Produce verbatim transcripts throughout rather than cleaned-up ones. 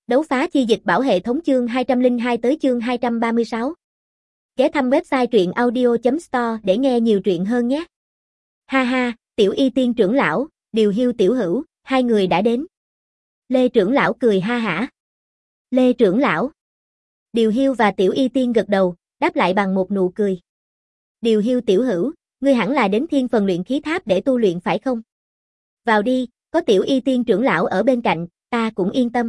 Đấu phá chi dịch bảo hệ thống chương hai trăm lẻ hai tới chương hai trăm ba mươi sáu. Ghé thăm website truyện audio chấm store để nghe nhiều truyện hơn nhé. Ha ha, Tiểu Y Tiên trưởng lão, Điều Hiu tiểu hữu, hai người đã đến. Lê trưởng lão cười ha hả. Lê trưởng lão. Điều Hiu và Tiểu Y Tiên gật đầu, đáp lại bằng một nụ cười. Điều Hiu tiểu hữu, ngươi hẳn là đến Thiên Phần Luyện Khí Tháp để tu luyện phải không? Vào đi, có Tiểu Y Tiên trưởng lão ở bên cạnh, ta cũng yên tâm.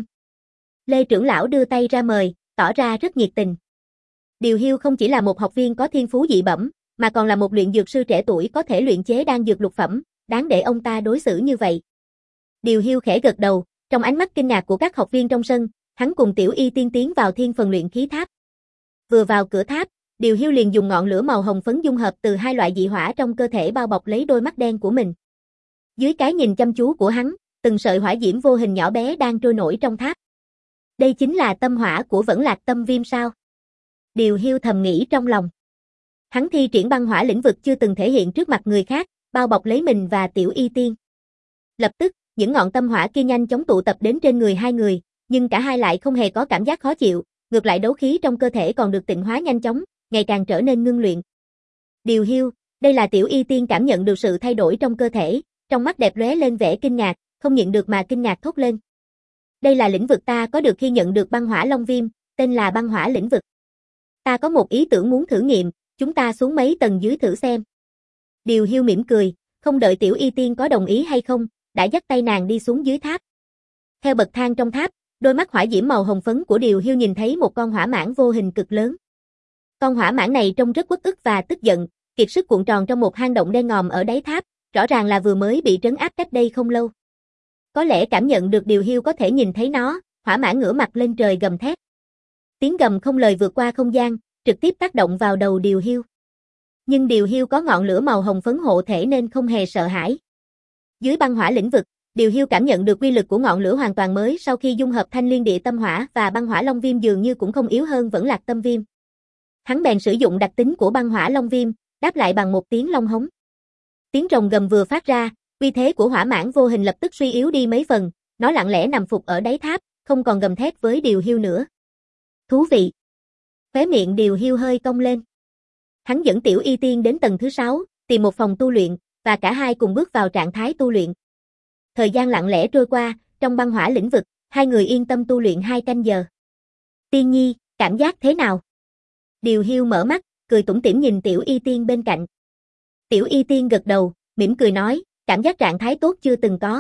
Lê trưởng lão đưa tay ra mời, tỏ ra rất nhiệt tình. Điều Hiu không chỉ là một học viên có thiên phú dị bẩm, mà còn là một luyện dược sư trẻ tuổi có thể luyện chế đan dược lục phẩm, đáng để ông ta đối xử như vậy. Điều Hiu khẽ gật đầu, trong ánh mắt kinh ngạc của các học viên trong sân, hắn cùng Tiểu Y Tiên tiến vào Thiên Phần Luyện Khí Tháp. Vừa vào cửa tháp, Điều Hiu liền dùng ngọn lửa màu hồng phấn dung hợp từ hai loại dị hỏa trong cơ thể bao bọc lấy đôi mắt đen của mình. Dưới cái nhìn chăm chú của hắn, từng sợi hỏa diễm vô hình nhỏ bé đang trôi nổi trong tháp. Đây chính là tâm hỏa của Vẫn Lạc Tâm Viêm sao? Điều Hiu thầm nghĩ trong lòng. Hắn thi triển băng hỏa lĩnh vực chưa từng thể hiện trước mặt người khác, bao bọc lấy mình và Tiểu Y Tiên. Lập tức, những ngọn tâm hỏa kia nhanh chóng tụ tập đến trên người hai người, nhưng cả hai lại không hề có cảm giác khó chịu, ngược lại đấu khí trong cơ thể còn được tịnh hóa nhanh chóng, ngày càng trở nên ngưng luyện. Điều Hiu, đây là Tiểu Y Tiên cảm nhận được sự thay đổi trong cơ thể, trong mắt đẹp lóe lên vẻ kinh ngạc, không nhịn được mà kinh ngạc thốt lên. Đây là lĩnh vực ta có được khi nhận được băng hỏa long viêm, tên là băng hỏa lĩnh vực. Ta có một ý tưởng muốn thử nghiệm, chúng ta xuống mấy tầng dưới thử xem. Điều Hiu mỉm cười, không đợi Tiểu Y Tiên có đồng ý hay không, đã dắt tay nàng đi xuống dưới tháp. Theo bậc thang trong tháp, đôi mắt hỏa diễm màu hồng phấn của Điều Hiu nhìn thấy một con hỏa mãng vô hình cực lớn. Con hỏa mãng này trông rất uất ức và tức giận, kiệt sức cuộn tròn trong một hang động đen ngòm ở đáy tháp, rõ ràng là vừa mới bị trấn áp cách đây không lâu. Có lẽ cảm nhận được Điều Hiu có thể nhìn thấy nó, hỏa mãng ngửa mặt lên trời gầm thét. Tiếng gầm không lời vượt qua không gian, trực tiếp tác động vào đầu Điều Hiu. Nhưng Điều Hiu có ngọn lửa màu hồng phấn hộ thể nên không hề sợ hãi. Dưới băng hỏa lĩnh vực, Điều Hiu cảm nhận được quy lực của ngọn lửa hoàn toàn mới sau khi dung hợp Thanh Liên Địa Tâm Hỏa và băng hỏa long viêm dường như cũng không yếu hơn Vẫn Lạc Tâm Viêm. Hắn bèn sử dụng đặc tính của băng hỏa long viêm, đáp lại bằng một tiếng long hống. Tiếng rồng gầm vừa phát ra, uy thế của hỏa mãng vô hình lập tức suy yếu đi mấy phần, nó lặng lẽ nằm phục ở đáy tháp, không còn gầm thét với Điều Hiu nữa. Thú vị. Khóe miệng Điều Hiu hơi cong lên. Hắn dẫn Tiểu Y Tiên đến tầng thứ sáu, tìm một phòng tu luyện, và cả hai cùng bước vào trạng thái tu luyện. Thời gian lặng lẽ trôi qua, trong băng hỏa lĩnh vực, hai người yên tâm tu luyện hai canh giờ. Tiên Nhi, cảm giác thế nào? Điều Hiu mở mắt, cười tủm tỉm nhìn Tiểu Y Tiên bên cạnh. Tiểu Y Tiên gật đầu, mỉm cười nói, cảm giác trạng thái tốt chưa từng có.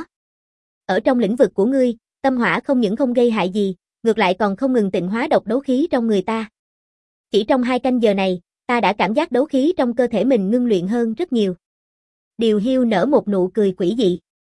Ở trong lĩnh vực của ngươi, tâm hỏa không những không gây hại gì, ngược lại còn không ngừng tịnh hóa độc đấu khí trong người ta. Chỉ trong hai canh giờ này, ta đã cảm giác đấu khí trong cơ thể mình ngưng luyện hơn rất nhiều. Điều Hiu nở một nụ cười quỷ dị.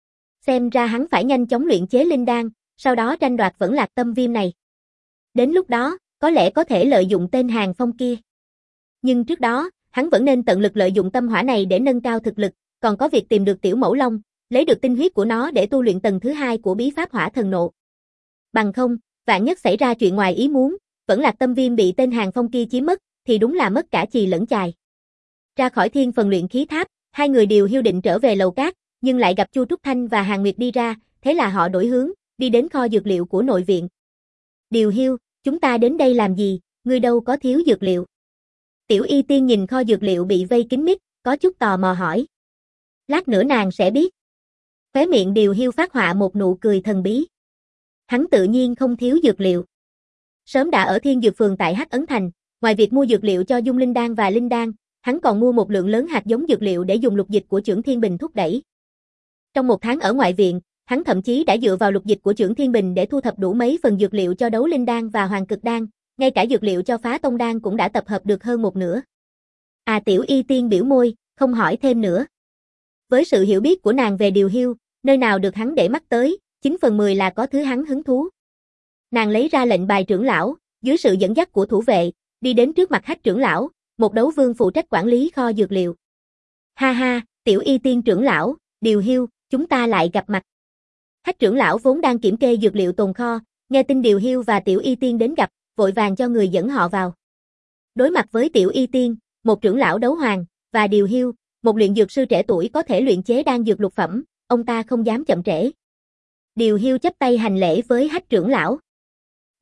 Xem ra hắn phải nhanh chóng luyện chế linh đan, sau đó tranh đoạt Vẫn Lạc Tâm Viêm này. Đến lúc đó, có lẽ có thể lợi dụng tên Hàng Phong kia. Nhưng trước đó, hắn vẫn nên tận lực lợi dụng tâm hỏa này để nâng cao thực lực, còn có việc tìm được Tiểu Mẫu Long, lấy được tinh huyết của nó để tu luyện tầng thứ hai của bí pháp Hỏa Thần Nộ. Bằng không, vạn nhất xảy ra chuyện ngoài ý muốn, Vẫn Lạc Tâm Viêm bị tên Hàng Phong kia chiếm mất, thì đúng là mất cả chì lẫn chài. Ra khỏi Thiên Phần Luyện Khí Tháp, hai người Điều Hiu định trở về lầu cát, nhưng lại gặp Chu Trúc Thanh và Hàn Nguyệt đi ra, thế là họ đổi hướng, đi đến kho dược liệu của nội viện. Điều Hiu, chúng ta đến đây làm gì, ngươi đâu có thiếu dược liệu. Tiểu Y Tiên nhìn kho dược liệu bị vây kín mít, có chút tò mò hỏi. Lát nữa nàng sẽ biết. Khóe miệng Điều Hiu phát họa một nụ cười thần bí. Hắn tự nhiên không thiếu dược liệu. Sớm đã ở Thiên Dược Phường tại Hắc Ấn Thành, ngoài việc mua dược liệu cho Dung Linh Đan và Linh Đan, hắn còn mua một lượng lớn hạt giống dược liệu để dùng lục dịch của Chưởng Thiên Bình thúc đẩy. Trong một tháng ở ngoại viện, hắn thậm chí đã dựa vào lục dịch của Chưởng Thiên Bình để thu thập đủ mấy phần dược liệu cho Đấu Linh Đan và Hoàng Cực Đan, ngay cả dược liệu cho Phá Tông Đan cũng đã tập hợp được hơn một nửa. À Tiểu Y Tiên biểu môi, không hỏi thêm nữa. Với sự hiểu biết của nàng về Điều Hiu, nơi nào được hắn để mắt tới, chín phần mười là có thứ hắn hứng thú. Nàng lấy ra lệnh bài trưởng lão, dưới sự dẫn dắt của thủ vệ, đi đến trước mặt Hách trưởng lão, một đấu vương phụ trách quản lý kho dược liệu. Ha ha, Tiểu Y Tiên trưởng lão, Điều Hiu, chúng ta lại gặp mặt. Hách trưởng lão vốn đang kiểm kê dược liệu tồn kho, nghe tin Điều Hiu và Tiểu Y Tiên đến gặp, vội vàng cho người dẫn họ vào. Đối mặt với Tiểu Y Tiên, một trưởng lão đấu hoàng, và Điều Hiu, một luyện dược sư trẻ tuổi có thể luyện chế đan dược lục phẩm, ông ta không dám chậm trễ. Điều Hiu chắp tay hành lễ với Hách trưởng lão.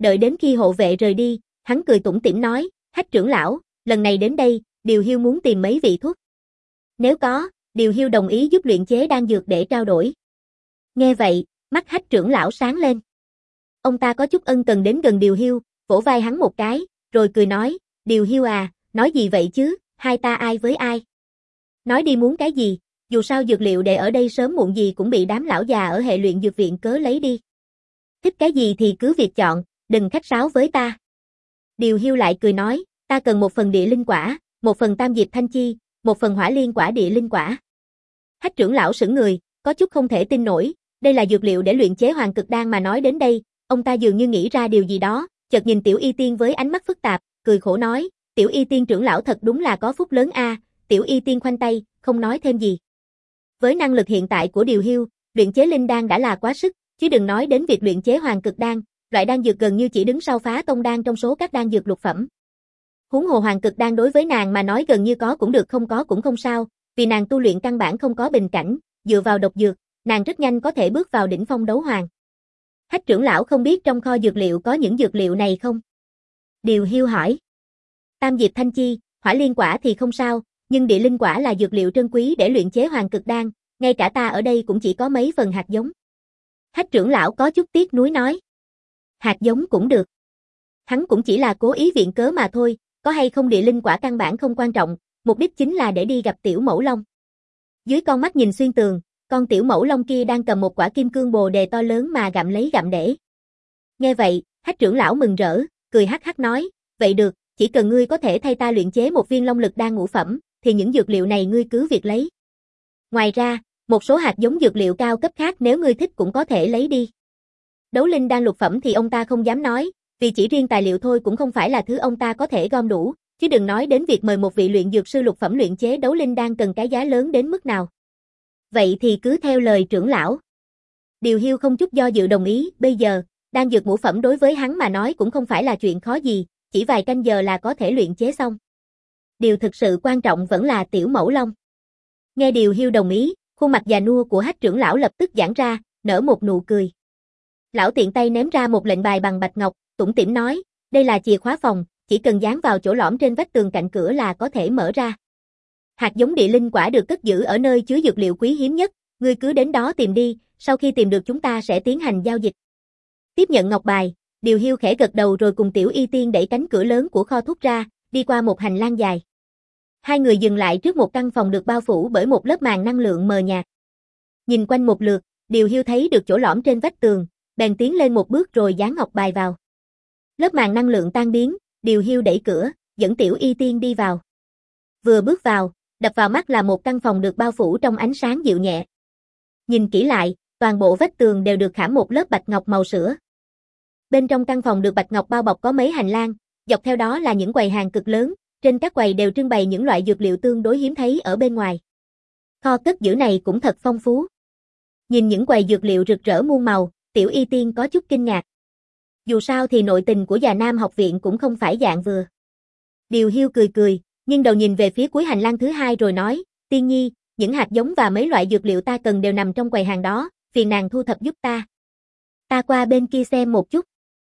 Đợi đến khi hộ vệ rời đi, hắn cười tủm tỉm nói, Hách trưởng lão, lần này đến đây, Điều Hiu muốn tìm mấy vị thuốc. Nếu có, Điều Hiu đồng ý giúp luyện chế đan dược để trao đổi. Nghe vậy, mắt Hách trưởng lão sáng lên. Ông ta có chút ân cần đến gần Điều Hiu, vỗ vai hắn một cái, rồi cười nói, Điều Hiu à, nói gì vậy chứ, hai ta ai với ai? Nói đi muốn cái gì, dù sao dược liệu để ở đây sớm muộn gì cũng bị đám lão già ở hệ luyện dược viện cớ lấy đi. Thích cái gì thì cứ việc chọn, đừng khách sáo với ta. Điều Hiu lại cười nói, ta cần một phần địa linh quả, một phần tam diệp thanh chi, một phần hỏa liên quả địa linh quả. Hách trưởng lão sững người, có chút không thể tin nổi, đây là dược liệu để luyện chế hoàng cực đan mà nói đến đây, ông ta dường như nghĩ ra điều gì đó, chợt nhìn Tiểu Y Tiên với ánh mắt phức tạp, cười khổ nói, Tiểu Y Tiên trưởng lão thật đúng là có phúc lớn a. Tiểu Y Tiên khoanh tay, không nói thêm gì. Với năng lực hiện tại của Điều Hiu, luyện chế linh đan đã là quá sức, chứ đừng nói đến việc luyện chế hoàng cực đan, loại đan dược gần như chỉ đứng sau Phá Tông đan trong số các đan dược lục phẩm. Huống hồ hoàng cực đan đối với nàng mà nói gần như có cũng được không có cũng không sao, vì nàng tu luyện căn bản không có bình cảnh, dựa vào độc dược, nàng rất nhanh có thể bước vào đỉnh phong đấu hoàng. Hách trưởng lão không biết trong kho dược liệu có những dược liệu này không? Điều Hiu hỏi. Tam diệp thanh chi, hỏa liên quả thì không sao, nhưng địa linh quả là dược liệu trân quý để luyện chế hoàng cực đan, ngay cả ta ở đây cũng chỉ có mấy phần hạt giống. Hách trưởng lão có chút tiếc nuối nói. Hạt giống cũng được. Hắn cũng chỉ là cố ý viện cớ mà thôi, có hay không địa linh quả căn bản không quan trọng, mục đích chính là để đi gặp Tiểu Mẫu Long. Dưới con mắt nhìn xuyên tường, con Tiểu Mẫu Long kia đang cầm một quả kim cương bồ đề to lớn mà gặm lấy gặm để. Nghe vậy, Hách trưởng lão mừng rỡ, cười hắc hắc nói, vậy được, chỉ cần ngươi có thể thay ta luyện chế một viên long lực đan ngũ phẩm, thì những dược liệu này ngươi cứ việc lấy. Ngoài ra, một số hạt giống dược liệu cao cấp khác nếu ngươi thích cũng có thể lấy đi. Đấu linh đan lục phẩm thì ông ta không dám nói, vì chỉ riêng tài liệu thôi cũng không phải là thứ ông ta có thể gom đủ, chứ đừng nói đến việc mời một vị luyện dược sư lục phẩm luyện chế đấu linh đan cần cái giá lớn đến mức nào. Vậy thì cứ theo lời trưởng lão. Điều Hiu không chút do dự đồng ý, bây giờ, đan dược ngũ phẩm đối với hắn mà nói cũng không phải là chuyện khó gì, chỉ vài canh giờ là có thể luyện chế xong. Điều thực sự quan trọng vẫn là Tiểu Mẫu Long. Nghe Điều Hiu đồng ý, khuôn mặt già nua của Hách trưởng lão lập tức giãn ra, nở một nụ cười. Lão tiện tay ném ra một lệnh bài bằng bạch ngọc, tủm tỉm nói, đây là chìa khóa phòng, chỉ cần dán vào chỗ lõm trên vách tường cạnh cửa là có thể mở ra. Hạt giống địa linh quả được cất giữ ở nơi chứa dược liệu quý hiếm nhất, ngươi cứ đến đó tìm đi, sau khi tìm được chúng ta sẽ tiến hành giao dịch. Tiếp nhận ngọc bài, Điều Hiu khẽ gật đầu rồi cùng Tiểu Y Tiên đẩy cánh cửa lớn của kho thuốc ra, đi qua một hành lang dài. Hai người dừng lại trước một căn phòng được bao phủ bởi một lớp màn năng lượng mờ nhạt. Nhìn quanh một lượt, Điều Hiu thấy được chỗ lõm trên vách tường, bèn tiến lên một bước rồi dán ngọc bài vào. Lớp màn năng lượng tan biến, Điều Hiu đẩy cửa, dẫn Tiểu Y Tiên đi vào. Vừa bước vào, đập vào mắt là một căn phòng được bao phủ trong ánh sáng dịu nhẹ. Nhìn kỹ lại, toàn bộ vách tường đều được khảm một lớp bạch ngọc màu sữa. Bên trong căn phòng được bạch ngọc bao bọc có mấy hành lang, dọc theo đó là những quầy hàng cực lớn, trên các quầy đều trưng bày những loại dược liệu tương đối hiếm thấy ở bên ngoài. Kho cất giữ này cũng thật phong phú. Nhìn những quầy dược liệu rực rỡ muôn màu, Tiểu Y Tiên có chút kinh ngạc. Dù sao thì nội tình của Già Nam học viện cũng không phải dạng vừa. Điều Hiu cười cười, nhưng đầu nhìn về phía cuối hành lang thứ hai rồi nói, Tiên Nhi, những hạt giống và mấy loại dược liệu ta cần đều nằm trong quầy hàng đó, phiền nàng thu thập giúp ta. Ta qua bên kia xem một chút.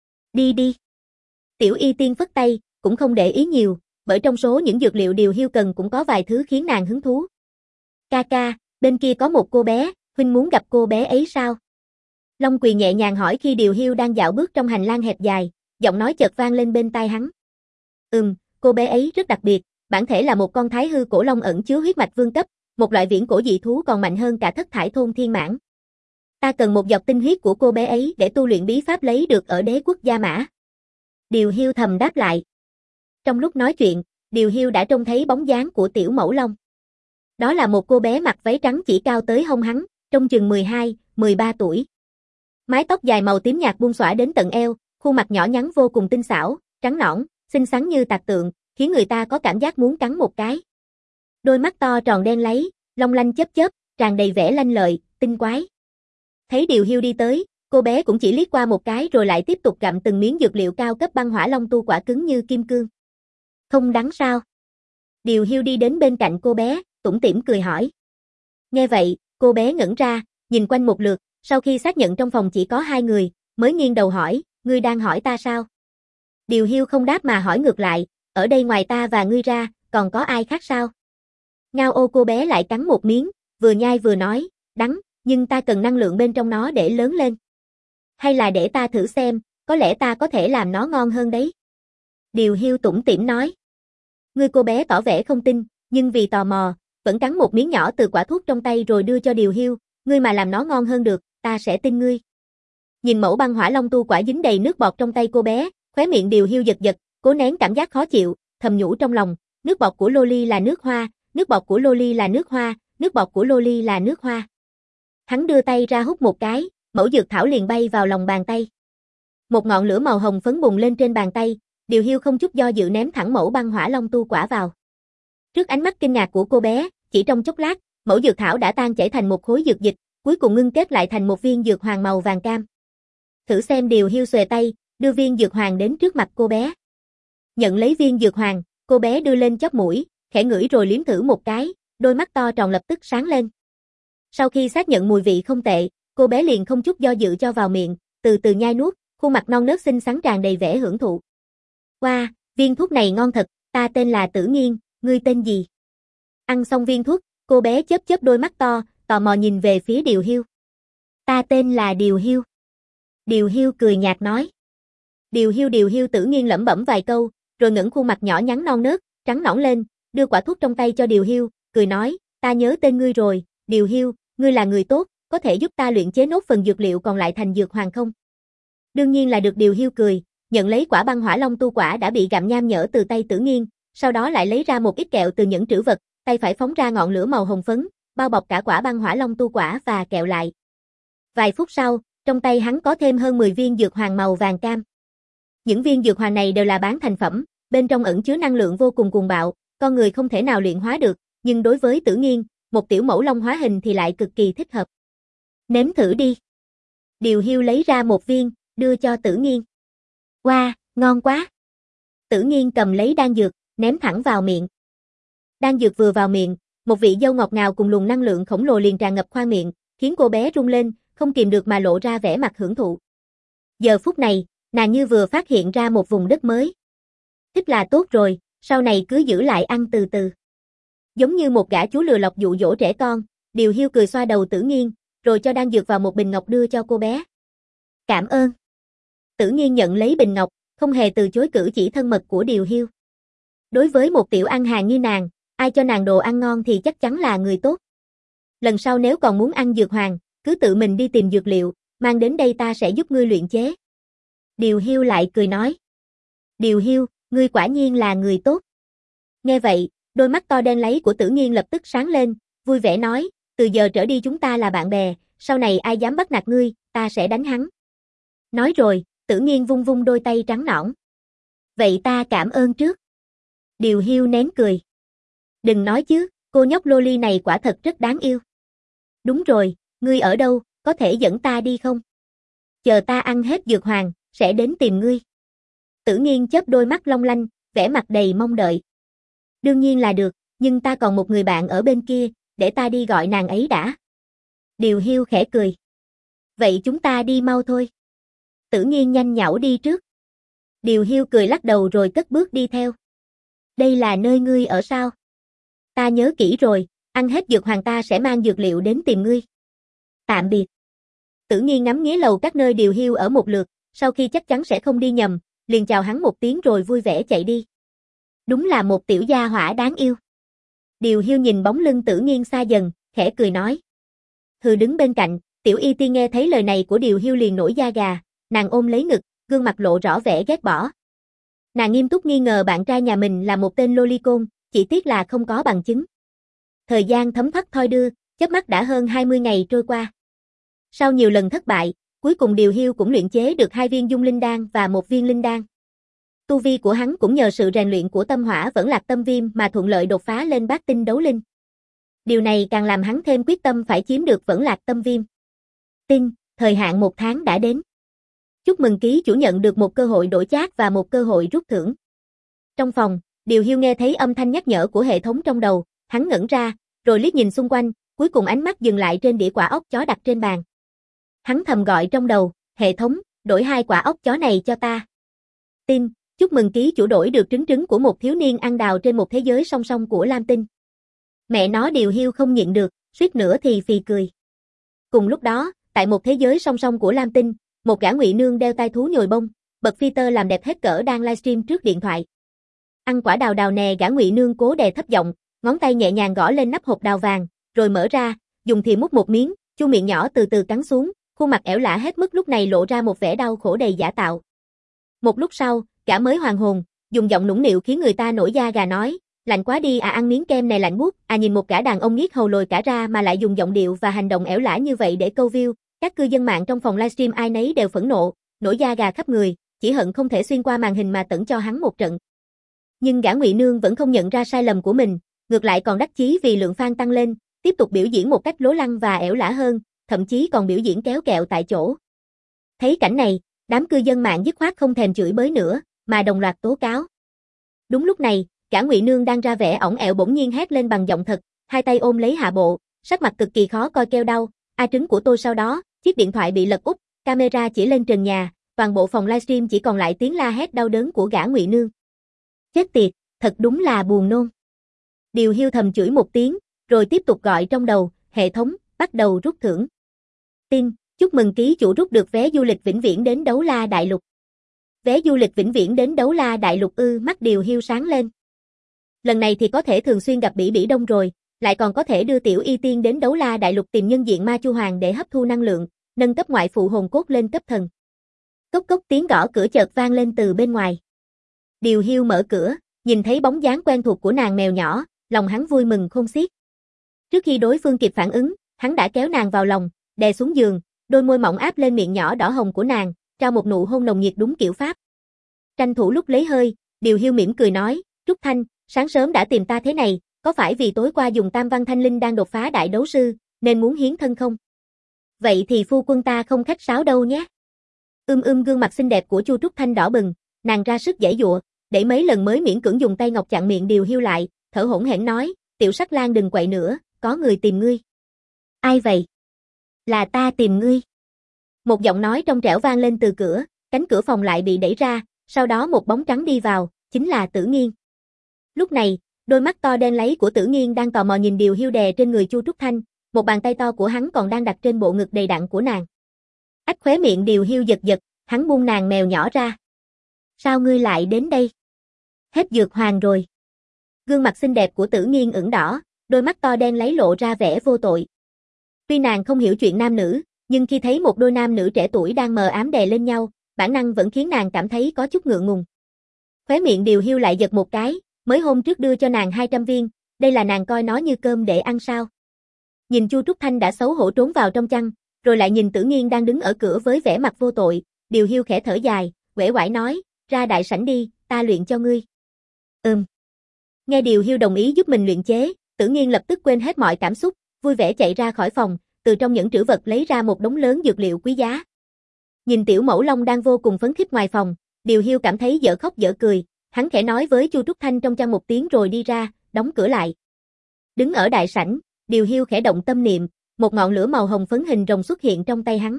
Đi đi. Tiểu Y Tiên phất tay, cũng không để ý nhiều, bởi trong số những dược liệu Điều Hiu cần cũng có vài thứ khiến nàng hứng thú. Ca ca, bên kia có một cô bé, huynh muốn gặp cô bé ấy sao? Long Quỳ nhẹ nhàng hỏi khi Điều Hiu đang dạo bước trong hành lang hẹp dài, giọng nói chợt vang lên bên tai hắn. Ừm, cô bé ấy rất đặc biệt, bản thể là một con thái hư cổ long ẩn chứa huyết mạch vương cấp, một loại viễn cổ dị thú còn mạnh hơn cả thất thải thôn thiên mãn. Ta cần một giọt tinh huyết của cô bé ấy để tu luyện bí pháp lấy được ở đế quốc Gia Mã. Điều Hiu thầm đáp lại. Trong lúc nói chuyện, Điều Hiu đã trông thấy bóng dáng của Tiểu Mẫu Long. Đó là một cô bé mặc váy trắng chỉ cao tới hông hắn, trông chừng mười hai, mười ba tuổi. Mái tóc dài màu tím nhạt buông xõa đến tận eo, khuôn mặt nhỏ nhắn vô cùng tinh xảo, trắng nõn, xinh xắn như tạc tượng, khiến người ta có cảm giác muốn cắn một cái. Đôi mắt to tròn đen láy, long lanh chớp chớp, tràn đầy vẻ lanh lợi, tinh quái. Thấy Điều Hiu đi tới, cô bé cũng chỉ liếc qua một cái rồi lại tiếp tục gặm từng miếng dược liệu cao cấp băng hỏa long tu quả cứng như kim cương. Không đắng sao? Điều Hiu đi đến bên cạnh cô bé, tủm tỉm cười hỏi. Nghe vậy, cô bé ngẩn ra, nhìn quanh một lượt, sau khi xác nhận trong phòng chỉ có hai người, mới nghiêng đầu hỏi, ngươi đang hỏi ta sao? Điều Hiu không đáp mà hỏi ngược lại, ở đây ngoài ta và ngươi ra, còn có ai khác sao? Ngao ô cô bé lại cắn một miếng, vừa nhai vừa nói, đắng, nhưng ta cần năng lượng bên trong nó để lớn lên. Hay là để ta thử xem, có lẽ ta có thể làm nó ngon hơn đấy. Điều Hiu tủm tỉm nói. Ngươi cô bé tỏ vẻ không tin, nhưng vì tò mò, vẫn cắn một miếng nhỏ từ quả thuốc trong tay rồi đưa cho Điều Hiu, ngươi mà làm nó ngon hơn được, ta sẽ tin ngươi. Nhìn mẫu băng hỏa long tu quả dính đầy nước bọt trong tay cô bé, khóe miệng Điều Hiu giật giật, cố nén cảm giác khó chịu, thầm nhủ trong lòng, nước bọt của Loli là nước hoa, nước bọt của Loli là nước hoa, nước bọt của Loli là nước hoa. Hắn đưa tay ra hút một cái, mẫu dược thảo liền bay vào lòng bàn tay. Một ngọn lửa màu hồng phấn bùng lên trên bàn tay, Điều Hiu không chút do dự ném thẳng mẫu băng hỏa long tu quả vào. Trước ánh mắt kinh ngạc của cô bé, chỉ trong chốc lát, mẫu dược thảo đã tan chảy thành một khối dược dịch, cuối cùng ngưng kết lại thành một viên dược hoàng màu vàng cam. Thử xem. Điều Hiu xuề tay, đưa viên dược hoàng đến trước mặt cô bé. Nhận lấy viên dược hoàng, cô bé đưa lên chóp mũi, khẽ ngửi rồi liếm thử một cái, đôi mắt to tròn lập tức sáng lên. Sau khi xác nhận mùi vị không tệ, cô bé liền không chút do dự cho vào miệng, từ từ nhai nuốt, khuôn mặt non nớt xinh xắn tràn đầy vẻ hưởng thụ. Wow, viên thuốc này ngon thật, ta tên là Tử Nghiên, ngươi tên gì? Ăn xong viên thuốc, cô bé chớp chớp đôi mắt to, tò mò nhìn về phía Điều Hiu. Ta tên là Điều Hiu. Điều Hiu cười nhạt nói. Điều Hiu Điều Hiu Tử Nghiên lẩm bẩm vài câu, rồi ngẩng khuôn mặt nhỏ nhắn non nớt, trắng nõn lên, đưa quả thuốc trong tay cho Điều Hiu, cười nói, ta nhớ tên ngươi rồi, Điều Hiu, ngươi là người tốt, có thể giúp ta luyện chế nốt phần dược liệu còn lại thành dược hoàng không? Đương nhiên là được. Điều Hiu cười, nhận lấy quả băng hỏa long tu quả đã bị gặm nham nhở từ tay Tử Nghiên, sau đó lại lấy ra một ít kẹo từ những trữ vật, tay phải phóng ra ngọn lửa màu hồng phấn, bao bọc cả quả băng hỏa long tu quả và kẹo lại. Vài phút sau, trong tay hắn có thêm hơn mười viên dược hoàng màu vàng cam. Những viên dược hoàng này đều là bán thành phẩm, bên trong ẩn chứa năng lượng vô cùng cuồng bạo, con người không thể nào luyện hóa được, nhưng đối với Tử Nghiên, một tiểu mẫu long hóa hình thì lại cực kỳ thích hợp. Nếm thử đi. Điều Hiu lấy ra một viên, đưa cho Tử Nghiên. Wow, ngon quá. Tử Nghiên cầm lấy đan dược, ném thẳng vào miệng. Đan dược vừa vào miệng, một vị dâu ngọt ngào cùng luồng năng lượng khổng lồ liền tràn ngập khoang miệng, khiến cô bé rung lên, không kìm được mà lộ ra vẻ mặt hưởng thụ. Giờ phút này, nàng như vừa phát hiện ra một vùng đất mới. Thích là tốt rồi, sau này cứ giữ lại ăn từ từ. Giống như một gã chú lừa lọc dụ dỗ trẻ con, Điều Hiu cười xoa đầu Tử Nghiên, rồi cho đan dược vào một bình ngọc đưa cho cô bé. Cảm ơn. Tử Nghiên nhận lấy bình ngọc, không hề từ chối cử chỉ thân mật của Điều Hiu. Đối với một tiểu ăn hàng như nàng, ai cho nàng đồ ăn ngon thì chắc chắn là người tốt. Lần sau nếu còn muốn ăn dược hoàng, cứ tự mình đi tìm dược liệu, mang đến đây ta sẽ giúp ngươi luyện chế. Điều Hiu lại cười nói. Điều Hiu, ngươi quả nhiên là người tốt. Nghe vậy, đôi mắt to đen láy của Tử Nghiên lập tức sáng lên, vui vẻ nói, từ giờ trở đi chúng ta là bạn bè, sau này ai dám bắt nạt ngươi, ta sẽ đánh hắn. Nói rồi, Tử Nghiên vung vung đôi tay trắng nõn. Vậy ta cảm ơn trước. Điều Hiu nén cười. Đừng nói chứ, cô nhóc Loli này quả thật rất đáng yêu. Đúng rồi, ngươi ở đâu, có thể dẫn ta đi không? Chờ ta ăn hết dược hoàng, sẽ đến tìm ngươi. Tử Nghiên chớp đôi mắt long lanh, vẻ mặt đầy mong đợi. Đương nhiên là được, nhưng ta còn một người bạn ở bên kia, để ta đi gọi nàng ấy đã. Điều Hiu khẽ cười. Vậy chúng ta đi mau thôi. Tử Nghiên nhanh nhảu đi trước. Điều Hiu cười lắc đầu rồi cất bước đi theo. Đây là nơi ngươi ở sao? Ta nhớ kỹ rồi, ăn hết dược hoàng ta sẽ mang dược liệu đến tìm ngươi. Tạm biệt. Tử Nghiên ngắm nghía lầu các nơi Điều Hiu ở một lượt, sau khi chắc chắn sẽ không đi nhầm, liền chào hắn một tiếng rồi vui vẻ chạy đi. Đúng là một tiểu gia hỏa đáng yêu. Điều Hiu nhìn bóng lưng Tử Nghiên xa dần, khẽ cười nói. Hừ đứng bên cạnh, Tiểu Y Tiên nghe thấy lời này của Điều Hiu liền nổi da gà, nàng ôm lấy ngực, gương mặt lộ rõ vẻ ghét bỏ. Nàng nghiêm túc nghi ngờ bạn trai nhà mình là một tên lolicon, chỉ tiếc là không có bằng chứng. Thời gian thấm thoát thoi đưa, chớp mắt đã hơn hai mươi ngày trôi qua. Sau nhiều lần thất bại, cuối cùng Điều Hiu cũng luyện chế được hai viên dung linh đan và một viên linh đan. Tu vi của hắn cũng nhờ sự rèn luyện của tâm hỏa vẫn lạc tâm viêm mà thuận lợi đột phá lên bát tinh đấu linh. Điều này càng làm hắn thêm quyết tâm phải chiếm được vẫn lạc tâm viêm. Tin, thời hạn một tháng đã đến. Chúc mừng ký chủ nhận được một cơ hội đổi chác và một cơ hội rút thưởng. Trong phòng, Điều Hiu nghe thấy âm thanh nhắc nhở của hệ thống trong đầu, hắn ngẩn ra, rồi liếc nhìn xung quanh, cuối cùng ánh mắt dừng lại trên đĩa quả ốc chó đặt trên bàn. Hắn thầm gọi trong đầu, hệ thống, đổi hai quả ốc chó này cho ta. Tin, chúc mừng ký chủ đổi được trứng trứng của một thiếu niên ăn đào trên một thế giới song song của Lam Tinh. Mẹ nó Điều Hiu không nhịn được, suýt nữa thì phì cười. Cùng lúc đó, tại một thế giới song song của Lam Tinh, một gã ngụy nương đeo tai thú nhồi bông, bật filter làm đẹp hết cỡ đang livestream trước điện thoại. Ăn quả đào đào nè, gã ngụy nương cố đè thấp giọng, ngón tay nhẹ nhàng gõ lên nắp hộp đào vàng, rồi mở ra, dùng thìa múc một miếng, chu miệng nhỏ từ từ cắn xuống, khuôn mặt ẻo lả hết mức lúc này lộ ra một vẻ đau khổ đầy giả tạo. Một lúc sau, gã mới hoàn hồn, dùng giọng nũng nịu khiến người ta nổi da gà nói, lạnh quá đi à, ăn miếng kem này lạnh buốt, à nhìn một gã đàn ông nghiết hầu lồi cả ra mà lại dùng giọng điệu và hành động ẻo lả như vậy để câu view. Các cư dân mạng trong phòng livestream ai nấy đều phẫn nộ, nổi da gà khắp người, chỉ hận không thể xuyên qua màn hình mà tẩn cho hắn một trận. Nhưng gã ngụy nương vẫn không nhận ra sai lầm của mình, ngược lại còn đắc chí vì lượng fan tăng lên, tiếp tục biểu diễn một cách lố lăng và ẻo lả hơn, thậm chí còn biểu diễn kéo kẹo tại chỗ. Thấy cảnh này, đám cư dân mạng dứt khoát không thèm chửi bới nữa, mà đồng loạt tố cáo. Đúng lúc này, gã ngụy nương đang ra vẻ ỏng ẹo bỗng nhiên hét lên bằng giọng thật, hai tay ôm lấy hạ bộ, sắc mặt cực kỳ khó coi kêu đau, a trứng của tôi. Sau đó, chiếc điện thoại bị lật úp, camera chỉ lên trần nhà, toàn bộ phòng livestream chỉ còn lại tiếng la hét đau đớn của gã ngụy nương. Chết tiệt, thật đúng là buồn nôn. Điều Hiu thầm chửi một tiếng, rồi tiếp tục gọi trong đầu, hệ thống, bắt đầu rút thưởng. Tin, chúc mừng ký chủ rút được vé du lịch vĩnh viễn đến Đấu La Đại Lục. Vé du lịch vĩnh viễn đến Đấu La Đại Lục ư? Mắt Điều Hiu sáng lên. Lần này thì có thể thường xuyên gặp Bỉ Bỉ Đông rồi, lại còn có thể đưa Tiểu Y Tiên đến Đấu La Đại Lục tìm nhân diện Ma Chu Hoàng để hấp thu năng lượng, nâng cấp ngoại phụ hồn cốt lên cấp thần. Cốc cốc tiếng gõ cửa chợt vang lên từ bên ngoài. Điều Hiu mở cửa, nhìn thấy bóng dáng quen thuộc của nàng mèo nhỏ, lòng hắn vui mừng khôn xiết. Trước khi đối phương kịp phản ứng, hắn đã kéo nàng vào lòng, đè xuống giường, đôi môi mỏng áp lên miệng nhỏ đỏ hồng của nàng, trao một nụ hôn nồng nhiệt đúng kiểu Pháp. Tranh thủ lúc lấy hơi, Điều Hiu mỉm cười nói, Trúc Thanh, sáng sớm đã tìm ta thế này, có phải vì tối qua dùng Tam Văn Thanh Linh đang đột phá đại đấu sư, nên muốn hiến thân không? Vậy thì phu quân ta không khách sáo đâu nhé. Ưm ưm gương mặt xinh đẹp của Chu Trúc Thanh đỏ bừng, nàng ra sức giãy giụa, để mấy lần mới miễn cưỡng dùng tay ngọc chặn miệng Điều Hiu lại, thở hổn hển nói, Tiểu Sắc Lang đừng quậy nữa, có người tìm ngươi. Ai vậy? Là ta tìm ngươi. Một giọng nói trong trẻo vang lên từ cửa, cánh cửa phòng lại bị đẩy ra, sau đó một bóng trắng đi vào, chính là Tử Nghiên. Lúc này, đôi mắt to đen láy của Tử Nghiên đang tò mò nhìn Điều Hiu đè trên người Chu Trúc Thanh, một bàn tay to của hắn còn đang đặt trên bộ ngực đầy đặn của nàng. Ách khóe miệng Điều Hiu giật giật, hắn buông nàng mèo nhỏ ra. Sao ngươi lại đến đây? Hết dược hoàng rồi. Gương mặt xinh đẹp của Tử Nghiên ửng đỏ, đôi mắt to đen láy lộ ra vẻ vô tội. Tuy nàng không hiểu chuyện nam nữ, nhưng khi thấy một đôi nam nữ trẻ tuổi đang mờ ám đè lên nhau, bản năng vẫn khiến nàng cảm thấy có chút ngượng ngùng. Khóe miệng Điều Hiu lại giật một cái, mới hôm trước đưa cho nàng hai trăm viên, đây là nàng coi nó như cơm để ăn sao? Nhìn Chu Trúc Thanh đã xấu hổ trốn vào trong chăn, rồi lại nhìn Tử Nghiên đang đứng ở cửa với vẻ mặt vô tội, Điều Hiu khẽ thở dài, uể oải nói, ra đại sảnh đi, ta luyện cho ngươi. Ừm. Nghe Điều Hiu đồng ý giúp mình luyện chế, Tử Nghiên lập tức quên hết mọi cảm xúc, vui vẻ chạy ra khỏi phòng, từ trong những trữ vật lấy ra một đống lớn dược liệu quý giá. Nhìn Tiểu Mẫu Long đang vô cùng phấn khích ngoài phòng, Điều Hiu cảm thấy dở khóc dở cười, hắn khẽ nói với Chu Trúc Thanh trong chăn một tiếng rồi đi ra, đóng cửa lại. Đứng ở đại sảnh, Điều Hiu khẽ động tâm niệm, một ngọn lửa màu hồng phấn hình rồng xuất hiện trong tay hắn.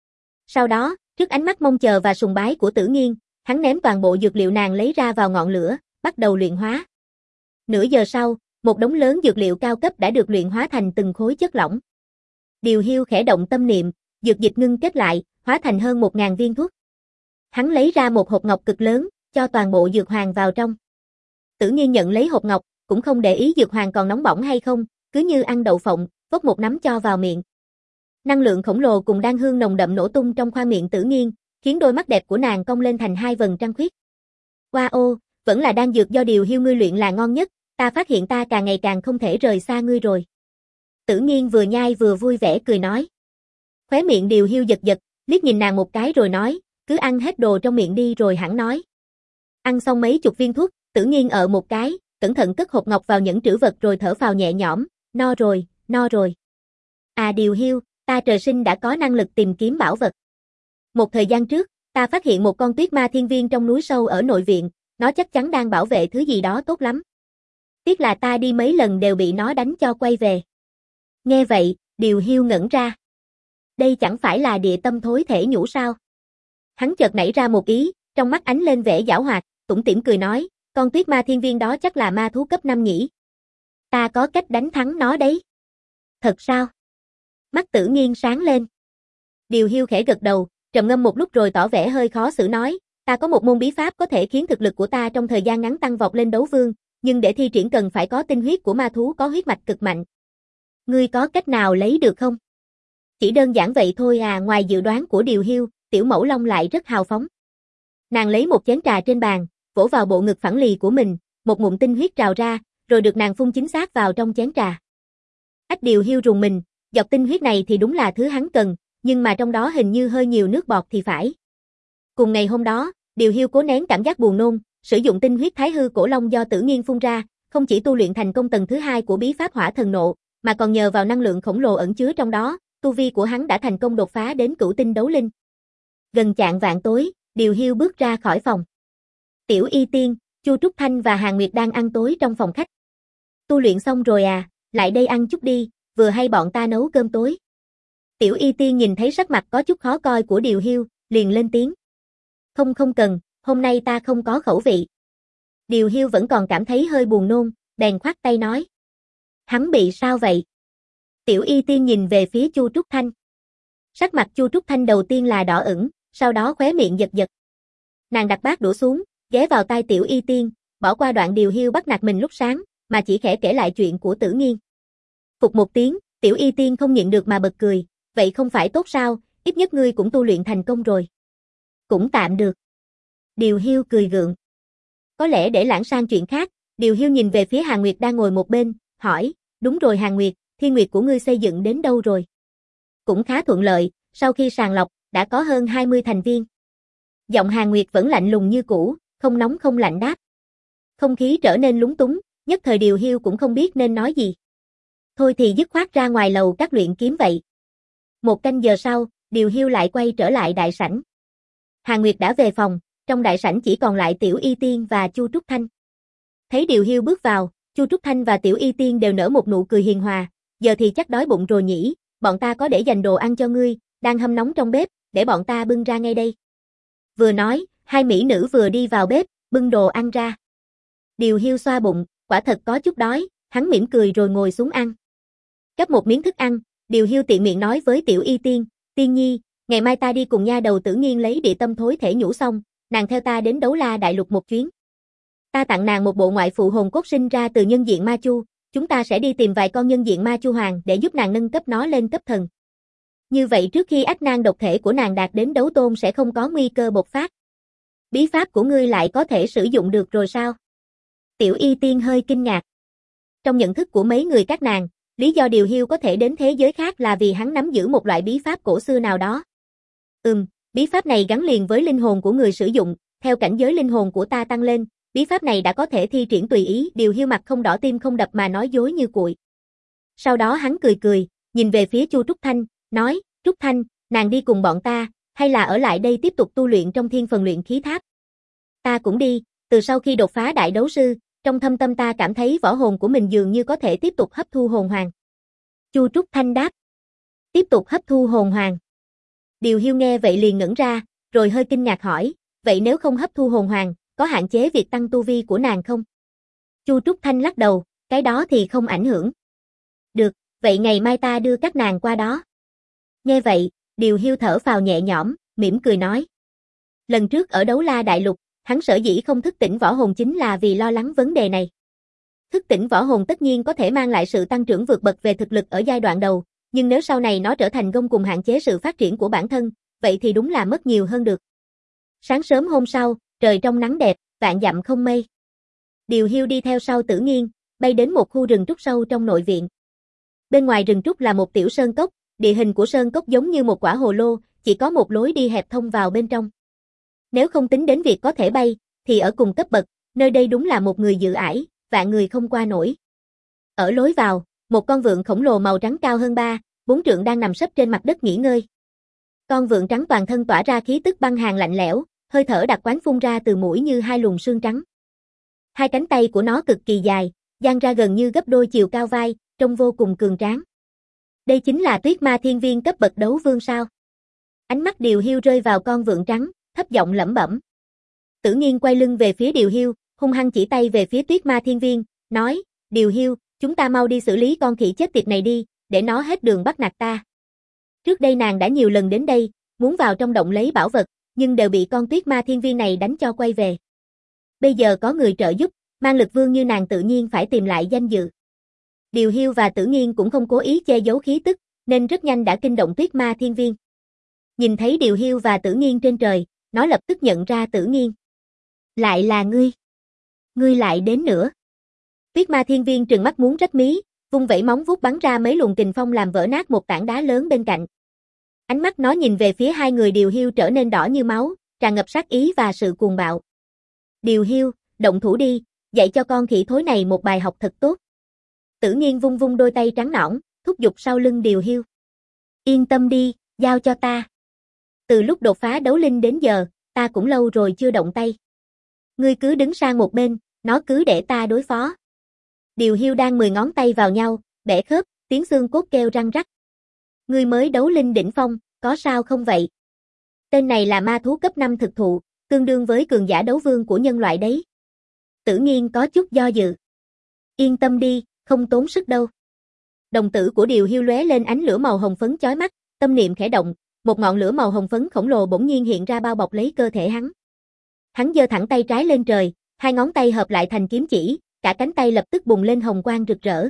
Sau đó, trước ánh mắt mong chờ và sùng bái của Tử Nghiên, hắn ném toàn bộ dược liệu nàng lấy ra vào ngọn lửa, bắt đầu luyện hóa. Nửa giờ sau, một đống lớn dược liệu cao cấp đã được luyện hóa thành từng khối chất lỏng. Điều Hiu khẽ động tâm niệm, dược dịch ngưng kết lại, hóa thành hơn một ngàn viên thuốc. Hắn lấy ra một hộp ngọc cực lớn, cho toàn bộ dược hoàng vào trong. Tử Nghiên nhận lấy hộp ngọc, cũng không để ý dược hoàng còn nóng bỏng hay không, cứ như ăn đậu phộng, vốc một nắm cho vào miệng. Năng lượng khổng lồ cùng đan hương nồng đậm nổ tung trong khoang miệng Tử Nghiên, khiến đôi mắt đẹp của nàng cong lên thành hai vầng trăng khuyết. Wow, vẫn là đan dược do Điều Hiu ngươi luyện là ngon nhất, ta phát hiện ta càng ngày càng không thể rời xa ngươi rồi. Tử Nghiên vừa nhai vừa vui vẻ cười nói. Khóe miệng Điều Hiu giật giật, liếc nhìn nàng một cái rồi nói, cứ ăn hết đồ trong miệng đi rồi hẳn nói. Ăn xong mấy chục viên thuốc, Tử Nghiên ở một cái, cẩn thận cất hộp ngọc vào những trữ vật rồi thở phào nhẹ nhõm, no rồi, no rồi. À Điều Hiu, ta trời sinh đã có năng lực tìm kiếm bảo vật. Một thời gian trước, ta phát hiện một con tuyết ma thiên viên trong núi sâu ở nội viện, nó chắc chắn đang bảo vệ thứ gì đó tốt lắm. Tiếc là ta đi mấy lần đều bị nó đánh cho quay về. Nghe vậy, Điều Hiu ngẩn ra. Đây chẳng phải là địa tâm thối thể nhũ sao? Hắn chợt nảy ra một ý, trong mắt ánh lên vẻ giảo hoạt, tủm tỉm cười nói, con tuyết ma thiên viên đó chắc là ma thú cấp năm nhỉ. Ta có cách đánh thắng nó đấy. Thật sao? Mắt Tử Nghiên sáng lên. Điều Hiu khẽ gật đầu, trầm ngâm một lúc rồi tỏ vẻ hơi khó xử nói, ta có một môn bí pháp có thể khiến thực lực của ta trong thời gian ngắn tăng vọt lên đấu vương, nhưng để thi triển cần phải có tinh huyết của ma thú có huyết mạch cực mạnh. Ngươi có cách nào lấy được không? Chỉ đơn giản vậy thôi à. Ngoài dự đoán của Điều Hiu, Tiểu Mẫu Long lại rất hào phóng. Nàng lấy một chén trà trên bàn, vỗ vào bộ ngực phẳng lì của mình, một ngụm tinh huyết trào ra, rồi được nàng phun chính xác vào trong chén trà. Ách Điều Hiu rùng mình, giọt tinh huyết này thì đúng là thứ hắn cần, nhưng mà trong đó hình như hơi nhiều nước bọt thì phải. Cùng ngày hôm đó, Điều Hiu cố nén cảm giác buồn nôn, sử dụng tinh huyết Thái Hư Cổ Long do Tử Nghiên phun ra, không chỉ tu luyện thành công tầng thứ hai của bí pháp Hỏa Thần Nộ, mà còn nhờ vào năng lượng khổng lồ ẩn chứa trong đó, tu vi của hắn đã thành công đột phá đến cửu tinh đấu linh. Gần chạng vạng tối, Điều Hiu bước ra khỏi phòng. Tiểu Y Tiên, Chu Trúc Thanh và Hàn Nguyệt đang ăn tối trong phòng khách. Tu luyện xong rồi à, lại đây ăn chút đi, vừa hay bọn ta nấu cơm tối. Tiểu Y Tiên nhìn thấy sắc mặt có chút khó coi của Điều Hiu, liền lên tiếng. Không không cần, hôm nay ta không có khẩu vị. Điều Hiu vẫn còn cảm thấy hơi buồn nôn, bèn khoát tay nói. Hắn bị sao vậy? Tiểu Y Tiên nhìn về phía Chu Trúc Thanh. Sắc mặt Chu Trúc Thanh đầu tiên là đỏ ửng, sau đó khóe miệng giật giật. Nàng đặt bát đũa xuống, ghé vào tai Tiểu Y Tiên, bỏ qua đoạn Điều Hiu bắt nạt mình lúc sáng, mà chỉ khẽ kể lại chuyện của Tử Nghiên. Phục một tiếng, Tiểu Y Tiên không nhịn được mà bật cười, vậy không phải tốt sao, ít nhất ngươi cũng tu luyện thành công rồi. Cũng tạm được. Điều Hiu cười gượng. Có lẽ để lãng sang chuyện khác, Điều Hiu nhìn về phía Hàn Nguyệt đang ngồi một bên, hỏi, đúng rồi Hàn Nguyệt, thiên nguyệt của ngươi xây dựng đến đâu rồi? Cũng khá thuận lợi, sau khi sàng lọc, đã có hơn hai mươi thành viên. Giọng Hàn Nguyệt vẫn lạnh lùng như cũ, không nóng không lạnh đáp. Không khí trở nên lúng túng, nhất thời Điều Hiu cũng không biết nên nói gì. Thôi thì dứt khoát ra ngoài lầu các luyện kiếm vậy. Một canh giờ sau, Điều Hiu lại quay trở lại đại sảnh. Hàn Nguyệt đã về phòng, trong đại sảnh chỉ còn lại Tiểu Y Tiên và Chu Trúc Thanh. Thấy Điều Hiu bước vào, Chu Trúc Thanh và Tiểu Y Tiên đều nở một nụ cười hiền hòa, giờ thì chắc đói bụng rồi nhỉ, bọn ta có để dành đồ ăn cho ngươi, đang hâm nóng trong bếp, để bọn ta bưng ra ngay đây. Vừa nói, hai mỹ nữ vừa đi vào bếp, bưng đồ ăn ra. Điều Hiu xoa bụng, quả thật có chút đói, hắn mỉm cười rồi ngồi xuống ăn. Gắp một miếng thức ăn, Điều Hiu tiện miệng nói với Tiểu Y Tiên, Tiên Nhi, ngày mai ta đi cùng nha đầu Tử Nghiên lấy địa tâm thối thể nhũ xong, nàng theo ta đến Đấu La Đại Lục một chuyến. Ta tặng nàng một bộ ngoại phụ hồn cốt sinh ra từ nhân diện ma chu, chúng ta sẽ đi tìm vài con nhân diện ma chu hoàng để giúp nàng nâng cấp nó lên cấp thần. Như vậy trước khi ách nan độc thể của nàng đạt đến đấu tôn sẽ không có nguy cơ bộc phát. Bí pháp của ngươi lại có thể sử dụng được rồi sao? Tiểu Y Tiên hơi kinh ngạc. Trong nhận thức của mấy người các nàng, lý do Điều Hiu có thể đến thế giới khác là vì hắn nắm giữ một loại bí pháp cổ xưa nào đó. Ừm, bí pháp này gắn liền với linh hồn của người sử dụng, theo cảnh giới linh hồn của ta tăng lên, bí pháp này đã có thể thi triển tùy ý. Điều Hiu mặt không đỏ tim không đập mà nói dối như cuội. Sau đó hắn cười cười, nhìn về phía Chu Trúc Thanh, nói, Trúc Thanh, nàng đi cùng bọn ta, hay là ở lại đây tiếp tục tu luyện trong thiên phần luyện khí tháp? Ta cũng đi, từ sau khi đột phá đại đấu sư, trong thâm tâm ta cảm thấy võ hồn của mình dường như có thể tiếp tục hấp thu hồn hoàng. Chu Trúc Thanh đáp. Tiếp tục hấp thu hồn hoàng. Điều Hiu nghe vậy liền ngẩn ra, rồi hơi kinh ngạc hỏi, vậy nếu không hấp thu hồn hoàng, có hạn chế việc tăng tu vi của nàng không? Chu Trúc Thanh lắc đầu, cái đó thì không ảnh hưởng. Được, vậy ngày mai ta đưa các nàng qua đó. Nghe vậy, Điều Hiu thở phào nhẹ nhõm, mỉm cười nói. Lần trước ở Đấu La Đại Lục, hắn sở dĩ không thức tỉnh võ hồn chính là vì lo lắng vấn đề này. Thức tỉnh võ hồn tất nhiên có thể mang lại sự tăng trưởng vượt bậc về thực lực ở giai đoạn đầu, nhưng nếu sau này nó trở thành gông cùng hạn chế sự phát triển của bản thân, vậy thì đúng là mất nhiều hơn được. Sáng sớm hôm sau, trời trong nắng đẹp, vạn dặm không mây. Điều Hiu đi theo sau Tử Nghiên, bay đến một khu rừng trúc sâu trong nội viện. Bên ngoài rừng trúc là một tiểu sơn cốc, địa hình của sơn cốc giống như một quả hồ lô, chỉ có một lối đi hẹp thông vào bên trong. Nếu không tính đến việc có thể bay, thì ở cùng cấp bậc, nơi đây đúng là một người dự ải, vạn người không qua nổi. Ở lối vào, một con vượn khổng lồ màu trắng cao hơn ba, bốn trượng đang nằm sấp trên mặt đất nghỉ ngơi. Con vượn trắng toàn thân tỏa ra khí tức băng hàn lạnh lẽo, hơi thở đặc quánh phun ra từ mũi như hai luồng sương trắng. Hai cánh tay của nó cực kỳ dài, dang ra gần như gấp đôi chiều cao vai, trông vô cùng cường tráng. Đây chính là Tuyết Ma Thiên Viên cấp bậc đấu vương sao? Ánh mắt Điều Hiu rơi vào con vượn trắng, thấp giọng lẩm bẩm. Tử Nghiên quay lưng về phía Điều Hiêu, hung hăng chỉ tay về phía Tuyết Ma Thiên Viên, nói, Điều Hiêu, chúng ta mau đi xử lý con khỉ chết tiệt này đi, để nó hết đường bắt nạt ta. Trước đây nàng đã nhiều lần đến đây, muốn vào trong động lấy bảo vật, nhưng đều bị con Tuyết Ma Thiên Viên này đánh cho quay về. Bây giờ có người trợ giúp, mang lực vương như nàng tự nhiên phải tìm lại danh dự. Điều Hiêu và Tử Nghiên cũng không cố ý che giấu khí tức, nên rất nhanh đã kinh động Tuyết Ma Thiên Viên. Nhìn thấy Điều Hiêu và Tử Nghiên trên trời, nó lập tức nhận ra Tử Nghiên. Lại là ngươi. Ngươi lại đến nữa. Tuyết Ma Thiên Viên trừng mắt muốn rách mí, vung vẩy móng vuốt bắn ra mấy luồng kình phong làm vỡ nát một tảng đá lớn bên cạnh. Ánh mắt nó nhìn về phía hai người Điều Hiêu trở nên đỏ như máu, tràn ngập sát ý và sự cuồng bạo. Điều Hiêu, động thủ đi, dạy cho con khỉ thối này một bài học thật tốt. Tử Nghiên vung vung đôi tay trắng nõn, thúc giục sau lưng Điều Hiêu. Yên tâm đi, giao cho ta. Từ lúc đột phá đấu linh đến giờ, ta cũng lâu rồi chưa động tay. Ngươi cứ đứng sang một bên, nó cứ để ta đối phó. Điều Hiêu đang mười ngón tay vào nhau, bẻ khớp, tiếng xương cốt kêu răng rắc. Ngươi mới đấu linh đỉnh phong, có sao không vậy? Tên này là ma thú cấp năm thực thụ, tương đương với cường giả đấu vương của nhân loại đấy. Tử Nghiên có chút do dự. Yên tâm đi, không tốn sức đâu. Đồng tử của Điều Hiêu lóe lên ánh lửa màu hồng phấn chói mắt, tâm niệm khẽ động, một ngọn lửa màu hồng phấn khổng lồ bỗng nhiên hiện ra bao bọc lấy cơ thể hắn. Hắn giơ thẳng tay trái lên trời, hai ngón tay hợp lại thành kiếm chỉ, cả cánh tay lập tức bùng lên hồng quang rực rỡ.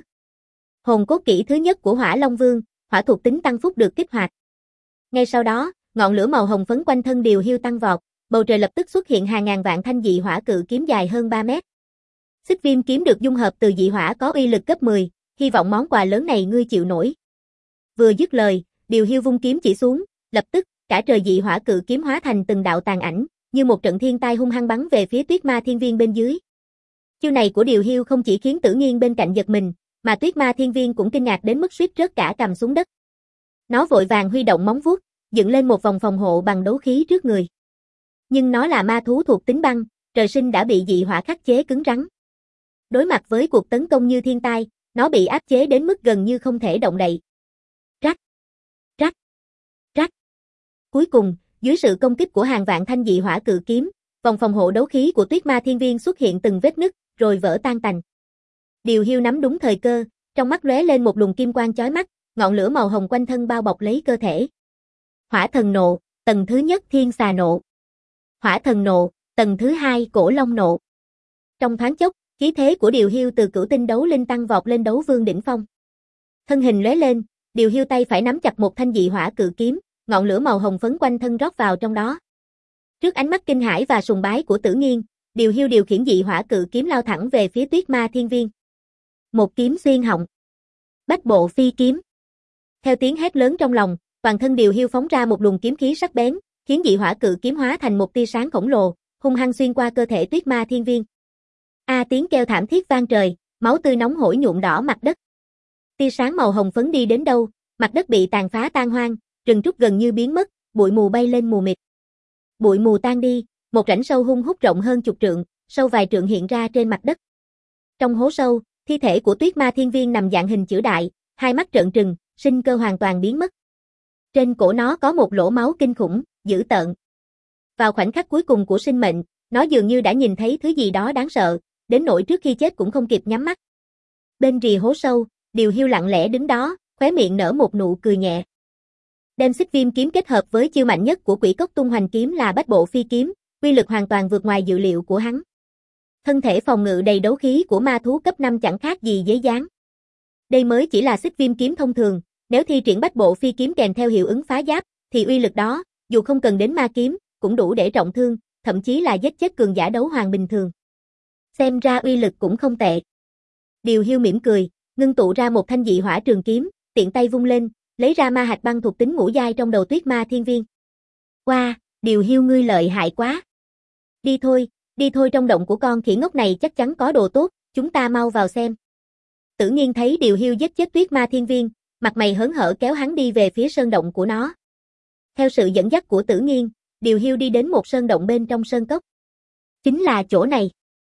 Hồn cốt kỹ thứ nhất của Hỏa Long Vương, hỏa thuộc tính tăng phúc được kích hoạt. Ngay sau đó, ngọn lửa màu hồng phấn quanh thân Điều Hiêu tăng vọt, bầu trời lập tức xuất hiện hàng ngàn vạn thanh dị hỏa cự kiếm dài hơn ba mét. Xích Viêm kiếm được dung hợp từ dị hỏa có uy lực cấp mười, hy vọng món quà lớn này ngươi chịu nổi. Vừa dứt lời, Điều Hiêu vung kiếm chỉ xuống, lập tức, cả trời dị hỏa cự kiếm hóa thành từng đạo tàn ảnh, như một trận thiên tai hung hăng bắn về phía Tuyết Ma Thiên Viên bên dưới. Chiêu này của Điều Hiêu không chỉ khiến Tử Nghiên bên cạnh giật mình, mà Tuyết Ma Thiên Viên cũng kinh ngạc đến mức suýt rớt cả cằm xuống đất. Nó vội vàng huy động móng vuốt, dựng lên một vòng phòng hộ bằng đấu khí trước người. Nhưng nó là ma thú thuộc tính băng, trời sinh đã bị dị hỏa khắc chế cứng rắn. Đối mặt với cuộc tấn công như thiên tai, nó bị áp chế đến mức gần như không thể động đậy. Rắc, rắc, rắc. Cuối cùng, dưới sự công kích của hàng vạn thanh dị hỏa cự kiếm, vòng phòng hộ đấu khí của Tuyết Ma Thiên Viên xuất hiện từng vết nứt, rồi vỡ tan tành. Điều Hiêu nắm đúng thời cơ, trong mắt lóe lên một luồng kim quang chói mắt, ngọn lửa màu hồng quanh thân bao bọc lấy cơ thể. Hỏa thần nộ, tầng thứ nhất thiên xà nộ. Hỏa thần nộ, tầng thứ hai cổ long nộ. Trong thoáng chốc, khí thế của Điều Hiêu từ cửu tinh đấu linh tăng vọt lên đấu vương đỉnh phong. Thân hình lóe lên, Điều Hiêu tay phải nắm chặt một thanh dị hỏa cự kiếm, ngọn lửa màu hồng phấn quanh thân rót vào trong đó. Trước ánh mắt kinh hãi và sùng bái của Tử Nghiên, Điều Hiêu điều khiển dị hỏa cự kiếm lao thẳng về phía Tuyết Ma Thiên Viên. Một kiếm xuyên họng. Bách bộ phi kiếm. Theo tiếng hét lớn trong lòng, toàn thân Điều Hiêu phóng ra một luồng kiếm khí sắc bén, khiến dị hỏa cự kiếm hóa thành một tia sáng khổng lồ, hung hăng xuyên qua cơ thể Tuyết Ma Thiên Viên. A tiếng kêu thảm thiết vang trời, máu tươi nóng hổi nhuộm đỏ mặt đất. Tia sáng màu hồng phấn đi đến đâu, mặt đất bị tàn phá tan hoang, rừng trúc gần như biến mất, bụi mù bay lên mù mịt. Bụi mù tan đi, một rãnh sâu hun hút rộng hơn chục trượng, sâu vài trượng hiện ra trên mặt đất. Trong hố sâu, thi thể của Tuyết Ma Thiên Viên nằm dạng hình chữ đại, hai mắt trợn trừng, sinh cơ hoàn toàn biến mất. Trên cổ nó có một lỗ máu kinh khủng, dữ tợn. Vào khoảnh khắc cuối cùng của sinh mệnh, nó dường như đã nhìn thấy thứ gì đó đáng sợ, đến nỗi trước khi chết cũng không kịp nhắm mắt. Bên rìa hố sâu, Điều Hiêu lặng lẽ đứng đó, khóe miệng nở một nụ cười nhẹ. Đem Xích Viêm kiếm kết hợp với chiêu mạnh nhất của Quỷ Cốc Tung Hoành kiếm là Bách Bộ Phi kiếm, uy lực hoàn toàn vượt ngoài dự liệu của hắn. Thân thể phòng ngự đầy đấu khí của ma thú cấp năm chẳng khác gì giấy dán. Đây mới chỉ là Xích Viêm kiếm thông thường, nếu thi triển Bách Bộ Phi kiếm kèm theo hiệu ứng phá giáp, thì uy lực đó, dù không cần đến ma kiếm, cũng đủ để trọng thương, thậm chí là giết chết cường giả đấu hoàng bình thường. Xem ra uy lực cũng không tệ. Điều Hiêu mỉm cười, ngưng tụ ra một thanh dị hỏa trường kiếm, tiện tay vung lên, lấy ra ma hạch băng thuộc tính ngũ giai trong đầu Tuyết Ma Thiên Viên. Wow, Điều Hiêu ngươi lợi hại quá. Đi thôi, đi thôi, trong động của con khỉ ngốc này chắc chắn có đồ tốt, chúng ta mau vào xem. Tử Nghiên thấy Điều Hiêu giết chết Tuyết Ma Thiên Viên, mặt mày hớn hở kéo hắn đi về phía sơn động của nó. Theo sự dẫn dắt của Tử Nghiên, Điều Hiêu đi đến một sơn động bên trong sơn cốc. Chính là chỗ này.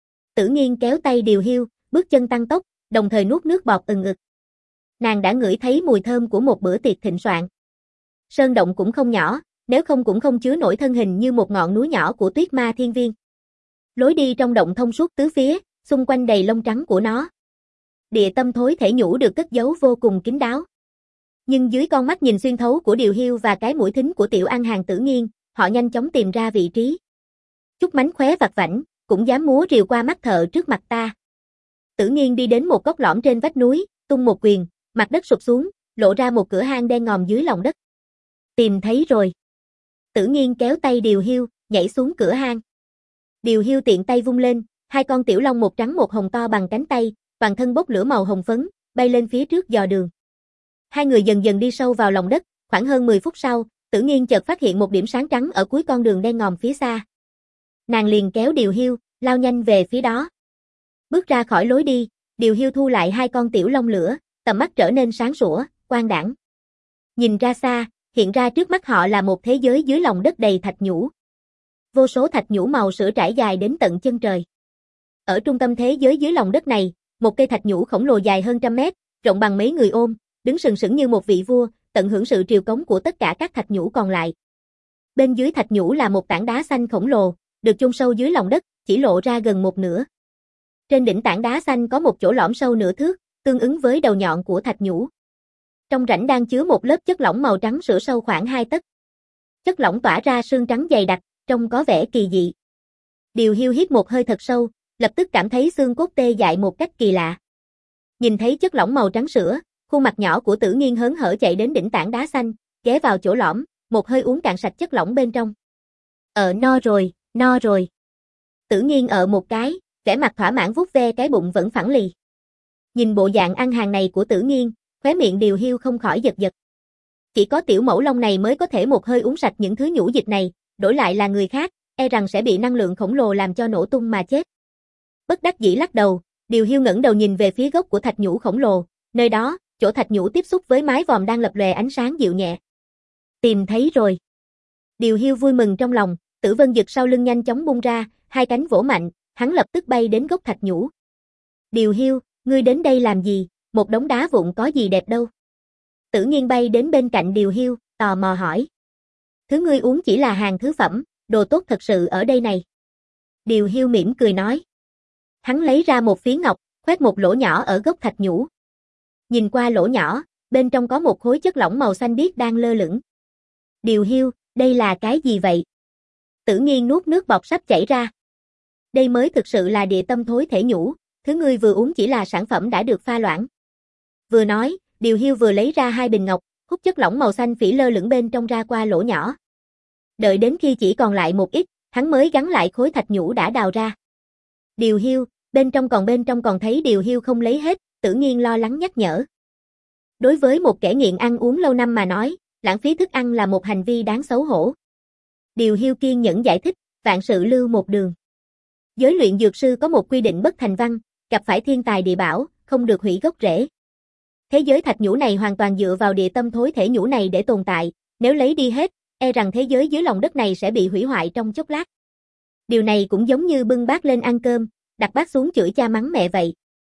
Tử Nghiên kéo tay Điều Hiêu, bước chân tăng tốc, đồng thời nuốt nước bọt ừng ực. Nàng đã ngửi thấy mùi thơm của một bữa tiệc thịnh soạn. Sơn động cũng không nhỏ, nếu không cũng không chứa nổi thân hình như một ngọn núi nhỏ của Tuyết Ma Thiên Viên. Lối đi trong động thông suốt tứ phía, xung quanh đầy lông trắng của nó. Địa tâm thối thể nhũ được cất giấu vô cùng kín đáo. Nhưng dưới con mắt nhìn xuyên thấu của Điều Hiu và cái mũi thính của Tiểu Ăn Hàng Tử Nghiên, họ nhanh chóng tìm ra vị trí. Chút mánh khóe vặt vãnh, cũng dám múa rìu qua mắt thợ trước mặt ta. Tử Nghiên đi đến một góc lõm trên vách núi, tung một quyền, mặt đất sụp xuống, lộ ra một cửa hang đen ngòm dưới lòng đất. Tìm thấy rồi. Tử Nghiên kéo tay Điều Hiu, nhảy xuống cửa hang. Điều Hiu tiện tay vung lên, hai con tiểu long một trắng một hồng to bằng cánh tay, toàn thân bốc lửa màu hồng phấn, bay lên phía trước dò đường. Hai người dần dần đi sâu vào lòng đất, khoảng hơn mười phút sau, Tử Nghiên chợt phát hiện một điểm sáng trắng ở cuối con đường đen ngòm phía xa. Nàng liền kéo Điều Hiu, lao nhanh về phía đó. Bước ra khỏi lối đi, Điều Hiu thu lại hai con tiểu long lửa, tầm mắt trở nên sáng sủa, quang đãng. Nhìn ra xa, hiện ra trước mắt họ là một thế giới dưới lòng đất đầy thạch nhũ. Vô số thạch nhũ màu sữa trải dài đến tận chân trời. Ở trung tâm thế giới dưới lòng đất này, một cây thạch nhũ khổng lồ dài hơn trăm mét, rộng bằng mấy người ôm, đứng sừng sững như một vị vua, tận hưởng sự triều cống của tất cả các thạch nhũ còn lại. Bên dưới thạch nhũ là một tảng đá xanh khổng lồ, được chôn sâu dưới lòng đất, chỉ lộ ra gần một nửa. Trên đỉnh tảng đá xanh có một chỗ lõm sâu nửa thước, tương ứng với đầu nhọn của thạch nhũ. Trong rãnh đang chứa một lớp chất lỏng màu trắng sữa sâu khoảng hai tấc. Chất lỏng tỏa ra sương trắng dày đặc, trông có vẻ kỳ dị. Điều Hiu hít một hơi thật sâu, lập tức cảm thấy xương cốt tê dại một cách kỳ lạ. Nhìn thấy chất lỏng màu trắng sữa, khuôn mặt nhỏ của Tử Nghiên hớn hở chạy đến đỉnh tảng đá xanh, ghé vào chỗ lõm, một hơi uống cạn sạch chất lỏng bên trong. Ờ no rồi, no rồi. Tử Nghiên ở một cái, vẻ mặt thỏa mãn vuốt ve cái bụng vẫn phẳng lì. Nhìn bộ dạng ăn hàng này của Tử Nghiên, khóe miệng Điều Hiu không khỏi giật giật. Chỉ có tiểu mẫu long này mới có thể một hơi uống sạch những thứ nhũ dịch này, đổi lại là người khác, e rằng sẽ bị năng lượng khổng lồ làm cho nổ tung mà chết. Bất đắc dĩ lắc đầu, Điều Hiu ngẩng đầu nhìn về phía gốc của thạch nhũ khổng lồ, nơi đó, chỗ thạch nhũ tiếp xúc với mái vòm đang lập lòe ánh sáng dịu nhẹ. Tìm thấy rồi. Điều Hiu vui mừng trong lòng, Tử Vân Dực sau lưng nhanh chóng bung ra, hai cánh vỗ mạnh, hắn lập tức bay đến gốc thạch nhũ. Điều Hiu, ngươi đến đây làm gì, một đống đá vụn có gì đẹp đâu. Tử Nghiên bay đến bên cạnh Điều Hiu, tò mò hỏi. Thứ ngươi uống chỉ là hàng thứ phẩm, đồ tốt thật sự ở đây này. Điều Hiu mỉm cười nói. Hắn lấy ra một phiến ngọc, khoét một lỗ nhỏ ở gốc thạch nhũ. Nhìn qua lỗ nhỏ, bên trong có một khối chất lỏng màu xanh biếc đang lơ lửng. Điều Hiu, đây là cái gì vậy? Tử Nghiên nuốt nước bọt sắp chảy ra. Đây mới thực sự là địa tâm thối thể nhũ, thứ ngươi vừa uống chỉ là sản phẩm đã được pha loãng. Vừa nói, Điều Hiu vừa lấy ra hai bình ngọc, hút chất lỏng màu xanh phỉ lơ lửng bên trong ra qua lỗ nhỏ. Đợi đến khi chỉ còn lại một ít, hắn mới gắn lại khối thạch nhũ đã đào ra. Điều Hiu, bên trong còn bên trong còn thấy Điều Hiu không lấy hết, Tử Nghiên lo lắng nhắc nhở. Đối với một kẻ nghiện ăn uống lâu năm mà nói, lãng phí thức ăn là một hành vi đáng xấu hổ. Điều Hiu kiên nhẫn giải thích, vạn sự lưu một đường. Giới luyện dược sư có một quy định bất thành văn, gặp phải thiên tài địa bảo, không được hủy gốc rễ. Thế giới thạch nhũ này hoàn toàn dựa vào địa tâm thối thể nhũ này để tồn tại, nếu lấy đi hết, e rằng thế giới dưới lòng đất này sẽ bị hủy hoại trong chốc lát. Điều này cũng giống như bưng bát lên ăn cơm, đặt bát xuống chửi cha mắng mẹ vậy.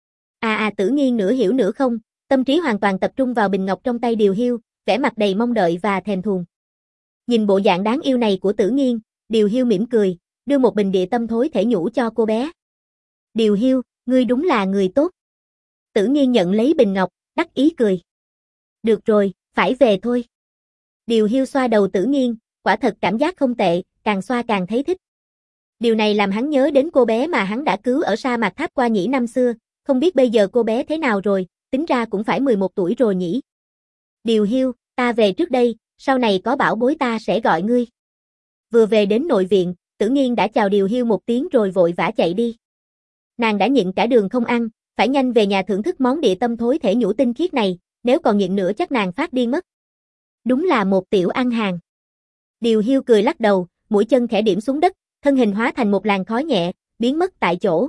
À à Tử Nghiên nửa hiểu nửa không, tâm trí hoàn toàn tập trung vào bình ngọc trong tay Điều Hiu, vẻ mặt đầy mong đợi và thèm thuồng. Nhìn bộ dạng đáng yêu này của Tử Nghiên, Điều Hiu mỉm cười, đưa một bình địa tâm thối thể nhũ cho cô bé. Điều Hiu, ngươi đúng là người tốt. Tử Nghiên nhận lấy bình ngọc, đắc ý cười. Được rồi, phải về thôi. Điều Hiu xoa đầu Tử Nghiên, quả thật cảm giác không tệ, càng xoa càng thấy thích. Điều này làm hắn nhớ đến cô bé mà hắn đã cứu ở sa mạc Tháp Qua Nhĩ năm xưa, không biết bây giờ cô bé thế nào rồi, tính ra cũng phải mười một tuổi rồi nhỉ. Điều Hiu, ta về trước đây, sau này có bảo bối ta sẽ gọi ngươi. Vừa về đến nội viện, Tử Nghiên đã chào Điều Hiu một tiếng rồi vội vã chạy đi. Nàng đã nhịn cả đường không ăn, phải nhanh về nhà thưởng thức món địa tâm thối thể nhũ tinh khiết này, nếu còn nhịn nữa chắc nàng phát điên mất. Đúng là một tiểu ăn hàng. Điều Hiu cười lắc đầu, mũi chân khẽ điểm xuống đất, thân hình hóa thành một làn khói nhẹ, biến mất tại chỗ.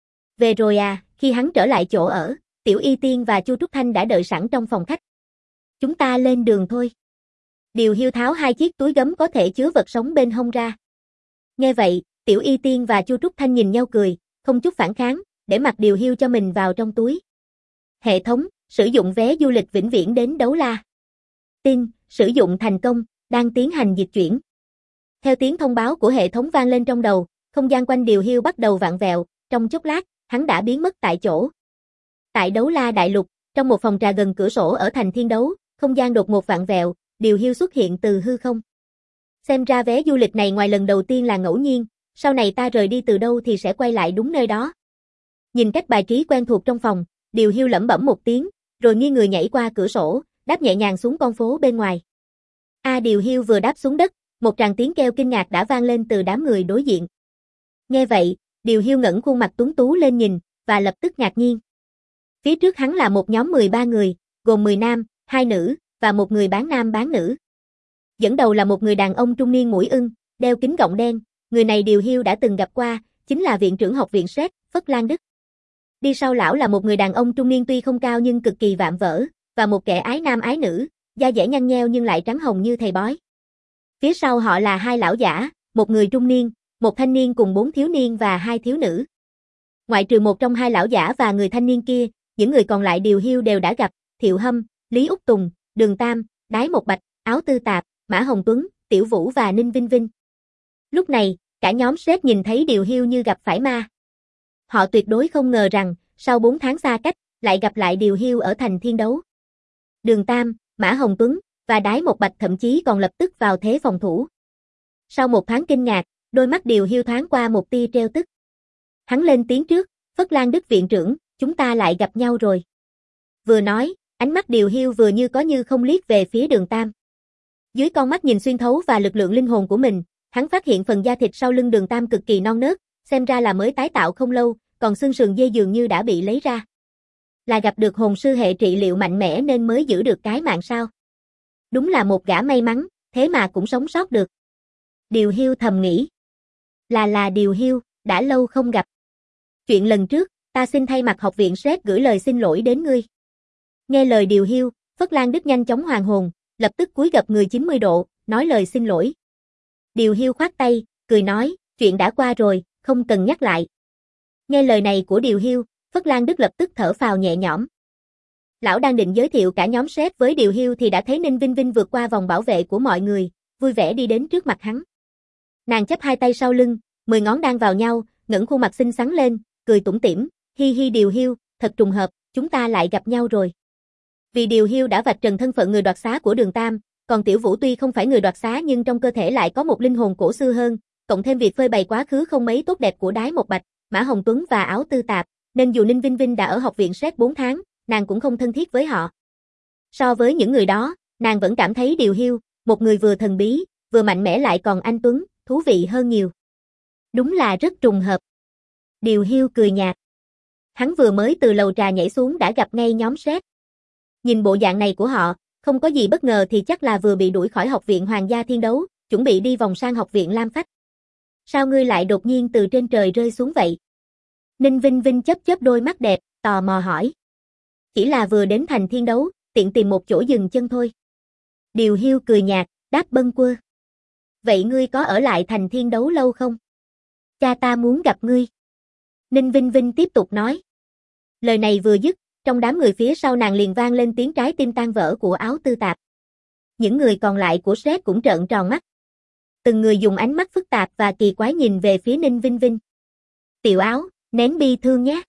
Về rồi à, khi hắn trở lại chỗ ở, Tiểu Y Tiên và Chu Trúc Thanh đã đợi sẵn trong phòng khách. Chúng ta lên đường thôi. Điều Hiu tháo hai chiếc túi gấm có thể chứa vật sống bên hông ra. Nghe vậy, Tiểu Y Tiên và Chu Trúc Thanh nhìn nhau cười, không chút phản kháng, để mặc Điều Hiu cho mình vào trong túi. Hệ thống, sử dụng vé du lịch vĩnh viễn đến Đấu La. Tin, sử dụng thành công, đang tiến hành dịch chuyển. Theo tiếng thông báo của hệ thống vang lên trong đầu, không gian quanh Điều Hiu bắt đầu vặn vẹo, trong chốc lát, hắn đã biến mất tại chỗ. Tại Đấu La Đại Lục, trong một phòng trà gần cửa sổ ở thành Thiên Đấu, không gian đột ngột vặn vẹo, Điều Hiu xuất hiện từ hư không. Xem ra vé du lịch này ngoài lần đầu tiên là ngẫu nhiên, sau này ta rời đi từ đâu thì sẽ quay lại đúng nơi đó. Nhìn cách bài trí quen thuộc trong phòng, Điều Hiu lẩm bẩm một tiếng, rồi nghiêng người nhảy qua cửa sổ, đáp nhẹ nhàng xuống con phố bên ngoài. A à, Điều Hiu vừa đáp xuống đất, một tràng tiếng kêu kinh ngạc đã vang lên từ đám người đối diện. Nghe vậy, Điều Hiu ngẩng khuôn mặt tuấn tú lên nhìn, và lập tức ngạc nhiên. Phía trước hắn là một nhóm mười ba người, gồm mười nam, hai nữ, và một người bán nam bán nữ. Dẫn đầu là một người đàn ông trung niên mũi ưng, đeo kính gọng đen, người này Điều Hiu đã từng gặp qua, chính là viện trưởng học viện Sét, Phất Lan Đức. Đi sau lão là một người đàn ông trung niên tuy không cao nhưng cực kỳ vạm vỡ, và một kẻ ái nam ái nữ, da dẻ nhăn nheo nhưng lại trắng hồng như thầy bói. Phía sau họ là hai lão giả, một người trung niên, một thanh niên cùng bốn thiếu niên và hai thiếu nữ. Ngoại trừ một trong hai lão giả và người thanh niên kia, những người còn lại Điều Hiu đều đã gặp, Thiệu Hâm, Lý Úc Tùng, Đường Tam, Đái Một Bạch, Áo Tư Tạp, Mã Hồng Tuấn, Tiểu Vũ và Ninh Vinh Vinh. Lúc này, cả nhóm Sét nhìn thấy Điều Hiu như gặp phải ma. Họ tuyệt đối không ngờ rằng, sau bốn tháng xa cách, lại gặp lại Điều Hiu ở thành Thiên Đấu. Đường Tam, Mã Hồng Tuấn và Đái Một Bạch thậm chí còn lập tức vào thế phòng thủ. Sau một thoáng kinh ngạc, đôi mắt Điều Hiu thoáng qua một tia trêu tức. Hắn lên tiếng trước, Phất Lan Đức viện trưởng, chúng ta lại gặp nhau rồi. Vừa nói, ánh mắt Điều Hiu vừa như có như không liếc về phía Đường Tam. Dưới con mắt nhìn xuyên thấu và lực lượng linh hồn của mình, hắn phát hiện phần da thịt sau lưng Đường Tam cực kỳ non nớt, xem ra là mới tái tạo không lâu, còn xương sườn dê dường như đã bị lấy ra. Là gặp được hồn sư hệ trị liệu mạnh mẽ nên mới giữ được cái mạng sao? Đúng là một gã may mắn, thế mà cũng sống sót được. Điều Hiu thầm nghĩ. Là là Điều Hiu, đã lâu không gặp. Chuyện lần trước, ta xin thay mặt học viện Sét gửi lời xin lỗi đến ngươi. Nghe lời Điều Hiu, Phất Lan Đức nhanh chóng hoàn hồn, lập tức cúi gập người chín mươi độ, nói lời xin lỗi. Điều Hiu khoát tay, cười nói, chuyện đã qua rồi, không cần nhắc lại. Nghe lời này của Điều Hiu, Phất Lan Đức lập tức thở phào nhẹ nhõm. Lão đang định giới thiệu cả nhóm Sét với Điều Hiu thì đã thấy Ninh Vinh Vinh vượt qua vòng bảo vệ của mọi người, vui vẻ đi đến trước mặt hắn. Nàng chắp hai tay sau lưng, mười ngón đan vào nhau, ngẩng khuôn mặt xinh xắn lên, cười tủm tỉm, hi hi Điều Hiu, thật trùng hợp, chúng ta lại gặp nhau rồi. Vì Điều Hiu đã vạch trần thân phận người đoạt xá của Đường Tam, còn Tiểu Vũ tuy không phải người đoạt xá nhưng trong cơ thể lại có một linh hồn cổ xưa hơn, cộng thêm việc phơi bày quá khứ không mấy tốt đẹp của Đái Một Bạch, Mã Hồng Tuấn và Áo Tư Tạp, nên dù Ninh Vinh Vinh đã ở học viện Sét bốn tháng, nàng cũng không thân thiết với họ. So với những người đó, nàng vẫn cảm thấy Điều Hiu, một người vừa thần bí, vừa mạnh mẽ lại còn anh tuấn, thú vị hơn nhiều. Đúng là rất trùng hợp. Điều Hiu cười nhạt. Hắn vừa mới từ lầu trà nhảy xuống đã gặp ngay nhóm Sét. Nhìn bộ dạng này của họ, không có gì bất ngờ thì chắc là vừa bị đuổi khỏi học viện Hoàng gia Thiên Đấu, chuẩn bị đi vòng sang học viện Lam Phách. Sao ngươi lại đột nhiên từ trên trời rơi xuống vậy? Ninh Vinh Vinh chớp chớp đôi mắt đẹp, tò mò hỏi. Chỉ là vừa đến thành Thiên Đấu, tiện tìm một chỗ dừng chân thôi. Điều Hiu cười nhạt, đáp bâng quơ. Vậy ngươi có ở lại thành Thiên Đấu lâu không? Cha ta muốn gặp ngươi. Ninh Vinh Vinh tiếp tục nói. Lời này vừa dứt, trong đám người phía sau nàng liền vang lên tiếng trái tim tan vỡ của Áo Tư Tạp. Những người còn lại của Sét cũng trợn tròn mắt. Từng người dùng ánh mắt phức tạp và kỳ quái nhìn về phía Ninh Vinh Vinh. Tiểu Áo, nén bi thương nhé.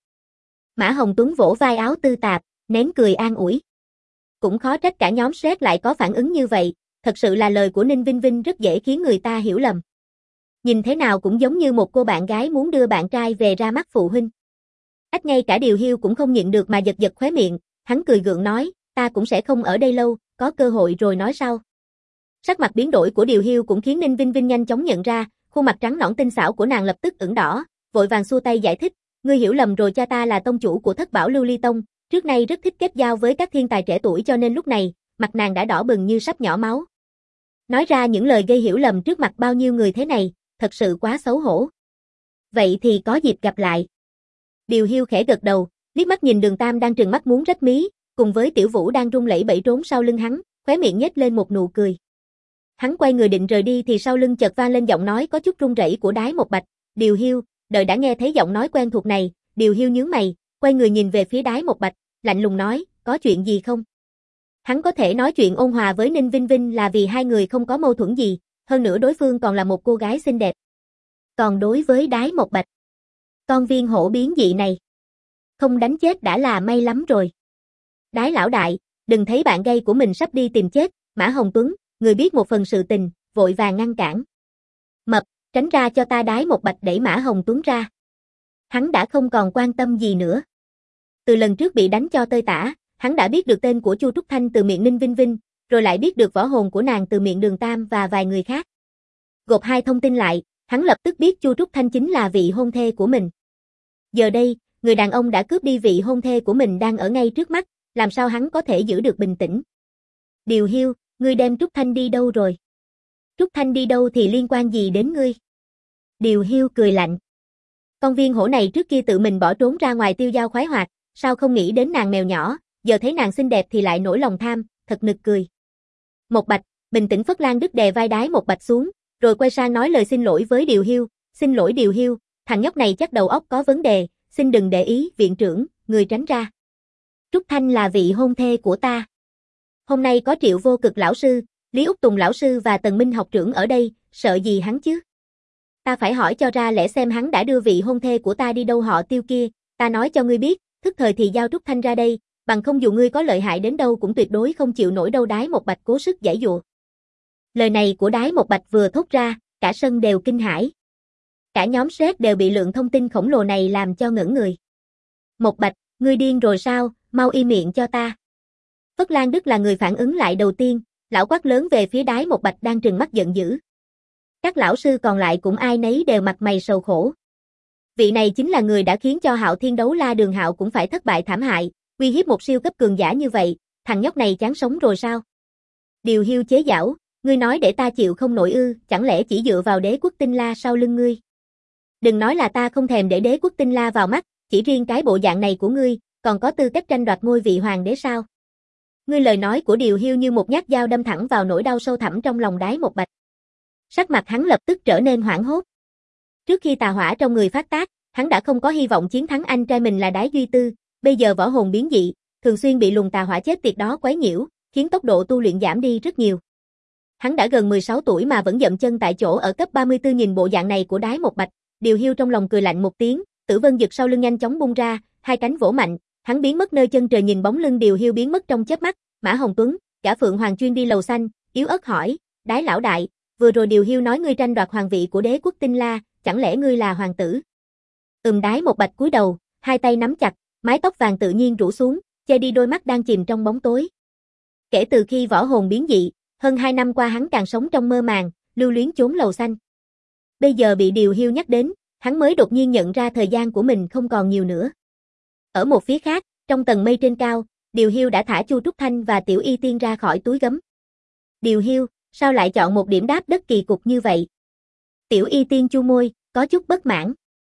Mã Hồng Tuấn vỗ vai Áo Tư Tạp, nén cười an ủi. Cũng khó trách cả nhóm Sét lại có phản ứng như vậy, thật sự là lời của Ninh Vinh Vinh rất dễ khiến người ta hiểu lầm. Nhìn thế nào cũng giống như một cô bạn gái muốn đưa bạn trai về ra mắt phụ huynh. Ách ngay cả Điều Hiu cũng không nhịn được mà giật giật khóe miệng, hắn cười gượng nói, ta cũng sẽ không ở đây lâu, có cơ hội rồi nói sau. Sắc mặt biến đổi của Điều Hiu cũng khiến Ninh Vinh Vinh nhanh chóng nhận ra, khuôn mặt trắng nõn tinh xảo của nàng lập tức ửng đỏ, vội vàng xua tay giải thích, ngươi hiểu lầm rồi, cha ta là tông chủ của Thất Bảo Lưu Ly Tông, trước nay rất thích kết giao với các thiên tài trẻ tuổi cho nên lúc này, mặt nàng đã đỏ bừng như sắp nhỏ máu. Nói ra những lời gây hiểu lầm trước mặt bao nhiêu người thế này, thật sự quá xấu hổ. Vậy thì có dịp gặp lại. Điều Hiu khẽ gật đầu, liếc mắt nhìn Đường Tam đang trừng mắt muốn rách mí, cùng với Tiểu Vũ đang run lẩy bẩy trốn sau lưng hắn, khóe miệng nhếch lên một nụ cười. Hắn quay người định rời đi thì sau lưng chợt vang lên giọng nói có chút run rẩy của Đái Một Bạch, Điều Hiu. Đợi đã nghe thấy giọng nói quen thuộc này, Điều Hiu nhướng mày, quay người nhìn về phía Đái Một Bạch, lạnh lùng nói, có chuyện gì không? Hắn có thể nói chuyện ôn hòa với Ninh Vinh Vinh là vì hai người không có mâu thuẫn gì, hơn nữa đối phương còn là một cô gái xinh đẹp. Còn đối với Đái Một Bạch, con viên hổ biến dị này, không đánh chết đã là may lắm rồi. Đái lão đại, đừng thấy bạn gay của mình sắp đi tìm chết, Mã Hồng Tuấn, người biết một phần sự tình, vội vàng ngăn cản. Mập, tránh ra cho ta. Đái Một Bạch đẩy Mã Hồng Tuấn ra. Hắn đã không còn quan tâm gì nữa. Từ lần trước bị đánh cho tơi tả, hắn đã biết được tên của Chu Trúc Thanh từ miệng Ninh Vinh Vinh, rồi lại biết được võ hồn của nàng từ miệng Đường Tam và vài người khác. Gộp hai thông tin lại, hắn lập tức biết Chu Trúc Thanh chính là vị hôn thê của mình. Giờ đây, người đàn ông đã cướp đi vị hôn thê của mình đang ở ngay trước mắt, làm sao hắn có thể giữ được bình tĩnh. Điều Hiu, ngươi đem Trúc Thanh đi đâu rồi? Trúc Thanh đi đâu thì liên quan gì đến ngươi? Điều Hiu cười lạnh. Con viên hổ này trước kia tự mình bỏ trốn ra ngoài tiêu dao khoái hoạt, sao không nghĩ đến nàng mèo nhỏ, giờ thấy nàng xinh đẹp thì lại nổi lòng tham, thật nực cười. Một Bạch, bình tĩnh. Phất Lan Đức đè vai Đái Một Bạch xuống, rồi quay sang nói lời xin lỗi với Điều Hiu. Xin lỗi Điều Hiu, thằng nhóc này chắc đầu óc có vấn đề, xin đừng để ý. Viện trưởng, người tránh ra. Trúc Thanh là vị hôn thê của ta. Hôm nay có Triệu Vô Cực lão sư, Lý Úc Tùng lão sư và Tần Minh học trưởng ở đây, sợ gì hắn chứ? Ta phải hỏi cho ra lẽ xem hắn đã đưa vị hôn thê của ta đi đâu. Họ Tiêu kia, ta nói cho ngươi biết, thức thời thì giao Trúc Thanh ra đây, bằng không dù ngươi có lợi hại đến đâu cũng tuyệt đối không chịu nổi đâu. Đái Một Bạch cố sức giãy giụa. Lời này của Đái Một Bạch vừa thốt ra, cả sân đều kinh hãi. Cả nhóm sét đều bị lượng thông tin khổng lồ này làm cho ngẩn người. Một Bạch, ngươi điên rồi sao, mau im miệng cho ta. Phất Lan Đức là người phản ứng lại đầu tiên, lão quát lớn về phía Đái Một Bạch đang trừng mắt giận dữ. Các lão sư còn lại cũng ai nấy đều mặt mày sầu khổ. Vị này chính là người đã khiến cho Hạo Thiên Đấu La Đường Hạo cũng phải thất bại thảm hại, uy hiếp một siêu cấp cường giả như vậy, thằng nhóc này chán sống rồi sao? Điều Hiu chế giễu, ngươi nói để ta chịu không nổi ư, chẳng lẽ chỉ dựa vào Đế Quốc Tinh La sau lưng ngươi? Đừng nói là ta không thèm để Đế Quốc Tinh La vào mắt, chỉ riêng cái bộ dạng này của ngươi, còn có tư cách tranh đoạt ngôi vị hoàng đế sao? Ngươi. Lời nói của Điều Hiu như một nhát dao đâm thẳng vào nỗi đau sâu thẳm trong lòng Đái Một Bạch. Sắc mặt hắn lập tức trở nên hoảng hốt. Trước khi tà hỏa trong người phát tác, hắn đã không có hy vọng chiến thắng anh trai mình là Đái Duy Tư, bây giờ võ hồn biến dị, thường xuyên bị luồng tà hỏa chết tiệt đó quấy nhiễu, khiến tốc độ tu luyện giảm đi rất nhiều. Hắn đã gần mười sáu tuổi mà vẫn dậm chân tại chỗ ở cấp ba mươi tư. Nhìn bộ dạng này của Đái Một Bạch, Điều Hiu trong lòng cười lạnh một tiếng, Tử Vân Dực sau lưng nhanh chóng bung ra, hai cánh vỗ mạnh, hắn biến mất nơi chân trời. Nhìn bóng lưng Điều Hiu biến mất trong chớp mắt, Mã Hồng Tuấn, cả Phượng Hoàng chuyên đi lầu xanh, yếu ớt hỏi, Đái lão đại, vừa rồi Điều Hiu nói ngươi tranh đoạt hoàng vị của Đế Quốc Tinh La, chẳng lẽ ngươi là hoàng tử? Ừm. Đái Một Bạch cúi đầu, hai tay nắm chặt, mái tóc vàng tự nhiên rủ xuống, che đi đôi mắt đang chìm trong bóng tối. Kể từ khi võ hồn biến dị, hơn hai năm qua hắn càng sống trong mơ màng, lưu luyến chốn lầu xanh. Bây giờ bị Điều Hiu nhắc đến, hắn mới đột nhiên nhận ra thời gian của mình không còn nhiều nữa. Ở một phía khác, trong tầng mây trên cao, Điều Hiu đã thả Chu Trúc Thanh và Tiểu Y Tiên ra khỏi túi gấm. Điều Hiu, sao lại chọn một điểm đáp đất kỳ cục như vậy? Tiểu Y Tiên chu môi, có chút bất mãn.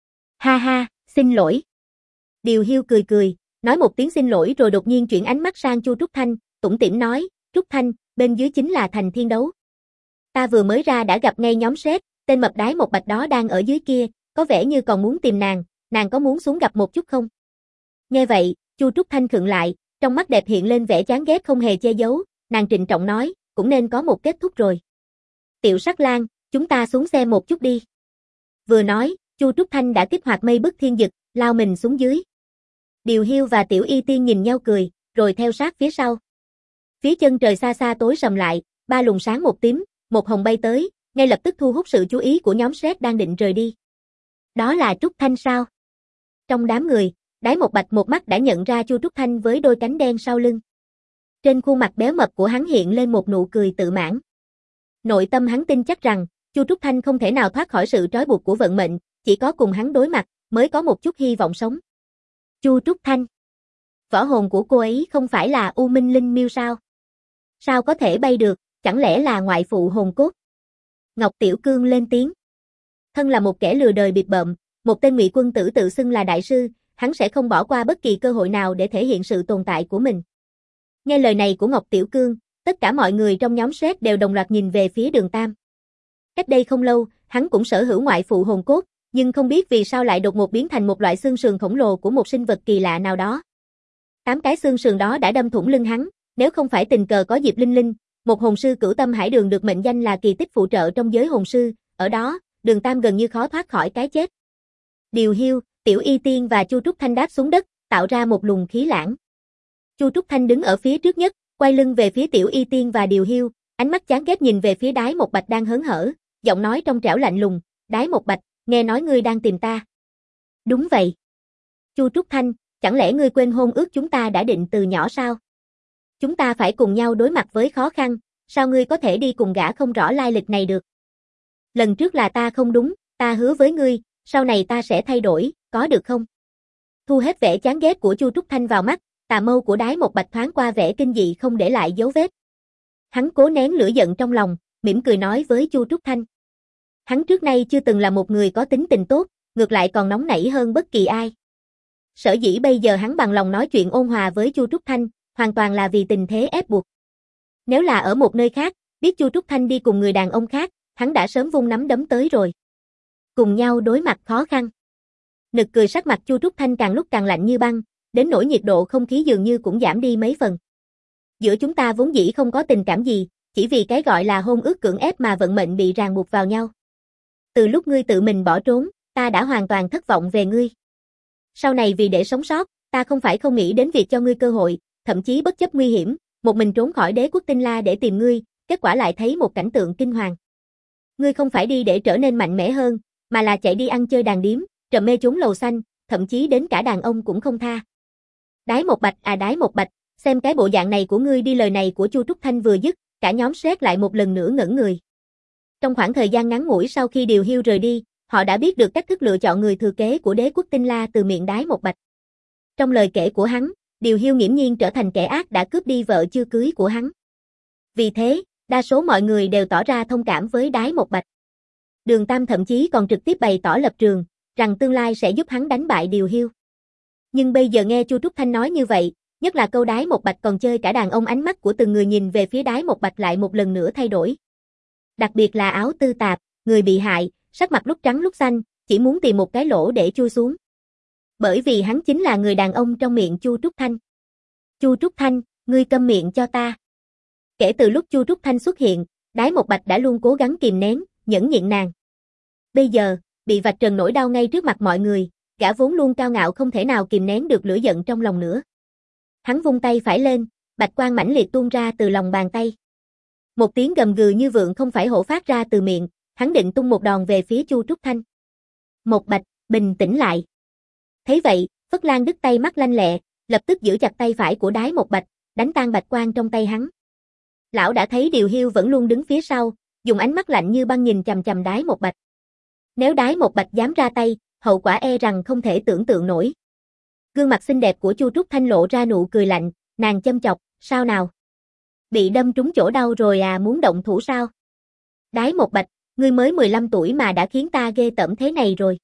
Ha ha, xin lỗi. Điều Hiu cười cười, nói một tiếng xin lỗi rồi đột nhiên chuyển ánh mắt sang Chu Trúc Thanh, tủm tỉm nói, Trúc Thanh, bên dưới chính là thành Thiên Đấu. Ta vừa mới ra đã gặp ngay nhóm sét, tên mập Đái Một Bạch đó đang ở dưới kia, có vẻ như còn muốn tìm nàng, nàng có muốn xuống gặp một chút không? Nghe vậy, Chu Trúc Thanh khựng lại, trong mắt đẹp hiện lên vẻ chán ghét không hề che giấu, nàng trịnh trọng nói, cũng nên có một kết thúc rồi. Tiểu Sắc Lang, chúng ta xuống xe một chút đi. Vừa nói, Chu Trúc Thanh đã kích hoạt mây bức thiên dực, lao mình xuống dưới. Điều Hiu và Tiểu Y Tiên nhìn nhau cười, rồi theo sát phía sau. Phía chân trời xa xa tối sầm lại, ba luồng sáng một tím, một hồng bay tới, ngay lập tức thu hút sự chú ý của nhóm sét đang định rời đi. Đó là Trúc Thanh sao? Trong đám người, Đái Một Bạch một mắt đã nhận ra Chu Trúc Thanh với đôi cánh đen sau lưng. Trên khuôn mặt béo mập của hắn hiện lên một nụ cười tự mãn. Nội tâm hắn tin chắc rằng, Chu Trúc Thanh không thể nào thoát khỏi sự trói buộc của vận mệnh, chỉ có cùng hắn đối mặt, mới có một chút hy vọng sống. Chu Trúc Thanh. Võ hồn của cô ấy không phải là U Minh Linh Miêu sao? Sao có thể bay được, chẳng lẽ là ngoại phụ hồn cốt? Ngọc Tiểu Cương lên tiếng. Thân là một kẻ lừa đời bịp bợm, một tên ngụy quân tử tự xưng là đại sư, hắn sẽ không bỏ qua bất kỳ cơ hội nào để thể hiện sự tồn tại của mình. Nghe lời này của Ngọc Tiểu Cương, tất cả mọi người trong nhóm sét đều đồng loạt nhìn về phía Đường Tam. Cách đây không lâu, hắn cũng sở hữu ngoại phụ hồn cốt, nhưng không biết vì sao lại đột ngột biến thành một loại xương sườn khổng lồ của một sinh vật kỳ lạ nào đó. Tám cái xương sườn đó đã đâm thủng lưng hắn, Nếu không phải tình cờ có Diệp Linh Linh, một hồn sư cửu tâm hải đường được mệnh danh là kỳ tích phụ trợ trong giới hồn sư, ở đó, Đường Tam gần như khó thoát khỏi cái chết. Điều Hiu, Tiểu Y Tiên và Chu Trúc Thanh đáp xuống đất, tạo ra một luồng khí lãng. Chu Trúc Thanh đứng ở phía trước nhất, quay lưng về phía Tiểu Y Tiên và Điều Hiu, ánh mắt chán ghét nhìn về phía Đái Một Bạch đang hớn hở, giọng nói trong trẻo lạnh lùng, "Đái Một Bạch, nghe nói ngươi đang tìm ta." "Đúng vậy." "Chu Trúc Thanh, chẳng lẽ ngươi quên hôn ước chúng ta đã định từ nhỏ sao? Chúng ta phải cùng nhau đối mặt với khó khăn, sao ngươi có thể đi cùng gã không rõ lai lịch này được? Lần trước là ta không đúng, ta hứa với ngươi, sau này ta sẽ thay đổi, có được không?" Thu hết vẻ chán ghét của Chu Trúc Thanh vào mắt, tà mâu của Đái Một Bạch thoáng qua vẻ kinh dị không để lại dấu vết. Hắn cố nén lửa giận trong lòng, mỉm cười nói với Chu Trúc Thanh. Hắn trước nay chưa từng là một người có tính tình tốt, ngược lại còn nóng nảy hơn bất kỳ ai. Sở dĩ bây giờ hắn bằng lòng nói chuyện ôn hòa với Chu Trúc Thanh, hoàn toàn là vì tình thế ép buộc. Nếu là ở một nơi khác, biết Chu Trúc Thanh đi cùng người đàn ông khác, hắn đã sớm vung nắm đấm tới rồi. Cùng nhau đối mặt khó khăn. Nực cười, sắc mặt Chu Trúc Thanh càng lúc càng lạnh như băng, đến nỗi nhiệt độ không khí dường như cũng giảm đi mấy phần. Giữa chúng ta vốn dĩ không có tình cảm gì, chỉ vì cái gọi là hôn ước cưỡng ép mà vận mệnh bị ràng buộc vào nhau. Từ lúc ngươi tự mình bỏ trốn, ta đã hoàn toàn thất vọng về ngươi. Sau này vì để sống sót, ta không phải không nghĩ đến việc cho ngươi cơ hội, thậm chí bất chấp nguy hiểm, một mình trốn khỏi đế quốc Tinh La để tìm ngươi, kết quả lại thấy một cảnh tượng kinh hoàng. Ngươi không phải đi để trở nên mạnh mẽ hơn, mà là chạy đi ăn chơi đàn điếm, trầm mê trốn lầu xanh, thậm chí đến cả đàn ông cũng không tha. Đái Một Bạch à Đái Một Bạch, xem cái bộ dạng này của ngươi đi. Lời này của Chu Trúc Thanh vừa dứt, cả nhóm sét lại một lần nữa ngẩn người. Trong khoảng thời gian ngắn ngủi sau khi Điều Hiu rời đi, họ đã biết được cách thức lựa chọn người thừa kế của đế quốc Tinh La từ miệng Đái Một Bạch. Trong lời kể của hắn, Điều Hiu nghiễm nhiên trở thành kẻ ác đã cướp đi vợ chưa cưới của hắn. Vì thế, đa số mọi người đều tỏ ra thông cảm với Đái Một Bạch. Đường Tam thậm chí còn trực tiếp bày tỏ lập trường, rằng tương lai sẽ giúp hắn đánh bại Điều Hiu. Nhưng bây giờ nghe Chu Trúc Thanh nói như vậy, nhất là câu Đái Một Bạch còn chơi cả đàn ông, ánh mắt của từng người nhìn về phía Đái Một Bạch lại một lần nữa thay đổi. Đặc biệt là Áo Tư Tạp, người bị hại, sắc mặt lúc trắng lúc xanh, chỉ muốn tìm một cái lỗ để chui xuống. Bởi vì hắn chính là người đàn ông trong miệng Chu Trúc Thanh. Chu Trúc Thanh, ngươi câm miệng cho ta. Kể từ lúc Chu Trúc Thanh xuất hiện, Đái Một Bạch đã luôn cố gắng kìm nén, nhẫn nhịn nàng. Bây giờ, bị vạch trần nỗi đau ngay trước mặt mọi người, gã vốn luôn cao ngạo không thể nào kìm nén được lửa giận trong lòng nữa. Hắn vung tay phải lên, bạch quang mãnh liệt tuôn ra từ lòng bàn tay. Một tiếng gầm gừ như vượn không phải hổ phát ra từ miệng, hắn định tung một đòn về phía Chu Trúc Thanh. Một Bạch, bình tĩnh lại. Thấy vậy, Phất Lan đứt tay mắt lanh lẹ, lập tức giữ chặt tay phải của Đái Một Bạch, đánh tan bạch quang trong tay hắn. Lão đã thấy Điều Hiu vẫn luôn đứng phía sau, dùng ánh mắt lạnh như băng nhìn chằm chằm Đái Một Bạch. Nếu Đái Một Bạch dám ra tay, hậu quả e rằng không thể tưởng tượng nổi. Gương mặt xinh đẹp của Chu Trúc Thanh lộ ra nụ cười lạnh, nàng châm chọc, sao nào? Bị đâm trúng chỗ đau rồi à, muốn động thủ sao? Đái Một Bạch, ngươi mới mười lăm tuổi mà đã khiến ta ghê tởm thế này rồi.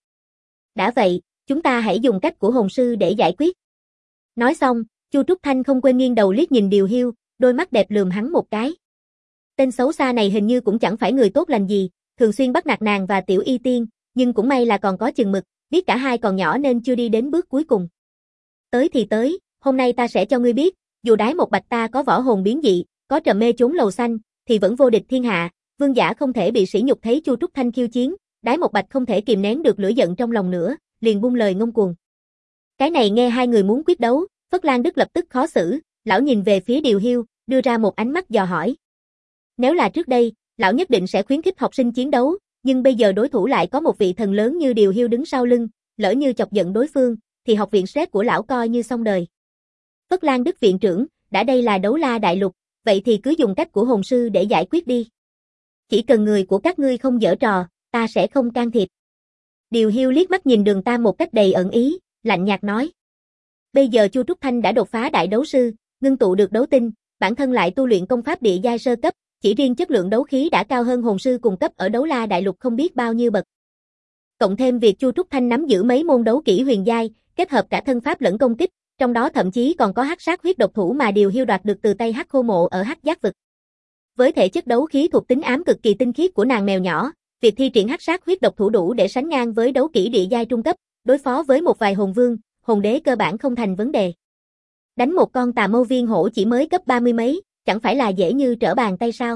Đã vậy, chúng ta hãy dùng cách của hồn sư để giải quyết. Nói xong, Chu Trúc Thanh không quên nghiêng đầu liếc nhìn Điều Hiu, đôi mắt đẹp lườm hắn một cái. Tên xấu xa này hình như cũng chẳng phải người tốt lành gì, thường xuyên bắt nạt nàng và Tiểu Y Tiên, nhưng cũng may là còn có chừng mực, biết cả hai còn nhỏ nên chưa đi đến bước cuối cùng. Tới thì tới, hôm nay ta sẽ cho ngươi biết, dù Đái Một Bạch ta có võ hồn biến dị, có trầm mê trốn lầu xanh, thì vẫn vô địch thiên hạ, vương giả không thể bị sỉ nhục. Thấy Chu Trúc Thanh khiêu chiến, Đái Một Bạch không thể kìm nén được lửa giận trong lòng nữa, liền buông lời ngông cuồng. Cái này nghe hai người muốn quyết đấu, Phất Lan Đức lập tức khó xử, lão nhìn về phía Điều Hiu, đưa ra một ánh mắt dò hỏi. Nếu là trước đây, lão nhất định sẽ khuyến khích học sinh chiến đấu, nhưng bây giờ đối thủ lại có một vị thần lớn như Điều Hiu đứng sau lưng, lỡ như chọc giận đối phương, thì học viện xét của lão coi như xong đời. Phất Lan Đức viện trưởng, đã đây là đấu la đại lục, vậy thì cứ dùng cách của hồn sư để giải quyết đi. Chỉ cần người của các ngươi không giở trò, ta sẽ không can thiệp. Điều Hiu liếc mắt nhìn Đường Tam một cách đầy ẩn ý, lạnh nhạt nói. Bây giờ Chu Trúc Thanh đã đột phá đại đấu sư, ngưng tụ được đấu tinh, bản thân lại tu luyện công pháp địa giai sơ cấp, chỉ riêng chất lượng đấu khí đã cao hơn hồn sư cùng cấp ở đấu la đại lục không biết bao nhiêu bậc. Cộng thêm việc Chu Trúc Thanh nắm giữ mấy môn đấu kỹ huyền giai, kết hợp cả thân pháp lẫn công kích, trong đó thậm chí còn có hắc sát huyết độc thủ mà Điều Hiu đoạt được từ tay Hắc Khô Mộ ở Hắc Giác vực. Với thể chất đấu khí thuộc tính ám cực kỳ tinh khiết của nàng mèo nhỏ, việc thi triển hắc sát huyết độc thủ đủ để sánh ngang với đấu kỹ địa giai trung cấp, đối phó với một vài hồn vương, hồn đế cơ bản không thành vấn đề. Đánh một con tà mâu viên hổ chỉ mới cấp ba mươi mấy, chẳng phải là dễ như trở bàn tay sao?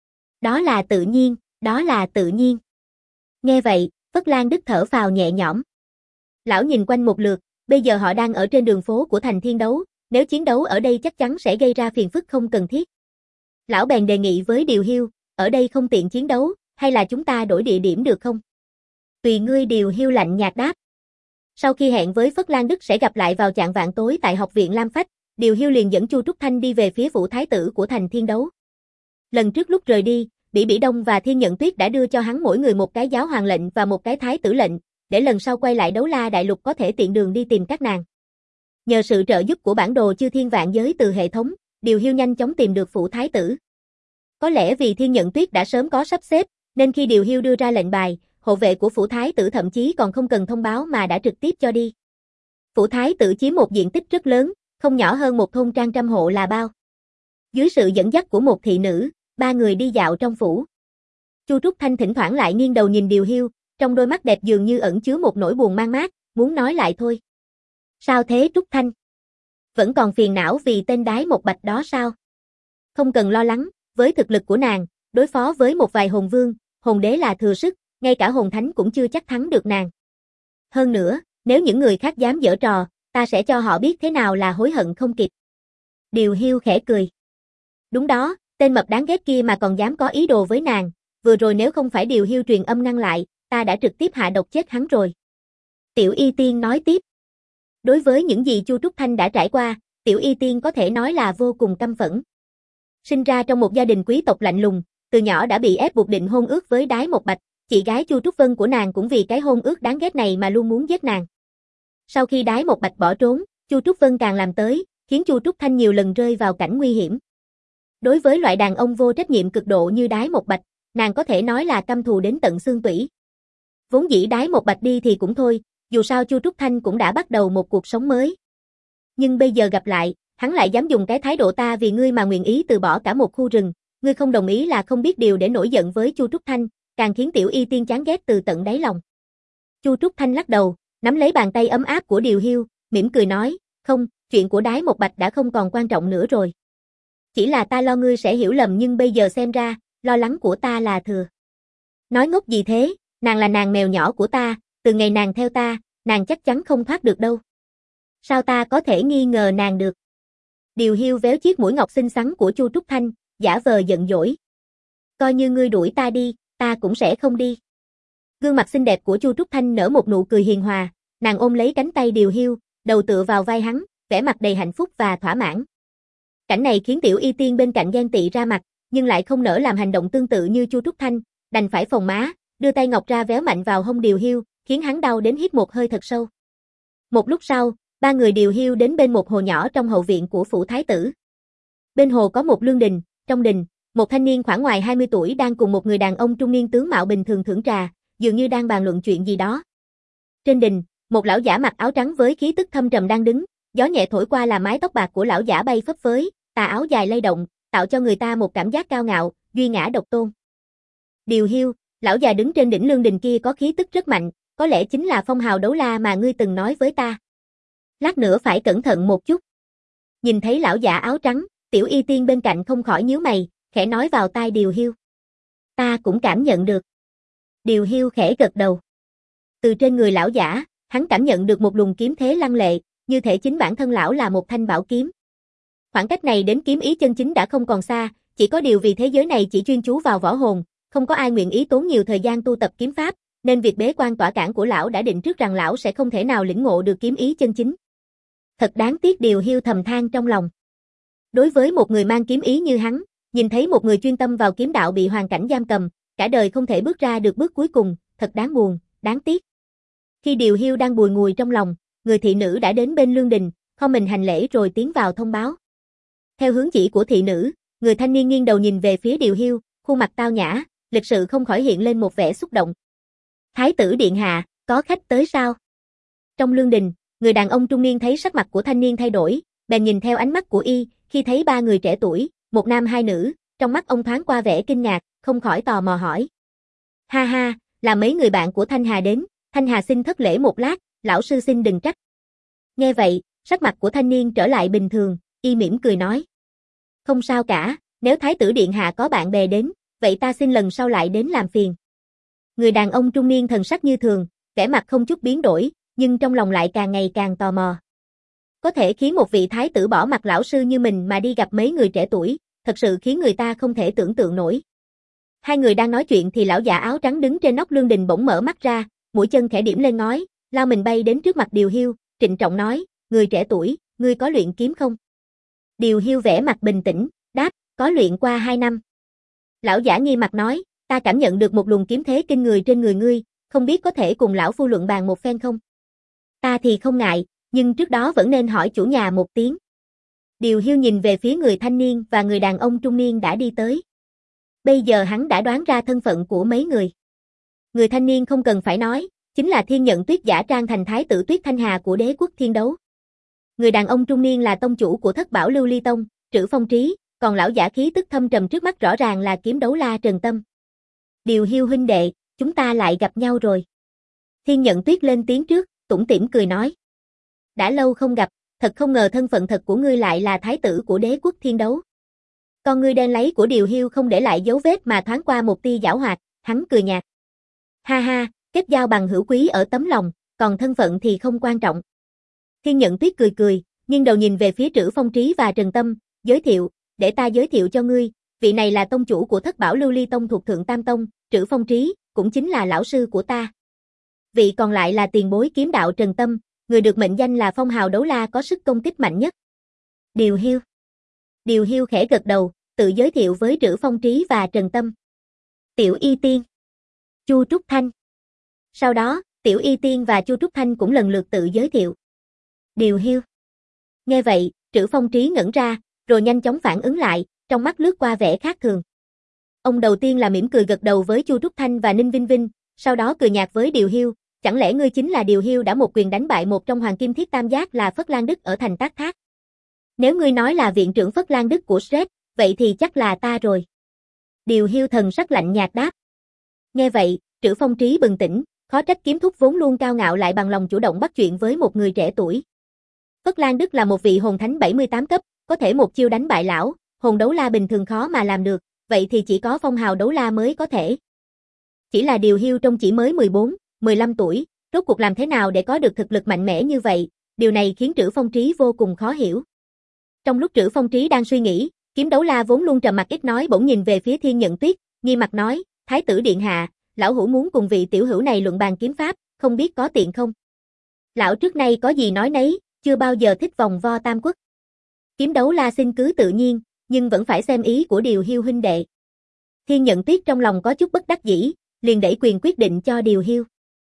Đó là tự nhiên, đó là tự nhiên. Nghe vậy, Phất Lan Đức thở phào nhẹ nhõm. Lão nhìn quanh một lượt, bây giờ họ đang ở trên đường phố của thành Thiên Đấu, nếu chiến đấu ở đây chắc chắn sẽ gây ra phiền phức không cần thiết. Lão bèn đề nghị với Điều Hiu, ở đây không tiện chiến đấu, hay là chúng ta đổi địa điểm được không? Tùy ngươi, Điều Hiu lạnh nhạt đáp. Sau khi hẹn với Phất Lan Đức sẽ gặp lại vào chạng vạng tối tại học viện Lam Phách, Điều Hiu liền dẫn Chu Trúc Thanh đi về phía phủ thái tử của thành Thiên Đấu. Lần trước lúc rời đi, Bỉ Bỉ Đông và Thiên Nhận Tuyết đã đưa cho hắn mỗi người một cái giáo hoàng lệnh và một cái thái tử lệnh, để lần sau quay lại Đấu La Đại Lục có thể tiện đường đi tìm các nàng. Nhờ sự trợ giúp của bản đồ chư thiên vạn giới từ hệ thống, Điều Hiu nhanh chóng tìm được phủ thái tử. Có lẽ vì Thiên Nhận Tuyết đã sớm có sắp xếp, nên khi Điều Hiu đưa ra lệnh bài, hộ vệ của phủ thái tử thậm chí còn không cần thông báo mà đã trực tiếp cho đi. Phủ thái tử chiếm một diện tích rất lớn, không nhỏ hơn một thôn trang trăm hộ là bao. Dưới sự dẫn dắt của một thị nữ, ba người đi dạo trong phủ. Chu Trúc Thanh thỉnh thoảng lại nghiêng đầu nhìn Điều Hiu, trong đôi mắt đẹp dường như ẩn chứa một nỗi buồn man mác, muốn nói lại thôi. Sao thế Trúc Thanh? Vẫn còn phiền não vì tên đái một bạch đó sao? Không cần lo lắng, với thực lực của nàng, đối phó với một vài hồn vương, hồn đế là thừa sức, ngay cả hồn thánh cũng chưa chắc thắng được nàng. Hơn nữa, nếu những người khác dám giở trò, ta sẽ cho họ biết thế nào là hối hận không kịp. Điều Hiu khẽ cười. Đúng đó, tên mập đáng ghét kia mà còn dám có ý đồ với nàng, vừa rồi nếu không phải Điều Hiu truyền âm ngăn lại, ta đã trực tiếp hạ độc chết hắn rồi. Tiểu Y Tiên nói tiếp. Đối với những gì Chu Trúc Thanh đã trải qua, Tiểu Y Tiên có thể nói là vô cùng căm phẫn. Sinh ra trong một gia đình quý tộc lạnh lùng, từ nhỏ đã bị ép buộc định hôn ước với Đái Một Bạch, chị gái Chu Trúc Vân của nàng cũng vì cái hôn ước đáng ghét này mà luôn muốn giết nàng. Sau khi Đái Một Bạch bỏ trốn, Chu Trúc Vân càng làm tới, khiến Chu Trúc Thanh nhiều lần rơi vào cảnh nguy hiểm. Đối với loại đàn ông vô trách nhiệm cực độ như Đái Một Bạch, nàng có thể nói là căm thù đến tận xương tủy. Vốn dĩ Đái Một Bạch đi thì cũng thôi, dù sao Chu Trúc Thanh cũng đã bắt đầu một cuộc sống mới. Nhưng bây giờ gặp lại, hắn lại dám dùng cái thái độ ta vì ngươi mà nguyện ý từ bỏ cả một khu rừng, ngươi không đồng ý là không biết điều để nổi giận với Chu Trúc Thanh, càng khiến Tiểu Y Tiên chán ghét từ tận đáy lòng. Chu Trúc Thanh lắc đầu, nắm lấy bàn tay ấm áp của Điều Hiu, mỉm cười nói, không, chuyện của Đái Một Bạch đã không còn quan trọng nữa rồi. Chỉ là ta lo ngươi sẽ hiểu lầm nhưng bây giờ xem ra, lo lắng của ta là thừa. Nói ngốc gì thế, nàng là nàng mèo nhỏ của ta, từ ngày nàng theo ta, nàng chắc chắn không thoát được đâu. Sao ta có thể nghi ngờ nàng được? Điều Hiu véo chiếc mũi ngọc xinh xắn của Chu Trúc Thanh, giả vờ giận dỗi. Coi như ngươi đuổi ta đi, ta cũng sẽ không đi. Gương mặt xinh đẹp của Chu Trúc Thanh nở một nụ cười hiền hòa, nàng ôm lấy cánh tay Điều Hiu, đầu tựa vào vai hắn, vẻ mặt đầy hạnh phúc và thỏa mãn. Cảnh này khiến Tiểu Y Tiên bên cạnh ghen tị ra mặt, nhưng lại không nỡ làm hành động tương tự như Chu Trúc Thanh, đành phải phồng má, đưa tay ngọc ra véo mạnh vào hông Điều Hiu, khiến hắn đau đến hít một hơi thật sâu. Một lúc sau, ba người Điều Hiu đến bên một hồ nhỏ trong hậu viện của phủ thái tử. Bên hồ có một lương đình, trong đình, một thanh niên khoảng ngoài hai mươi tuổi đang cùng một người đàn ông trung niên tướng mạo bình thường thưởng trà, dường như đang bàn luận chuyện gì đó. Trên đình, một lão giả mặc áo trắng với khí tức thâm trầm đang đứng, gió nhẹ thổi qua là mái tóc bạc của lão giả bay phấp phới, tà áo dài lay động, tạo cho người ta một cảm giác cao ngạo, duy ngã độc tôn. Điều Hiu, lão già đứng trên đỉnh lương đình kia có khí tức rất mạnh, có lẽ chính là phong hào đấu la mà ngươi từng nói với ta. Lát nữa phải cẩn thận một chút. Nhìn thấy lão giả áo trắng, Tiểu Y Tiên bên cạnh không khỏi nhíu mày, khẽ nói vào tai Điều Hiu. Ta cũng cảm nhận được. Điều Hiu khẽ gật đầu. Từ trên người lão giả, hắn cảm nhận được một luồng kiếm thế lăng lệ, như thể chính bản thân lão là một thanh bảo kiếm. Khoảng cách này đến kiếm ý chân chính đã không còn xa, chỉ có điều vì thế giới này chỉ chuyên chú vào võ hồn, không có ai nguyện ý tốn nhiều thời gian tu tập kiếm pháp, nên việc bế quan tỏa cản của lão đã định trước rằng lão sẽ không thể nào lĩnh ngộ được kiếm ý chân chính. Thật đáng tiếc, Điều Hiu thầm than trong lòng. Đối với một người mang kiếm ý như hắn, nhìn thấy một người chuyên tâm vào kiếm đạo bị hoàn cảnh giam cầm, cả đời không thể bước ra được bước cuối cùng, thật đáng buồn, đáng tiếc. Khi Điều Hiu đang bùi ngùi trong lòng, người thị nữ đã đến bên lương đình, khom mình hành lễ rồi tiến vào thông báo. Theo hướng chỉ của thị nữ, người thanh niên nghiêng đầu nhìn về phía Điều Hiu, khuôn mặt tao nhã, lịch sự không khỏi hiện lên một vẻ xúc động. Thái tử điện hạ, có khách tới sao? Trong lương đình, người đàn ông trung niên thấy sắc mặt của thanh niên thay đổi, bèn nhìn theo ánh mắt của y, khi thấy ba người trẻ tuổi, một nam hai nữ, trong mắt ông thoáng qua vẻ kinh ngạc, không khỏi tò mò hỏi. Ha ha, là mấy người bạn của Thanh Hà đến, Thanh Hà xin thất lễ một lát, lão sư xin đừng trách. Nghe vậy, Sắc mặt của thanh niên trở lại bình thường, y mỉm cười nói. Không sao cả, nếu Thái tử Điện Hạ có bạn bè đến, vậy ta xin lần sau lại đến làm phiền. Người đàn ông trung niên thần sắc như thường, vẻ mặt không chút biến đổi, nhưng trong lòng lại càng ngày càng tò mò. Có thể khiến một vị thái tử bỏ mặt lão sư như mình mà đi gặp mấy người trẻ tuổi, thật sự khiến người ta không thể tưởng tượng nổi. Hai người đang nói chuyện thì lão giả áo trắng đứng trên nóc lương đình bỗng mở mắt ra, mũi chân khẽ điểm lên ngói, lao mình bay đến trước mặt Điều Hiu, trịnh trọng nói, người trẻ tuổi, ngươi có luyện kiếm không? Điều Hiu vẻ mặt bình tĩnh, đáp, có luyện qua hai năm. Lão giả nghi mặt nói, ta cảm nhận được một luồng kiếm thế kinh người trên người ngươi, không biết có thể cùng lão phu luận bàn một phen không? Ta thì không ngại, nhưng trước đó vẫn nên hỏi chủ nhà một tiếng. Điều Hiu nhìn về phía người thanh niên và người đàn ông trung niên đã đi tới. Bây giờ hắn đã đoán ra thân phận của mấy người. Người thanh niên không cần phải nói, chính là Thiên Nhận Tuyết giả trang thành thái tử Tuyết Thanh Hà của đế quốc Thiên Đấu. Người đàn ông trung niên là tông chủ của Thất Bảo Lưu Ly Tông, Trữ Phong Trí, còn lão giả khí tức thâm trầm trước mắt rõ ràng là Kiếm Đấu La Trần Tâm. Điều Hiu huynh đệ, chúng ta lại gặp nhau rồi. Thiên Nhận Tuyết lên tiếng trước, tủm tỉm cười nói. Đã lâu không gặp, thật không ngờ thân phận thật của ngươi lại là thái tử của đế quốc Thiên Đấu. Con ngươi đen lấy của Điều Hiu không để lại dấu vết mà thoáng qua một tia giảo hoạt, hắn cười nhạt. Ha ha, kết giao bằng hữu quý ở tấm lòng, còn thân phận thì không quan trọng. Thiên Nhận Tuyết cười cười, nhưng đầu nhìn về phía Trữ Phong Trí và Trần Tâm, giới thiệu, để ta giới thiệu cho ngươi, vị này là tông chủ của Thất Bảo Lưu Ly Tông thuộc Thượng Tam Tông, Trữ Phong Trí, cũng chính là lão sư của ta. Vị còn lại là tiền bối kiếm đạo Trần Tâm, người được mệnh danh là phong hào đấu la có sức công kích mạnh nhất. Điều Hiu. Điều Hiu khẽ gật đầu, tự giới thiệu với Trữ Phong Trí và Trần Tâm. Tiểu Y Tiên. Chu Trúc Thanh. Sau đó, Tiểu Y Tiên và Chu Trúc Thanh cũng lần lượt tự giới thiệu. Điều Hiu. Nghe vậy, Trữ Phong Trí ngẩn ra, rồi nhanh chóng phản ứng lại, trong mắt lướt qua vẻ khác thường. Ông đầu tiên là mỉm cười gật đầu với Chu Trúc Thanh và Ninh Vinh Vinh, sau đó cười nhạt với Điều Hiu, chẳng lẽ ngươi chính là Điều Hiu đã một quyền đánh bại một trong Hoàng Kim Thiết Tam Giác là Phất Lan Đức ở thành Tác Thác? Nếu ngươi nói là viện trưởng Phất Lan Đức của Sret, vậy thì chắc là ta rồi. Điều Hiu thần sắc lạnh nhạt đáp. Nghe vậy, Trữ Phong Trí bừng tỉnh, khó trách Kiếm Thúc vốn luôn cao ngạo lại bằng lòng chủ động bắt chuyện với một người trẻ tuổi. Phất Lan Đức là một vị hồn thánh bảy mươi tám cấp, có thể một chiêu đánh bại lão, hồn đấu la bình thường khó mà làm được, vậy thì chỉ có phong hào đấu la mới có thể. Chỉ là Điều Hiu trông chỉ mới mười bốn, mười lăm tuổi, rốt cuộc làm thế nào để có được thực lực mạnh mẽ như vậy, điều này khiến Trữ Phong Trí vô cùng khó hiểu. Trong lúc Trữ Phong Trí đang suy nghĩ, Kiếm Đấu La vốn luôn trầm mặc ít nói bỗng nhìn về phía Thiên Nhận Tuyết, nghi mặt nói, Thái tử Điện Hạ, lão hữu muốn cùng vị tiểu hữu này luận bàn kiếm pháp, không biết có tiện không? Lão trước nay có gì nói nấy, chưa bao giờ thích vòng vo tam quốc. Kiếm Đấu La xin cứ tự nhiên, nhưng vẫn phải xem ý của Điều Hiu huynh đệ. Thiên Nhận Tuyết trong lòng có chút bất đắc dĩ, liền đẩy quyền quyết định cho Điều Hiu.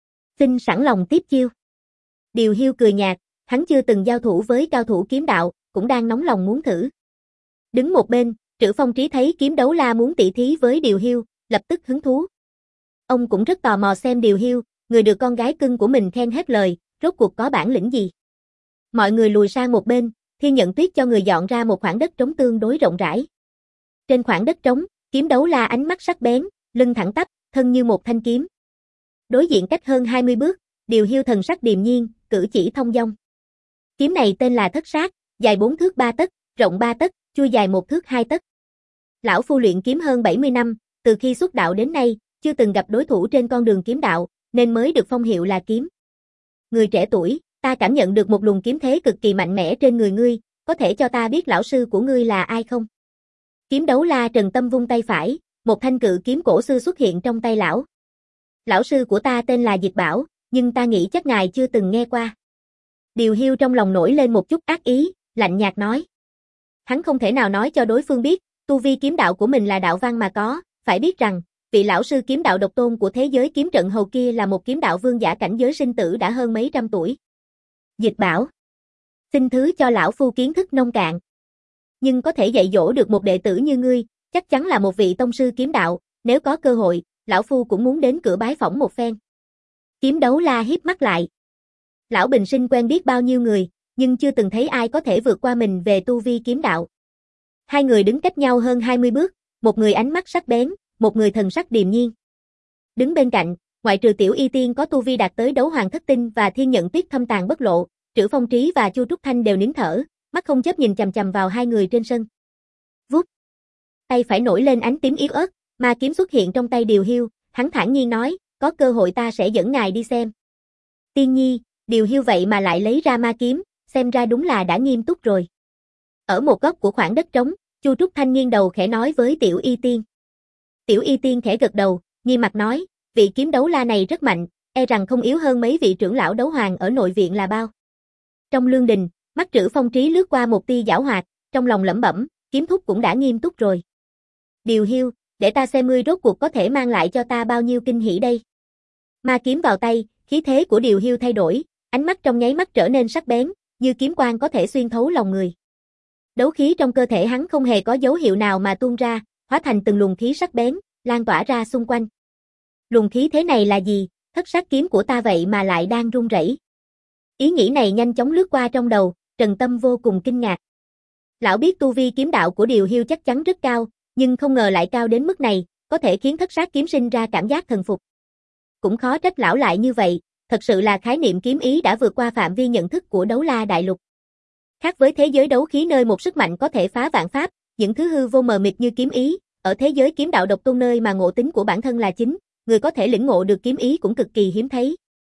Xin sẵn lòng tiếp chiêu. Điều Hiu cười nhạt, hắn chưa từng giao thủ với cao thủ kiếm đạo, cũng đang nóng lòng muốn thử. Đứng một bên, Trữ Phong Trí thấy Kiếm Đấu La muốn tỉ thí với Điều Hiu, lập tức hứng thú. Ông cũng rất tò mò xem Điều Hiu, người được con gái cưng của mình khen hết lời, rốt cuộc có bản lĩnh gì. Mọi người lùi sang một bên, Thiên Nhận Tuyết cho người dọn ra một khoảng đất trống tương đối rộng rãi. Trên khoảng đất trống, Kiếm Đấu La ánh mắt sắc bén, lưng thẳng tắp, thân như một thanh kiếm. Đối diện cách hơn hai mươi bước, Điều Hiu thần sắc điềm nhiên, cử chỉ thông dong. Kiếm này tên là Thất Sát, dài bốn thước ba tấc, rộng ba tấc, chui dài một thước hai tấc. Lão phu luyện kiếm hơn bảy mươi năm, từ khi xuất đạo đến nay, chưa từng gặp đối thủ trên con đường kiếm đạo, nên mới được phong hiệu là kiếm. Người trẻ tuổi, ta cảm nhận được một luồng kiếm thế cực kỳ mạnh mẽ trên người ngươi, có thể cho ta biết lão sư của ngươi là ai không? Kiếm Đấu La Trần Tâm vung tay phải, một thanh cự kiếm cổ xưa xuất hiện trong tay lão. Lão sư của ta tên là Dịch Bảo, nhưng ta nghĩ chắc ngài chưa từng nghe qua. Điều Hiu trong lòng nổi lên một chút ác ý, lạnh nhạt nói. Hắn không thể nào nói cho đối phương biết, tu vi kiếm đạo của mình là đạo văn mà có, phải biết rằng, vị lão sư kiếm đạo độc tôn của thế giới kiếm trận hầu kia là một kiếm đạo vương giả cảnh giới sinh tử đã hơn mấy trăm tuổi. Dịch Bảo. Xin thứ cho lão phu kiến thức nông cạn. Nhưng có thể dạy dỗ được một đệ tử như ngươi, chắc chắn là một vị tông sư kiếm đạo, nếu có cơ hội, lão phu cũng muốn đến cửa bái phỏng một phen. Kiếm Đấu La híp mắt lại. Lão bình sinh quen biết bao nhiêu người, nhưng chưa từng thấy ai có thể vượt qua mình về tu vi kiếm đạo. Hai người đứng cách nhau hơn hai mươi bước, một người ánh mắt sắc bén, một người thần sắc điềm nhiên. Đứng bên cạnh, ngoại trừ Tiểu Y Tiên có tu vi đạt tới đấu hoàng thất tinh và Thiên Nhận Tuyết thâm tàng bất lộ, Trữ Phong Trí và Chu Trúc Thanh đều nín thở, mắt không chớp nhìn chằm chằm vào hai người trên sân. Vút. Tay phải nổi lên ánh tím yếu ớt, ma kiếm xuất hiện trong tay Điều Hiu, hắn thản nhiên nói, có cơ hội ta sẽ dẫn ngài đi xem. Tiên nhi, Điều Hiu vậy mà lại lấy ra ma kiếm, xem ra đúng là đã nghiêm túc rồi. Ở một góc của khoảng đất trống, Chu Trúc Thanh nghiêng đầu khẽ nói với Tiểu Y Tiên. Tiểu Y Tiên khẽ gật đầu, nghiêm mặt nói, vị kiếm đấu la này rất mạnh, e rằng không yếu hơn mấy vị trưởng lão đấu hoàng ở nội viện là bao. Trong lương đình, mắt Trữ Phong Trí lướt qua một tia giảo hoạt, trong lòng lẩm bẩm, kiếm thúc cũng đã nghiêm túc rồi. Điều Hiu, để ta xem ngươi rốt cuộc có thể mang lại cho ta bao nhiêu kinh hỉ đây. Ma kiếm vào tay, khí thế của Điều Hiu thay đổi, ánh mắt trong nháy mắt trở nên sắc bén, như kiếm quang có thể xuyên thấu lòng người. Đấu khí trong cơ thể hắn không hề có dấu hiệu nào mà tuôn ra, hóa thành từng luồng khí sắc bén, lan tỏa ra xung quanh. Luồng khí thế này là gì? Thất sát kiếm của ta vậy mà lại đang run rẩy. Ý nghĩ này nhanh chóng lướt qua trong đầu, Trần Tâm vô cùng kinh ngạc. Lão biết tu vi kiếm đạo của Điều Hiu chắc chắn rất cao, nhưng không ngờ lại cao đến mức này, có thể khiến thất sát kiếm sinh ra cảm giác thần phục. Cũng khó trách lão lại như vậy, thật sự là khái niệm kiếm ý đã vượt qua phạm vi nhận thức của đấu la đại lục. Khác với thế giới đấu khí nơi một sức mạnh có thể phá vạn pháp, những thứ hư vô mờ mịt như kiếm ý, ở thế giới kiếm đạo độc tôn nơi mà ngộ tính của bản thân là chính, người có thể lĩnh ngộ được kiếm ý cũng cực kỳ hiếm thấy.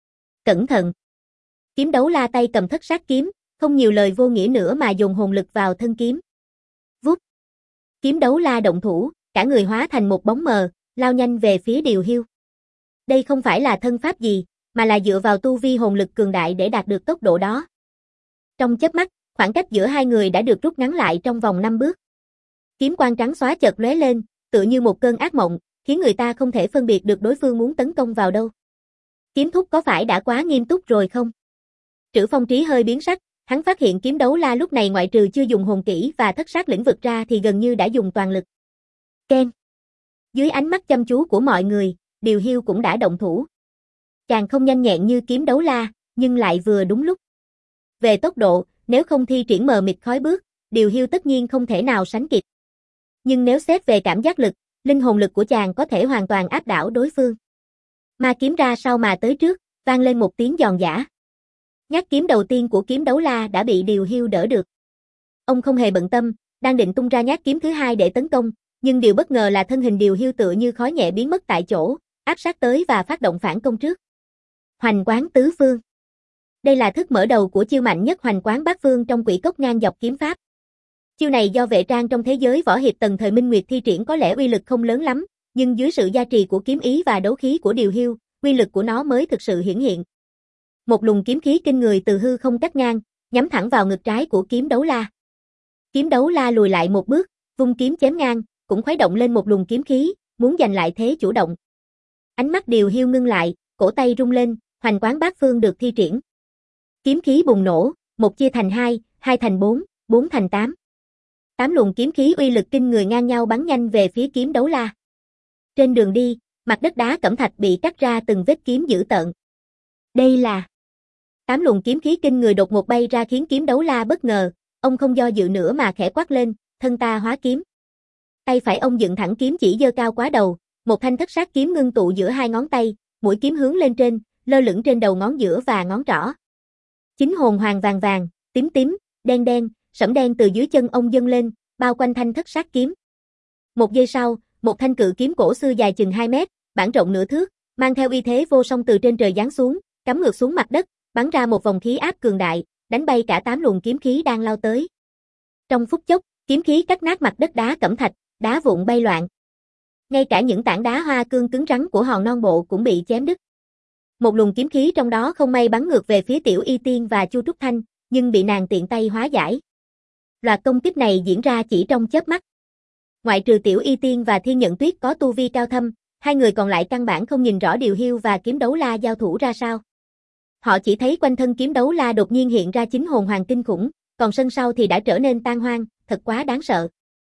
Cẩn thận! Kiếm đấu la tay cầm thất sát kiếm, không nhiều lời vô nghĩa nữa mà dồn hồn lực vào thân kiếm. Vút! Kiếm đấu la động thủ, cả người hóa thành một bóng mờ, lao nhanh về phía Điều Hiu. Đây không phải là thân pháp gì, mà là dựa vào tu vi hồn lực cường đại để đạt được tốc độ đó. Trong chớp mắt, khoảng cách giữa hai người đã được rút ngắn lại trong vòng năm bước. Kiếm quang trắng xóa chợt lóe lên, tựa như một cơn ác mộng, khiến người ta không thể phân biệt được đối phương muốn tấn công vào đâu. Kiếm thúc có phải đã quá nghiêm túc rồi không? Trữ Phong Trí hơi biến sắc, hắn phát hiện kiếm đấu la lúc này ngoại trừ chưa dùng hồn kỹ và thất sát lĩnh vực ra thì gần như đã dùng toàn lực. Keng! Dưới ánh mắt chăm chú của mọi người, Điều Hiu cũng đã động thủ. Chàng không nhanh nhẹn như kiếm đấu la, nhưng lại vừa đúng lúc. Về tốc độ, nếu không thi triển mờ mịt khói bước, Điều Hiu tất nhiên không thể nào sánh kịp. Nhưng nếu xét về cảm giác lực, linh hồn lực của chàng có thể hoàn toàn áp đảo đối phương. Ma kiếm ra sau mà tới trước, vang lên một tiếng giòn giã. Nhát kiếm đầu tiên của kiếm đấu la đã bị Điều Hiu đỡ được. Ông không hề bận tâm, đang định tung ra nhát kiếm thứ hai để tấn công, nhưng điều bất ngờ là thân hình Điều Hiu tựa như khói nhẹ biến mất tại chỗ, áp sát tới và phát động phản công trước. Hoành quán tứ phương. Đây là thức mở đầu của chiêu mạnh nhất hoành quán bát phương trong Quỷ Cốc ngang dọc kiếm pháp. Chiêu này do vệ trang trong thế giới võ hiệp tần thời Minh Nguyệt thi triển có lẽ uy lực không lớn lắm, nhưng dưới sự gia trì của kiếm ý và đấu khí của Điều Hiu, uy lực của nó mới thực sự hiển hiện. Một luồng kiếm khí kinh người từ hư không cắt ngang, nhắm thẳng vào ngực trái của kiếm đấu la. Kiếm đấu la lùi lại một bước, vung kiếm chém ngang, cũng khuấy động lên một luồng kiếm khí, muốn giành lại thế chủ động. Ánh mắt Điều Hiu ngưng lại, cổ tay rung lên, hoành quán bát phương được thi triển. Kiếm khí bùng nổ, một chia thành hai, hai thành bốn, bốn thành tám. Tám luồng kiếm khí uy lực kinh người ngang nhau bắn nhanh về phía kiếm đấu la. Trên đường đi, mặt đất đá cẩm thạch bị cắt ra từng vết kiếm dữ tợn. Đây là tám luồng kiếm khí kinh người đột ngột bay ra khiến kiếm đấu la bất ngờ, ông không do dự nữa mà khẽ quát lên, thân ta hóa kiếm. Tay phải ông dựng thẳng kiếm chỉ giơ cao quá đầu, một thanh thất sát kiếm ngưng tụ giữa hai ngón tay, mũi kiếm hướng lên trên, lơ lửng trên đầu ngón giữa và ngón trỏ. Chính hồn hoàng vàng vàng, tím tím, đen đen, sẫm đen từ dưới chân ông dâng lên, bao quanh thanh thất sát kiếm. Một giây sau, một thanh cự kiếm cổ xưa dài chừng hai mét, bảng rộng nửa thước, mang theo uy thế vô song từ trên trời giáng xuống, cắm ngược xuống mặt đất, bắn ra một vòng khí áp cường đại, đánh bay cả tám luồng kiếm khí đang lao tới. Trong phút chốc, kiếm khí cắt nát mặt đất đá cẩm thạch, đá vụn bay loạn. Ngay cả những tảng đá hoa cương cứng rắn của hòn non bộ cũng bị chém đứt. Một luồng kiếm khí trong đó không may bắn ngược về phía Tiểu Y Tiên và Chu Trúc Thanh, nhưng bị nàng tiện tay hóa giải. Loạt công kích này diễn ra chỉ trong chớp mắt. Ngoại trừ Tiểu Y Tiên và Thiên Nhận Tuyết có tu vi cao thâm, hai người còn lại căn bản không nhìn rõ Điều Hiu và kiếm đấu la giao thủ ra sao. Họ chỉ thấy quanh thân kiếm đấu la đột nhiên hiện ra chính hồn hoàng kinh khủng, còn sân sau thì đã trở nên tan hoang, thật quá đáng sợ.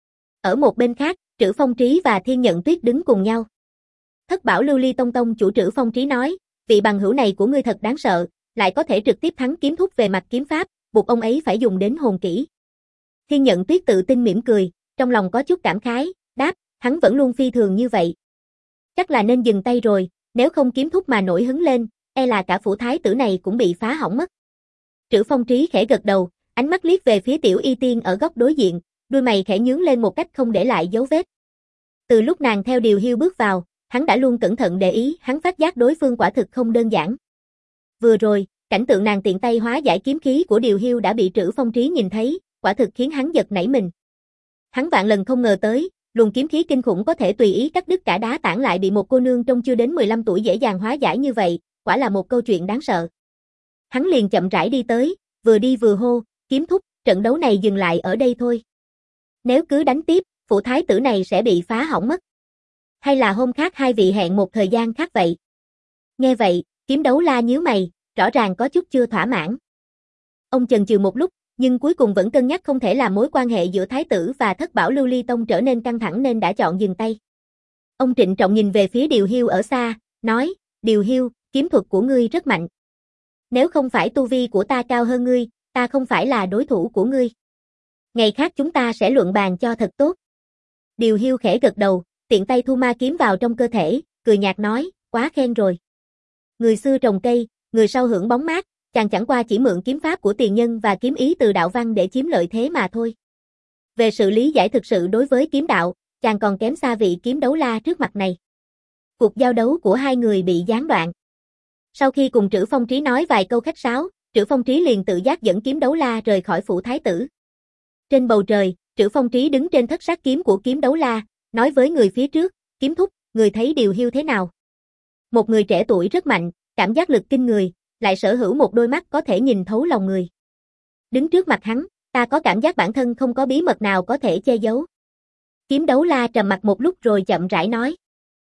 Ở một bên khác, Trữ Phong Trí và Thiên Nhận Tuyết đứng cùng nhau. Thất Bảo Lưu Ly Tông Tông chủ Trữ Phong Trí nói, vị bằng hữu này của ngươi thật đáng sợ, lại có thể trực tiếp thắng kiếm thúc về mặt kiếm pháp, buộc ông ấy phải dùng đến hồn kỹ. Thiên Nhận Tuyết tự tin mỉm cười, trong lòng có chút cảm khái, đáp, hắn vẫn luôn phi thường như vậy. Chắc là nên dừng tay rồi, nếu không kiếm thúc mà nổi hứng lên, e là cả phủ thái tử này cũng bị phá hỏng mất. Trữ Phong Trí khẽ gật đầu, ánh mắt liếc về phía Tiểu Y Tiên ở góc đối diện, đuôi mày khẽ nhướng lên một cách không để lại dấu vết. Từ lúc nàng theo Điều Hiêu bước vào, hắn đã luôn cẩn thận để ý, hắn phát giác đối phương quả thực không đơn giản. Vừa rồi, cảnh tượng nàng tiện tay hóa giải kiếm khí của Điều Hiêu đã bị Trữ Phong Trí nhìn thấy, quả thực khiến hắn giật nảy mình. Hắn vạn lần không ngờ tới, luồng kiếm khí kinh khủng có thể tùy ý cắt đứt cả đá tảng lại bị một cô nương trông chưa đến mười lăm tuổi dễ dàng hóa giải như vậy, quả là một câu chuyện đáng sợ. Hắn liền chậm rãi đi tới, vừa đi vừa hô, Kiếm thúc, trận đấu này dừng lại ở đây thôi. Nếu cứ đánh tiếp, phủ thái tử này sẽ bị phá hỏng mất. Hay là hôm khác hai vị hẹn một thời gian khác vậy? Nghe vậy, Kiếm Đấu La nhíu mày, rõ ràng có chút chưa thỏa mãn. Ông chần chừ một lúc, nhưng cuối cùng vẫn cân nhắc không thể làm mối quan hệ giữa thái tử và thất bảo lưu ly tông trở nên căng thẳng nên đã chọn dừng tay. Ông trịnh trọng nhìn về phía Điều Hiêu ở xa, nói, Điều Hiêu, kiếm thuật của ngươi rất mạnh. Nếu không phải tu vi của ta cao hơn ngươi, ta không phải là đối thủ của ngươi. Ngày khác chúng ta sẽ luận bàn cho thật tốt. Điều Hiêu khẽ gật đầu, tiện tay thu ma kiếm vào trong cơ thể, cười nhạt nói, quá khen rồi. Người xưa trồng cây, người sau hưởng bóng mát, chàng chẳng qua chỉ mượn kiếm pháp của tiền nhân và kiếm ý từ đạo văn để chiếm lợi thế mà thôi. Về sự lý giải thực sự đối với kiếm đạo, chàng còn kém xa vị Kiếm Đấu La trước mặt này. Cuộc giao đấu của hai người bị gián đoạn. Sau khi cùng Trữ Phong Trí nói vài câu khách sáo, Trữ Phong Trí liền tự giác dẫn Kiếm Đấu La rời khỏi phủ thái tử. Trên bầu trời, Trữ Phong Trí đứng trên thất sát kiếm của Kiếm Đấu La, nói với người phía trước, Kiếm thúc, người thấy Điều Hiêu thế nào? Một người trẻ tuổi rất mạnh, cảm giác lực kinh người, lại sở hữu một đôi mắt có thể nhìn thấu lòng người. Đứng trước mặt hắn, ta có cảm giác bản thân không có bí mật nào có thể che giấu. Kiếm Đấu La trầm mặt một lúc rồi chậm rãi nói.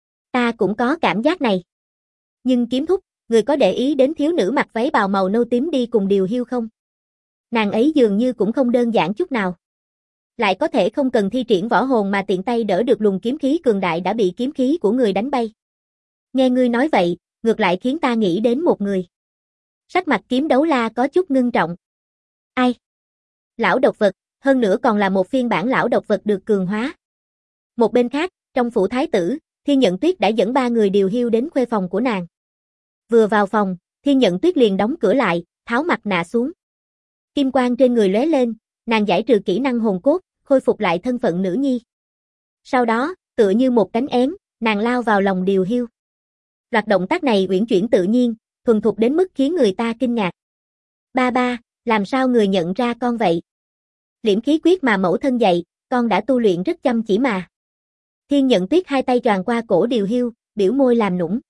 Ta cũng có cảm giác này. Nhưng Kiếm thúc, người có để ý đến thiếu nữ mặc váy bào màu nâu tím đi cùng Điều Hiêu không? Nàng ấy dường như cũng không đơn giản chút nào. Lại có thể không cần thi triển võ hồn mà tiện tay đỡ được luồng kiếm khí cường đại đã bị kiếm khí của người đánh bay. Nghe ngươi nói vậy, ngược lại khiến ta nghĩ đến một người. Sắc mặt Kiếm Đấu La có chút ngưng trọng. Ai? Lão độc vật, hơn nữa còn là một phiên bản lão độc vật được cường hóa. Một bên khác, trong phủ thái tử, Thiên Nhận Tuyết đã dẫn ba người Điều Hiêu đến khuê phòng của nàng. Vừa vào phòng, Thiên Nhận Tuyết liền đóng cửa lại, tháo mặt nạ xuống. Kim quang trên người lóe lên, nàng giải trừ kỹ năng hồn cốt, khôi phục lại thân phận nữ nhi. Sau đó, tựa như một cánh én, nàng lao vào lòng Điều Hiêu. Loạt động tác này uyển chuyển tự nhiên, thuần thục đến mức khiến người ta kinh ngạc. Ba ba, làm sao người nhận ra con vậy? Liễm khí quyết mà mẫu thân dạy, con đã tu luyện rất chăm chỉ mà. Thiên Nhận Tuyết hai tay tròn qua cổ Điều Hiêu, biểu môi làm nũng.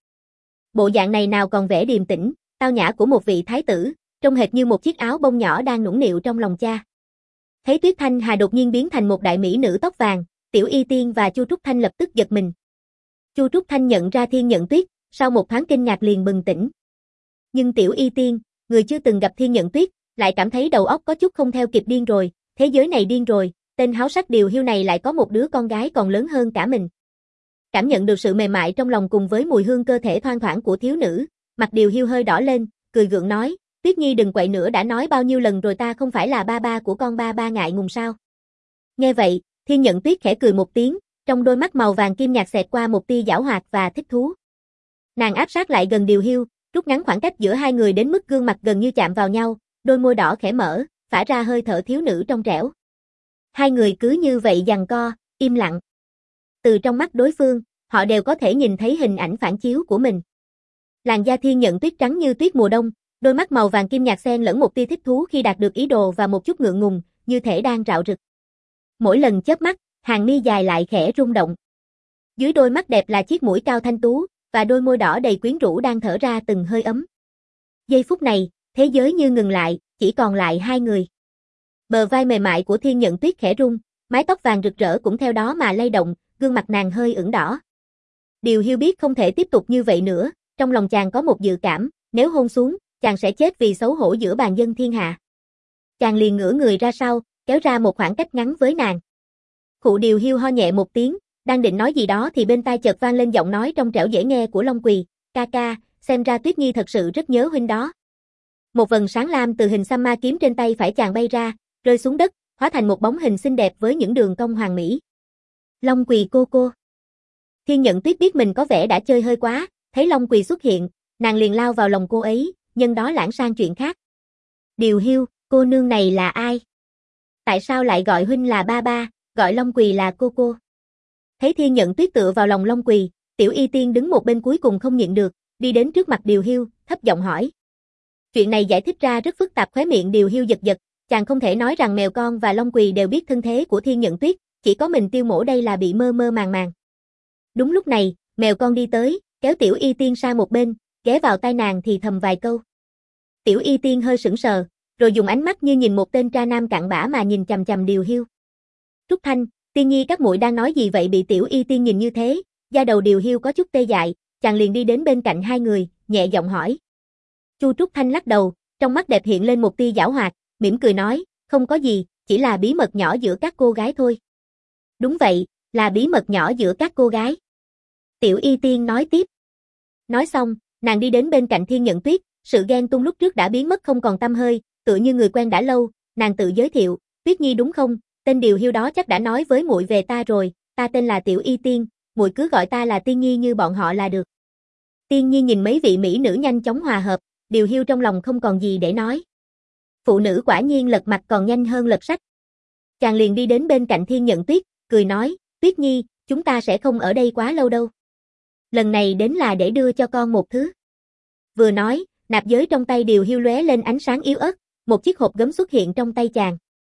Bộ dạng này nào còn vẻ điềm tĩnh, tao nhã của một vị thái tử, trông hệt như một chiếc áo bông nhỏ đang nũng nịu trong lòng cha. Thấy Tuyết Thanh Hà đột nhiên biến thành một đại mỹ nữ tóc vàng, Tiểu Y Tiên và Chu Trúc Thanh lập tức giật mình. Chu Trúc Thanh nhận ra Thiên Nhận Tuyết, sau một thoáng kinh ngạc liền bừng tỉnh. Nhưng Tiểu Y Tiên, người chưa từng gặp Thiên Nhận Tuyết, lại cảm thấy đầu óc có chút không theo kịp, điên rồi, thế giới này điên rồi, tên háo sắc Điều Hiêu này lại có một đứa con gái còn lớn hơn cả mình. Cảm nhận được sự mềm mại trong lòng cùng với mùi hương cơ thể thoang thoảng của thiếu nữ, mặt Điều Hiêu hơi đỏ lên, cười gượng nói, Tuyết Nhi đừng quậy nữa, đã nói bao nhiêu lần rồi ta không phải là ba ba của con, ba ba ngại ngùng sao? Nghe vậy, Thiên Nhận Tuyết khẽ cười một tiếng, trong đôi mắt màu vàng kim nhạt xẹt qua một tia giảo hoạt và thích thú. Nàng áp sát lại gần Điều Hiêu, rút ngắn khoảng cách giữa hai người đến mức gương mặt gần như chạm vào nhau, đôi môi đỏ khẽ mở, phả ra hơi thở thiếu nữ trong trẻo. Hai người cứ như vậy giằng co, im lặng. Từ trong mắt đối phương, họ đều có thể nhìn thấy hình ảnh phản chiếu của mình. Làn da Thiên Nhận Tuyết trắng như tuyết mùa đông, đôi mắt màu vàng kim nhạt xen lẫn một tia thích thú khi đạt được ý đồ và một chút ngượng ngùng, như thể đang rạo rực. Mỗi lần chớp mắt, hàng mi dài lại khẽ rung động. Dưới đôi mắt đẹp là chiếc mũi cao thanh tú, và đôi môi đỏ đầy quyến rũ đang thở ra từng hơi ấm. Giây phút này, thế giới như ngừng lại, chỉ còn lại hai người. Bờ vai mềm mại của Thiên Nhận Tuyết khẽ rung, mái tóc vàng rực rỡ cũng theo đó mà lay động, gương mặt nàng hơi ửng đỏ. Điều Hiêu biết không thể tiếp tục như vậy nữa, trong lòng chàng có một dự cảm, nếu hôn xuống, chàng sẽ chết vì xấu hổ giữa bàn dân thiên hạ. Chàng liền ngửa người ra sau, kéo ra một khoảng cách ngắn với nàng. Khụ Điều Hiêu ho nhẹ một tiếng, đang định nói gì đó thì bên tai chợt vang lên giọng nói trong trẻo dễ nghe của Long Quỳ, ca ca, xem ra Tuyết Nhi thật sự rất nhớ huynh đó. Một vầng sáng lam từ hình xăm ma kiếm trên tay phải chàng bay ra, rơi xuống đất, hóa thành một bóng hình xinh đẹp với những đường cong hoàn mỹ. Long Quỳ cô cô. Thiên Nhận Tuyết biết mình có vẻ đã chơi hơi quá, thấy Long Quỳ xuất hiện, nàng liền lao vào lòng cô ấy, nhân đó lãng sang chuyện khác. Điều Hiu, cô nương này là ai? Tại sao lại gọi huynh là ba ba, gọi Long Quỳ là cô cô? Thấy Thiên Nhận Tuyết tựa vào lòng Long Quỳ, Tiểu Y Tiên đứng một bên cuối cùng không nhịn được, đi đến trước mặt Điều Hiu, thấp giọng hỏi. Chuyện này giải thích ra rất phức tạp, khóe miệng Điều Hiu giật giật, chàng không thể nói rằng mèo con và Long Quỳ đều biết thân thế của Thiên Nhận Tuyết, chỉ có mình Tiêu Mỗ đây là bị mơ mơ màng màng. Đúng lúc này, mèo con đi tới, kéo Tiểu Y Tiên sang một bên, ghé vào tai nàng thì thầm vài câu. Tiểu Y Tiên hơi sững sờ, rồi dùng ánh mắt như nhìn một tên tra nam cặn bã mà nhìn chằm chằm Điều Hiu. Trúc Thanh, Tiên Nhi các muội đang nói gì vậy? Bị Tiểu Y Tiên nhìn như thế, da đầu Điều Hiu có chút tê dại, chàng liền đi đến bên cạnh hai người, nhẹ giọng hỏi. Chu Trúc Thanh lắc đầu, trong mắt đẹp hiện lên một tia giảo hoạt, mỉm cười nói, không có gì, chỉ là bí mật nhỏ giữa các cô gái thôi. Đúng vậy, là bí mật nhỏ giữa các cô gái. Tiểu Y Tiên nói tiếp. Nói xong, nàng đi đến bên cạnh Thiên Nhận Tuyết, sự ghen tung lúc trước đã biến mất không còn tăm hơi, tựa như người quen đã lâu, nàng tự giới thiệu, Tuyết Nhi đúng không? Tên Điều Hiu đó chắc đã nói với muội về ta rồi, ta tên là Tiểu Y Tiên, muội cứ gọi ta là Tiên Nhi như bọn họ là được. Tiên Nhi nhìn mấy vị mỹ nữ nhanh chóng hòa hợp, Điều Hiu trong lòng không còn gì để nói. Phụ nữ quả nhiên lật mặt còn nhanh hơn lật sách. Chàng liền đi đến bên cạnh Thiên Nhận Tuyết, cười nói, Tuyết Nhi, chúng ta sẽ không ở đây quá lâu đâu. Lần này đến là để đưa cho con một thứ. Vừa nói, nạp giới trong tay Điều Hiu lóe lên ánh sáng yếu ớt, một chiếc hộp gấm xuất hiện trong tay chàng.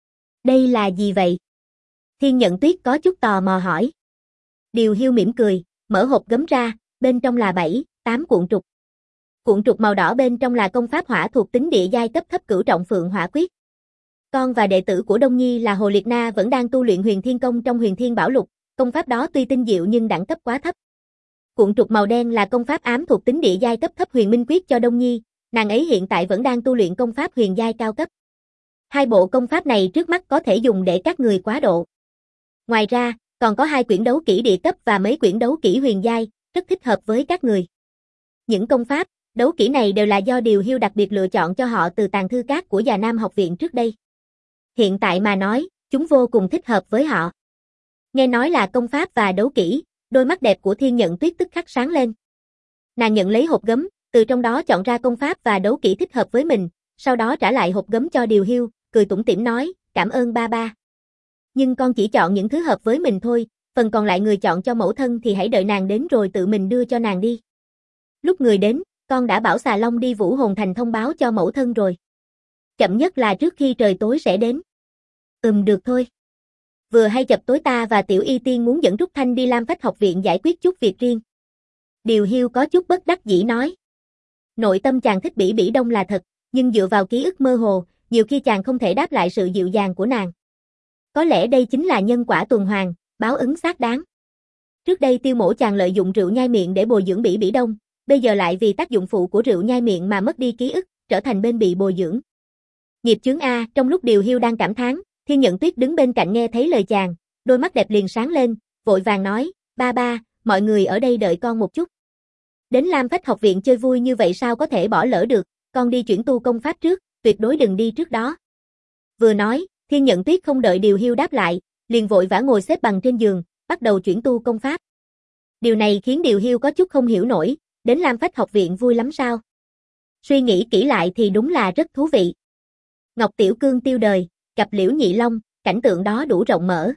Đây là gì vậy? Thiên Nhận Tuyết có chút tò mò hỏi. Điều Hiu mỉm cười, mở hộp gấm ra, bên trong là bảy, tám cuộn trục. Cuộn trục màu đỏ bên trong là công pháp hỏa thuộc tính địa giai cấp thấp cửu trọng Phượng Hỏa Quyết. Con và đệ tử của Đông Nhi là Hồ Liệt Na vẫn đang tu luyện Huyền Thiên Công trong Huyền Thiên Bảo Lục, công pháp đó tuy tinh diệu nhưng đẳng cấp quá thấp. Cuộn trục màu đen là công pháp ám thuộc tính địa giai cấp thấp Huyền Minh Quyết cho Đông Nhi, nàng ấy hiện tại vẫn đang tu luyện công pháp huyền giai cao cấp. Hai bộ công pháp này trước mắt có thể dùng để các người quá độ. Ngoài ra, còn có hai quyển đấu kỹ địa cấp và mấy quyển đấu kỹ huyền giai, rất thích hợp với các người. Những công pháp, đấu kỹ này đều là do Điều Hiu đặc biệt lựa chọn cho họ từ tàng thư các của Già Nam học viện trước đây. Hiện tại mà nói, chúng vô cùng thích hợp với họ. Nghe nói là công pháp và đấu kỹ, đôi mắt đẹp của Thiên Nhận Tuyết tức khắc sáng lên. Nàng nhận lấy hộp gấm, từ trong đó chọn ra công pháp và đấu kỹ thích hợp với mình, sau đó trả lại hộp gấm cho Điều Hiu, cười tủm tỉm nói, cảm ơn ba ba. Nhưng con chỉ chọn những thứ hợp với mình thôi, phần còn lại người chọn cho mẫu thân thì hãy đợi nàng đến rồi tự mình đưa cho nàng đi. Lúc người đến, con đã bảo xà long đi Vũ Hồn Thành thông báo cho mẫu thân rồi. Chậm nhất là trước khi trời tối sẽ đến. Ừm được thôi. Vừa hay chập tối ta và Tiểu Y Tiên muốn dẫn Trúc Thanh đi Lam Phách học viện giải quyết chút việc riêng. Điều Hiu có chút bất đắc dĩ nói. Nội tâm chàng thích Bỉ Bỉ Đông là thật, nhưng dựa vào ký ức mơ hồ, nhiều khi chàng không thể đáp lại sự dịu dàng của nàng. Có lẽ đây chính là nhân quả tuần hoàn, báo ứng xác đáng. Trước đây Tiêu Mỗ chàng lợi dụng rượu nhai miệng để bồi dưỡng Bỉ Bỉ Đông, bây giờ lại vì tác dụng phụ của rượu nhai miệng mà mất đi ký ức, trở thành bên bị bồi dưỡng. Nghiệp chướng a, trong lúc Điều Hiu đang cảm thán, Thiên Nhận Tuyết đứng bên cạnh nghe thấy lời chàng, đôi mắt đẹp liền sáng lên, vội vàng nói, ba ba, mọi người ở đây đợi con một chút. Đến Lam Phách học viện chơi vui như vậy sao có thể bỏ lỡ được, con đi chuyển tu công pháp trước, tuyệt đối đừng đi trước đó. Vừa nói, Thiên Nhận Tuyết không đợi Điều Hiu đáp lại, liền vội vã ngồi xếp bằng trên giường, bắt đầu chuyển tu công pháp. Điều này khiến Điều Hiu có chút không hiểu nổi, đến Lam Phách học viện vui lắm sao? Suy nghĩ kỹ lại thì đúng là rất thú vị. Ngọc Tiểu Cương tiêu đời, gặp Liễu Nhị Long, cảnh tượng đó đủ rộng mở.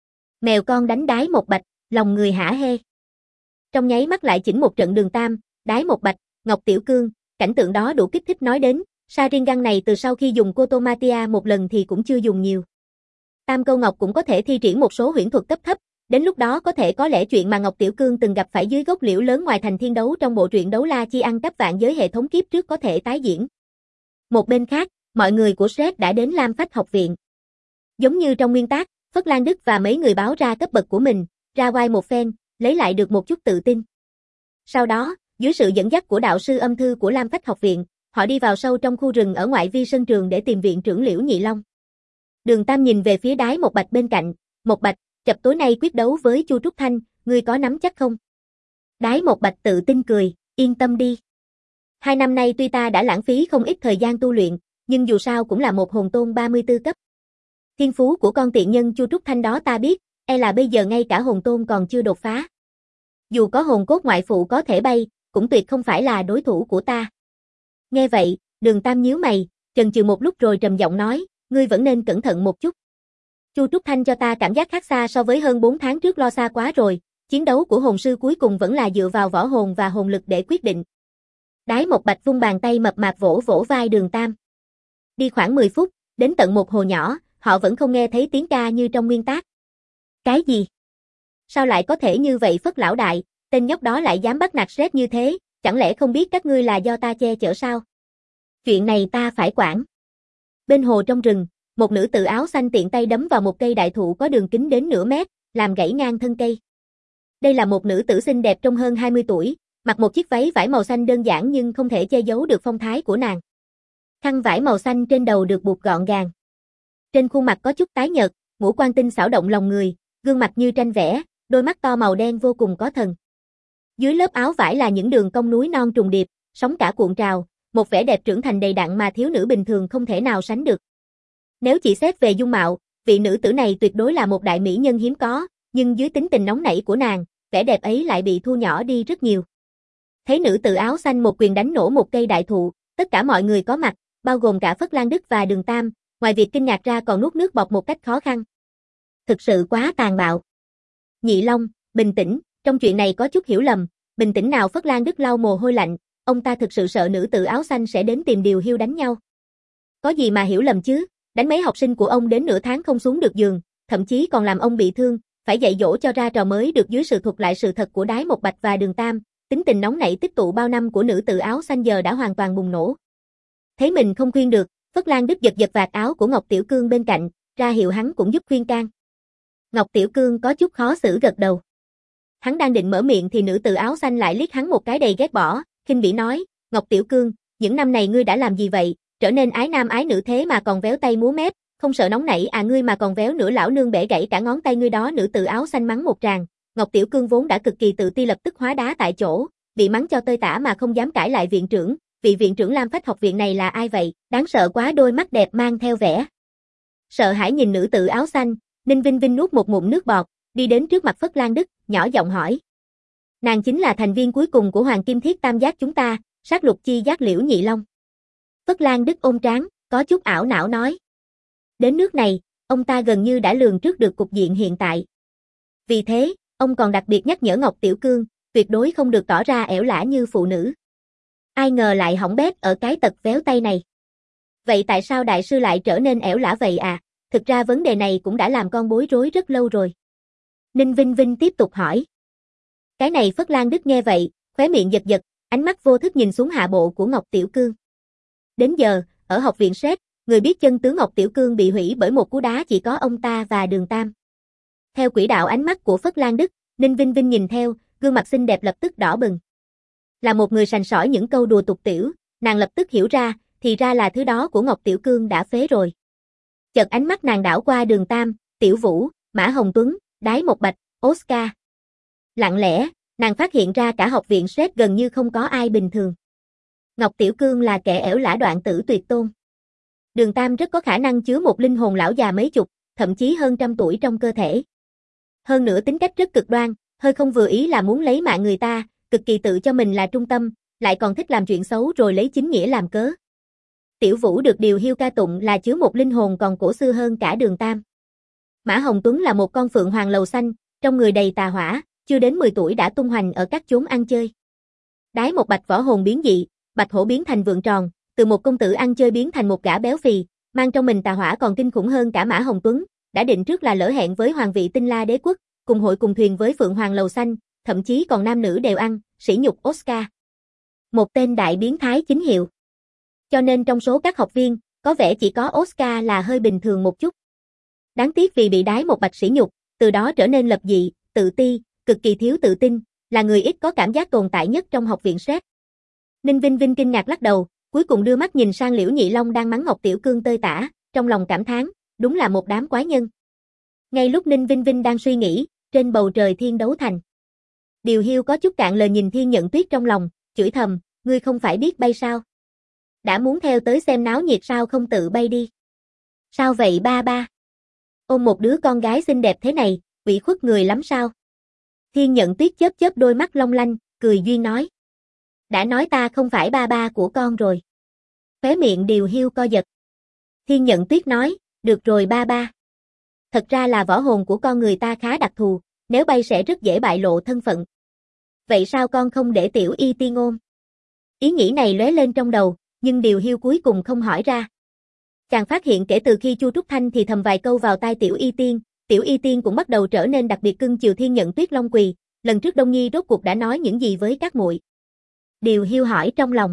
Mèo con đánh đái một bạch, lòng người hả hê. Trong nháy mắt lại chỉnh một trận đường tam, đái một bạch, Ngọc Tiểu Cương, cảnh tượng đó đủ kích thích nói đến, Sharingan này từ sau khi dùng Kotomatia một lần thì cũng chưa dùng nhiều. Tam Câu Ngọc cũng có thể thi triển một số huyễn thuật cấp thấp, đến lúc đó có thể có lẽ chuyện mà Ngọc Tiểu Cương từng gặp phải dưới gốc liễu lớn ngoài thành thiên đấu trong bộ truyện đấu la chi ăn cắp vạn giới hệ thống kiếp trước có thể tái diễn. Một bên khác, mọi người của Shrek đã đến Lam Phách học viện. Giống như trong nguyên tác, Phất Lan Đức và mấy người báo ra cấp bậc của mình, ra oai một phen, lấy lại được một chút tự tin. Sau đó, dưới sự dẫn dắt của đạo sư âm thư của Lam Phách học viện, họ đi vào sâu trong khu rừng ở ngoại vi sân trường để tìm viện trưởng Liễu Nhị Long. Đường Tam nhìn về phía đái một bạch bên cạnh, một bạch, chập tối nay quyết đấu với Chu Trúc Thanh, ngươi có nắm chắc không? Đái một bạch tự tin cười, yên tâm đi. Hai năm nay tuy ta đã lãng phí không ít thời gian tu luyện, nhưng dù sao cũng là một hồn tôn ba mươi tư cấp. Thiên phú của con tiện nhân Chu Trúc Thanh đó ta biết, e là bây giờ ngay cả hồn tôn còn chưa đột phá. Dù có hồn cốt ngoại phụ có thể bay, cũng tuyệt không phải là đối thủ của ta. Nghe vậy, Đường Tam nhíu mày, chần chừ một lúc rồi trầm giọng nói, ngươi vẫn nên cẩn thận một chút. Chu Trúc Thanh cho ta cảm giác khác xa so với hơn bốn tháng trước, lo xa quá rồi, chiến đấu của hồn sư cuối cùng vẫn là dựa vào võ hồn và hồn lực để quyết định. Đái Một Bạch vung bàn tay mập mạp vỗ vỗ vai Đường Tam. Đi khoảng mười phút, đến tận một hồ nhỏ, họ vẫn không nghe thấy tiếng ca như trong nguyên tác. Cái gì? Sao lại có thể như vậy Phất lão đại, tên nhóc đó lại dám bắt nạt Sret như thế, chẳng lẽ không biết các ngươi là do ta che chở sao? Chuyện này ta phải quản. Bên hồ trong rừng, một nữ tử áo xanh tiện tay đấm vào một cây đại thụ có đường kính đến nửa mét, làm gãy ngang thân cây. Đây là một nữ tử xinh đẹp trong hơn hai mươi tuổi, mặc một chiếc váy vải màu xanh đơn giản nhưng không thể che giấu được phong thái của nàng. Khăn vải màu xanh trên đầu được buộc gọn gàng. Trên khuôn mặt có chút tái nhợt, ngũ quan tinh xảo động lòng người, gương mặt như tranh vẽ, đôi mắt to màu đen vô cùng có thần. Dưới lớp áo vải là những đường cong núi non trùng điệp, sóng cả cuộn trào, một vẻ đẹp trưởng thành đầy đặn mà thiếu nữ bình thường không thể nào sánh được. Nếu chỉ xét về dung mạo, vị nữ tử này tuyệt đối là một đại mỹ nhân hiếm có, nhưng dưới tính tình nóng nảy của nàng, vẻ đẹp ấy lại bị thu nhỏ đi rất nhiều. Thấy nữ tử áo xanh một quyền đánh nổ một cây đại thụ, tất cả mọi người có mặt, bao gồm cả Phất Lan Đức và Đường Tam, ngoài việc kinh ngạc ra còn nuốt nước bọt một cách khó khăn. Thực sự quá tàn bạo. Nhị Long, bình tĩnh, trong chuyện này có chút hiểu lầm, bình tĩnh nào? Phất Lan Đức lau mồ hôi lạnh, ông ta thực sự sợ nữ tử áo xanh sẽ đến tìm Điều Hiu đánh nhau. Có gì mà hiểu lầm chứ, đánh mấy học sinh của ông đến nửa tháng không xuống được giường, thậm chí còn làm ông bị thương, phải dạy dỗ cho ra trò mới được. Dưới sự thuật lại sự thật của Đái Một Bạch và Đường Tam, tính tình nóng nảy tích tụ bao năm của nữ tử áo xanh giờ đã hoàn toàn bùng nổ. Thấy mình không khuyên được, Phất Lan Đức giật giật vạt áo của Ngọc Tiểu Cương bên cạnh, ra hiệu hắn cũng giúp khuyên can. Ngọc Tiểu Cương có chút khó xử gật đầu. Hắn đang định mở miệng thì nữ tử áo xanh lại liếc hắn một cái đầy ghét bỏ, khinh bỉ nói, Ngọc Tiểu Cương, những năm này ngươi đã làm gì vậy, trở nên ái nam ái nữ thế mà còn véo tay múa mép, không sợ nóng nảy à? Ngươi mà còn véo nữa lão nương bẻ gãy cả ngón tay ngươi đó. Nữ tử áo xanh mắng một tràng. Ngọc Tiểu Cương vốn đã cực kỳ tự ti lập tức hóa đá tại chỗ, bị mắng cho tơi tả mà không dám cãi lại. Viện trưởng, vị viện trưởng Lam Phách học viện này là ai vậy? Đáng sợ quá. Đôi mắt đẹp mang theo vẻ sợ hãi nhìn nữ tử áo xanh. Ninh Vinh Vinh nuốt một ngụm nước bọt, đi đến trước mặt Phất Lan Đức, nhỏ giọng hỏi. Nàng chính là thành viên cuối cùng của Hoàng Kim Thiết Tam Giác chúng ta, sát lục chi giác Liễu Nhị Long. Phất Lan Đức ôm trán, có chút ảo não nói. Đến nước này, ông ta gần như đã lường trước được cục diện hiện tại. Vì thế, ông còn đặc biệt nhắc nhở Ngọc Tiểu Cương, tuyệt đối không được tỏ ra ẻo lả như phụ nữ. Ai ngờ lại hỏng bét ở cái tật véo tay này. Vậy tại sao đại sư lại trở nên ẻo lả vậy à? Thực ra vấn đề này cũng đã làm con bối rối rất lâu rồi. Ninh Vinh Vinh tiếp tục hỏi. Cái này Phất Lan Đức nghe vậy, khóe miệng giật giật, ánh mắt vô thức nhìn xuống hạ bộ của Ngọc Tiểu Cương. Đến giờ, ở học viện Sret, người biết chân tướng Ngọc Tiểu Cương bị hủy bởi một cú đá chỉ có ông ta và Đường Tam. Theo quỹ đạo ánh mắt của Phất Lan Đức, Ninh Vinh Vinh nhìn theo, gương mặt xinh đẹp lập tức đỏ bừng. Là một người sành sỏi những câu đùa tục tiểu, nàng lập tức hiểu ra, thì ra là thứ đó của Ngọc Tiểu Cương đã phế rồi. Chợt ánh mắt nàng đảo qua Đường Tam, Tiểu Vũ, Mã Hồng Tuấn, Đái Một Bạch, Oscar. Lặng lẽ, nàng phát hiện ra cả học viện Sret gần như không có ai bình thường. Ngọc Tiểu Cương là kẻ ẻo lả đoạn tử tuyệt tôn. Đường Tam rất có khả năng chứa một linh hồn lão già mấy chục, thậm chí hơn trăm tuổi trong cơ thể. Hơn nữa tính cách rất cực đoan, hơi không vừa ý là muốn lấy mạng người ta, cực kỳ tự cho mình là trung tâm, lại còn thích làm chuyện xấu rồi lấy chính nghĩa làm cớ. Tiểu Vũ được Điều Hiu ca tụng là chứa một linh hồn còn cổ xưa hơn cả Đường Tam. Mã Hồng Tuấn là một con phượng hoàng lầu xanh, trong người đầy tà hỏa, chưa đến mười tuổi đã tung hoành ở các chốn ăn chơi. Đái Một Bạch võ hồn biến dị, bạch hổ biến thành vượn tròn, từ một công tử ăn chơi biến thành một gã béo phì, mang trong mình tà hỏa còn kinh khủng hơn cả Mã Hồng Tuấn, đã định trước là lỡ hẹn với hoàng vị Tinh La Đế quốc, cùng hội cùng thuyền với Phượng Hoàng lầu xanh, thậm chí còn nam nữ đều ăn, sỉ nhục Oscar. Một tên đại biến thái chính hiệu. Cho nên trong số các học viên, có vẻ chỉ có Oscar là hơi bình thường một chút. Đáng tiếc vì bị Đái Một Bạch sỉ nhục, từ đó trở nên lập dị, tự ti, cực kỳ thiếu tự tin, là người ít có cảm giác tồn tại nhất trong học viện Sret. Ninh Vinh Vinh kinh ngạc lắc đầu, cuối cùng đưa mắt nhìn sang Liễu Nhị Long đang mắng Ngọc Tiểu Cương tơi tả, trong lòng cảm thán, đúng là một đám quái nhân. Ngay lúc Ninh Vinh Vinh đang suy nghĩ, trên bầu trời thiên đấu thành. Điều Hiu có chút cạn lời nhìn Thiên Nhận Tuyết trong lòng, chửi thầm, ngươi không phải biết bay sao? Đã muốn theo tới xem náo nhiệt sao không tự bay đi? Sao vậy ba ba? Ôm một đứa con gái xinh đẹp thế này, ủy khuất người lắm sao? Thiên Nhận Tuyết chớp chớp đôi mắt long lanh, cười duyên nói. Đã nói ta không phải ba ba của con rồi. Khóe miệng Điều Hiu co giật. Thiên Nhận Tuyết nói, được rồi ba ba. Thật ra là võ hồn của con người ta khá đặc thù, nếu bay sẽ rất dễ bại lộ thân phận. Vậy sao con không để Tiểu Y Tiên ôm? Ý nghĩ này lóe lên trong đầu, nhưng Điều Hiu cuối cùng không hỏi ra. Càng phát hiện kể từ khi Chu Trúc Thanh thì thầm vài câu vào tai Tiểu Y Tiên, Tiểu Y Tiên cũng bắt đầu trở nên đặc biệt cưng chiều Thiên Nhận Tuyết Long Quỳ, lần trước Đông Nhi rốt cuộc đã nói những gì với các muội? Điều Hiu hỏi trong lòng.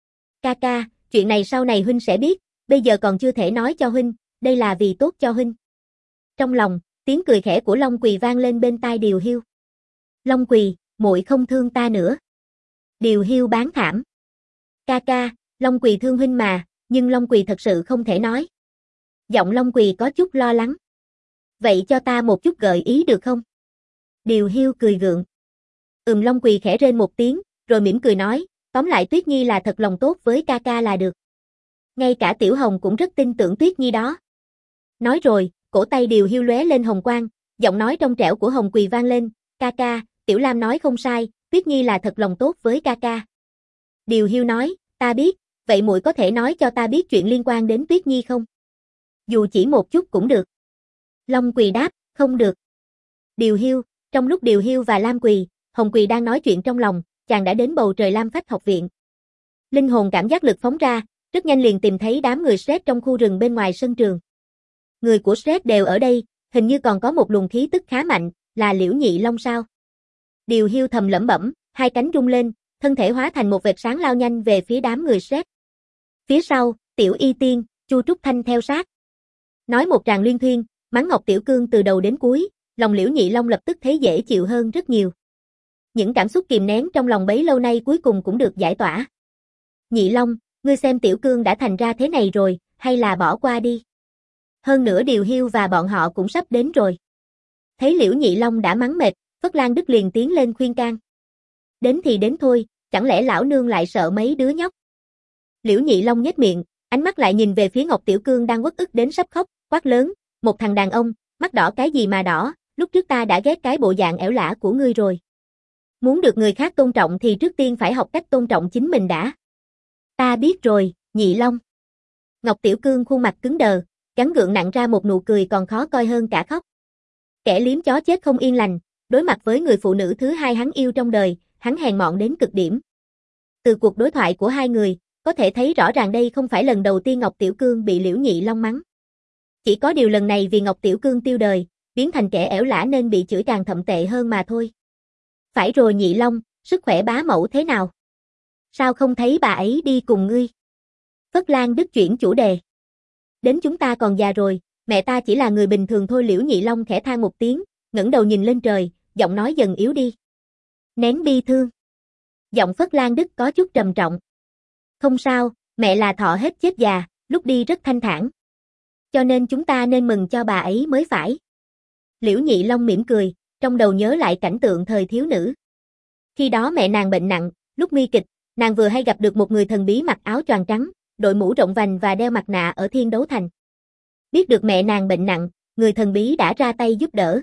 Ca ca, chuyện này sau này huynh sẽ biết, bây giờ còn chưa thể nói cho huynh, đây là vì tốt cho huynh. Trong lòng, tiếng cười khẽ của Long Quỳ vang lên bên tai Điều Hiu. Long Quỳ, muội không thương ta nữa. Điều Hiu bán thảm. Ca ca, Long Quỳ thương huynh mà, nhưng Long Quỳ thật sự không thể nói. Giọng Long Quỳ có chút lo lắng. Vậy cho ta một chút gợi ý được không? Điều Hiu cười gượng. Ừm Long Quỳ khẽ rên một tiếng, rồi mỉm cười nói, tóm lại Tuyết Nhi là thật lòng tốt với ca ca là được. Ngay cả Tiểu Hồng cũng rất tin tưởng Tuyết Nhi đó. Nói rồi, cổ tay Điều Hiu lóe lên hồng quang, giọng nói trong trẻo của Hồng Quỳ vang lên, ca ca, Tiểu Lam nói không sai, Tuyết Nhi là thật lòng tốt với ca ca. Điều Hiu nói, ta biết, vậy muội có thể nói cho ta biết chuyện liên quan đến Tuyết Nhi không? Dù chỉ một chút cũng được. Long Quỳ đáp, không được. Điều Hiu, trong lúc Điều Hiu và Lam Quỳ, Hồng Quỳ đang nói chuyện trong lòng, chàng đã đến bầu trời Lam Phách học viện. Linh hồn cảm giác lực phóng ra, rất nhanh liền tìm thấy đám người Shrek trong khu rừng bên ngoài sân trường. Người của Shrek đều ở đây, hình như còn có một luồng khí tức khá mạnh, là Liễu Nhị Long sao? Điều Hiu thầm lẩm bẩm, hai cánh rung lên, thân thể hóa thành một vệt sáng lao nhanh về phía đám người Shrek. Phía sau, Tiểu Y Tiên, Chu Trúc Thanh theo sát. Nói một tràng liên thuyên, mắng Ngọc Tiểu Cương từ đầu đến cuối, lòng Liễu Nhị Long lập tức thấy dễ chịu hơn rất nhiều. Những cảm xúc kìm nén trong lòng bấy lâu nay cuối cùng cũng được giải tỏa. Nhị Long, ngươi xem Tiểu Cương đã thành ra thế này rồi, hay là bỏ qua đi. Hơn nữa Điều Hiu và bọn họ cũng sắp đến rồi. Thấy Liễu Nhị Long đã mắng mệt, Phất Lan Đức liền tiến lên khuyên can. Đến thì đến thôi, chẳng lẽ lão nương lại sợ mấy đứa nhóc. Liễu Nhị Long nhếch miệng, ánh mắt lại nhìn về phía Ngọc Tiểu Cương đang uất ức đến sắp khóc, quát lớn, một thằng đàn ông, mắt đỏ cái gì mà đỏ, lúc trước ta đã ghét cái bộ dạng ẻo lả của ngươi rồi. Muốn được người khác tôn trọng thì trước tiên phải học cách tôn trọng chính mình đã. Ta biết rồi, Nhị Long. Ngọc Tiểu Cương khuôn mặt cứng đờ, gắng gượng nặn ra một nụ cười còn khó coi hơn cả khóc. Kẻ liếm chó chết không yên lành, đối mặt với người phụ nữ thứ hai hắn yêu trong đời, hắn hèn mọn đến cực điểm. Từ cuộc đối thoại của hai người, có thể thấy rõ ràng đây không phải lần đầu tiên Ngọc Tiểu Cương bị Liễu Nhị Long mắng. Chỉ có điều lần này vì Ngọc Tiểu Cương tiêu đời, biến thành kẻ ẻo lả nên bị chửi càng thậm tệ hơn mà thôi. Phải rồi Nhị Long, sức khỏe bá mẫu thế nào? Sao không thấy bà ấy đi cùng ngươi? Phất Lan Đức chuyển chủ đề. Đến chúng ta còn già rồi, mẹ ta chỉ là người bình thường thôi. Liễu Nhị Long khẽ than một tiếng, ngẩng đầu nhìn lên trời, giọng nói dần yếu đi. Nén bi thương. Giọng Phất Lan Đức có chút trầm trọng. Không sao, mẹ là thọ hết chết già, lúc đi rất thanh thản. Cho nên chúng ta nên mừng cho bà ấy mới phải. Liễu Nhị Long mỉm cười, trong đầu nhớ lại cảnh tượng thời thiếu nữ. Khi đó mẹ nàng bệnh nặng, lúc nguy kịch, nàng vừa hay gặp được một người thần bí mặc áo choàng trắng, đội mũ rộng vành và đeo mặt nạ ở Thiên Đấu Thành. Biết được mẹ nàng bệnh nặng, người thần bí đã ra tay giúp đỡ.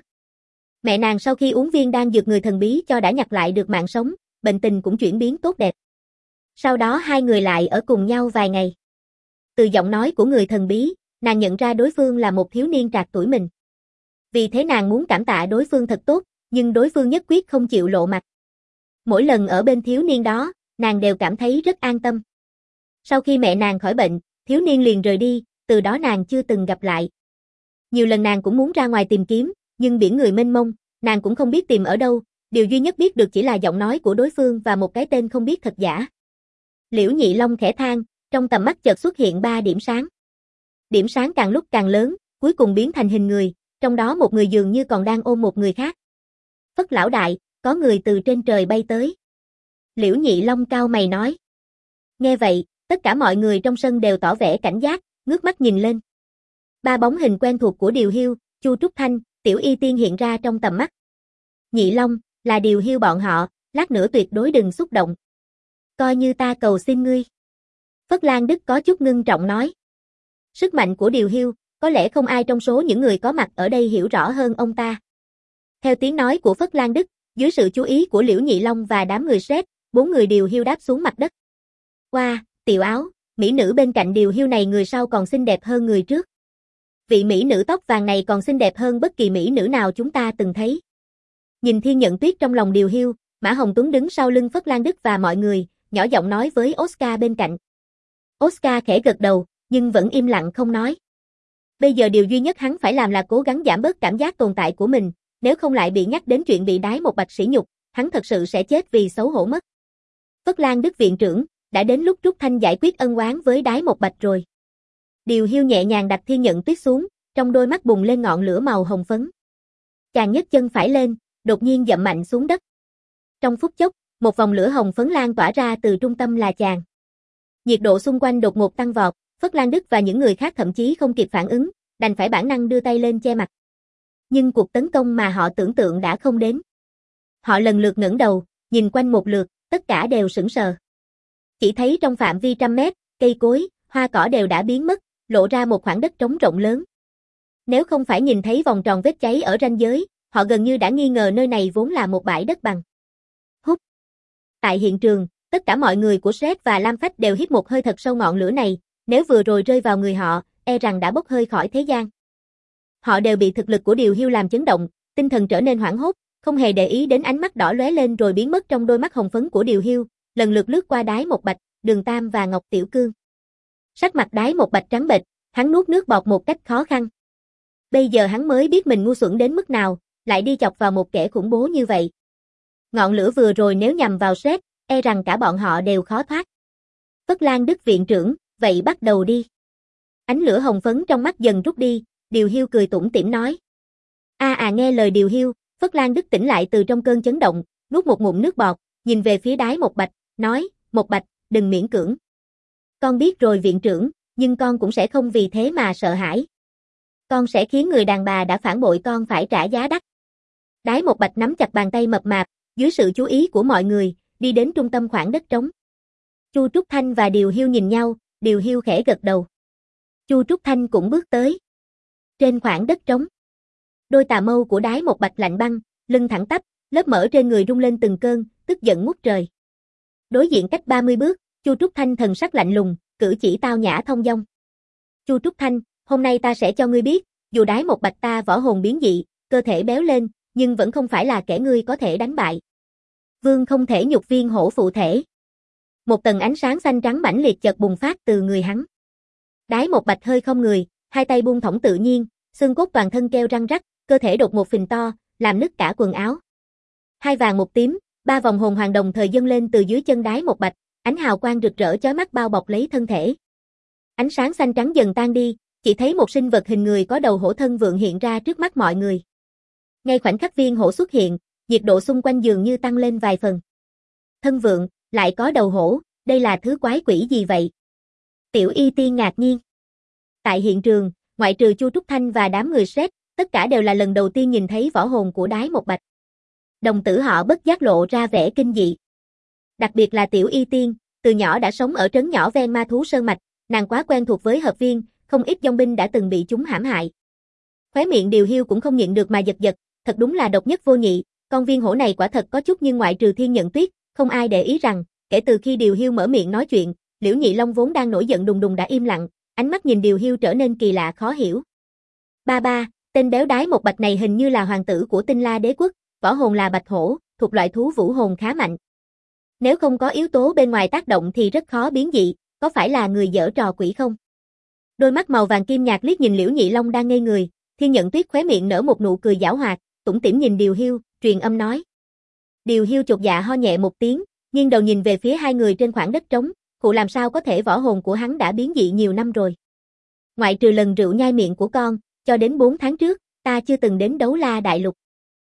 Mẹ nàng sau khi uống viên đan dược người thần bí cho đã nhặt lại được mạng sống, bệnh tình cũng chuyển biến tốt đẹp. Sau đó hai người lại ở cùng nhau vài ngày. Từ giọng nói của người thần bí, nàng nhận ra đối phương là một thiếu niên trạc tuổi mình. Vì thế nàng muốn cảm tạ đối phương thật tốt, nhưng đối phương nhất quyết không chịu lộ mặt. Mỗi lần ở bên thiếu niên đó, nàng đều cảm thấy rất an tâm. Sau khi mẹ nàng khỏi bệnh, thiếu niên liền rời đi, từ đó nàng chưa từng gặp lại. Nhiều lần nàng cũng muốn ra ngoài tìm kiếm, nhưng biển người mênh mông, nàng cũng không biết tìm ở đâu, điều duy nhất biết được chỉ là giọng nói của đối phương và một cái tên không biết thật giả. Liễu Nhị Long khẽ than, trong tầm mắt chợt xuất hiện ba điểm sáng. Điểm sáng càng lúc càng lớn, cuối cùng biến thành hình người, trong đó một người dường như còn đang ôm một người khác. Phất lão đại, có người từ trên trời bay tới. Liễu Nhị Long cau mày nói. Nghe vậy, tất cả mọi người trong sân đều tỏ vẻ cảnh giác, ngước mắt nhìn lên. Ba bóng hình quen thuộc của Điều Hiu, Chu Trúc Thanh, Tiểu Y Tiên hiện ra trong tầm mắt. Nhị Long, là Điều Hiu bọn họ, lát nữa tuyệt đối đừng xúc động. Coi như ta cầu xin ngươi. Phất Lan Đức có chút ngưng trọng nói. Sức mạnh của Điều Hiu, có lẽ không ai trong số những người có mặt ở đây hiểu rõ hơn ông ta. Theo tiếng nói của Phất Lan Đức, dưới sự chú ý của Liễu Nhị Long và đám người Shrek, bốn người Điều Hiu đáp xuống mặt đất. Qua, Tiểu Áo, mỹ nữ bên cạnh Điều Hiêu này người sau còn xinh đẹp hơn người trước. Vị mỹ nữ tóc vàng này còn xinh đẹp hơn bất kỳ mỹ nữ nào chúng ta từng thấy. Nhìn Thiên Nhận Tuyết trong lòng Điều Hiêu, Mã Hồng Tuấn đứng sau lưng Phất Lan Đức và mọi người, nhỏ giọng nói với Oscar bên cạnh. Oscar khẽ gật đầu, nhưng vẫn im lặng không nói. Bây giờ điều duy nhất hắn phải làm là cố gắng giảm bớt cảm giác tồn tại của mình, nếu không lại bị nhắc đến chuyện bị đái một bạch sỉ nhục, hắn thật sự sẽ chết vì xấu hổ mất. Phất Lan Đức viện trưởng, đã đến lúc Trúc Thanh giải quyết ân oán với đái một bạch rồi. Điều Hiêu nhẹ nhàng đặt Thiên Nhận Tuyết xuống, trong đôi mắt bùng lên ngọn lửa màu hồng phấn. Chàng nhấc chân phải lên, đột nhiên dậm mạnh xuống đất. Trong phút chốc, một vòng lửa hồng phấn lan tỏa ra từ trung tâm là chàng. Nhiệt độ xung quanh đột ngột tăng vọt, Phất Lan Đức và những người khác thậm chí không kịp phản ứng, đành phải bản năng đưa tay lên che mặt. Nhưng cuộc tấn công mà họ tưởng tượng đã không đến. Họ lần lượt ngẩng đầu, nhìn quanh một lượt, tất cả đều sững sờ. Chỉ thấy trong phạm vi trăm mét, cây cối, hoa cỏ đều đã biến mất, lộ ra một khoảng đất trống rộng lớn. Nếu không phải nhìn thấy vòng tròn vết cháy ở ranh giới, họ gần như đã nghi ngờ nơi này vốn là một bãi đất bằng. Hút. Tại hiện trường, tất cả mọi người của Shrek và Lam Phách đều hít một hơi thật sâu ngọn lửa này, nếu vừa rồi rơi vào người họ, e rằng đã bốc hơi khỏi thế gian. Họ đều bị thực lực của Điều Hiêu làm chấn động, tinh thần trở nên hoảng hốt, không hề để ý đến ánh mắt đỏ lóe lên rồi biến mất trong đôi mắt hồng phấn của Điều Hiêu, lần lượt lướt qua Đái Một Bạch, Đường Tam và Ngọc Tiểu Cương. Sắc mặt Đái Một Bạch trắng bệch, hắn nuốt nước bọt một cách khó khăn. Bây giờ hắn mới biết mình ngu xuẩn đến mức nào, lại đi chọc vào một kẻ khủng bố như vậy. Ngọn lửa vừa rồi nếu nhằm vào Shrek, e rằng cả bọn họ đều khó thoát. Phất Lan Đức viện trưởng, vậy bắt đầu đi. Ánh lửa hồng phấn trong mắt dần rút đi, Điều Hiêu cười tủm tỉm nói. A à, à nghe lời Điều Hiêu, Phất Lan Đức tỉnh lại từ trong cơn chấn động, nuốt một ngụm nước bọt, nhìn về phía Đái Một Bạch, nói, Một Bạch, đừng miễn cưỡng. Con biết rồi viện trưởng, nhưng con cũng sẽ không vì thế mà sợ hãi. Con sẽ khiến người đàn bà đã phản bội con phải trả giá đắt. Đái Một Bạch nắm chặt bàn tay mập mạp, dưới sự chú ý của mọi người, đi đến trung tâm khoảng đất trống. Chu Trúc Thanh và Điều Hiêu nhìn nhau, Điều Hiêu khẽ gật đầu. Chu Trúc Thanh cũng bước tới. Trên khoảng đất trống, đôi tà mâu của Đái Một Bạch lạnh băng, lưng thẳng tắp, lớp mỡ trên người rung lên từng cơn, tức giận ngút trời. Đối diện cách ba mươi bước, Chu Trúc Thanh thần sắc lạnh lùng, cử chỉ tao nhã thông dong. Chu Trúc Thanh, hôm nay ta sẽ cho ngươi biết, dù Đái Một Bạch ta võ hồn biến dị, cơ thể béo lên, nhưng vẫn không phải là kẻ ngươi có thể đánh bại. Vương không thể nhục viên hổ phụ thể. Một tầng ánh sáng xanh trắng mãnh liệt chợt bùng phát từ người hắn. Đái Một Bạch hơi không người, hai tay buông thõng tự nhiên, xương cốt toàn thân kêu răng rắc, cơ thể đột một phình to, làm nứt cả quần áo. Hai vàng một tím, ba vòng hồn hoàng đồng thời dâng lên từ dưới chân Đái Một Bạch, ánh hào quang rực rỡ chói mắt bao bọc lấy thân thể. Ánh sáng xanh trắng dần tan đi, chỉ thấy một sinh vật hình người có đầu hổ thân vượn hiện ra trước mắt mọi người. Ngay khoảnh khắc viên hổ xuất hiện, nhiệt độ xung quanh dường như tăng lên vài phần. Thân vượn, lại có đầu hổ, đây là thứ quái quỷ gì vậy? Tiểu Y Tiên ngạc nhiên. Tại hiện trường, ngoại trừ Chu Trúc Thanh và đám người Shrek, tất cả đều là lần đầu tiên nhìn thấy võ hồn của Đái Một Bạch. Đồng tử họ bất giác lộ ra vẻ kinh dị. Đặc biệt là Tiểu Y Tiên, từ nhỏ đã sống ở trấn nhỏ ven ma thú sơn mạch, nàng quá quen thuộc với hợp viên, không ít dòng binh đã từng bị chúng hãm hại. Khóe miệng Điều Hiêu cũng không nhịn được mà giật giật, thật đúng là độc nhất vô nhị, con viên hổ này quả thật có chút nhưng ngoại trừ Thiên Nhận Tuyết, không ai để ý rằng, kể từ khi Điều Hiêu mở miệng nói chuyện, Liễu Nhị Long vốn đang nổi giận đùng đùng đã im lặng, ánh mắt nhìn Điều Hiêu trở nên kỳ lạ khó hiểu. Ba ba, tên béo Đái Một Bạch này hình như là hoàng tử của Tinh La Đế quốc, võ hồn là bạch hổ, thuộc loại thú vũ hồn khá mạnh. Nếu không có yếu tố bên ngoài tác động thì rất khó biến dị, có phải là người giở trò quỷ không? Đôi mắt màu vàng kim nhạt liếc nhìn Liễu Nhị Long đang ngây người, Thiên Nhận Tuyết khóe miệng nở một nụ cười giảo hoạt, tủm tỉm nhìn Điều Hiêu, truyền âm nói. Điều Hiêu chột dạ ho nhẹ một tiếng, nghiêng đầu nhìn về phía hai người trên khoảng đất trống, cụ làm sao có thể võ hồn của hắn đã biến dị nhiều năm rồi. Ngoại trừ lần rượu nhai miệng của con, cho đến bốn tháng trước, ta chưa từng đến Đấu La Đại Lục.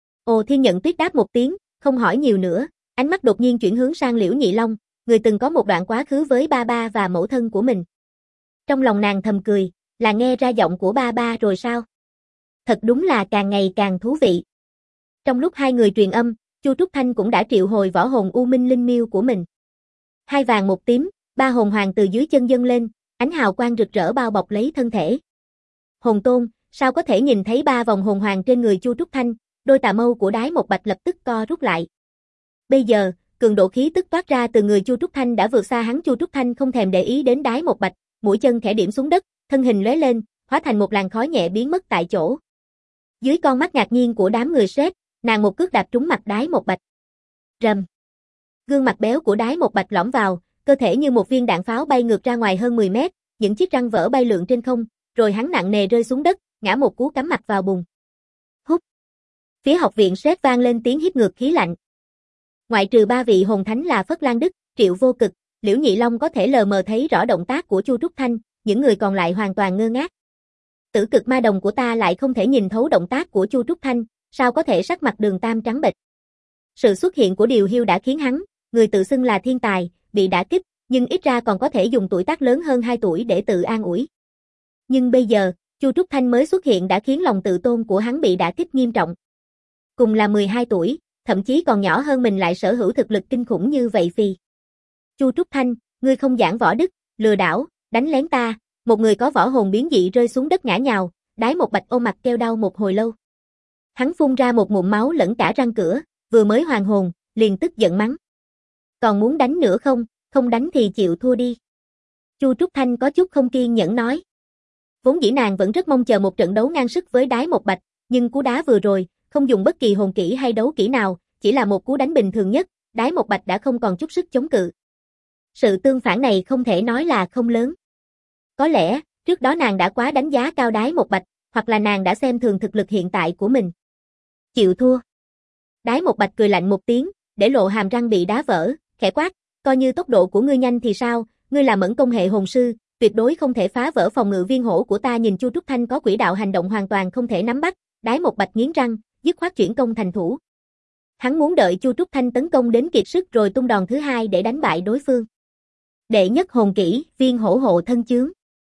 Ồ Thiên Nhận Tuyết đáp một tiếng, không hỏi nhiều nữa, ánh mắt đột nhiên chuyển hướng sang Liễu Nhị Long, người từng có một đoạn quá khứ với ba ba và mẫu thân của mình. Trong lòng nàng thầm cười, là nghe ra giọng của ba ba rồi sao? Thật đúng là càng ngày càng thú vị. Trong lúc hai người truyền âm, Chu Trúc Thanh cũng đã triệu hồi võ hồn U Minh Linh Miêu của mình. Hai vàng một tím, ba hồn hoàng từ dưới chân dâng lên, ánh hào quang rực rỡ bao bọc lấy thân thể. Hồn Tôn, sao có thể nhìn thấy ba vòng hồn hoàng trên người Chu Trúc Thanh, đôi tà mâu của Đái Một Bạch lập tức co rút lại. Bây giờ, cường độ khí tức toát ra từ người Chu Trúc Thanh đã vượt xa hắn. Chu Trúc Thanh không thèm để ý đến Đái Một Bạch, mũi chân khẽ điểm xuống đất, thân hình lóe lên, hóa thành một làn khói nhẹ biến mất tại chỗ. Dưới con mắt ngạc nhiên của đám người sếp, nàng một cước đạp trúng mặt Đái Một Bạch. Rầm. Gương mặt béo của Đái Một Bạch lõm vào, cơ thể như một viên đạn pháo bay ngược ra ngoài hơn mười mét, những chiếc răng vỡ bay lượn trên không, rồi hắn nặng nề rơi xuống đất, ngã một cú cắm mặt vào bùn. Hút. Phía học viện sếp vang lên tiếng hít ngược khí lạnh. Ngoại trừ ba vị hồn thánh là Phất Lan Đức, Triệu Vô Cực, Liễu Nhị Long có thể lờ mờ thấy rõ động tác của Chu Trúc Thanh, những người còn lại hoàn toàn ngơ ngác. Tử cực ma đồng của ta lại không thể nhìn thấu động tác của Chu Trúc Thanh, sao có thể sắc mặt Đường Tam trắng bệch. Sự xuất hiện của Điều Hiêu đã khiến hắn, người tự xưng là thiên tài, bị đả kích, nhưng ít ra còn có thể dùng tuổi tác lớn hơn hai tuổi để tự an ủi. Nhưng bây giờ, Chu Trúc Thanh mới xuất hiện đã khiến lòng tự tôn của hắn bị đả kích nghiêm trọng. Cùng là mười hai tuổi, thậm chí còn nhỏ hơn mình lại sở hữu thực lực kinh khủng như vậy phì. Chu Trúc Thanh, ngươi không giảng võ đức, lừa đảo, đánh lén ta, một người có võ hồn biến dị rơi xuống đất ngã nhào, Đái Một Bạch ôm mặt kêu đau một hồi lâu. Hắn phun ra một ngụm máu lẫn cả răng cửa, vừa mới hoàn hồn, liền tức giận mắng. Còn muốn đánh nữa không, không đánh thì chịu thua đi. Chu Trúc Thanh có chút không kiên nhẫn nói. Vốn dĩ nàng vẫn rất mong chờ một trận đấu ngang sức với Đái Một Bạch, nhưng cú đá vừa rồi, không dùng bất kỳ hồn kỹ hay đấu kỹ nào, chỉ là một cú đánh bình thường nhất, Đái Một Bạch đã không còn chút sức chống cự. Sự tương phản này không thể nói là không lớn. Có lẽ, trước đó nàng đã quá đánh giá cao Đái Một Bạch, hoặc là nàng đã xem thường thực lực hiện tại của mình. Chịu thua. Đái Một Bạch cười lạnh một tiếng, để lộ hàm răng bị đá vỡ, khẽ quát, coi như tốc độ của ngươi nhanh thì sao, ngươi là mẫn công hệ hồn sư, tuyệt đối không thể phá vỡ phòng ngự viên hổ của ta. Nhìn Chu Trúc Thanh có quỹ đạo hành động hoàn toàn không thể nắm bắt, Đái Một Bạch nghiến răng, dứt khoát chuyển công thành thủ. Hắn muốn đợi Chu Trúc Thanh tấn công đến kiệt sức rồi tung đòn thứ hai để đánh bại đối phương. Đệ nhất hồn kỹ, viên hổ hộ thân chướng.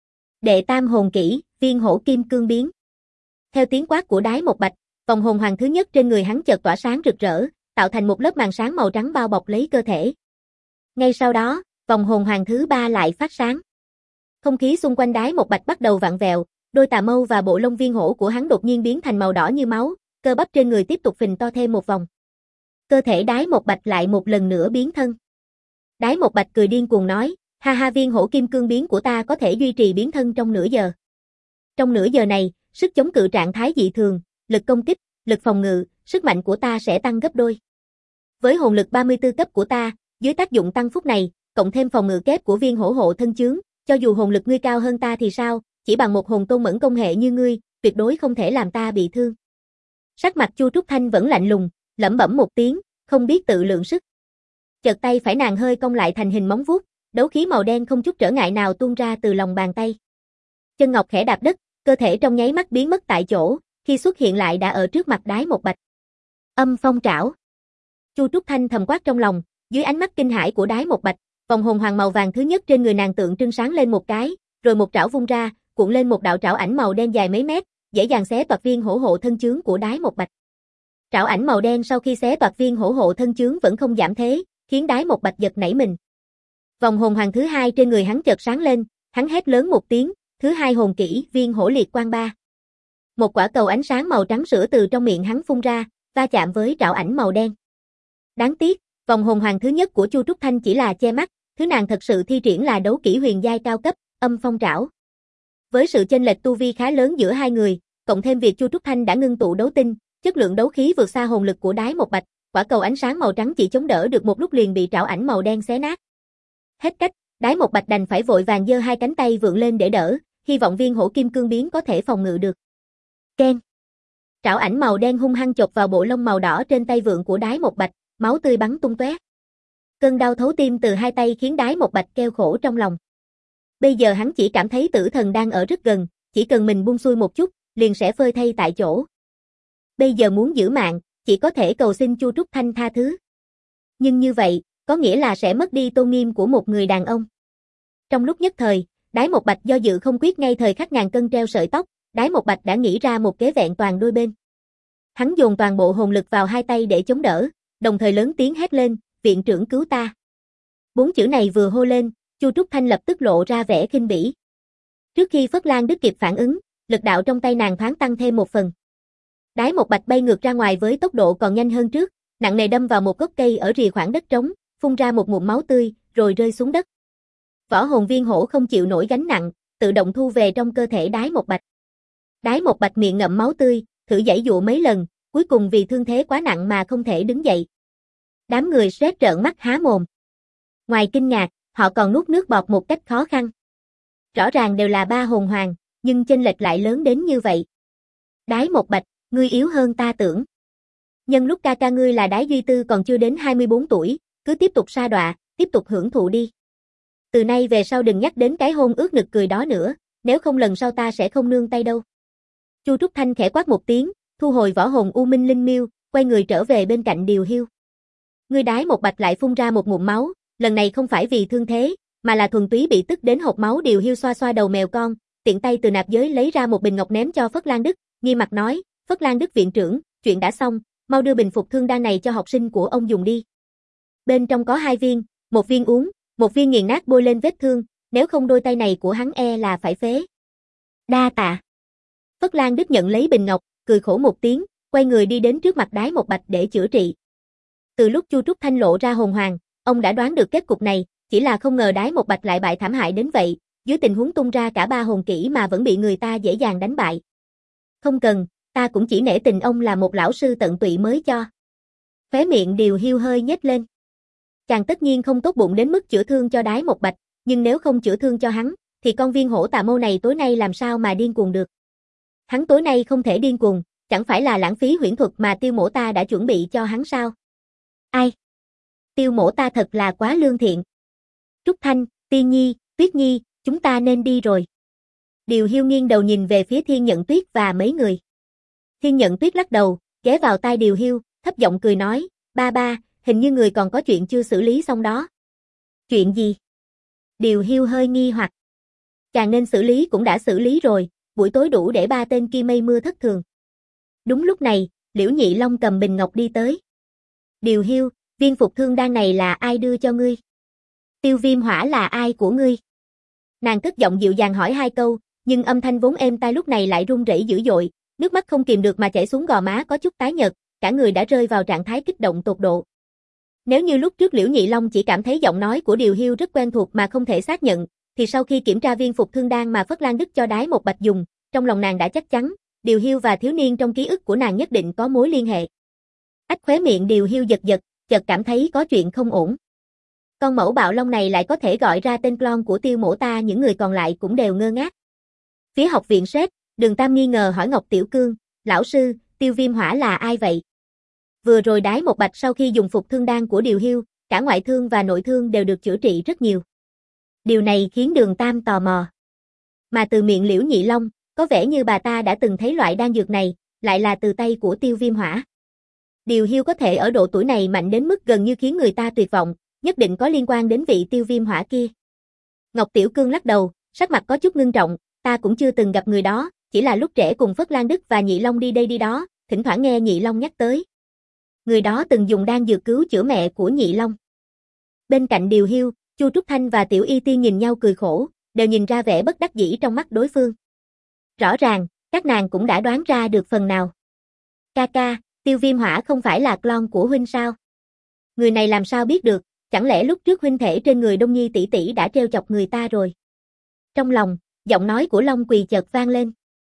Đệ tam hồn kỹ, viên hổ kim cương biến. Theo tiếng quát của Đái Một Bạch, vòng hồn hoàng thứ nhất trên người hắn chợt tỏa sáng rực rỡ, tạo thành một lớp màn sáng màu trắng bao bọc lấy cơ thể. Ngay sau đó, vòng hồn hoàng thứ ba lại phát sáng. Không khí xung quanh Đái Một Bạch bắt đầu vặn vẹo, đôi tà mâu và bộ lông viên hổ của hắn đột nhiên biến thành màu đỏ như máu, cơ bắp trên người tiếp tục phình to thêm một vòng. Cơ thể Đái Một Bạch lại một lần nữa biến thân. Đái Một Bạch cười điên cuồng nói, ha ha, viên hổ kim cương biến của ta có thể duy trì biến thân trong nửa giờ. Trong nửa giờ này, sức chống cự trạng thái dị thường, lực công kích, lực phòng ngự, sức mạnh của ta sẽ tăng gấp đôi. Với hồn lực ba mươi tư cấp của ta, dưới tác dụng tăng phúc này, cộng thêm phòng ngự kép của viên hổ hộ thân chướng, cho dù hồn lực ngươi cao hơn ta thì sao, chỉ bằng một hồn tôn mẫn công hệ như ngươi, tuyệt đối không thể làm ta bị thương. Sắc mặt Chu Trúc Thanh vẫn lạnh lùng, lẩm bẩm một tiếng, không biết tự lượng sức. Chợt tay phải nàng hơi cong lại thành hình móng vuốt, đấu khí màu đen không chút trở ngại nào tuôn ra từ lòng bàn tay. Chân ngọc khẽ đạp đất, cơ thể trong nháy mắt biến mất tại chỗ, khi xuất hiện lại đã ở trước mặt Đái Một Bạch. Âm phong trảo. Chu Trúc Thanh thầm quát trong lòng, dưới ánh mắt kinh hãi của Đái Một Bạch, vòng hồn hoàng màu vàng thứ nhất trên người nàng tượng trưng sáng lên một cái, rồi một trảo vung ra, cuộn lên một đạo trảo ảnh màu đen dài mấy mét, dễ dàng xé toạc viên hổ hộ thân chướng của Đái Một Bạch. Trảo ảnh màu đen sau khi xé toạc viên hổ hộ thân chướng vẫn không giảm thế, khiến Đái Một Bạch giật nảy mình. Vòng hồn hoàng thứ hai trên người hắn chợt sáng lên, hắn hét lớn một tiếng, thứ hai hồn kỹ, viên hổ liệt quang ba. Một quả cầu ánh sáng màu trắng sữa từ trong miệng hắn phun ra, va chạm với trảo ảnh màu đen. Đáng tiếc, vòng hồn hoàng thứ nhất của Chu Trúc Thanh chỉ là che mắt, thứ nàng thật sự thi triển là đấu kỹ huyền giai cao cấp, âm phong trảo. Với sự chênh lệch tu vi khá lớn giữa hai người, cộng thêm việc Chu Trúc Thanh đã ngưng tụ đấu tinh, chất lượng đấu khí vượt xa hồn lực của Đái Một Bạch, quả cầu ánh sáng màu trắng chỉ chống đỡ được một lúc liền bị trảo ảnh màu đen xé nát. Hết cách, Đái Một Bạch đành phải vội vàng giơ hai cánh tay vượng lên để đỡ, hy vọng viên hổ kim cương biến có thể phòng ngự được. Keng. Trảo ảnh màu đen hung hăng chộp vào bộ lông màu đỏ trên tay vượng của Đái Một Bạch, máu tươi bắn tung tóe. Cơn đau thấu tim từ hai tay khiến Đái Một Bạch kêu khổ trong lòng. Bây giờ hắn chỉ cảm thấy tử thần đang ở rất gần, chỉ cần mình buông xuôi một chút, liền sẽ phơi thây tại chỗ. Bây giờ muốn giữ mạng, chỉ có thể cầu xin Chu Trúc Thanh tha thứ. Nhưng như vậy, có nghĩa là sẽ mất đi tôn nghiêm của một người đàn ông. Trong lúc nhất thời, Đái Một Bạch do dự không quyết, ngay thời khắc ngàn cân treo sợi tóc, Đái Một Bạch đã nghĩ ra một kế vẹn toàn đôi bên. Hắn dồn toàn bộ hồn lực vào hai tay để chống đỡ, đồng thời lớn tiếng hét lên, viện trưởng cứu ta. Bốn chữ này vừa hô lên, Chu Trúc Thanh lập tức lộ ra vẻ khinh bỉ. Trước khi Phất Lan Đức kịp phản ứng, lực đạo trong tay nàng thoáng tăng thêm một phần. Đái Một Bạch bay ngược ra ngoài với tốc độ còn nhanh hơn trước, nặng nề đâm vào một gốc cây ở rìa khoảng đất trống, phun ra một ngụm máu tươi, rồi rơi xuống đất. Võ hồn viên hổ không chịu nổi gánh nặng, tự động thu về trong cơ thể Đái Một Bạch. Đái Một Bạch miệng ngậm máu tươi, thử giãy dụa mấy lần, cuối cùng vì thương thế quá nặng mà không thể đứng dậy. Đám người sét trợn mắt há mồm. Ngoài kinh ngạc, họ còn nuốt nước bọt một cách khó khăn. Rõ ràng đều là ba hồn hoàng, nhưng chênh lệch lại lớn đến như vậy. Đái Một Bạch, ngươi yếu hơn ta tưởng. Nhân lúc ca ca ngươi là Đái Duy Tư còn chưa đến hai mươi bốn tuổi, cứ tiếp tục sa đọa, tiếp tục hưởng thụ đi. Từ nay về sau đừng nhắc đến cái hôn ước nực cười đó nữa, nếu không lần sau ta sẽ không nương tay đâu. Chu Trúc Thanh khẽ quát một tiếng, thu hồi võ hồn U Minh Linh Miêu, quay người trở về bên cạnh Điều Hiêu. Ngươi Đái Một Bạch lại phun ra một ngụm máu, lần này không phải vì thương thế, mà là thuần túy bị tức đến hộc máu. Điều Hiêu xoa xoa đầu mèo con, tiện tay từ nạp giới lấy ra một bình ngọc ném cho Phất Lan Đức, nghi mặt nói, Phất Lan Đức viện trưởng, chuyện đã xong, mau đưa bình phục thương đan này cho học sinh của ông dùng đi. Bên trong có hai viên, một viên uống, một viên nghiền nát bôi lên vết thương, nếu không đôi tay này của hắn e là phải phế. Đa tạ. Phất Lan Đức nhận lấy bình ngọc, cười khổ một tiếng, quay người đi đến trước mặt Đái Một Bạch để chữa trị. Từ lúc Chu Trúc Thanh lộ ra hồn hoàng, ông đã đoán được kết cục này, chỉ là không ngờ Đái Một Bạch lại bại thảm hại đến vậy, dưới tình huống tung ra cả ba hồn kỹ mà vẫn bị người ta dễ dàng đánh bại. Không cần, ta cũng chỉ nể tình ông là một lão sư tận tụy mới cho. Khóe miệng Điều Hiêu hơi nhếch lên. Chàng tất nhiên không tốt bụng đến mức chữa thương cho Đái Một Bạch, nhưng nếu không chữa thương cho hắn, thì con viên hổ tà mâu này tối nay làm sao mà điên cuồng được. Hắn tối nay không thể điên cuồng, chẳng phải là lãng phí huyễn thuật mà Tiêu Mỗ ta đã chuẩn bị cho hắn sao? Ai? Tiêu Mỗ ta thật là quá lương thiện. Trúc Thanh, Tiên Nhi, Tuyết Nhi, chúng ta nên đi rồi. Điều Hiêu nghiêng đầu nhìn về phía Thiên Nhận Tuyết và mấy người. Thiên Nhận Tuyết lắc đầu, ghé vào tai Điều Hiêu, thấp giọng cười nói, ba ba, hình như người còn có chuyện chưa xử lý xong đó. Chuyện gì? Điều Hiêu hơi nghi hoặc. Chàng nên xử lý cũng đã xử lý rồi, buổi tối đủ để ba tên kia mây mưa thất thường. Đúng lúc này, Liễu Nhị Long cầm bình ngọc đi tới. Điều Hiêu, viên phục thương đan này là ai đưa cho ngươi? Tiêu Viêm Hỏa là ai của ngươi? Nàng cất giọng dịu dàng hỏi hai câu, nhưng âm thanh vốn êm tai lúc này lại run rẩy dữ dội, nước mắt không kìm được mà chảy xuống gò má có chút tái nhợt, cả người đã rơi vào trạng thái kích động tột độ. Nếu như lúc trước Liễu Nhị Long chỉ cảm thấy giọng nói của Điều Hiêu rất quen thuộc mà không thể xác nhận, thì sau khi kiểm tra viên phục thương đan mà Phất Lan Đức cho Đái Một Bạch dùng, trong lòng nàng đã chắc chắn, Điều Hiêu và thiếu niên trong ký ức của nàng nhất định có mối liên hệ. Ách khóe miệng Điều Hiêu giật giật, chợt cảm thấy có chuyện không ổn. Con mẫu bạo long này lại có thể gọi ra tên clone của Tiêu Mỗ ta, những người còn lại cũng đều ngơ ngác. Phía học viện sét, Đường Tam nghi ngờ hỏi Ngọc Tiểu Cương, lão sư, Tiêu Viêm Hỏa là ai vậy? Vừa rồi Đái Một Bạch sau khi dùng phục thương đan của Điều Hiêu, cả ngoại thương và nội thương đều được chữa trị rất nhiều. Điều này khiến Đường Tam tò mò. Mà từ miệng Liễu Nhị Long, có vẻ như bà ta đã từng thấy loại đan dược này, lại là từ tay của Tiêu Viêm Hỏa. Điều Hiêu có thể ở độ tuổi này mạnh đến mức gần như khiến người ta tuyệt vọng, nhất định có liên quan đến vị Tiêu Viêm Hỏa kia. Ngọc Tiểu Cương lắc đầu, sắc mặt có chút ngưng trọng, ta cũng chưa từng gặp người đó, chỉ là lúc trẻ cùng Phất Lan Đức và Nhị Long đi đây đi đó, thỉnh thoảng nghe Nhị Long nhắc tới. Người đó từng dùng đan dược cứu chữa mẹ của Nhị Long. Bên cạnh Điều Hiêu, Chu Trúc Thanh và Tiểu Y Tiên nhìn nhau cười khổ, đều nhìn ra vẻ bất đắc dĩ trong mắt đối phương. Rõ ràng, các nàng cũng đã đoán ra được phần nào. Ca ca, Tiêu Viêm Hỏa không phải là clone của huynh sao? Người này làm sao biết được, chẳng lẽ lúc trước huynh thể trên người Đông Nhi tỷ tỷ đã trêu chọc người ta rồi? Trong lòng, giọng nói của Long Quỳ chợt vang lên.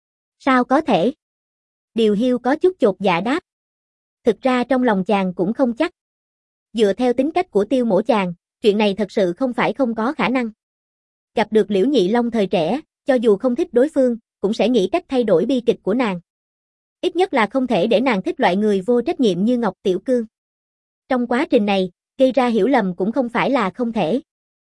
Sao có thể? Điều Hiêu có chút chột dạ đáp. Thực ra trong lòng chàng cũng không chắc. Dựa theo tính cách của Tiêu Mỗ chàng, chuyện này thật sự không phải không có khả năng. Gặp được Liễu Nhị Long thời trẻ, cho dù không thích đối phương, cũng sẽ nghĩ cách thay đổi bi kịch của nàng. Ít nhất là không thể để nàng thích loại người vô trách nhiệm như Ngọc Tiểu Cương. Trong quá trình này, gây ra hiểu lầm cũng không phải là không thể.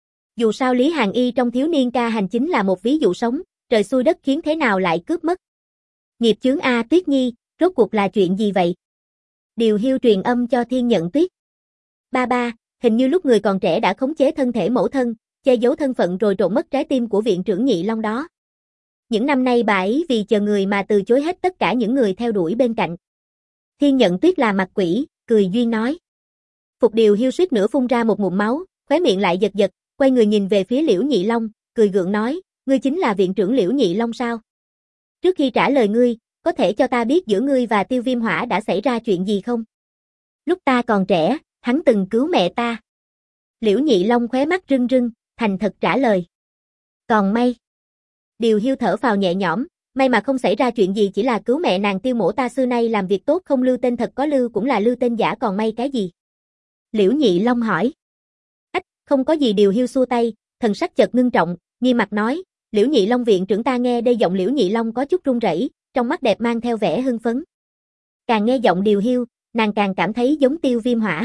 Dù sao Lý Hàn Y trong thiếu niên ca hành chính là một ví dụ sống, trời xui đất khiến thế nào lại cướp mất. Nghiệp chướng A Tuyết Nhi, rốt cuộc là chuyện gì vậy? Điều Hiêu truyền âm cho Thiên Nhận Tuyết. Ba ba, hình như lúc người còn trẻ đã khống chế thân thể mẫu thân, che giấu thân phận rồi trộm mất trái tim của viện trưởng Nhị Long đó. Những năm nay bà ấy vì chờ người mà từ chối hết tất cả những người theo đuổi bên cạnh. Thiên Nhận Tuyết là mặt quỷ, cười duyên nói. Phục Điều Hiêu suýt nữa phun ra một ngụm máu, khóe miệng lại giật giật, quay người nhìn về phía Liễu Nhị Long, cười gượng nói, ngươi chính là viện trưởng Liễu Nhị Long sao? Trước khi trả lời ngươi, có thể cho ta biết giữa ngươi và Tiêu Viêm Hỏa đã xảy ra chuyện gì không? Lúc ta còn trẻ, hắn từng cứu mẹ ta. Liễu Nhị Long khóe mắt rưng rưng, thành thật trả lời. Còn may. Điều Hiu thở phào nhẹ nhõm, may mà không xảy ra chuyện gì, chỉ là cứu mẹ nàng Tiêu mỗ ta xưa nay làm việc tốt không lưu tên thật, có lưu cũng là lưu tên giả, còn may cái gì? Liễu Nhị Long hỏi. Ách, không có gì. Điều Hiu xua tay, thần sắc chợt ngưng trọng, nghiêm mặt nói, Liễu Nhị Long viện trưởng ta. Nghe đây giọng Liễu Nhị Long có chút run rẩy, trong mắt đẹp mang theo vẻ hưng phấn. Càng nghe giọng Điều Hiu, nàng càng cảm thấy giống Tiêu Viêm Hỏa.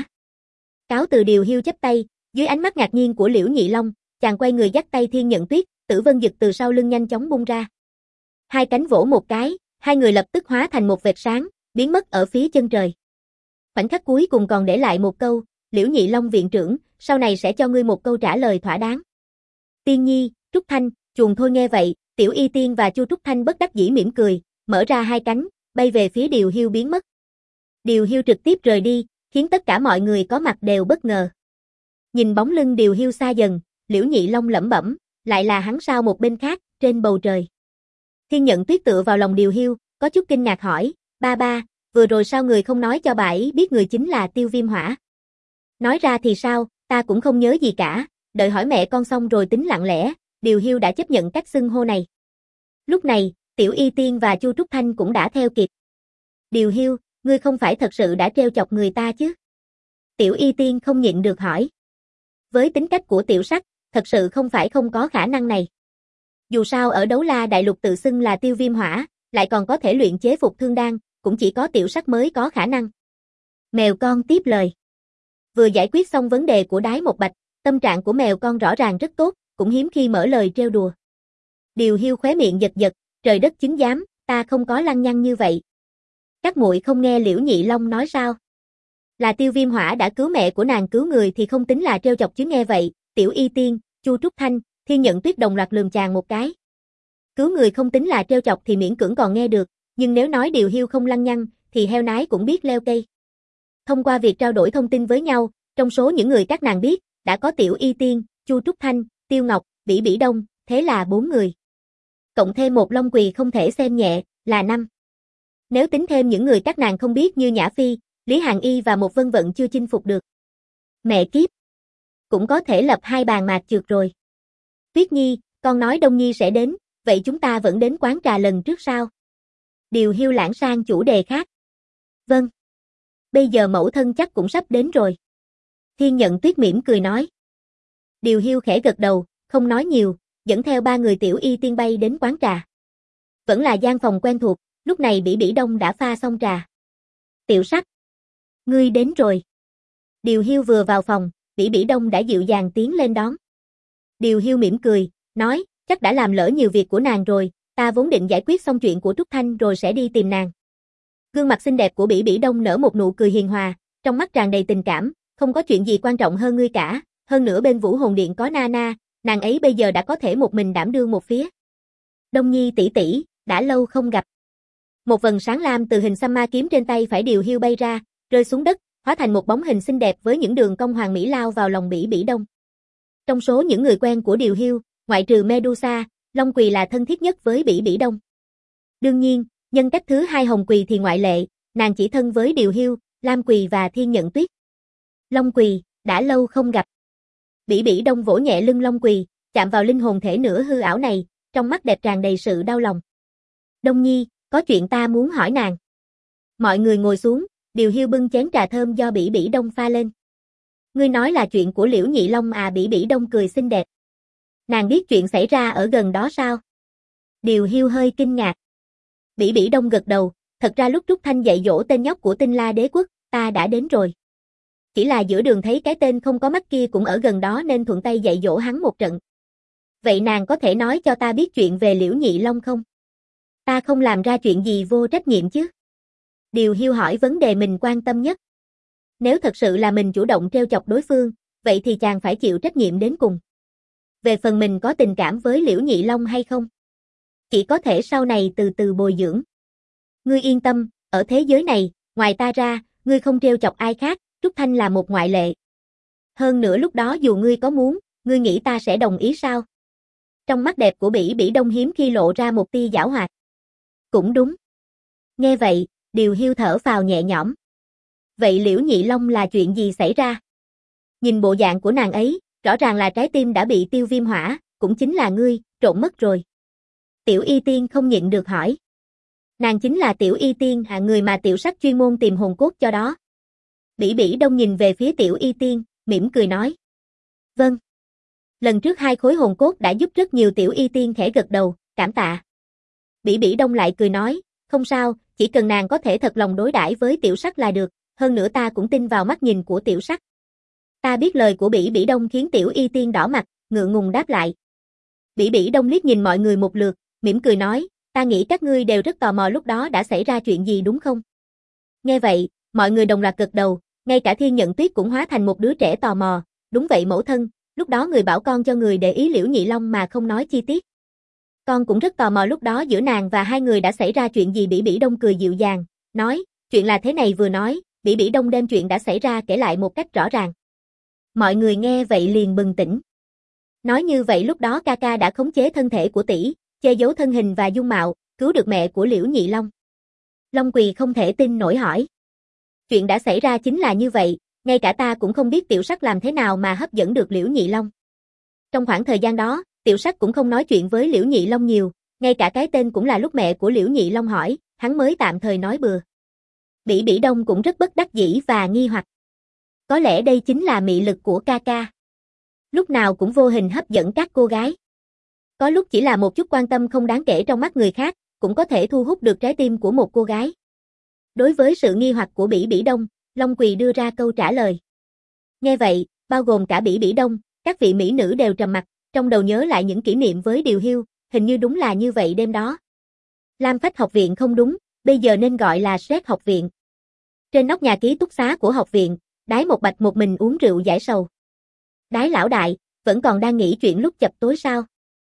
Cáo từ. Điều Hiu chắp tay, dưới ánh mắt ngạc nhiên của Liễu Nhị Long, chàng quay người dắt tay Thiên Nhận Tuyết, Tử Vân Dực từ sau lưng nhanh chóng bung ra. Hai cánh vỗ một cái, hai người lập tức hóa thành một vệt sáng, biến mất ở phía chân trời. Khoảnh khắc cuối cùng còn để lại một câu, Liễu Nhị Long viện trưởng, sau này sẽ cho ngươi một câu trả lời thỏa đáng. Tiên Nhi, Trúc Thanh, chuồn thôi. Nghe vậy, Tiểu Y Tiên và Chu Trúc Thanh bất đắc dĩ mỉm cười, mở ra hai cánh, bay về phía Điều Hiu biến mất. Điều Hiu trực tiếp rời đi, khiến tất cả mọi người có mặt đều bất ngờ. Nhìn bóng lưng Điều Hiu xa dần, Liễu Nhị Long lẩm bẩm, lại là hắn sao? Một bên khác, trên bầu trời. Thiên Nhận Tuyết tựa vào lòng Điều Hiu, có chút kinh ngạc hỏi, ba ba, vừa rồi sao người không nói cho bà ấy biết người chính là Tiêu Viêm Hỏa? Nói ra thì sao, ta cũng không nhớ gì cả, đợi hỏi mẹ con xong rồi tính. Lặng lẽ, Điều Hiu đã chấp nhận cách xưng hô này. Lúc này, Tiểu Y Tiên và Chu Trúc Thanh cũng đã theo kịp. Điều Hiu, ngươi không phải thật sự đã trêu chọc người ta chứ? Tiểu Y Tiên không nhịn được hỏi. Với tính cách của Tiểu Sắc, thật sự không phải không có khả năng này. Dù sao ở Đấu La Đại Lục tự xưng là Tiêu Viêm Hỏa, lại còn có thể luyện chế phục thương đan, cũng chỉ có Tiểu Sắc mới có khả năng. Mèo con tiếp lời. Vừa giải quyết xong vấn đề của Đái Một Bạch, tâm trạng của mèo con rõ ràng rất tốt, cũng hiếm khi mở lời trêu đùa. Điều Hiu khóe miệng giật giật, trời đất chứng giám, ta không có lăng nhăng như vậy. Các muội không nghe Liễu Nhị Long nói sao? Là Tiêu Viêm Hỏa đã cứu mẹ của nàng, cứu người thì không tính là trêu chọc chứ. Nghe vậy, Tiểu Y Tiên, Chu Trúc Thanh, Thiên Nhận Tuyết đồng loạt lườm chàng một cái. Cứu người không tính là trêu chọc thì miễn cưỡng còn nghe được, nhưng nếu nói Điều Hiu không lăng nhăng, thì heo nái cũng biết leo cây. Thông qua việc trao đổi thông tin với nhau, trong số những người các nàng biết, đã có Tiểu Y Tiên, Chu Trúc Thanh, Tiêu Ngọc, Bỉ Bỉ Đông, thế là bốn người. Cộng thêm một Long Quỳ không thể xem nhẹ, là năm. Nếu tính thêm những người các nàng không biết như Nhã Phi, Lý Hàn Y và một Vân Vận chưa chinh phục được. Mẹ kiếp! Cũng có thể lập hai bàn mạc trượt rồi. Tuyết Nhi, con nói Đông Nhi sẽ đến, vậy chúng ta vẫn đến quán trà lần trước sao? Điều Hiu lãng sang chủ đề khác. Vâng. Bây giờ mẫu thân chắc cũng sắp đến rồi. Thiên Nhận Tuyết mỉm cười nói. Điều Hiu khẽ gật đầu, không nói nhiều, dẫn theo ba người Tiểu Y Tiên bay đến quán trà. Vẫn là gian phòng quen thuộc, lúc này Bỉ Bỉ Đông đã pha xong trà. Tiểu Sắc, ngươi đến rồi. Điều Hiu vừa vào phòng, Bỉ Bỉ Đông đã dịu dàng tiến lên đón. Điều Hiu mỉm cười, nói, chắc đã làm lỡ nhiều việc của nàng rồi, ta vốn định giải quyết xong chuyện của Trúc Thanh rồi sẽ đi tìm nàng. Gương mặt xinh đẹp của Bỉ Bỉ Đông nở một nụ cười hiền hòa, trong mắt tràn đầy tình cảm, không có chuyện gì quan trọng hơn ngươi cả, hơn nữa bên Vũ Hồn Điện có Nana, nàng ấy bây giờ đã có thể một mình đảm đương một phía. Đông Nhi tỷ tỷ, đã lâu không gặp. Một vầng sáng lam từ hình xăm ma kiếm trên tay phải Điều Hiu bay ra, rơi xuống đất, hóa thành một bóng hình xinh đẹp với những đường cong hoàng mỹ lao vào lòng Bỉ Bỉ Đông. Trong số những người quen của Điều Hiu, ngoại trừ Medusa, Long Quỳ là thân thiết nhất với Bỉ Bỉ Đông. Đương nhiên, nhân cách thứ hai Hồng Quỳ thì ngoại lệ, nàng chỉ thân với Điều Hiu, Lam Quỳ và Thiên Nhận Tuyết. Long Quỳ, đã lâu không gặp. Bỉ Bỉ Đông vỗ nhẹ lưng Long Quỳ, chạm vào linh hồn thể nửa hư ảo này, trong mắt đẹp tràn đầy sự đau lòng. Đông Nhi, có chuyện ta muốn hỏi nàng. Mọi người ngồi xuống, Điều Hiu bưng chén trà thơm do Bỉ Bỉ Đông pha lên. Ngươi nói là chuyện của Liễu Nhị Long à? Bỉ Bỉ Đông cười xinh đẹp. Nàng biết chuyện xảy ra ở gần đó sao? Điều Hiu hơi kinh ngạc. Bỉ Bỉ Đông gật đầu, thật ra lúc Trúc Thanh dạy dỗ tên nhóc của Tinh La Đế Quốc, ta đã đến rồi. Chỉ là giữa đường thấy cái tên không có mắt kia cũng ở gần đó nên thuận tay dạy dỗ hắn một trận. Vậy nàng có thể nói cho ta biết chuyện về Liễu Nhị Long không? Ta không làm ra chuyện gì vô trách nhiệm chứ? Điều Hiu hỏi vấn đề mình quan tâm nhất. Nếu thật sự là mình chủ động trêu chọc đối phương, vậy thì chàng phải chịu trách nhiệm đến cùng. Về phần mình có tình cảm với Liễu Nhị Long hay không? Chỉ có thể sau này từ từ bồi dưỡng. Ngươi yên tâm, ở thế giới này, ngoài ta ra, ngươi không trêu chọc ai khác, Trúc Thanh là một ngoại lệ. Hơn nữa lúc đó dù ngươi có muốn, ngươi nghĩ ta sẽ đồng ý sao? Trong mắt đẹp của Bỉ Bỉ Đông hiếm khi lộ ra một tia giảo hoạt. Cũng đúng. Nghe vậy, Điều Hiu thở phào nhẹ nhõm. Vậy Liễu Nhị Long là chuyện gì xảy ra? Nhìn bộ dạng của nàng ấy, rõ ràng là trái tim đã bị tiêu viêm hỏa, cũng chính là ngươi, trộn mất rồi. Tiểu Y Tiên không nhịn được hỏi. Nàng chính là Tiểu Y Tiên, à, người mà Tiểu Sắc chuyên môn tìm hồn cốt cho đó. Bỉ Bỉ Đông nhìn về phía Tiểu Y Tiên, mỉm cười nói. Vâng. Lần trước hai khối hồn cốt đã giúp rất nhiều. Tiểu Y Tiên khẽ gật đầu, cảm tạ. Bỉ Bỉ Đông lại cười nói, không sao, chỉ cần nàng có thể thật lòng đối đãi với Tiểu Sắc là được, hơn nữa ta cũng tin vào mắt nhìn của Tiểu Sắc. Ta biết lời của Bỉ Bỉ Đông khiến Tiểu Y Tiên đỏ mặt, ngượng ngùng đáp lại. Bỉ Bỉ Đông liếc nhìn mọi người một lượt, mỉm cười nói, ta nghĩ các ngươi đều rất tò mò lúc đó đã xảy ra chuyện gì đúng không? Nghe vậy, mọi người đồng loạt gật đầu, ngay cả Thiên Nhận Tuyết cũng hóa thành một đứa trẻ tò mò, đúng vậy mẫu thân, lúc đó người bảo con cho người để ý Liễu Nhị Long mà không nói chi tiết. Con cũng rất tò mò lúc đó giữa nàng và hai người đã xảy ra chuyện gì. Bỉ Bỉ Đông cười dịu dàng, nói, chuyện là thế này. Vừa nói, Bỉ Bỉ Đông đem chuyện đã xảy ra kể lại một cách rõ ràng. Mọi người nghe vậy liền bừng tỉnh. Nói như vậy lúc đó ca ca đã khống chế thân thể của tỷ, che giấu thân hình và dung mạo, cứu được mẹ của Liễu Nhị Long. Long Quỳ không thể tin nổi hỏi. Chuyện đã xảy ra chính là như vậy, ngay cả ta cũng không biết Tiểu Sắc làm thế nào mà hấp dẫn được Liễu Nhị Long. Trong khoảng thời gian đó, Tiểu Sắc cũng không nói chuyện với Liễu Nhị Long nhiều, ngay cả cái tên cũng là lúc mẹ của Liễu Nhị Long hỏi, hắn mới tạm thời nói bừa. Bỉ Bỉ Đông cũng rất bất đắc dĩ và nghi hoặc. Có lẽ đây chính là mị lực của ca ca. Lúc nào cũng vô hình hấp dẫn các cô gái. Có lúc chỉ là một chút quan tâm không đáng kể trong mắt người khác, cũng có thể thu hút được trái tim của một cô gái. Đối với sự nghi hoặc của Bỉ Bỉ Đông, Long Quỳ đưa ra câu trả lời. Nghe vậy, bao gồm cả Bỉ Bỉ Đông, các vị mỹ nữ đều trầm mặt, trong đầu nhớ lại những kỷ niệm với Điều Hiêu, hình như đúng là như vậy đêm đó. Lam Phách học viện không đúng, bây giờ nên gọi là Sét học viện. Trên nóc nhà ký túc xá của học viện, Đái Một Bạch một mình uống rượu giải sầu. Đái lão đại, vẫn còn đang nghĩ chuyện lúc chập tối sao?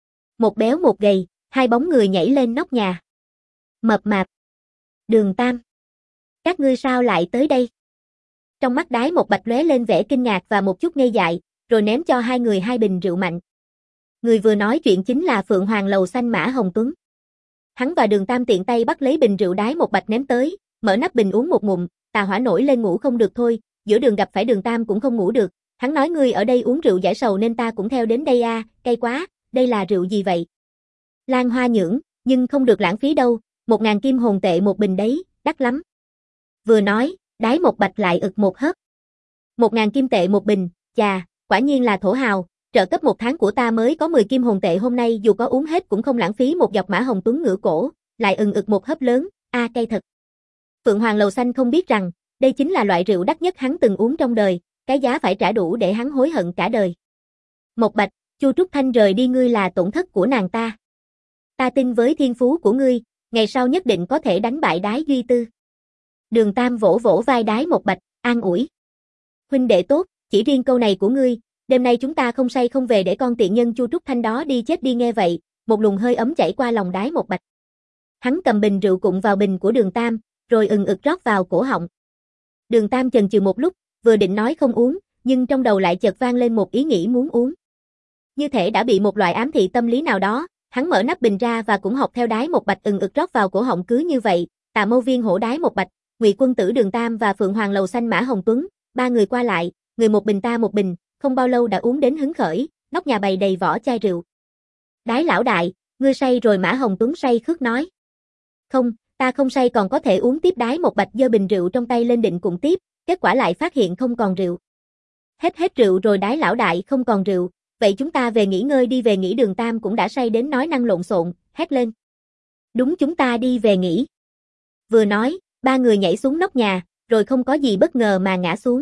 Một béo một gầy, hai bóng người nhảy lên nóc nhà. Mập mạp. Đường Tam. Các ngươi sao lại tới đây? Trong mắt Đái Một Bạch lóe lên vẻ kinh ngạc và một chút ngây dại, rồi ném cho hai người hai bình rượu mạnh. Người vừa nói chuyện chính là Phượng Hoàng Lầu Xanh Mã Hồng Tuấn. Hắn và Đường Tam tiện tay bắt lấy bình rượu Đái Một Bạch ném tới, mở nắp bình uống một ngụm, tà hỏa nổi lên ngủ không được thôi, giữa đường gặp phải Đường Tam cũng không ngủ được. Hắn nói ngươi ở đây uống rượu giải sầu nên ta cũng theo đến đây a, à, cay quá, đây là rượu gì vậy? Lan Hoa Nhưỡng, nhưng không được lãng phí đâu, một ngàn kim hồn tệ một bình đấy, đắt lắm. Vừa nói, Đái Một Bạch lại ực một hớp. Một ngàn kim tệ một bình, chà, quả nhiên là thổ hào, trợ cấp một tháng của ta mới có mười kim hồn tệ hôm nay dù có uống hết cũng không lãng phí một giọt. Mã Hồng Tuấn ngửa cổ, lại ừng ực một hớp lớn, a à, cay thật. Phượng Hoàng Lầu Xanh không biết rằng, đây chính là loại rượu đắt nhất hắn từng uống trong đời, cái giá phải trả đủ để hắn hối hận cả đời. Một Bạch, Chu Trúc Thanh rời đi ngươi là tổn thất của nàng ta. Ta tin với thiên phú của ngươi, ngày sau nhất định có thể đánh bại Đái Duy Tư. Đường Tam vỗ vỗ vai Đái Một Bạch, an ủi. Huynh đệ tốt, chỉ riêng câu này của ngươi, đêm nay chúng ta không say không về để con tiện nhân Chu Trúc Thanh đó đi chết đi. Nghe vậy, một luồng hơi ấm chảy qua lòng Đái Một Bạch. Hắn cầm bình rượu cụng vào bình của Đường Tam, rồi ừng ực rót vào cổ họng. Đường Tam chần chừ một lúc, vừa định nói không uống, nhưng trong đầu lại chợt vang lên một ý nghĩ muốn uống. Như thể đã bị một loại ám thị tâm lý nào đó, hắn mở nắp bình ra và cũng học theo Đái Một Bạch ừng ực rót vào cổ họng. Cứ như vậy, Tà Mâu Viên Hổ Đái Một Bạch, Ngụy Quân Tử Đường Tam và Phượng Hoàng Lầu Xanh Mã Hồng Tuấn, ba người qua lại, người một bình ta một bình, không bao lâu đã uống đến hứng khởi, nóc nhà bày đầy vỏ chai rượu. Đái lão đại, ngươi say rồi? Mã Hồng Tuấn say khước nói. Không, ta không say còn có thể uống tiếp. Đái Một Bạch giơ bình rượu trong tay lên định cùng tiếp, kết quả lại phát hiện không còn rượu. Hết hết rượu rồi. Đái lão đại không còn rượu, vậy chúng ta về nghỉ ngơi đi. Về nghỉ. Đường Tam cũng đã say đến nói năng lộn xộn, hét lên. Đúng, chúng ta đi về nghỉ. Vừa nói, ba người nhảy xuống nóc nhà, rồi không có gì bất ngờ mà ngã xuống.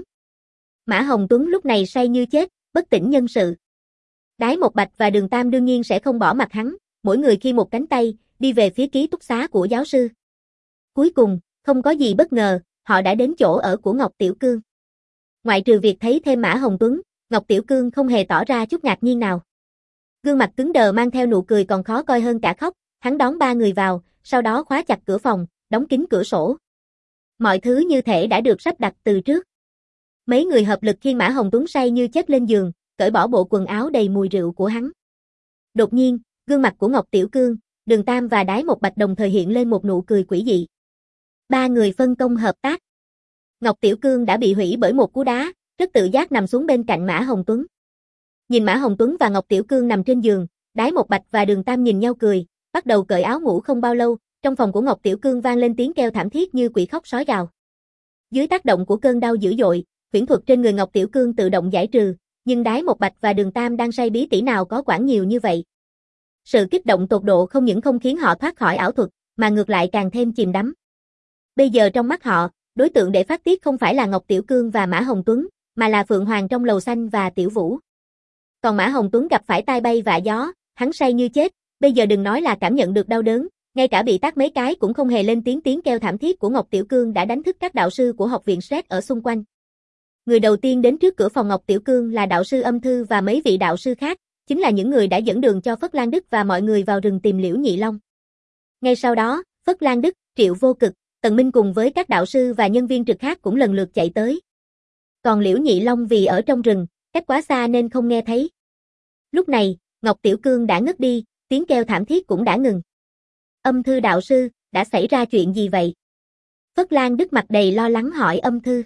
Mã Hồng Tuấn lúc này say như chết, bất tỉnh nhân sự. Đái Một Bạch và Đường Tam đương nhiên sẽ không bỏ mặc hắn, mỗi người khi một cánh tay, đi về phía ký túc xá của giáo sư. Cuối cùng, không có gì bất ngờ, họ đã đến chỗ ở của Ngọc Tiểu Cương. Ngoại trừ việc thấy thêm Mã Hồng Tuấn, Ngọc Tiểu Cương không hề tỏ ra chút ngạc nhiên nào. Gương mặt cứng đờ mang theo nụ cười còn khó coi hơn cả khóc, hắn đón ba người vào, sau đó khóa chặt cửa phòng, đóng kín cửa sổ. Mọi thứ như thể đã được sắp đặt từ trước. Mấy người hợp lực khiêng Mã Hồng Tuấn say như chết lên giường, cởi bỏ bộ quần áo đầy mùi rượu của hắn. Đột nhiên, gương mặt của Ngọc Tiểu Cương, Đường Tam và Đái Một Bạch đồng thời hiện lên một nụ cười quỷ dị. Ba người phân công hợp tác. Ngọc Tiểu Cương đã bị hủy bởi một cú đá, rất tự giác nằm xuống bên cạnh Mã Hồng Tuấn. Nhìn Mã Hồng Tuấn và Ngọc Tiểu Cương nằm trên giường, Đái Một Bạch và Đường Tam nhìn nhau cười, bắt đầu cởi áo ngủ không bao lâu, trong phòng của Ngọc Tiểu Cương vang lên tiếng kêu thảm thiết như quỷ khóc sói gào. Dưới tác động của cơn đau dữ dội, huyễn thuật trên người Ngọc Tiểu Cương tự động giải trừ, nhưng Đái Một Bạch và Đường Tam đang say bí tỉ nào có quản nhiều như vậy. Sự kích động tột độ không những không khiến họ thoát khỏi ảo thuật, mà ngược lại càng thêm chìm đắm. Bây giờ trong mắt họ, đối tượng để phát tiết không phải là Ngọc Tiểu Cương và Mã Hồng Tuấn, mà là Phượng Hoàng trong lầu xanh và Tiểu Vũ. Còn Mã Hồng Tuấn gặp phải tai bay vạ gió, hắn say như chết, bây giờ đừng nói là cảm nhận được đau đớn, ngay cả bị tát mấy cái cũng không hề lên tiếng. Tiếng kêu thảm thiết của Ngọc Tiểu Cương đã đánh thức các đạo sư của học viện Sét ở xung quanh. Người đầu tiên đến trước cửa phòng Ngọc Tiểu Cương là đạo sư Âm Thư và mấy vị đạo sư khác, chính là những người đã dẫn đường cho Phất Lan Đức và mọi người vào rừng tìm Liễu Nhị Long. Ngay sau đó, Phất Lan Đức, Triệu Vô Cực, Tần Minh cùng với các đạo sư và nhân viên trực khác cũng lần lượt chạy tới. Còn Liễu Nhị Long vì ở trong rừng, cách quá xa nên không nghe thấy. Lúc này, Ngọc Tiểu Cương đã ngất đi, tiếng kêu thảm thiết cũng đã ngừng. Âm Thư đạo sư, đã xảy ra chuyện gì vậy? Phất Lan Đức mặt đầy lo lắng hỏi Âm Thư.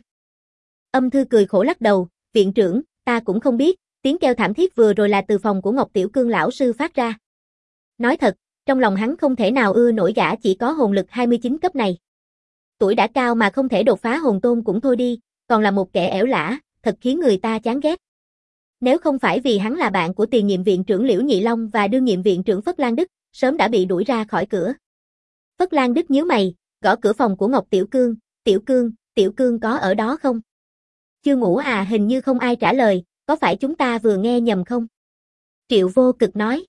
Âm Thư cười khổ lắc đầu, viện trưởng, ta cũng không biết, tiếng kêu thảm thiết vừa rồi là từ phòng của Ngọc Tiểu Cương lão sư phát ra. Nói thật, trong lòng hắn không thể nào ưa nổi gã chỉ có hồn lực hai mươi chín cấp này. Tuổi đã cao mà không thể đột phá hồn tôn cũng thôi đi, còn là một kẻ ẻo lả, thật khiến người ta chán ghét. Nếu không phải vì hắn là bạn của tiền nhiệm viện trưởng Liễu Nhị Long và đương nhiệm viện trưởng Phất Lan Đức, sớm đã bị đuổi ra khỏi cửa. Phất Lan Đức nhíu mày, gõ cửa phòng của Ngọc Tiểu Cương, Tiểu Cương, Tiểu Cương có ở đó không? Chưa ngủ à? Hình như không ai trả lời, có phải chúng ta vừa nghe nhầm không? Triệu Vô Cực nói.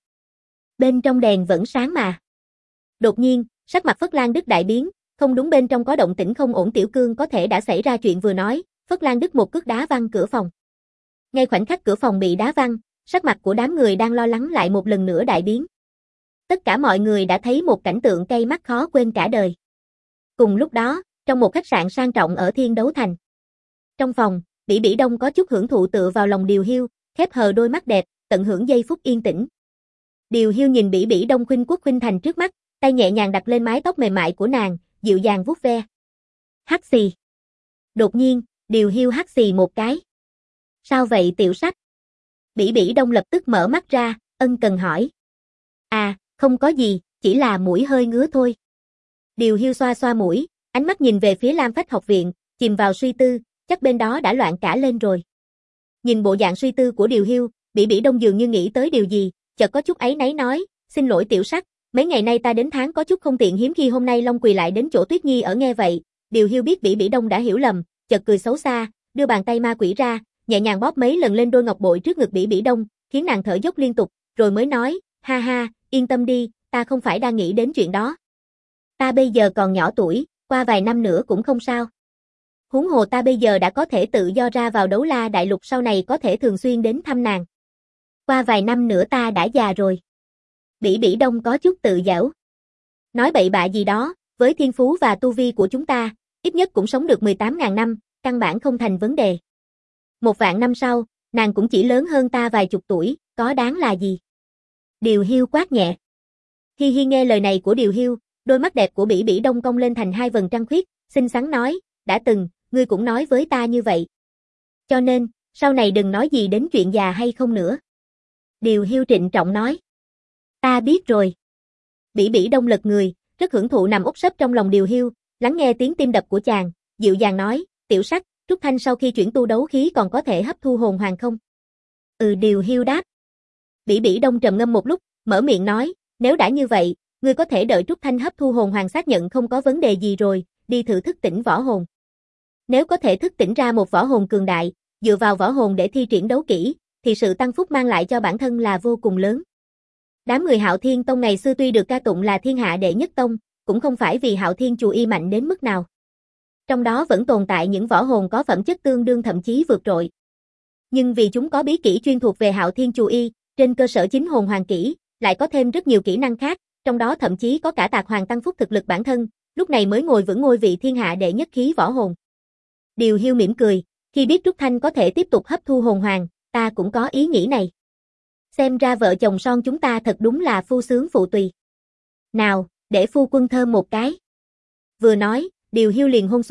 Bên trong đèn vẫn sáng mà. Đột nhiên, sắc mặt Phất Lan Đức đại biến, không đúng, bên trong có động tĩnh không ổn. Tiểu Cương có thể đã xảy ra chuyện. Vừa nói, Phất Lan Đức một cước đá văng cửa phòng. Ngay khoảnh khắc cửa phòng bị đá văng, sắc mặt của đám người đang lo lắng lại một lần nữa đại biến. Tất cả mọi người đã thấy một cảnh tượng cay mắt khó quên cả đời. Cùng lúc đó, trong một khách sạn sang trọng ở Thiên Đấu Thành. Trong phòng, Bỉ Bỉ Đông có chút hưởng thụ tựa vào lòng Điều Hiu, khép hờ đôi mắt đẹp, tận hưởng giây phút yên tĩnh. Điều Hiu nhìn Bỉ Bỉ Đông khuynh quốc khuynh thành trước mắt, tay nhẹ nhàng đặt lên mái tóc mềm mại của nàng, dịu dàng vuốt ve. Hắt xì. Đột nhiên, Điều Hiu hắt xì một cái. Sao vậy Tiểu Sách? Bỉ Bỉ Đông lập tức mở mắt ra, ân cần hỏi. À, không có gì, chỉ là mũi hơi ngứa thôi. Điều Hiu xoa xoa mũi, ánh mắt nhìn về phía Lam Phách học viện, chìm vào suy tư, chắc bên đó đã loạn cả lên rồi. Nhìn bộ dạng suy tư của Điều Hiu, Bỉ Bỉ Đông dường như nghĩ tới điều gì, chợt có chút áy náy nói, xin lỗi Tiểu Sắc, mấy ngày nay ta đến tháng có chút không tiện, hiếm khi hôm nay Long quỳ lại đến chỗ Tuyết Nhi ở. Nghe vậy, Điều Hiu biết Bỉ Bỉ Đông đã hiểu lầm, chợt cười xấu xa, đưa bàn tay ma quỷ ra, nhẹ nhàng bóp mấy lần lên đôi ngọc bội trước ngực Bỉ Bỉ Đông, khiến nàng thở dốc liên tục, rồi mới nói, ha ha, yên tâm đi, ta không phải đang nghĩ đến chuyện đó. Ta bây giờ còn nhỏ tuổi, qua vài năm nữa cũng không sao. Huống hồ ta bây giờ đã có thể tự do ra vào Đấu La Đại Lục, sau này có thể thường xuyên đến thăm nàng. Qua vài năm nữa ta đã già rồi. Bỉ Bỉ Đông có chút tự giễu. Nói bậy bạ gì đó, với thiên phú và tu vi của chúng ta, ít nhất cũng sống được mười tám nghìn năm, căn bản không thành vấn đề. Một vạn năm sau, nàng cũng chỉ lớn hơn ta vài chục tuổi, có đáng là gì? Điều Hiu quát nhẹ. Hi hi, nghe lời này của Điều Hiu, đôi mắt đẹp của Bỉ Bỉ Đông cong lên thành hai vầng trăng khuyết, xinh xắn nói, đã từng, ngươi cũng nói với ta như vậy. Cho nên, sau này đừng nói gì đến chuyện già hay không nữa. Điều Hiu trịnh trọng nói. Ta biết rồi. Bỉ Bỉ Đông lật người, rất hưởng thụ nằm úp sấp trong lòng Điều Hiu, lắng nghe tiếng tim đập của chàng, dịu dàng nói, Tiểu Sắc, Trúc Thanh sau khi chuyển tu đấu khí còn có thể hấp thu hồn hoàng không? Ừ, Điều Hiu đáp. Bỉ Bỉ Đông trầm ngâm một lúc, mở miệng nói, nếu đã như vậy, ngươi có thể đợi Trúc Thanh hấp thu hồn hoàng xác nhận không có vấn đề gì rồi, đi thử thức tỉnh võ hồn. Nếu có thể thức tỉnh ra một võ hồn cường đại, dựa vào võ hồn để thi triển đấu kỹ, thì sự tăng phúc mang lại cho bản thân là vô cùng lớn. Đám người Hạo Thiên Tông ngày xưa tuy được ca tụng là thiên hạ đệ nhất tông, cũng không phải vì Hạo Thiên Chù Y mạnh đến mức nào. Trong đó vẫn tồn tại những võ hồn có phẩm chất tương đương thậm chí vượt trội. Nhưng vì chúng có bí kỹ chuyên thuộc về Hạo Thiên Chù Y, trên cơ sở chính hồn hoàng kỹ, lại có thêm rất nhiều kỹ năng khác, trong đó thậm chí có cả tạc hoàng tăng phúc thực lực bản thân, lúc này mới ngồi vững ngôi vị thiên hạ đệ nhất khí võ hồn. Điều Hiu mỉm cười, khi biết Trúc Thanh có thể tiếp tục hấp thu hồn hoàng, ta cũng có ý nghĩ này. Xem ra vợ chồng son chúng ta thật đúng là phu sướng phụ tùy. Nào, để phu quân thơm một cái. Vừa nói, Điều Hiu liền hôn xuống,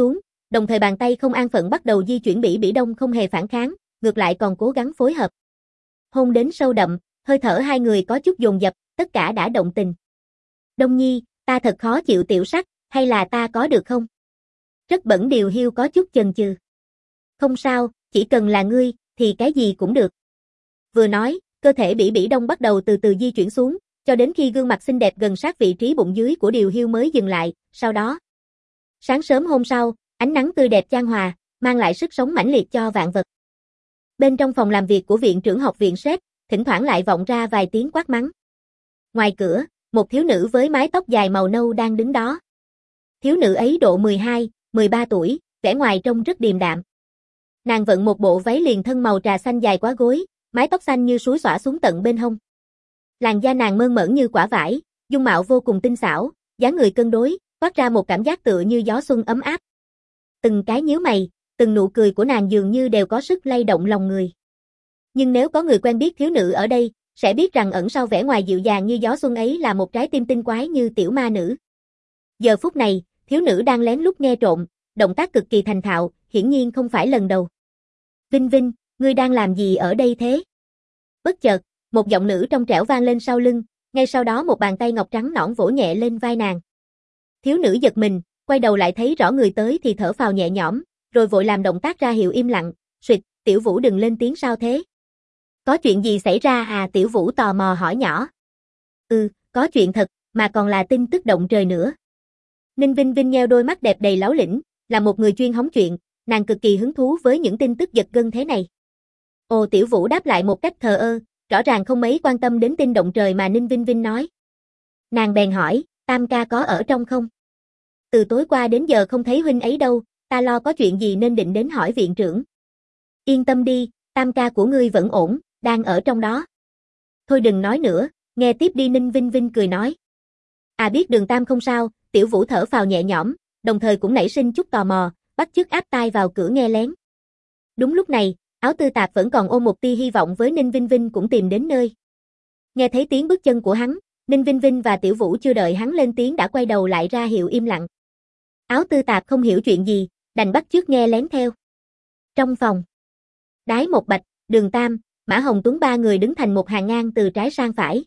đồng thời bàn tay không an phận bắt đầu di chuyển. Bỉ Bỉ Đông không hề phản kháng, ngược lại còn cố gắng phối hợp. Hôn đến sâu đậm, hơi thở hai người có chút dồn dập, tất cả đã động tình. Đông Nhi, ta thật khó chịu tiểu sắc, hay là ta có được không? Rất bẩn. Điều Hiu có chút chần chừ. Không sao, chỉ cần là ngươi, thì cái gì cũng được. Vừa nói, cơ thể Bỉ Bỉ Đông bắt đầu từ từ di chuyển xuống, cho đến khi gương mặt xinh đẹp gần sát vị trí bụng dưới của Điều Hiu mới dừng lại, sau đó. Sáng sớm hôm sau, ánh nắng tươi đẹp chan hòa, mang lại sức sống mãnh liệt cho vạn vật. Bên trong phòng làm việc của viện trưởng học viện Séc, thỉnh thoảng lại vọng ra vài tiếng quát mắng. Ngoài cửa, một thiếu nữ với mái tóc dài màu nâu đang đứng đó. Thiếu nữ ấy độ mười hai, mười ba tuổi, vẻ ngoài trông rất điềm đạm. Nàng vận một bộ váy liền thân màu trà xanh dài quá gối, mái tóc xanh như suối xõa xuống tận bên hông. Làn da nàng mơn mởn như quả vải, dung mạo vô cùng tinh xảo, dáng người cân đối, toát ra một cảm giác tựa như gió xuân ấm áp. Từng cái nhíu mày, từng nụ cười của nàng dường như đều có sức lay động lòng người. Nhưng nếu có người quen biết thiếu nữ ở đây, sẽ biết rằng ẩn sau vẻ ngoài dịu dàng như gió xuân ấy là một trái tim tinh quái như tiểu ma nữ. Giờ phút này, thiếu nữ đang lén lút nghe trộm, động tác cực kỳ thành thạo, hiển nhiên không phải lần đầu. Vinh Vinh, ngươi đang làm gì ở đây thế? Bất chợt, một giọng nữ trong trẻo vang lên sau lưng, ngay sau đó một bàn tay ngọc trắng nõn vỗ nhẹ lên vai nàng. Thiếu nữ giật mình, quay đầu lại thấy rõ người tới thì thở phào nhẹ nhõm, rồi vội làm động tác ra hiệu im lặng, "Xuyệt, Tiểu Vũ đừng lên tiếng sao thế? Có chuyện gì xảy ra à?" Tiểu Vũ tò mò hỏi nhỏ. "Ừ, có chuyện thật, mà còn là tin tức động trời nữa." Ninh Vinh Vinh nheo đôi mắt đẹp đầy láu lĩnh, là một người chuyên hóng chuyện, nàng cực kỳ hứng thú với những tin tức giật gân thế này. Ồ, Tiểu Vũ đáp lại một cách thờ ơ, rõ ràng không mấy quan tâm đến tin động trời mà Ninh Vinh Vinh nói. Nàng bèn hỏi, Tam ca có ở trong không? Từ tối qua đến giờ không thấy huynh ấy đâu, ta lo có chuyện gì nên định đến hỏi viện trưởng. Yên tâm đi, Tam ca của ngươi vẫn ổn, đang ở trong đó. Thôi đừng nói nữa, nghe tiếp đi. Ninh Vinh Vinh cười nói. À, biết Đường Tam không sao. Tiểu Vũ thở phào nhẹ nhõm, đồng thời cũng nảy sinh chút tò mò, bắt chước áp tai vào cửa nghe lén. Đúng lúc này, Áo Tư Tạp vẫn còn ôm một tia hy vọng với Ninh Vinh Vinh cũng tìm đến nơi. Nghe thấy tiếng bước chân của hắn, Ninh Vinh Vinh và Tiểu Vũ chưa đợi hắn lên tiếng đã quay đầu lại ra hiệu im lặng. Áo Tư Tạp không hiểu chuyện gì, đành bắt chước nghe lén theo. Trong phòng, Đái Một Bạch, Đường Tam, Mã Hồng Tuấn ba người đứng thành một hàng ngang từ trái sang phải.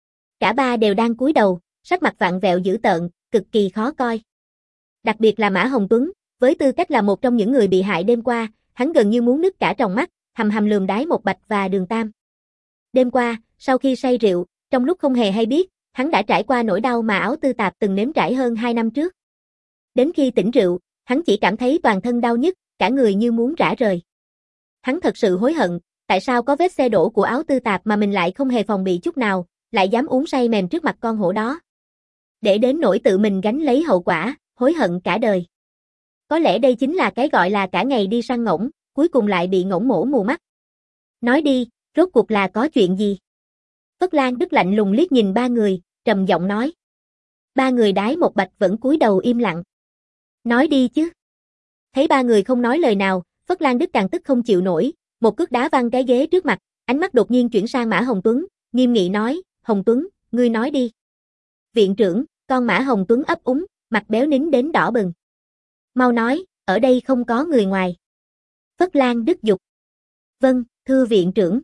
Cả ba đều đang cúi đầu, sắc mặt vặn vẹo dữ tợn, cực kỳ khó coi. Đặc biệt là Mã Hồng Tuấn, với tư cách là một trong những người bị hại đêm qua, hắn gần như muốn nứt cả tròng mắt, hầm hầm lườm Đái Một Bạch và Đường Tam. Đêm qua, sau khi say rượu, trong lúc không hề hay biết, hắn đã trải qua nỗi đau mà Áo Tư Tạp từng nếm trải hơn hai năm trước. Đến khi tỉnh rượu, hắn chỉ cảm thấy toàn thân đau nhức, cả người như muốn rã rời. Hắn thật sự hối hận, tại sao có vết xe đổ của Áo Tư Tạp mà mình lại không hề phòng bị chút nào, lại dám uống say mềm trước mặt con hổ đó. Để đến nỗi tự mình gánh lấy hậu quả, hối hận cả đời. Có lẽ đây chính là cái gọi là cả ngày đi săn ngỗng, cuối cùng lại bị ngỗng mổ mù mắt. Nói đi, rốt cuộc là có chuyện gì? Phất Lan Đức lạnh lùng liếc nhìn ba người, trầm giọng nói. Ba người Đái Một Bạch vẫn cúi đầu im lặng. Nói đi chứ. Thấy ba người không nói lời nào, Phất Lan Đức càng tức không chịu nổi, một cước đá văng cái ghế trước mặt, ánh mắt đột nhiên chuyển sang Mã Hồng Tuấn, nghiêm nghị nói, Hồng Tuấn, ngươi nói đi. Viện trưởng, con Mã Hồng Tuấn ấp úng, mặt béo nín đến đỏ bừng. Mau nói, ở đây không có người ngoài. Phất Lan Đức giục. Vâng, thưa viện trưởng.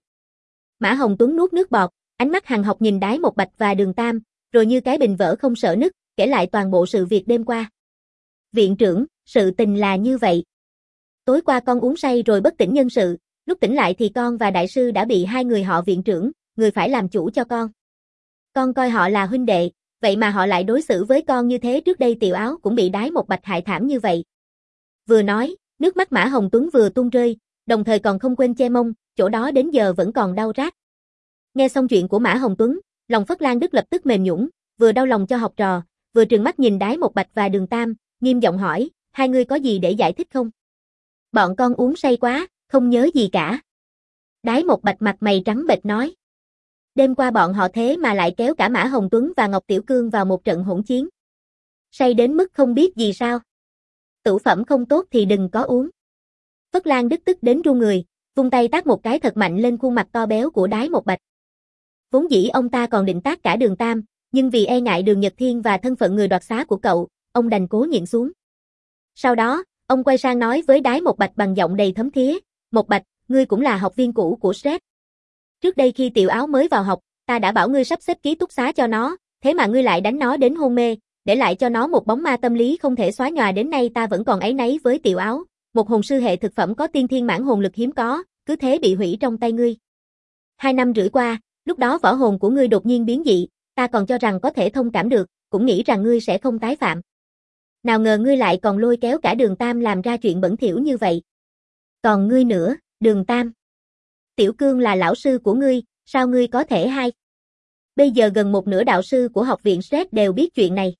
Mã Hồng Tuấn nuốt nước bọt, ánh mắt hằn học nhìn Đái Một Bạch và Đường Tam, rồi như cái bình vỡ không sợ nứt, kể lại toàn bộ sự việc đêm qua. Viện trưởng, sự tình là như vậy. Tối qua con uống say rồi bất tỉnh nhân sự, lúc tỉnh lại thì con và đại sư đã bị hai người họ viện trưởng, người phải làm chủ cho con. Con coi họ là huynh đệ, vậy mà họ lại đối xử với con như thế. Trước đây Tiểu Áo cũng bị Đái Một Bạch hại thảm như vậy. Vừa nói, nước mắt Mã Hồng Tuấn vừa tuôn rơi, đồng thời còn không quên che mông, chỗ đó đến giờ vẫn còn đau rát. Nghe xong chuyện của Mã Hồng Tuấn, lòng Phất Lan Đức lập tức mềm nhũn, vừa đau lòng cho học trò, vừa trừng mắt nhìn Đái Một Bạch và Đường Tam, nghiêm giọng hỏi, hai người có gì để giải thích không? Bọn con uống say quá, không nhớ gì cả. Đái Một Bạch mặt mày trắng bệch nói. Đêm qua bọn họ thế mà lại kéo cả Mã Hồng Tuấn và Ngọc Tiểu Cương vào một trận hỗn chiến. Say đến mức không biết gì sao. Tửu phẩm không tốt thì đừng có uống. Phất Lan Đức tức đến run người, vung tay tát một cái thật mạnh lên khuôn mặt to béo của Đái Một Bạch. Vốn dĩ ông ta còn định tát cả Đường Tam, nhưng vì e ngại Đường Nhật Thiên và thân phận người đoạt xá của cậu, ông đành cố nhịn xuống. Sau đó, Ông quay sang nói với Đái Một Bạch bằng giọng đầy thấm thía, Một Bạch, ngươi cũng là học viên cũ của Sret. Trước đây khi Tiểu Áo mới vào học, ta đã bảo ngươi sắp xếp ký túc xá cho nó, thế mà ngươi lại đánh nó đến hôn mê, để lại cho nó một bóng ma tâm lý không thể xóa nhòa, đến nay ta vẫn còn áy náy với Tiểu Áo, một hồn sư hệ thực phẩm có tiên thiên mãn hồn lực hiếm có, cứ thế bị hủy trong tay ngươi. Hai năm rưỡi qua, lúc đó võ hồn của ngươi đột nhiên biến dị, ta còn cho rằng có thể thông cảm được, cũng nghĩ rằng ngươi sẽ không tái phạm. Nào ngờ ngươi lại còn lôi kéo cả Đường Tam làm ra chuyện bẩn thỉu như vậy. Còn ngươi nữa, Đường Tam. Tiểu Cương là lão sư của ngươi, sao ngươi có thể hay? Bây giờ gần một nửa đạo sư của học viện Sret đều biết chuyện này.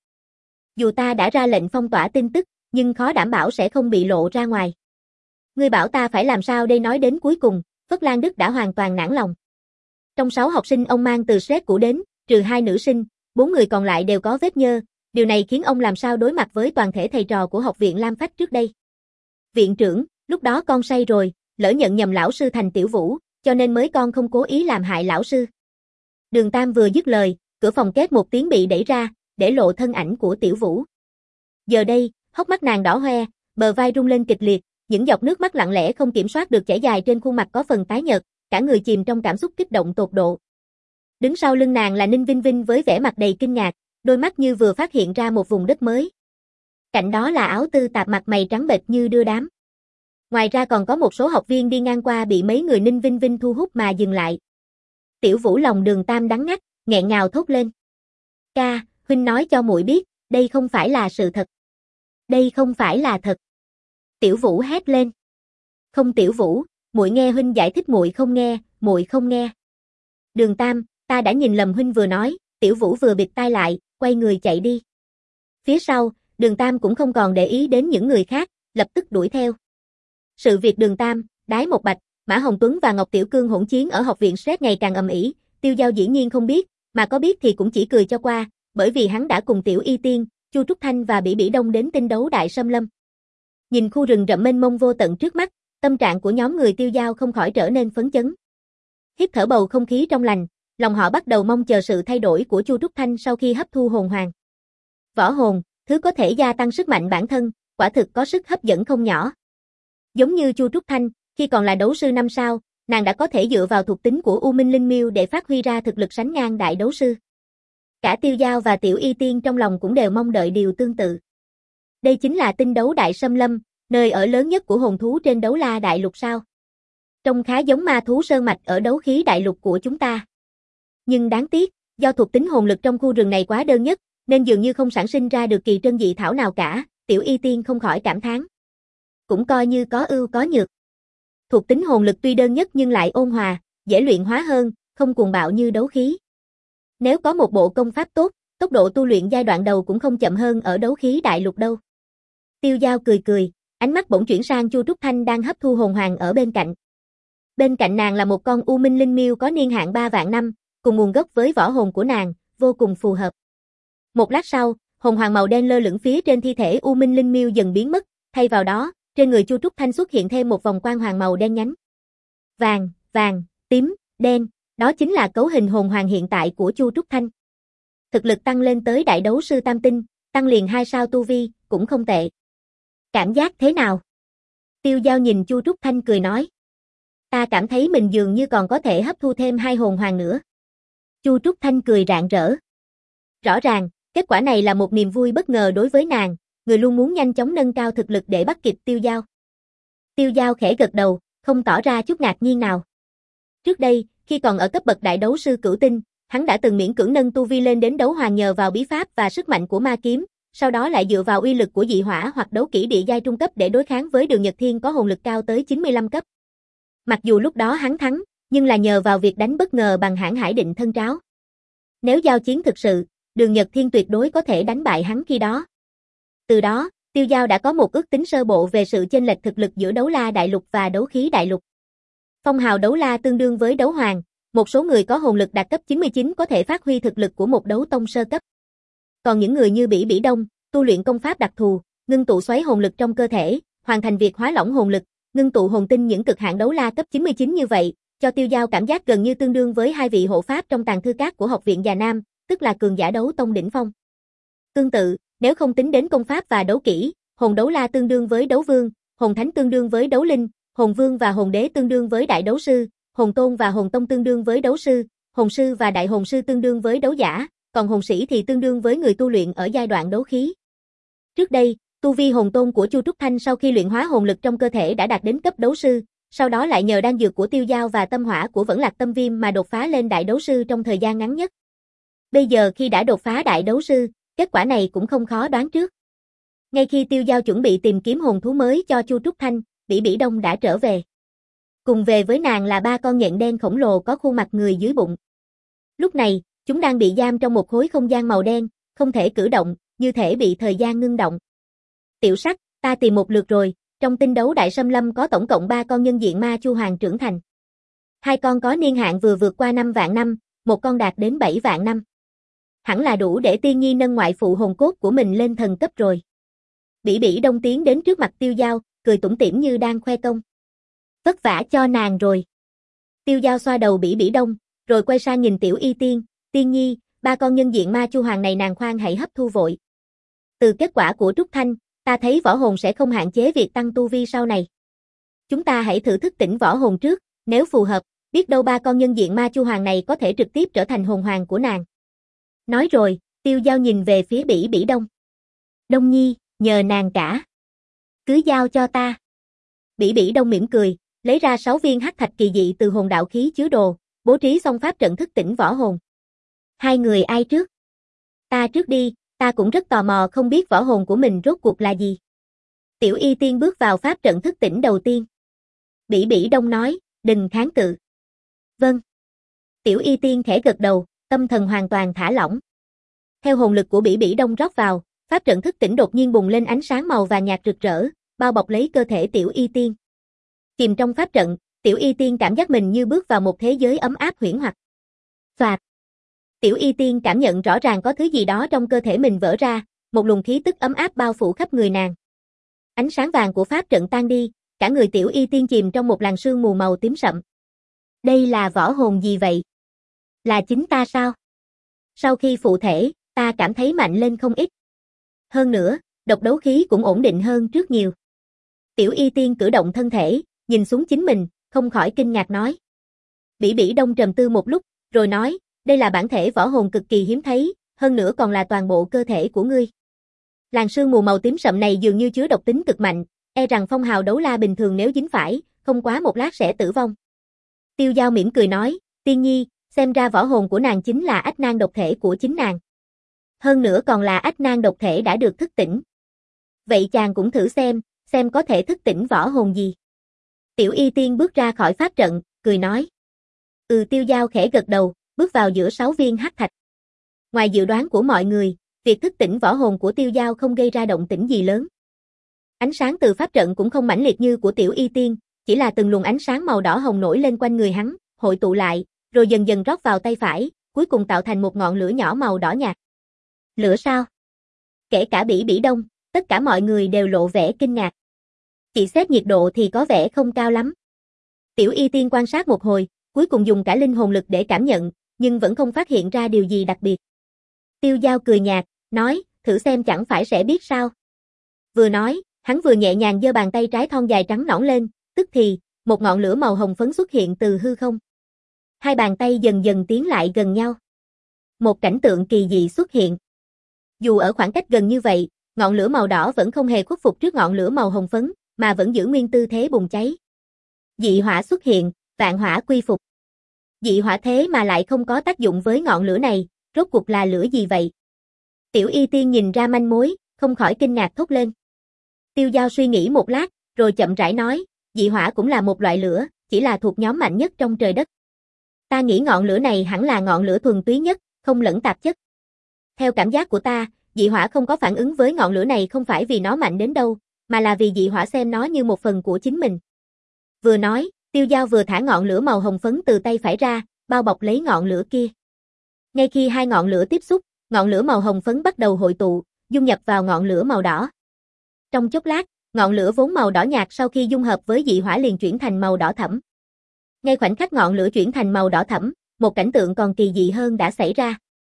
Dù ta đã ra lệnh phong tỏa tin tức, nhưng khó đảm bảo sẽ không bị lộ ra ngoài. Ngươi bảo ta phải làm sao đây? Nói đến cuối cùng, Phất Lan Đức đã hoàn toàn nản lòng. Trong sáu học sinh ông mang từ Sret cũ đến, trừ hai nữ sinh, bốn người còn lại đều có vết nhơ, điều này khiến ông làm sao đối mặt với toàn thể thầy trò của học viện Lam Phách trước đây. Viện trưởng, lúc đó con say rồi, lỡ nhận nhầm lão sư thành Tiểu Vũ, cho nên mới con không cố ý làm hại lão sư. Đường Tam vừa dứt lời, cửa phòng két một tiếng bị đẩy ra, để lộ thân ảnh của Tiểu Vũ. Giờ đây, hốc mắt nàng đỏ hoe, bờ vai rung lên kịch liệt, những giọt nước mắt lặng lẽ không kiểm soát được chảy dài trên khuôn mặt có phần tái nhợt, cả người chìm trong cảm xúc kích động tột độ. Đứng sau lưng nàng là Ninh Vinh Vinh với vẻ mặt đầy kinh ngạc, đôi mắt như vừa phát hiện ra một vùng đất mới. Cạnh đó là Áo Tư Tạp mặt mày trắng bệch như đưa đám. Ngoài ra còn có một số học viên đi ngang qua bị mấy người Ninh Vinh Vinh thu hút mà dừng lại. Tiểu Vũ lòng Đường Tam đắng ngắt, nghẹn ngào thốt lên. Ca, huynh nói cho muội biết, đây không phải là sự thật. Đây không phải là thật. Tiểu Vũ hét lên. Không Tiểu Vũ, muội nghe huynh giải thích, muội không nghe, muội không nghe. Đường Tam, ta đã nhìn lầm, huynh vừa nói. Tiểu Vũ vừa bịt tai lại, quay người chạy đi. Phía sau, Đường Tam cũng không còn để ý đến những người khác, lập tức đuổi theo. Sự việc Đường Tam, Đái Một Bạch, Mã Hồng Tuấn và Ngọc Tiểu Cương hỗn chiến ở học viện Sret ngày càng ầm ĩ, Tiêu Giao dĩ nhiên không biết, mà có biết thì cũng chỉ cười cho qua, bởi vì hắn đã cùng Tiểu Y Tiên, Chu Trúc Thanh và Bỉ Bỉ Đông đến tinh đấu Đại Sâm Lâm. Nhìn khu rừng rậm mênh mông vô tận trước mắt, tâm trạng của nhóm người Tiêu Giao không khỏi trở nên phấn chấn. Hít thở bầu không khí trong lành, lòng họ bắt đầu mong chờ sự thay đổi của Chu Trúc Thanh sau khi hấp thu hồn hoàng. Võ hồn, thứ có thể gia tăng sức mạnh bản thân, quả thực có sức hấp dẫn không nhỏ. Giống như Chu Trúc Thanh, khi còn là đấu sư năm sao, nàng đã có thể dựa vào thuộc tính của U Minh Linh Miêu để phát huy ra thực lực sánh ngang đại đấu sư. Cả Tiêu Giao và Tiểu Y Tiên trong lòng cũng đều mong đợi điều tương tự. Đây chính là tinh đấu Đại Sâm Lâm, nơi ở lớn nhất của hồn thú trên Đấu La Đại Lục sao? Trông khá giống ma thú sơn mạch ở Đấu Khí Đại Lục của chúng ta. Nhưng đáng tiếc, do thuộc tính hồn lực trong khu rừng này quá đơn nhất, nên dường như không sản sinh ra được kỳ trân dị thảo nào cả, Tiểu Y Tiên không khỏi cảm thán. Cũng coi như có ưu có nhược. Thuộc tính hồn lực tuy đơn nhất nhưng lại ôn hòa, dễ luyện hóa hơn, không cuồng bạo như đấu khí. Nếu có một bộ công pháp tốt, tốc độ tu luyện giai đoạn đầu cũng không chậm hơn ở Đấu Khí Đại Lục đâu. Tiêu Giao cười cười, ánh mắt bỗng chuyển sang Chu Trúc Thanh đang hấp thu hồn hoàng ở bên cạnh. Bên cạnh nàng là một con U Minh Linh Miêu có niên hạn ba vạn năm, cùng nguồn gốc với võ hồn của nàng, vô cùng phù hợp. Một lát sau, hồn hoàng màu đen lơ lửng phía trên thi thể U Minh Linh Miêu dần biến mất, thay vào đó, trên người Chu Trúc Thanh xuất hiện thêm một vòng quang hoàng màu đen nhánh. Vàng, vàng, tím, đen, đó chính là cấu hình hồn hoàng hiện tại của Chu Trúc Thanh. Thực lực tăng lên tới đại đấu sư tam tinh, tăng liền hai sao tu vi, cũng không tệ. Cảm giác thế nào? Tiêu Giao nhìn Chu Trúc Thanh cười nói. Ta cảm thấy mình dường như còn có thể hấp thu thêm hai hồn hoàng nữa. Chu Trúc Thanh cười rạng rỡ. Rõ ràng, kết quả này là một niềm vui bất ngờ đối với nàng, người luôn muốn nhanh chóng nâng cao thực lực để bắt kịp Tiêu Giao. Tiêu Giao khẽ gật đầu, không tỏ ra chút ngạc nhiên nào. Trước đây, khi còn ở cấp bậc đại đấu sư cửu tinh, hắn đã từng miễn cưỡng nâng tu vi lên đến đấu hoàng nhờ vào bí pháp và sức mạnh của ma kiếm, sau đó lại dựa vào uy lực của dị hỏa hoặc đấu kỹ địa giai trung cấp để đối kháng với Đường Nhật Thiên có hồn lực cao tới chín mươi lăm cấp. Mặc dù lúc đó hắn thắng, nhưng là nhờ vào việc đánh bất ngờ bằng hãn hải định thân tráo. Nếu giao chiến thực sự, Đường Nhật Thiên tuyệt đối có thể đánh bại hắn khi đó. Từ đó, Tiêu Giao đã có một ước tính sơ bộ về sự chênh lệch thực lực giữa Đấu La Đại Lục và Đấu Khí Đại Lục. Phong hào Đấu La tương đương với đấu hoàng, một số người có hồn lực đạt cấp chín mươi chín có thể phát huy thực lực của một đấu tông sơ cấp. Còn những người như Bỉ Bỉ Đông, tu luyện công pháp đặc thù, ngưng tụ xoáy hồn lực trong cơ thể, hoàn thành việc hóa lỏng hồn lực, ngưng tụ hồn tinh những cực hạn đấu la cấp chín mươi chín như vậy, cho Tiêu Giao cảm giác gần như tương đương với hai vị hộ pháp trong tàng thư các của học viện Già Nam, tức là cường giả đấu tông đỉnh phong. Tương tự, nếu không tính đến công pháp và đấu kỹ, hồn đấu la tương đương với đấu vương, hồn thánh tương đương với đấu linh, hồn vương và hồn đế tương đương với đại đấu sư, hồn tôn và hồn tông tương đương với đấu sư, hồn sư và đại hồn sư tương đương với đấu giả, còn hồn sĩ thì tương đương với người tu luyện ở giai đoạn đấu khí. Trước đây, tu vi hồn tôn của Chu Trúc Thanh sau khi luyện hóa hồn lực trong cơ thể đã đạt đến cấp đấu sư, sau đó lại nhờ đan dược của Tiêu Dao và tâm hỏa của Vẫn Lạc Tâm Viêm mà đột phá lên đại đấu sư trong thời gian ngắn nhất. Bây giờ khi đã đột phá đại đấu sư, kết quả này cũng không khó đoán trước. Ngay khi Tiêu Dao chuẩn bị tìm kiếm hồn thú mới cho Chu Trúc Thanh, Bỉ Bỉ Đông đã trở về. Cùng về với nàng là ba con nhện đen khổng lồ có khuôn mặt người dưới bụng. Lúc này, chúng đang bị giam trong một khối không gian màu đen, không thể cử động, như thể bị thời gian ngưng động. Tiểu Sắc, ta tìm một lượt rồi, trong tinh đấu đại xâm lâm có tổng cộng ba con nhân diện ma chu hoàng trưởng thành. Hai con có niên hạn vừa vượt qua năm vạn năm, một con đạt đến bảy vạn năm. Hẳn là đủ để Tiên Nhi nâng ngoại phụ hồn cốt của mình lên thần cấp rồi. Bỉ Bỉ Đông tiến đến trước mặt Tiêu Dao, cười tủm tỉm như đang khoe công. Vất vả cho nàng rồi. Tiêu Dao xoa đầu Bỉ Bỉ Đông, rồi quay sang nhìn Tiểu Y Tiên, Tiên Nhi, ba con nhân diện ma chu hoàng này nàng khoan hãy hấp thu vội. Từ kết quả của Trúc Thanh, ta thấy võ hồn sẽ không hạn chế việc tăng tu vi sau này. Chúng ta hãy thử thức tỉnh võ hồn trước, nếu phù hợp, biết đâu ba con nhân diện ma chu hoàng này có thể trực tiếp trở thành hồn hoàng của nàng. Nói rồi, Tiêu Dao nhìn về phía Bỉ Bỉ Đông. Đông Nhi, nhờ nàng cả. Cứ giao cho ta. Bỉ Bỉ Đông mỉm cười, lấy ra sáu viên hắc thạch kỳ dị từ hồn đạo khí chứa đồ, bố trí xong pháp trận thức tỉnh võ hồn. Hai người ai trước? Ta trước đi, ta cũng rất tò mò không biết võ hồn của mình rốt cuộc là gì. Tiểu Y Tiên bước vào pháp trận thức tỉnh đầu tiên. Bỉ Bỉ Đông nói, đừng kháng cự. Vâng. Tiểu Y Tiên khẽ gật đầu, tâm thần hoàn toàn thả lỏng. Theo hồn lực của Bỉ Bỉ Đông rót vào, pháp trận thức tỉnh đột nhiên bùng lên ánh sáng màu vàng nhạt rực rỡ, bao bọc lấy cơ thể Tiểu Y Tiên. Chìm trong pháp trận, Tiểu Y Tiên cảm giác mình như bước vào một thế giới ấm áp huyễn hoặc. Phạt. Tiểu Y Tiên cảm nhận rõ ràng có thứ gì đó trong cơ thể mình vỡ ra, một luồng khí tức ấm áp bao phủ khắp người nàng. Ánh sáng vàng của pháp trận tan đi, cả người Tiểu Y Tiên chìm trong một làn sương mù màu tím sậm. Đây là võ hồn gì vậy? Là chính ta sao? Sau khi phụ thể, ta cảm thấy mạnh lên không ít. Hơn nữa, độc đấu khí cũng ổn định hơn trước nhiều. Tiểu Y Tiên cử động thân thể, nhìn xuống chính mình, không khỏi kinh ngạc nói. Bỉ Bỉ Đông trầm tư một lúc, rồi nói, đây là bản thể võ hồn cực kỳ hiếm thấy, hơn nữa còn là toàn bộ cơ thể của ngươi. Làn sương mù màu tím sậm này dường như chứa độc tính cực mạnh, e rằng phong hào đấu la bình thường nếu dính phải, không quá một lát sẽ tử vong. Tiêu Dao mỉm cười nói, Tiên Nhi, xem ra võ hồn của nàng chính là ách nan độc thể của chính nàng. Hơn nữa còn là ách nan độc thể đã được thức tỉnh. Vậy chàng cũng thử xem, xem có thể thức tỉnh võ hồn gì. Tiểu Y Tiên bước ra khỏi pháp trận, cười nói. Ừ, Tiêu Dao khẽ gật đầu, bước vào giữa sáu viên hắc thạch. Ngoài dự đoán của mọi người, việc thức tỉnh võ hồn của Tiêu Dao không gây ra động tĩnh gì lớn. Ánh sáng từ pháp trận cũng không mãnh liệt như của Tiểu Y Tiên, chỉ là từng luồng ánh sáng màu đỏ hồng nổi lên quanh người hắn, hội tụ lại, rồi dần dần rót vào tay phải, cuối cùng tạo thành một ngọn lửa nhỏ màu đỏ nhạt. Lửa sao? Kể cả Bỉ Bỉ Đông, tất cả mọi người đều lộ vẻ kinh ngạc. Chỉ xét nhiệt độ thì có vẻ không cao lắm. Tiểu Y Tiên quan sát một hồi, cuối cùng dùng cả linh hồn lực để cảm nhận, nhưng vẫn không phát hiện ra điều gì đặc biệt. Tiêu Dao cười nhạt, nói, thử xem chẳng phải sẽ biết sao. Vừa nói, hắn vừa nhẹ nhàng giơ bàn tay trái thon dài trắng nõn lên, tức thì, một ngọn lửa màu hồng phấn xuất hiện từ hư không. Hai bàn tay dần dần tiến lại gần nhau. Một cảnh tượng kỳ dị xuất hiện. Dù ở khoảng cách gần như vậy, ngọn lửa màu đỏ vẫn không hề khuất phục trước ngọn lửa màu hồng phấn, mà vẫn giữ nguyên tư thế bùng cháy. Dị hỏa xuất hiện, vạn hỏa quy phục. Dị hỏa thế mà lại không có tác dụng với ngọn lửa này, rốt cuộc là lửa gì vậy? Tiểu Y Tiên nhìn ra manh mối, không khỏi kinh ngạc thốt lên. Tiêu Dao suy nghĩ một lát, rồi chậm rãi nói, dị hỏa cũng là một loại lửa, chỉ là thuộc nhóm mạnh nhất trong trời đất. Ta nghĩ ngọn lửa này hẳn là ngọn lửa thuần túy nhất, không lẫn tạp chất. Theo cảm giác của ta, dị hỏa không có phản ứng với ngọn lửa này không phải vì nó mạnh đến đâu, mà là vì dị hỏa xem nó như một phần của chính mình. Vừa nói, Tiêu Dao vừa thả ngọn lửa màu hồng phấn từ tay phải ra, bao bọc lấy ngọn lửa kia. Ngay khi hai ngọn lửa tiếp xúc, ngọn lửa màu hồng phấn bắt đầu hội tụ, dung nhập vào ngọn lửa màu đỏ. Trong chốc lát, ngọn lửa vốn màu đỏ nhạt sau khi dung hợp với dị hỏa liền chuyển thành màu đỏ thẫm. Ngay khoảnh khắc ngọn lửa chuyển thành màu đỏ thẫm, một cảnh tượng còn kỳ dị hơn đã xảy ra.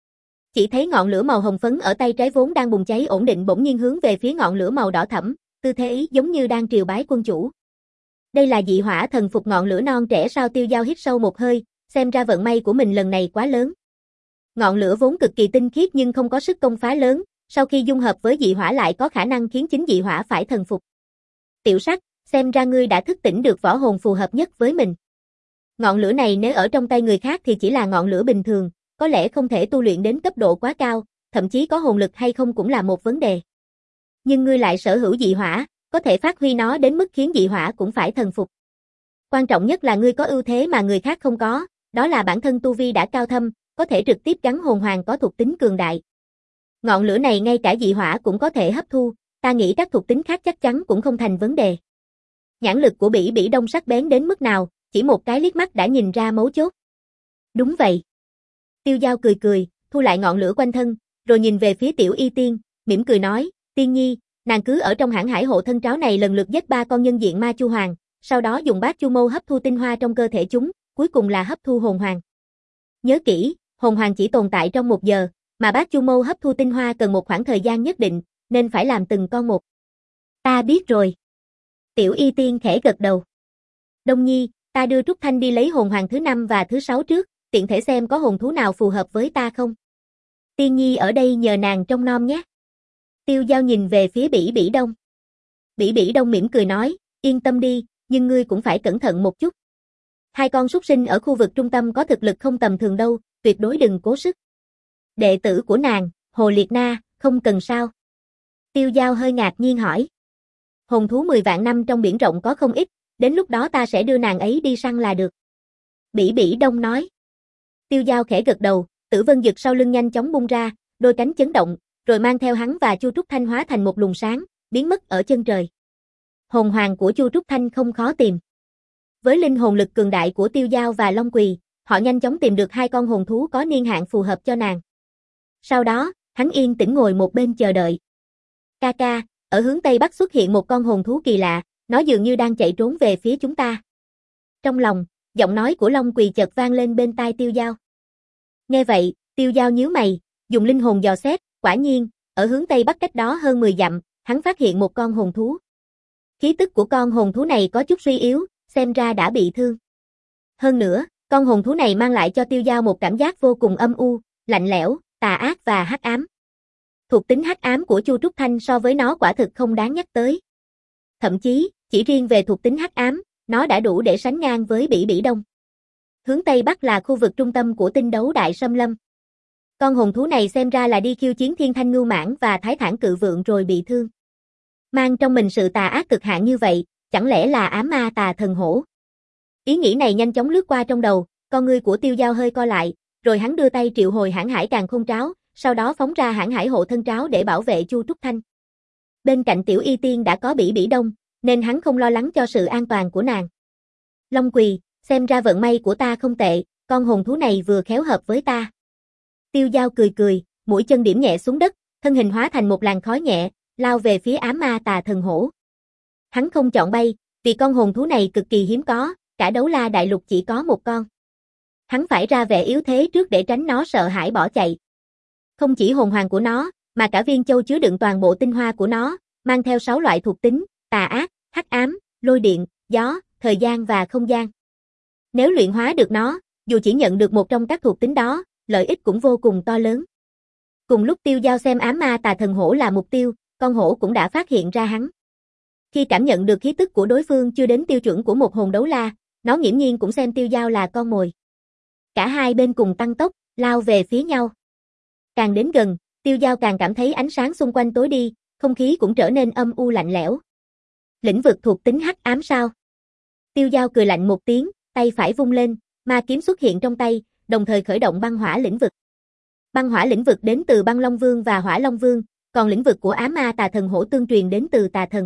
Chỉ thấy ngọn lửa màu hồng phấn ở tay trái vốn đang bùng cháy ổn định bỗng nhiên hướng về phía ngọn lửa màu đỏ thẫm, tư thế ý giống như đang triều bái quân chủ. Đây là dị hỏa thần phục ngọn lửa non trẻ sao? Tiêu Dao hít sâu một hơi, xem ra vận may của mình lần này quá lớn. Ngọn lửa vốn cực kỳ tinh khiết nhưng không có sức công phá lớn, sau khi dung hợp với dị hỏa lại có khả năng khiến chính dị hỏa phải thần phục. Tiểu Sắc, xem ra ngươi đã thức tỉnh được võ hồn phù hợp nhất với mình. Ngọn lửa này nếu ở trong tay người khác thì chỉ là ngọn lửa bình thường, có lẽ không thể tu luyện đến cấp độ quá cao, thậm chí có hồn lực hay không cũng là một vấn đề. Nhưng ngươi lại sở hữu dị hỏa, có thể phát huy nó đến mức khiến dị hỏa cũng phải thần phục. Quan trọng nhất là ngươi có ưu thế mà người khác không có, đó là bản thân tu vi đã cao thâm, có thể trực tiếp gắn hồn hoàng có thuộc tính cường đại. Ngọn lửa này ngay cả dị hỏa cũng có thể hấp thu, ta nghĩ các thuộc tính khác chắc chắn cũng không thành vấn đề. Nhãn lực của Bỉ Bỉ Đông sắc bén đến mức nào, chỉ một cái liếc mắt đã nhìn ra mấu chốt. Đúng vậy. Tiêu Dao cười cười, thu lại ngọn lửa quanh thân, rồi nhìn về phía Tiểu Y Tiên, mỉm cười nói, Tiên Nhi, nàng cứ ở trong hãng hải hộ thân tráo này lần lượt giết ba con nhân diện ma chu hoàng, sau đó dùng bát chu mâu hấp thu tinh hoa trong cơ thể chúng, cuối cùng là hấp thu hồn hoàng. Nhớ kỹ, hồn hoàng chỉ tồn tại trong một giờ, mà bát chu mâu hấp thu tinh hoa cần một khoảng thời gian nhất định, nên phải làm từng con một. Ta biết rồi. Tiểu Y Tiên khẽ gật đầu. Đông Nhi, ta đưa Trúc Thanh đi lấy hồn hoàng thứ năm và thứ sáu trước, tiện thể xem có hồn thú nào phù hợp với ta không. Tiên Nhi ở đây nhờ nàng trông nom nhé. Tiêu Dao nhìn về phía Bỉ Bỉ Đông. Bỉ Bỉ Đông mỉm cười nói, yên tâm đi, nhưng ngươi cũng phải cẩn thận một chút. Hai con súc sinh ở khu vực trung tâm có thực lực không tầm thường đâu, tuyệt đối đừng cố sức. Đệ tử của nàng, Hồ Liệt Na, không cần sao? Tiêu Dao hơi ngạc nhiên hỏi. Hồn thú mười vạn năm trong biển rộng có không ít, đến lúc đó ta sẽ đưa nàng ấy đi săn là được. Bỉ Bỉ Đông nói. Tiêu Dao khẽ gật đầu, Tử Vân Dực sau lưng nhanh chóng bung ra, đôi cánh chấn động, rồi mang theo hắn và Chu Trúc Thanh hóa thành một luồng sáng, biến mất ở chân trời. Hồn hoàng của Chu Trúc Thanh không khó tìm. Với linh hồn lực cường đại của Tiêu Dao và Long Quỳ, họ nhanh chóng tìm được hai con hồn thú có niên hạn phù hợp cho nàng. Sau đó, hắn yên tĩnh ngồi một bên chờ đợi. Ca ca, ở hướng Tây Bắc xuất hiện một con hồn thú kỳ lạ, nó dường như đang chạy trốn về phía chúng ta. Trong lòng, giọng nói của Long Quỳ chợt vang lên bên tai Tiêu Dao. Nghe vậy, Tiêu Dao nhíu mày, dùng linh hồn dò xét, quả nhiên, ở hướng Tây Bắc cách đó hơn mười dặm, hắn phát hiện một con hồn thú. Khí tức của con hồn thú này có chút suy yếu, xem ra đã bị thương. Hơn nữa, con hồn thú này mang lại cho Tiêu Dao một cảm giác vô cùng âm u, lạnh lẽo, tà ác và hắc ám. Thuộc tính hắc ám của Chu Trúc Thanh so với nó quả thực không đáng nhắc tới. Thậm chí, chỉ riêng về thuộc tính hắc ám, nó đã đủ để sánh ngang với Bỉ Bỉ Đông. Hướng Tây Bắc là khu vực trung tâm của tinh đấu đại xâm lâm. Con hồn thú này xem ra là đi khiêu chiến Thiên Thanh Ngưu Mãng và Thái Thản Cự Vượng rồi bị thương. Mang trong mình sự tà ác cực hạn như vậy, chẳng lẽ là ám ma tà thần hổ? Ý nghĩ này nhanh chóng lướt qua trong đầu, con ngươi của Tiêu Dao hơi co lại, rồi hắn đưa tay triệu hồi hãng hải càn khôn tráo, sau đó phóng ra hãng hải hộ thân tráo để bảo vệ Chu Trúc Thanh. Bên cạnh Tiểu Y Tiên đã có Bỉ Bỉ Đông, nên hắn không lo lắng cho sự an toàn của nàng. Long Quỳ, xem ra vận may của ta không tệ, con hồn thú này vừa khéo hợp với ta. Tiêu Dao cười cười, mũi chân điểm nhẹ xuống đất, thân hình hóa thành một làn khói nhẹ, lao về phía ám ma tà thần hổ. Hắn không chọn bay, vì con hồn thú này cực kỳ hiếm có, cả Đấu La Đại Lục chỉ có một con. Hắn phải ra vẻ yếu thế trước để tránh nó sợ hãi bỏ chạy. Không chỉ hồn hoàng của nó, mà cả viên châu chứa đựng toàn bộ tinh hoa của nó, mang theo sáu loại thuộc tính, tà ác, hắc ám, lôi điện, gió, thời gian và không gian. Nếu luyện hóa được nó, dù chỉ nhận được một trong các thuộc tính đó, lợi ích cũng vô cùng to lớn. Cùng lúc Tiêu Dao xem ám ma tà thần hổ là mục tiêu, con hổ cũng đã phát hiện ra hắn. Khi cảm nhận được khí tức của đối phương chưa đến tiêu chuẩn của một hồn đấu la, nó nghiễm nhiên cũng xem Tiêu Dao là con mồi. Cả hai bên cùng tăng tốc, lao về phía nhau. Càng đến gần, Tiêu Dao càng cảm thấy ánh sáng xung quanh tối đi, không khí cũng trở nên âm u lạnh lẽo. Lĩnh vực thuộc tính hắc ám sao? Tiêu Dao cười lạnh một tiếng, tay phải vung lên, ma kiếm xuất hiện trong tay, đồng thời khởi động băng hỏa lĩnh vực. Băng hỏa lĩnh vực đến từ băng Long Vương và Hỏa Long Vương, còn lĩnh vực của ám ma tà thần hổ tương truyền đến từ tà thần.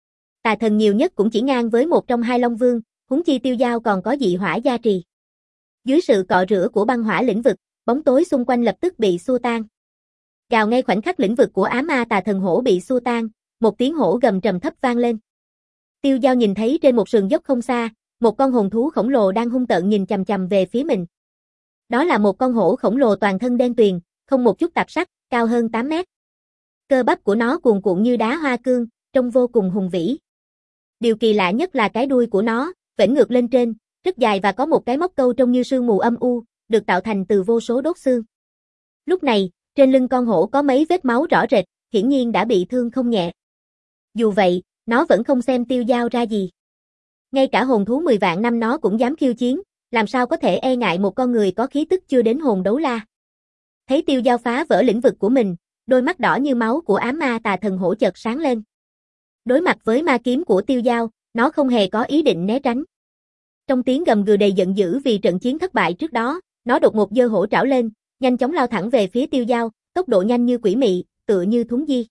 Tà thần nhiều nhất cũng chỉ ngang với một trong hai Long Vương, huống chi Tiêu Dao còn có dị hỏa gia trì. Dưới sự cọ rửa của băng hỏa lĩnh vực, bóng tối xung quanh lập tức bị xua tan. Gào ngay khoảnh khắc lĩnh vực của ám ma tà thần hổ bị xua tan, một tiếng hổ gầm trầm thấp vang lên. Tiêu Dao nhìn thấy trên một sườn dốc không xa, một con hồn thú khổng lồ đang hung tợn nhìn chằm chằm về phía mình. Đó là một con hổ khổng lồ toàn thân đen tuyền, không một chút tạp sắc, cao hơn tám mét. Cơ bắp của nó cuồn cuộn như đá hoa cương, trông vô cùng hùng vĩ. Điều kỳ lạ nhất là cái đuôi của nó, vểnh ngược lên trên, rất dài và có một cái móc câu trông như sương mù âm u, được tạo thành từ vô số đốt xương. Lúc này, trên lưng con hổ có mấy vết máu rõ rệt, hiển nhiên đã bị thương không nhẹ. Dù vậy, nó vẫn không xem Tiêu Dao ra gì. Ngay cả hồn thú mười vạn năm nó cũng dám khiêu chiến, làm sao có thể e ngại một con người có khí tức chưa đến hồn đấu la. Thấy Tiêu Dao phá vỡ lĩnh vực của mình, đôi mắt đỏ như máu của ám ma tà thần hổ chợt sáng lên. Đối mặt với ma kiếm của Tiêu Dao, nó không hề có ý định né tránh. Trong tiếng gầm gừ đầy giận dữ vì trận chiến thất bại trước đó, nó đột ngột giơ hổ trảo lên, nhanh chóng lao thẳng về phía Tiêu Dao, tốc độ nhanh như quỷ mị, tựa như thuấn di.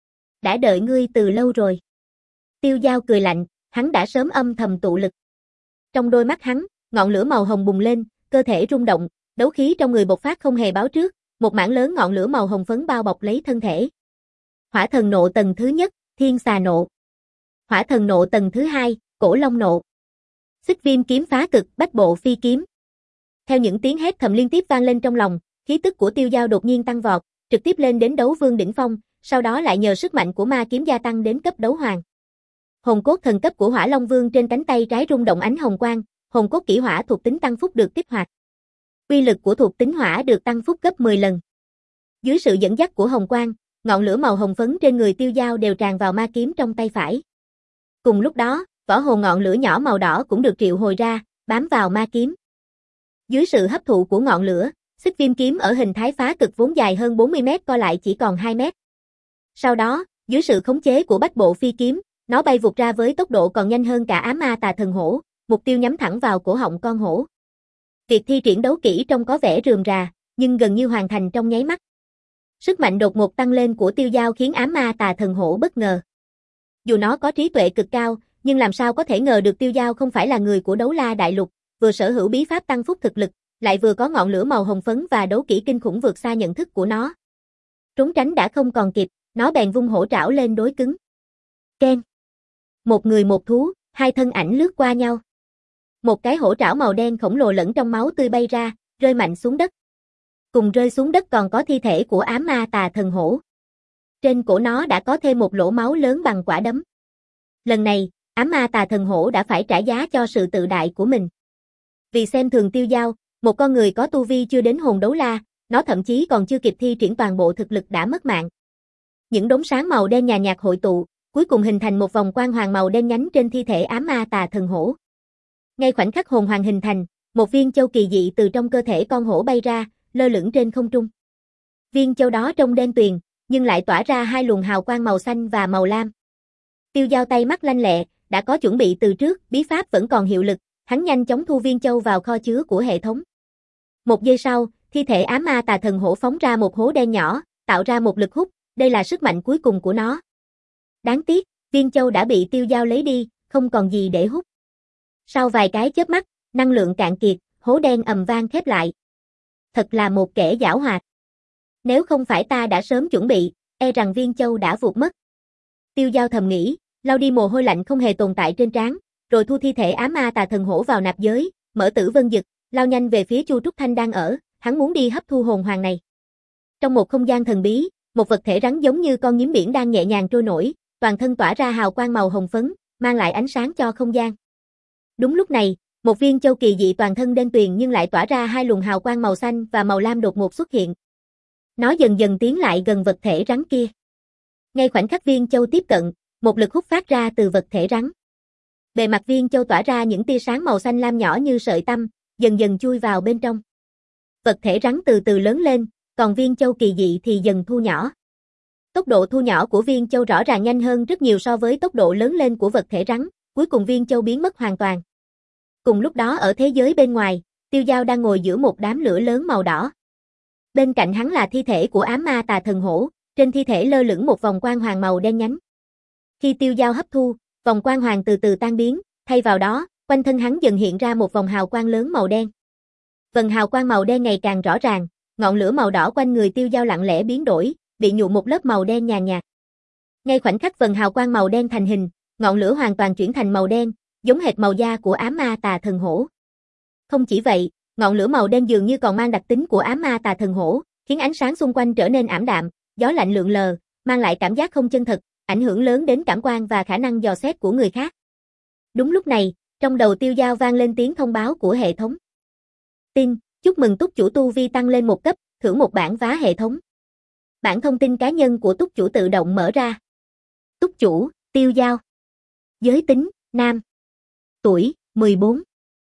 Đã đợi ngươi từ lâu rồi. Tiêu Dao cười lạnh, hắn đã sớm âm thầm tụ lực. Trong đôi mắt hắn, ngọn lửa màu hồng bùng lên, cơ thể rung động, đấu khí trong người bộc phát không hề báo trước, một mảng lớn ngọn lửa màu hồng phấn bao bọc lấy thân thể. Hỏa thần nộ tầng thứ nhất, thiên xà nộ. Hỏa thần nộ tầng thứ hai, cổ long nộ. Xích viêm kiếm phá cực, bách bộ phi kiếm. Theo những tiếng hét thầm liên tiếp vang lên trong lòng, khí tức của Tiêu Dao đột nhiên tăng vọt, trực tiếp lên đến đấu vương đỉnh phong, sau đó lại nhờ sức mạnh của ma kiếm gia tăng đến cấp đấu hoàng. Hồn cốt thần cấp của Hỏa Long Vương trên cánh tay trái rung động ánh hồng quang, hồn cốt kỹ hỏa thuộc tính tăng phúc được kích hoạt. Uy lực của thuộc tính hỏa được tăng phúc gấp mười lần. Dưới sự dẫn dắt của hồng quang, ngọn lửa màu hồng phấn trên người Tiêu Dao đều tràn vào ma kiếm trong tay phải. Cùng lúc đó, võ hồn ngọn lửa nhỏ màu đỏ cũng được triệu hồi ra, bám vào ma kiếm. Dưới sự hấp thụ của ngọn lửa, xích viêm kiếm ở hình thái phá cực vốn dài hơn bốn mươi mét co lại chỉ còn hai mét. Sau đó, dưới sự khống chế của bách bộ phi kiếm, nó bay vụt ra với tốc độ còn nhanh hơn cả ám ma tà thần hổ, mục tiêu nhắm thẳng vào cổ họng con hổ. Việc thi triển đấu kỹ trông có vẻ rườm rà, nhưng gần như hoàn thành trong nháy mắt. Sức mạnh đột ngột tăng lên của Tiêu Dao khiến ám ma tà thần hổ bất ngờ. Dù nó có trí tuệ cực cao, nhưng làm sao có thể ngờ được Tiêu Dao không phải là người của đấu la đại lục, vừa sở hữu bí pháp tăng phúc thực lực, lại vừa có ngọn lửa màu hồng phấn và đấu kỹ kinh khủng vượt xa nhận thức của nó. Trốn tránh đã không còn kịp, nó bèn vung hổ trảo lên đối cứng. Keng. Một người một thú, hai thân ảnh lướt qua nhau. Một cái hổ trảo màu đen khổng lồ lẫn trong máu tươi bay ra, rơi mạnh xuống đất. Cùng rơi xuống đất còn có thi thể của ám ma tà thần hổ. Trên cổ nó đã có thêm một lỗ máu lớn bằng quả đấm. Lần này, ám ma tà thần hổ đã phải trả giá cho sự tự đại của mình. Vì xem thường Tiêu Dao, một con người có tu vi chưa đến hồn đấu la, nó thậm chí còn chưa kịp thi triển toàn bộ thực lực đã mất mạng. Những đốm sáng màu đen nhàn nhạt hội tụ, cuối cùng hình thành một vòng quang hoàng màu đen nhánh trên thi thể ám ma tà thần hổ. Ngay khoảnh khắc hồn hoàng hình thành, một viên châu kỳ dị từ trong cơ thể con hổ bay ra, lơ lửng trên không trung. Viên châu đó trông đen tuyền, nhưng lại tỏa ra hai luồng hào quang màu xanh và màu lam. Tiêu Dao tay mắt lanh lẹ, đã có chuẩn bị từ trước, bí pháp vẫn còn hiệu lực, hắn nhanh chóng thu viên châu vào kho chứa của hệ thống. Một giây sau, thi thể ám ma tà thần hổ phóng ra một hố đen nhỏ, tạo ra một lực hút, đây là sức mạnh cuối cùng của nó. Đáng tiếc, viên châu đã bị Tiêu Dao lấy đi, không còn gì để hút. Sau vài cái chớp mắt, năng lượng cạn kiệt, hố đen ầm vang khép lại. Thật là một kẻ giảo hoạt. Nếu không phải ta đã sớm chuẩn bị, e rằng viên châu đã vụt mất. Tiêu Dao thầm nghĩ, lau đi mồ hôi lạnh không hề tồn tại trên trán, rồi thu thi thể ám ma tà thần hổ vào nạp giới, mở tử vân dực, lao nhanh về phía Chu Trúc Thanh đang ở, hắn muốn đi hấp thu hồn hoàng này. Trong một không gian thần bí, một vật thể rắn giống như con nhím biển đang nhẹ nhàng trôi nổi, toàn thân tỏa ra hào quang màu hồng phấn, mang lại ánh sáng cho không gian. Đúng lúc này, một viên châu kỳ dị toàn thân đen tuyền nhưng lại tỏa ra hai luồng hào quang màu xanh và màu lam đột ngột xuất hiện. Nó dần dần tiến lại gần vật thể rắn kia. Ngay khoảnh khắc viên châu tiếp cận, một lực hút phát ra từ vật thể rắn. Bề mặt viên châu tỏa ra những tia sáng màu xanh lam nhỏ như sợi tăm, dần dần chui vào bên trong. Vật thể rắn từ từ lớn lên, còn viên châu kỳ dị thì dần thu nhỏ. Tốc độ thu nhỏ của viên châu rõ ràng nhanh hơn rất nhiều so với tốc độ lớn lên của vật thể rắn, cuối cùng viên châu biến mất hoàn toàn. Cùng lúc đó ở thế giới bên ngoài, Tiêu Dao đang ngồi giữa một đám lửa lớn màu đỏ. Bên cạnh hắn là thi thể của ám ma tà thần hổ, trên thi thể lơ lửng một vòng quang hoàng màu đen nhánh. Khi Tiêu Dao hấp thu, vòng quang hoàng từ từ tan biến, thay vào đó, quanh thân hắn dần hiện ra một vòng hào quang lớn màu đen. Vầng hào quang màu đen ngày càng rõ ràng, ngọn lửa màu đỏ quanh người Tiêu Dao lặng lẽ biến đổi, bị nhuộm một lớp màu đen nhàn nhạt. Ngay khoảnh khắc vầng hào quang màu đen thành hình, ngọn lửa hoàn toàn chuyển thành màu đen, giống hệt màu da của ám ma tà thần hổ. Không chỉ vậy, ngọn lửa màu đen dường như còn mang đặc tính của ám ma tà thần hổ, khiến ánh sáng xung quanh trở nên ảm đạm, gió lạnh lượn lờ, mang lại cảm giác không chân thật, ảnh hưởng lớn đến cảm quan và khả năng dò xét của người khác. Đúng lúc này, trong đầu Tiêu Dao vang lên tiếng thông báo của hệ thống. Tin, chúc mừng túc chủ tu vi tăng lên một cấp, thưởng một bản vá hệ thống. Bản thông tin cá nhân của túc chủ tự động mở ra. Túc chủ, Tiêu Dao. Giới tính, nam. Tuổi, mười bốn.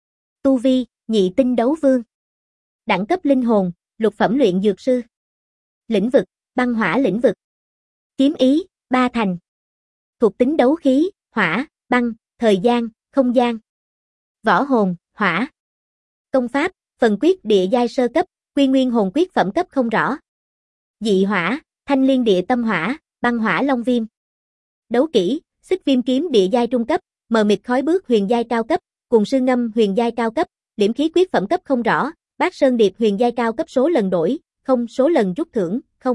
Tu vi, nhị tinh đấu vương. Đẳng cấp linh hồn, lục phẩm luyện dược sư. Lĩnh vực, băng hỏa lĩnh vực. Kiếm ý, ba thành. Thuộc tính đấu khí, hỏa, băng, thời gian, không gian. Võ hồn, hỏa. Công pháp, phần quyết địa giai sơ cấp, quy nguyên hồn quyết phẩm cấp không rõ. Dị hỏa, thanh liên địa tâm hỏa, băng hỏa long viêm. Đấu kỹ, xích viêm kiếm địa giai trung cấp, mờ mịt khói bước huyền giai cao cấp, cùng sư ngâm huyền giai cao cấp, liễm khí quyết phẩm cấp không rõ, bát sơn điệp huyền giai cao cấp số lần đổi, không số lần rút thưởng, không.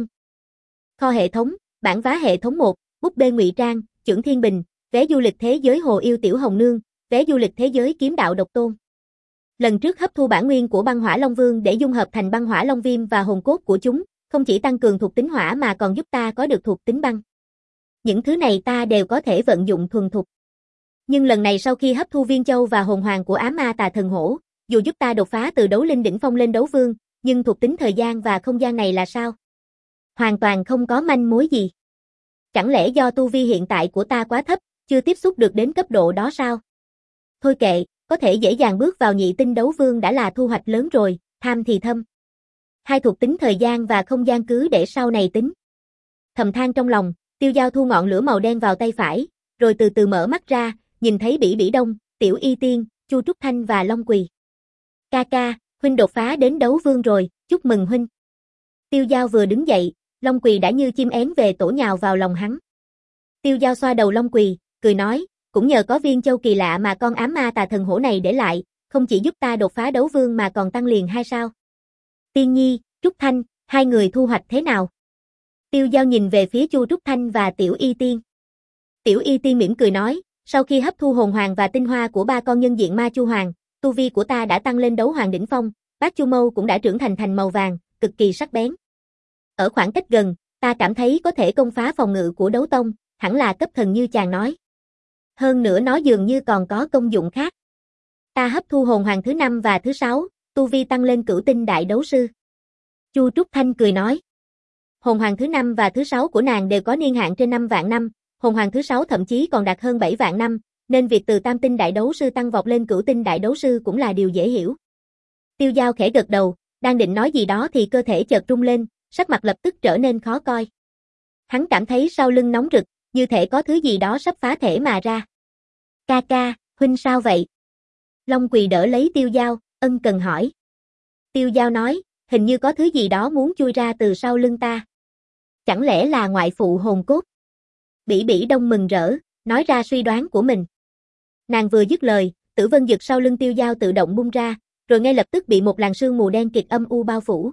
Kho hệ thống, bản vá hệ thống một, búp bê ngụy trang, Chưởng Thiên Bình, vé du lịch thế giới Hồ Yêu Tiểu Hồng Nương, vé du lịch thế giới Kiếm Đạo Độc Tôn. Lần trước hấp thu bản nguyên của băng hỏa long vương để dung hợp thành băng hỏa long viêm và hồn cốt của chúng, không chỉ tăng cường thuộc tính hỏa mà còn giúp ta có được thuộc tính băng. Những thứ này ta đều có thể vận dụng thuần thục. Nhưng lần này sau khi hấp thu viên châu và hồn hoàng của ám ma tà thần hổ, dù giúp ta đột phá từ đấu linh đỉnh phong lên đấu vương, nhưng thuộc tính thời gian và không gian này là sao? Hoàn toàn không có manh mối gì. Chẳng lẽ do tu vi hiện tại của ta quá thấp, chưa tiếp xúc được đến cấp độ đó sao? Thôi kệ, có thể dễ dàng bước vào nhị tinh đấu vương đã là thu hoạch lớn rồi, tham thì thâm. Hai thuộc tính thời gian và không gian cứ để sau này tính. Thầm than trong lòng, Tiêu Dao thu ngọn lửa màu đen vào tay phải, rồi từ từ mở mắt ra, nhìn thấy Bỉ Bỉ Đông, Tiểu Y Tiên, Chu Trúc Thanh và Long Quỳ. Ca ca, huynh đột phá đến đấu vương rồi, chúc mừng huynh. Tiêu Dao vừa đứng dậy, Long Quỳ đã như chim én về tổ nhào vào lòng hắn. Tiêu Dao xoa đầu Long Quỳ, cười nói, cũng nhờ có viên châu kỳ lạ mà con ám ma tà thần hổ này để lại, không chỉ giúp ta đột phá đấu vương mà còn tăng liền hai sao. Tiên Nhi, Trúc Thanh, hai người thu hoạch thế nào? Tiêu Dao nhìn về phía Chu Trúc Thanh và Tiểu Y Tiên. Tiểu Y Tiên mỉm cười nói, sau khi hấp thu hồn hoàng và tinh hoa của ba con nhân diện ma chu hoàng, tu vi của ta đã tăng lên đấu hoàng đỉnh phong, bát chu mâu cũng đã trưởng thành thành màu vàng, cực kỳ sắc bén. Ở khoảng cách gần, ta cảm thấy có thể công phá phòng ngự của đấu tông, hẳn là cấp thần như chàng nói. Hơn nữa nó dường như còn có công dụng khác. Ta hấp thu hồn hoàng thứ năm và thứ sáu, tu vi tăng lên cửu tinh đại đấu sư. Chu Trúc Thanh cười nói. Hồn hoàng thứ năm và thứ sáu của nàng đều có niên hạn trên năm vạn năm, hồn hoàng thứ sáu thậm chí còn đạt hơn bảy vạn năm, nên việc từ tam tinh đại đấu sư tăng vọt lên cửu tinh đại đấu sư cũng là điều dễ hiểu. Tiêu Dao khẽ gật đầu, đang định nói gì đó thì cơ thể chợt rung lên, sắc mặt lập tức trở nên khó coi. Hắn cảm thấy sau lưng nóng rực, như thể có thứ gì đó sắp phá thể mà ra. Ca ca, huynh sao vậy? Long Quỳ đỡ lấy Tiêu Dao, ân cần hỏi. Tiêu Dao nói, hình như có thứ gì đó muốn chui ra từ sau lưng ta. Chẳng lẽ là ngoại phụ hồn cốt? Bỉ Bỉ Đông mừng rỡ, nói ra suy đoán của mình. Nàng vừa dứt lời, Tử Vân Dực sau lưng Tiêu Dao tự động bung ra, rồi ngay lập tức bị một làn sương mù đen kịt âm u bao phủ.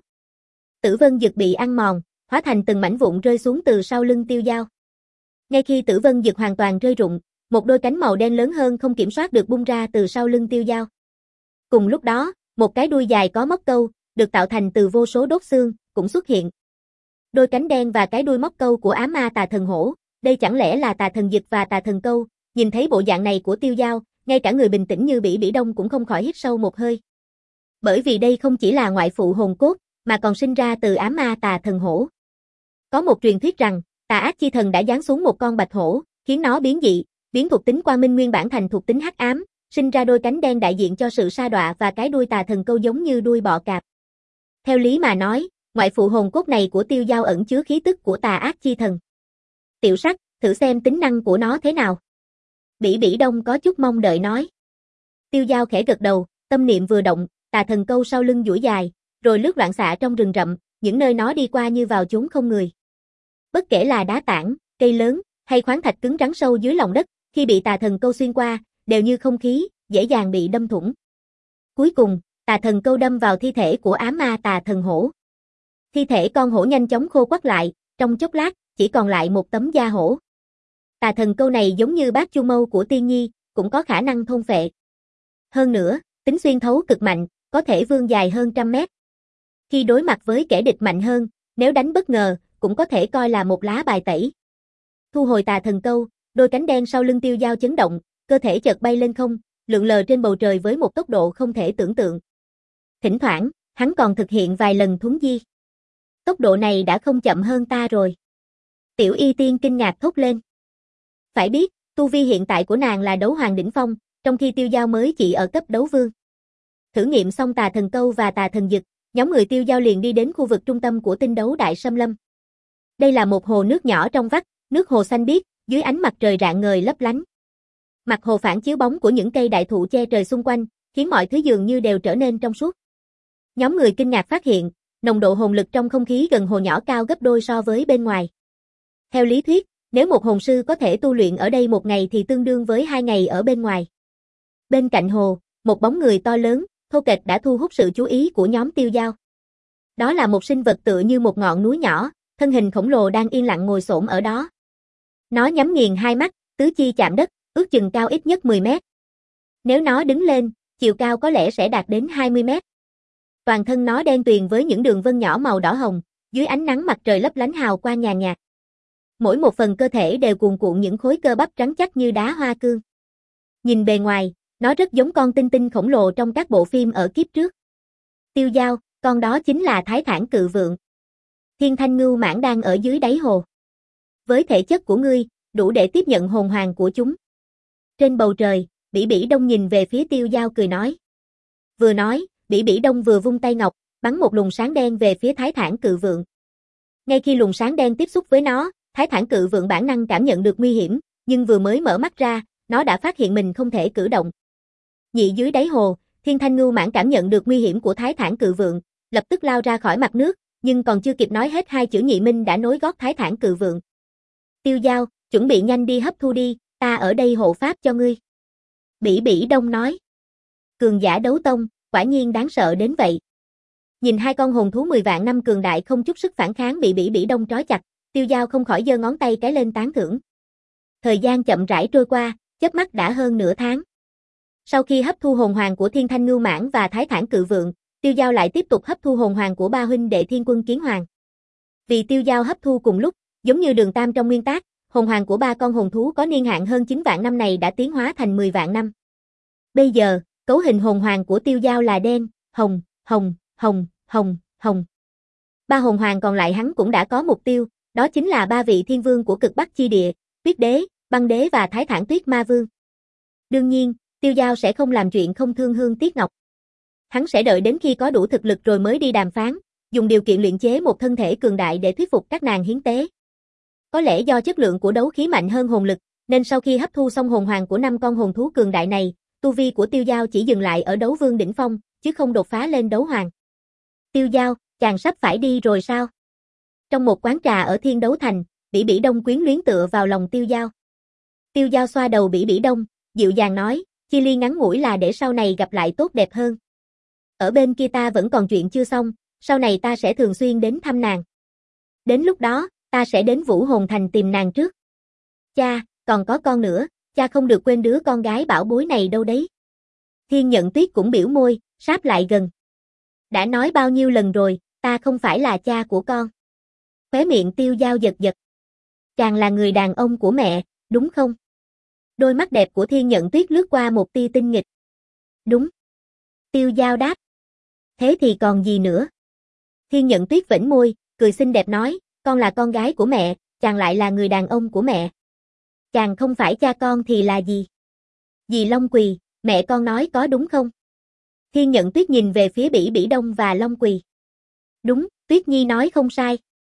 Tử Vân Dực bị ăn mòn, hóa thành từng mảnh vụn rơi xuống từ sau lưng Tiêu Dao. Ngay khi Tử Vân Dực hoàn toàn rơi rụng, một đôi cánh màu đen lớn hơn không kiểm soát được bung ra từ sau lưng Tiêu Dao. Cùng lúc đó, một cái đuôi dài có móc câu, được tạo thành từ vô số đốt xương, cũng xuất hiện. Đôi cánh đen và cái đuôi móc câu của ám ma tà thần hổ, đây chẳng lẽ là tà thần dực và tà thần câu? Nhìn thấy bộ dạng này của Tiêu Dao, ngay cả người bình tĩnh như Bỉ Bỉ Đông cũng không khỏi hít sâu một hơi. Bởi vì đây không chỉ là ngoại phụ hồn cốt, mà còn sinh ra từ ám ma tà thần hổ. Có một truyền thuyết rằng, tà ác chi thần đã giáng xuống một con bạch hổ, khiến nó biến dị, biến thuộc tính quang minh nguyên bản thành thuộc tính hắc ám, sinh ra đôi cánh đen đại diện cho sự sa đọa và cái đuôi tà thần câu giống như đuôi bọ cạp. Theo lý mà nói, ngoại phụ hồn cốt này của Tiêu Dao ẩn chứa khí tức của tà ác chi thần. Tiểu Sắc, thử xem tính năng của nó thế nào. Bỉ Bỉ Đông có chút mong đợi nói. Tiêu Dao khẽ gật đầu, tâm niệm vừa động, tà thần câu sau lưng duỗi dài, rồi lướt loạn xạ trong rừng rậm, những nơi nó đi qua như vào chốn không người. Bất kể là đá tảng, cây lớn, hay khoáng thạch cứng rắn sâu dưới lòng đất, khi bị tà thần câu xuyên qua, đều như không khí, dễ dàng bị đâm thủng. Cuối cùng, tà thần câu đâm vào thi thể của ám ma tà thần hổ. Thi thể con hổ nhanh chóng khô quắt lại, trong chốc lát, chỉ còn lại một tấm da hổ. Tà thần câu này giống như bát chu mâu của Tiên Nhi, cũng có khả năng thôn phệ. Hơn nữa, tính xuyên thấu cực mạnh, có thể vươn dài hơn trăm mét. Khi đối mặt với kẻ địch mạnh hơn, nếu đánh bất ngờ, cũng có thể coi là một lá bài tẩy. Thu hồi tà thần câu, đôi cánh đen sau lưng Tiêu Dao chấn động, cơ thể chợt bay lên không, lượn lờ trên bầu trời với một tốc độ không thể tưởng tượng. Thỉnh thoảng, hắn còn thực hiện vài lần thuấn di. Tốc độ này đã không chậm hơn ta rồi. Tiểu Y Tiên kinh ngạc thốt lên. Phải biết, tu vi hiện tại của nàng là đấu hoàng đỉnh phong, trong khi Tiêu Dao mới chỉ ở cấp đấu vương. Thử nghiệm xong tà thần câu và tà thần dực, nhóm người Tiêu Dao liền đi đến khu vực trung tâm của tinh đấu đại xâm lâm. Đây là một hồ nước nhỏ trong vắt, nước hồ xanh biếc, dưới ánh mặt trời rạng ngời lấp lánh. Mặt hồ phản chiếu bóng của những cây đại thụ che trời xung quanh, khiến mọi thứ dường như đều trở nên trong suốt. Nhóm người kinh ngạc phát hiện, nồng độ hồn lực trong không khí gần hồ nhỏ cao gấp đôi so với bên ngoài. Theo lý thuyết, nếu một hồn sư có thể tu luyện ở đây một ngày thì tương đương với hai ngày ở bên ngoài. Bên cạnh hồ, một bóng người to lớn, thô kệch đã thu hút sự chú ý của nhóm Tiêu Dao. Đó là một sinh vật tựa như một ngọn núi nhỏ, thân hình khổng lồ đang yên lặng ngồi xổm ở đó. Nó nhắm nghiền hai mắt, tứ chi chạm đất, ước chừng cao ít nhất mười mét. Nếu nó đứng lên, chiều cao có lẽ sẽ đạt đến hai mươi mét. Toàn thân nó đen tuyền với những đường vân nhỏ màu đỏ hồng, dưới ánh nắng mặt trời lấp lánh hào quang nhàn nhạt. Mỗi một phần cơ thể đều cuồn cuộn những khối cơ bắp trắng chắc như đá hoa cương. Nhìn bề ngoài, nó rất giống con tinh tinh khổng lồ trong các bộ phim ở kiếp trước. Tiêu Dao, con đó chính là Thái Thản Cự Vượn. Thiên Thanh Ngưu Mãng đang ở dưới đáy hồ. Với thể chất của ngươi, đủ để tiếp nhận hồn hoàng của chúng. Trên bầu trời, Bỉ Bỉ Đông nhìn về phía Tiêu Dao cười nói. Vừa nói, Bỉ Bỉ Đông vừa vung tay ngọc, bắn một luồng sáng đen về phía Thái Thản Cự Vượn. Ngay khi luồng sáng đen tiếp xúc với nó, Thái Thản Cự Vượn bản năng cảm nhận được nguy hiểm, nhưng vừa mới mở mắt ra, nó đã phát hiện mình không thể cử động. Nhị dưới đáy hồ, Thiên Thanh Ngưu Mãng cảm nhận được nguy hiểm của Thái Thản Cự Vượn, lập tức lao ra khỏi mặt nước, nhưng còn chưa kịp nói hết hai chữ nhị minh đã nối gót Thái Thản Cự Vượn. Tiêu Dao, chuẩn bị nhanh đi hấp thu đi, ta ở đây hộ pháp cho ngươi. Bỉ Bỉ Đông nói. Cường giả đấu tông, quả nhiên đáng sợ đến vậy. Nhìn hai con hồn thú mười vạn năm cường đại không chút sức phản kháng bị Bỉ Bỉ Đông trói chặt, Tiêu Dao không khỏi giơ ngón tay cái lên tán thưởng. Thời gian chậm rãi trôi qua, chớp mắt đã hơn nửa tháng. Sau khi hấp thu hồn hoàng của Thiên Thanh Ngưu Mãng và Thái Thản Cự Vượn, Tiêu Dao lại tiếp tục hấp thu hồn hoàng của ba huynh đệ Thiên Quân Kiến Hoàng. Vì Tiêu Dao hấp thu cùng lúc, giống như Đường Tam trong nguyên tác, hồn hoàng của ba con hồn thú có niên hạn hơn chín vạn năm này đã tiến hóa thành mười vạn năm. Bây giờ, cấu hình hồn hoàng của Tiêu Dao là đen, hồng, hồng, hồng, hồng, hồng. Ba hồn hoàng còn lại hắn cũng đã có mục tiêu, đó chính là ba vị thiên vương của cực Bắc chi địa, Tuyết Đế, Băng Đế và Thái Thản Tuyết Ma Vương. Đương nhiên, Tiêu Dao sẽ không làm chuyện không thương hương tiếc ngọc. Hắn sẽ đợi đến khi có đủ thực lực rồi mới đi đàm phán, dùng điều kiện luyện chế một thân thể cường đại để thuyết phục các nàng hiến tế. Có lẽ do chất lượng của đấu khí mạnh hơn hồn lực, nên sau khi hấp thu xong hồn hoàng của năm con hồn thú cường đại này, tu vi của Tiêu Dao chỉ dừng lại ở đấu vương đỉnh phong, chứ không đột phá lên đấu hoàng. Tiêu Dao, chàng sắp phải đi rồi sao? Trong một quán trà ở Thiên Đấu Thành, Bỉ Bỉ Đông quyến luyến tựa vào lòng Tiêu Dao. Tiêu Dao xoa đầu Bỉ Bỉ Đông, dịu dàng nói, chia ly ngắn ngủi là để sau này gặp lại tốt đẹp hơn. Ở bên kia ta vẫn còn chuyện chưa xong, sau này ta sẽ thường xuyên đến thăm nàng. Đến lúc đó, ta sẽ đến Vũ Hồn Thành tìm nàng trước. Cha, còn có con nữa, cha không được quên đứa con gái bảo bối này đâu đấy. Thiên Nhận Tuyết cũng biểu môi, sáp lại gần. Đã nói bao nhiêu lần rồi, ta không phải là cha của con. Khóe miệng Tiêu Dao giật giật. Chàng là người đàn ông của mẹ, đúng không? Đôi mắt đẹp của Thiên Nhận Tuyết lướt qua một tia tinh nghịch. Đúng. Tiêu Dao đáp. Thế thì còn gì nữa? Thiên Nhận Tuyết vểnh môi, cười xinh đẹp nói, con là con gái của mẹ, chàng lại là người đàn ông của mẹ. Chàng không phải cha con thì là gì? Dì Long Quỳ, mẹ con nói có đúng không? Thiên Nhận Tuyết nhìn về phía Bỉ Bỉ Đông và Long Quỳ. Đúng, Tuyết Nhi nói không sai.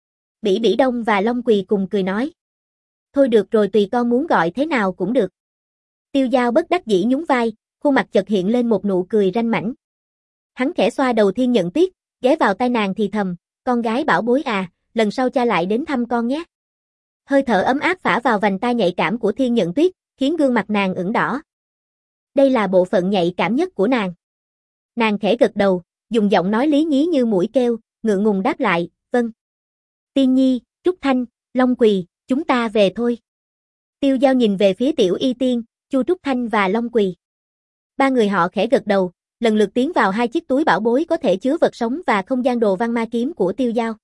Bỉ Bỉ Đông và Long Quỳ cùng cười nói. Thôi được rồi, tùy con muốn gọi thế nào cũng được. Tiêu Dao bất đắc dĩ nhún vai, khuôn mặt chợt hiện lên một nụ cười ranh mãnh. Hắn khẽ xoa đầu Thiên Nhận Tuyết, ghé vào tai nàng thì thầm, con gái bảo bối à, lần sau cha lại đến thăm con nhé. Hơi thở ấm áp phả vào vành tai nhạy cảm của Thiên Nhận Tuyết, khiến gương mặt nàng ửng đỏ. Đây là bộ phận nhạy cảm nhất của nàng. Nàng khẽ gật đầu, dùng giọng nói lý nhí như muỗi kêu, ngượng ngùng đáp lại, vâng. Tiên Nhi, Trúc Thanh, Long Quỳ, chúng ta về thôi. Tiêu Dao nhìn về phía Tiểu Y Tiên, Chu Trúc Thanh và Long Quỳ. Ba người họ khẽ gật đầu, lần lượt tiến vào hai chiếc túi bảo bối có thể chứa vật sống và không gian đồ văn ma kiếm của Tiêu Dao.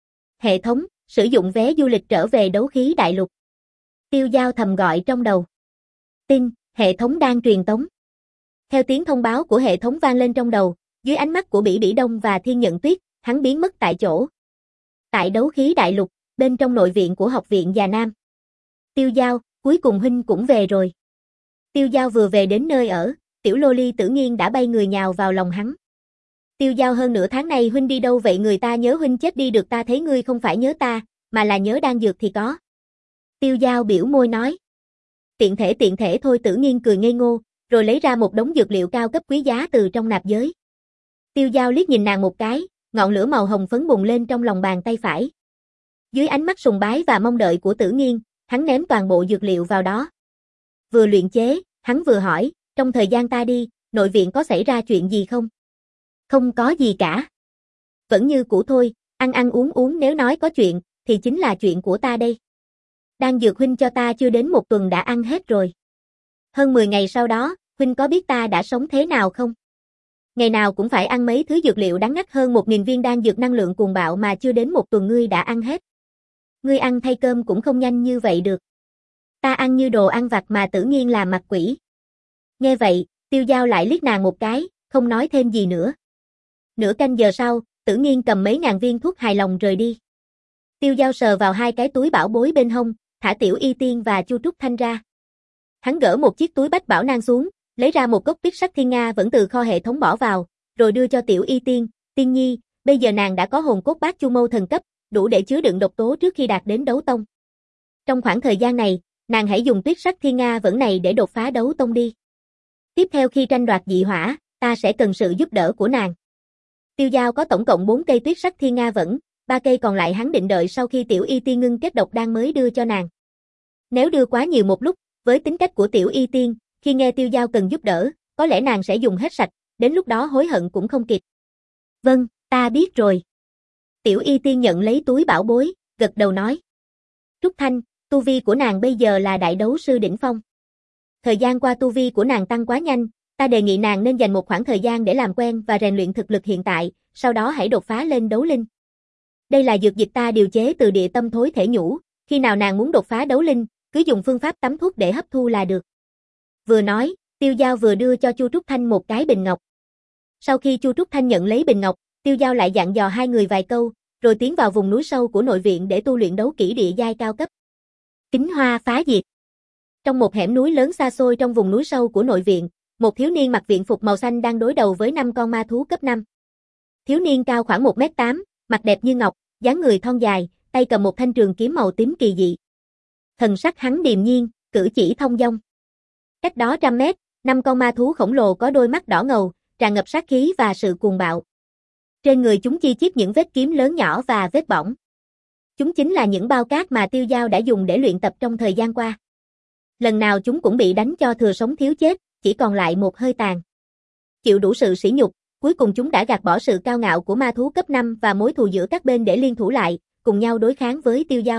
Hệ thống, sử dụng vé du lịch trở về đấu khí đại lục. Tiêu Dao thầm gọi trong đầu. Tin, hệ thống đang truyền tống. Theo tiếng thông báo của hệ thống vang lên trong đầu, dưới ánh mắt của Bỉ Bỉ Đông và Thiên Nhận Tuyết, hắn biến mất tại chỗ. Tại đấu khí đại lục, bên trong nội viện của học viện Già Nam. Tiêu Dao, cuối cùng huynh cũng về rồi. Tiêu Dao vừa về đến nơi ở, tiểu loli Tử Nghiên đã bay người nhào vào lòng hắn. Tiêu Dao, hơn nửa tháng nay huynh đi đâu vậy? Người ta nhớ huynh chết đi được, ta thấy ngươi không phải nhớ ta, mà là nhớ đan dược thì có. Tiêu Dao biểu môi nói. Tiện thể tiện thể thôi. Tử Nghiên cười ngây ngô, rồi lấy ra một đống dược liệu cao cấp quý giá từ trong nạp giới. Tiêu Dao liếc nhìn nàng một cái, ngọn lửa màu hồng phấn bùng lên trong lòng bàn tay phải. Dưới ánh mắt sùng bái và mong đợi của Tử Nghiên, hắn ném toàn bộ dược liệu vào đó. Vừa luyện chế, hắn vừa hỏi, trong thời gian ta đi, nội viện có xảy ra chuyện gì không? Không có gì cả. Vẫn như cũ thôi, ăn ăn uống uống, nếu nói có chuyện, thì chính là chuyện của ta đây. Đan dược huynh cho ta chưa đến một tuần đã ăn hết rồi. Hơn mười ngày sau đó, huynh có biết ta đã sống thế nào không? Ngày nào cũng phải ăn mấy thứ dược liệu đắng ngắt, hơn một nghìn viên đan dược năng lượng cuồng bạo mà chưa đến một tuần ngươi đã ăn hết. Ngươi ăn thay cơm cũng không nhanh như vậy được. Ta ăn như đồ ăn vặt mà. Tử Nghiên là mặt quỷ. Nghe vậy, Tiêu Dao lại liếc nàng một cái, không nói thêm gì nữa. Nửa canh giờ sau, Tử Nghiên cầm mấy ngàn viên thuốc hài lòng rời đi. Tiêu Dao sờ vào hai cái túi bảo bối bên hông, thả Tiểu Y Tiên và Chu Trúc Thanh ra. Hắn gỡ một chiếc túi bách bảo nang xuống, lấy ra một cốc tuyết sắc thiên nga vẫn từ kho hệ thống bỏ vào, rồi đưa cho Tiểu Y Tiên. Tiên nhi, bây giờ nàng đã có hồn cốt bát chu mâu thần cấp, đủ để chứa đựng độc tố trước khi đạt đến đấu tông. Trong khoảng thời gian này, nàng hãy dùng tuyết sắc thiên nga vẫn này để đột phá đấu tông đi. Tiếp theo khi tranh đoạt dị hỏa, ta sẽ cần sự giúp đỡ của nàng. Tiêu Dao có tổng cộng bốn cây tuyết sắc thiên nga vẫn, ba cây còn lại hắn định đợi sau khi Tiểu Y Tiên ngưng kết độc đan mới đưa cho nàng. Nếu đưa quá nhiều một lúc, với tính cách của Tiểu Y Tiên, khi nghe Tiêu Dao cần giúp đỡ, có lẽ nàng sẽ dùng hết sạch, đến lúc đó hối hận cũng không kịp. Vâng, ta biết rồi. Tiểu Y Tiên nhận lấy túi bảo bối, gật đầu nói. Trúc Thanh, tu vi của nàng bây giờ là đại đấu sư đỉnh phong. Thời gian qua tu vi của nàng tăng quá nhanh, ta đề nghị nàng nên dành một khoảng thời gian để làm quen và rèn luyện thực lực hiện tại, sau đó hãy đột phá lên đấu linh. Đây là dược dịch ta điều chế từ địa tâm thối thể nhũ, khi nào nàng muốn đột phá đấu linh, cứ dùng phương pháp tắm thuốc để hấp thu là được. Vừa nói, Tiêu Dao vừa đưa cho Chu Trúc Thanh một cái bình ngọc. Sau khi Chu Trúc Thanh nhận lấy bình ngọc, Tiêu Dao lại dặn dò hai người vài câu, rồi tiến vào vùng núi sâu của nội viện để tu luyện đấu kỹ địa giai cao cấp. Kính hoa phá diệt. Trong một hẻm núi lớn xa xôi trong vùng núi sâu của nội viện, một thiếu niên mặc viện phục màu xanh đang đối đầu với năm con ma thú cấp năm. Thiếu niên cao khoảng một mét tám, mặt đẹp như ngọc, dáng người thon dài, tay cầm một thanh trường kiếm màu tím kỳ dị. Thần sắc hắn điềm nhiên, cử chỉ thông dong. Cách đó trăm mét, năm con ma thú khổng lồ có đôi mắt đỏ ngầu, tràn ngập sát khí và sự cuồng bạo. Trên người chúng chi chít những vết kiếm lớn nhỏ và vết bỏng. Chúng chính là những bao cát mà Tiêu Dao đã dùng để luyện tập trong thời gian qua. Lần nào chúng cũng bị đánh cho thừa sống thiếu chết, chỉ còn lại một hơi tàn. Chịu đủ sự sỉ nhục, cuối cùng chúng đã gạt bỏ sự cao ngạo của ma thú cấp năm và mối thù giữa các bên để liên thủ lại, cùng nhau đối kháng với Tiêu Dao.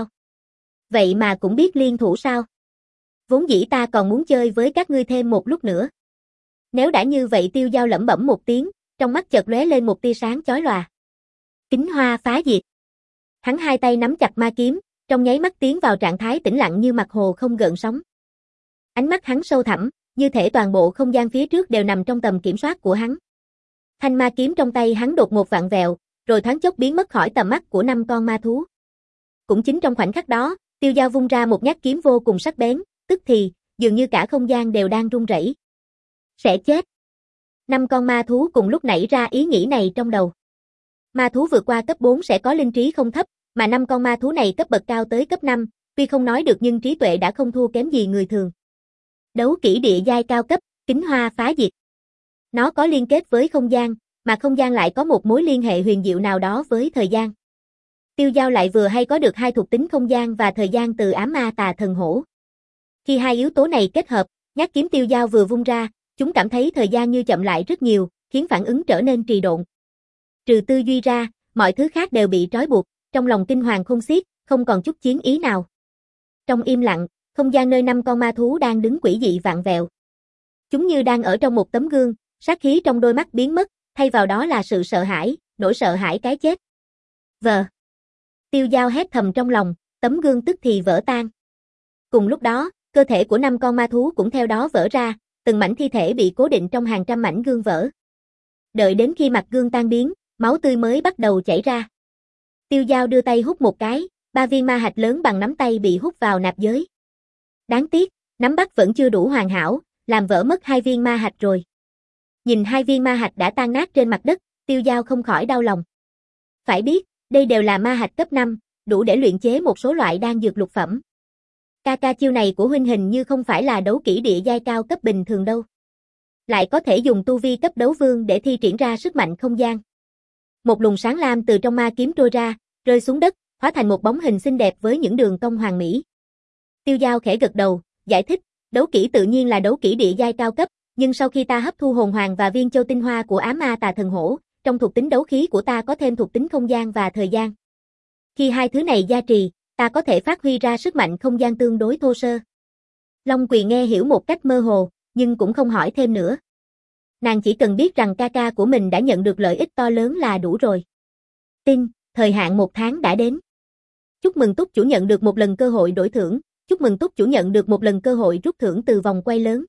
Vậy mà cũng biết liên thủ sao? Vốn dĩ ta còn muốn chơi với các ngươi thêm một lúc nữa. Nếu đã như vậy, Tiêu Dao lẩm bẩm một tiếng, trong mắt chợt lóe lên một tia sáng chói lòa. Kính hoa phá diệt. Hắn hai tay nắm chặt ma kiếm, trong nháy mắt tiến vào trạng thái tĩnh lặng như mặt hồ không gợn sóng. Ánh mắt hắn sâu thẳm, như thể toàn bộ không gian phía trước đều nằm trong tầm kiểm soát của hắn. Thanh ma kiếm trong tay hắn đột ngột vặn vẹo, rồi thoáng chốc biến mất khỏi tầm mắt của năm con ma thú. Cũng chính trong khoảnh khắc đó, Tiêu Dao vung ra một nhát kiếm vô cùng sắc bén, tức thì, dường như cả không gian đều đang rung rẩy. Sẽ chết. Năm con ma thú cùng lúc nảy ra ý nghĩ này trong đầu. Ma thú vượt qua cấp bốn sẽ có linh trí không thấp, mà năm con ma thú này cấp bậc cao tới cấp năm, tuy không nói được nhưng trí tuệ đã không thua kém gì người thường. Đấu kỹ địa giai cao cấp, kính hoa phá diệt. Nó có liên kết với không gian, mà không gian lại có một mối liên hệ huyền diệu nào đó với thời gian. Tiêu Dao lại vừa hay có được hai thuộc tính không gian và thời gian từ ám ma tà thần hổ. Khi hai yếu tố này kết hợp, nhát kiếm Tiêu Dao vừa vung ra, chúng cảm thấy thời gian như chậm lại rất nhiều, khiến phản ứng trở nên trì độn. Trừ tư duy ra, mọi thứ khác đều bị trói buộc, trong lòng kinh hoàng khôn xiết, không còn chút chiến ý nào. Trong im lặng, không gian nơi năm con ma thú đang đứng quỷ dị vặn vẹo. Chúng như đang ở trong một tấm gương, sát khí trong đôi mắt biến mất, thay vào đó là sự sợ hãi, nỗi sợ hãi cái chết. Vờ. Tiêu Dao hét thầm trong lòng, tấm gương tức thì vỡ tan. Cùng lúc đó, cơ thể của năm con ma thú cũng theo đó vỡ ra, từng mảnh thi thể bị cố định trong hàng trăm mảnh gương vỡ. Đợi đến khi mặt gương tan biến, máu tươi mới bắt đầu chảy ra. Tiêu Dao đưa tay hút một cái, ba viên ma hạch lớn bằng nắm tay bị hút vào nạp giới. Đáng tiếc, nắm bắt vẫn chưa đủ hoàn hảo, làm vỡ mất hai viên ma hạch rồi. Nhìn hai viên ma hạch đã tan nát trên mặt đất, Tiêu Dao không khỏi đau lòng. Phải biết, đây đều là ma hạch cấp năm, đủ để luyện chế một số loại đan dược lục phẩm. Ca ca chiêu này của huynh hình như không phải là đấu kỹ địa giai cao cấp bình thường đâu. Lại có thể dùng tu vi cấp đấu vương để thi triển ra sức mạnh không gian. Một luồng sáng lam từ trong ma kiếm trôi ra, rơi xuống đất, hóa thành một bóng hình xinh đẹp với những đường cong hoàn mỹ. Tiêu Dao khẽ gật đầu, giải thích, đấu kỹ tự nhiên là đấu kỹ địa giai cao cấp, nhưng sau khi ta hấp thu hồn hoàng và viên châu tinh hoa của ám ma tà thần hổ, trong thuộc tính đấu khí của ta có thêm thuộc tính không gian và thời gian. Khi hai thứ này gia trì, ta có thể phát huy ra sức mạnh không gian tương đối thô sơ. Long Quỳ nghe hiểu một cách mơ hồ, nhưng cũng không hỏi thêm nữa. Nàng chỉ cần biết rằng ca ca của mình đã nhận được lợi ích to lớn là đủ rồi. Tin, thời hạn một tháng đã đến. Chúc mừng túc chủ nhận được một lần cơ hội đổi thưởng, chúc mừng túc chủ nhận được một lần cơ hội rút thưởng từ vòng quay lớn.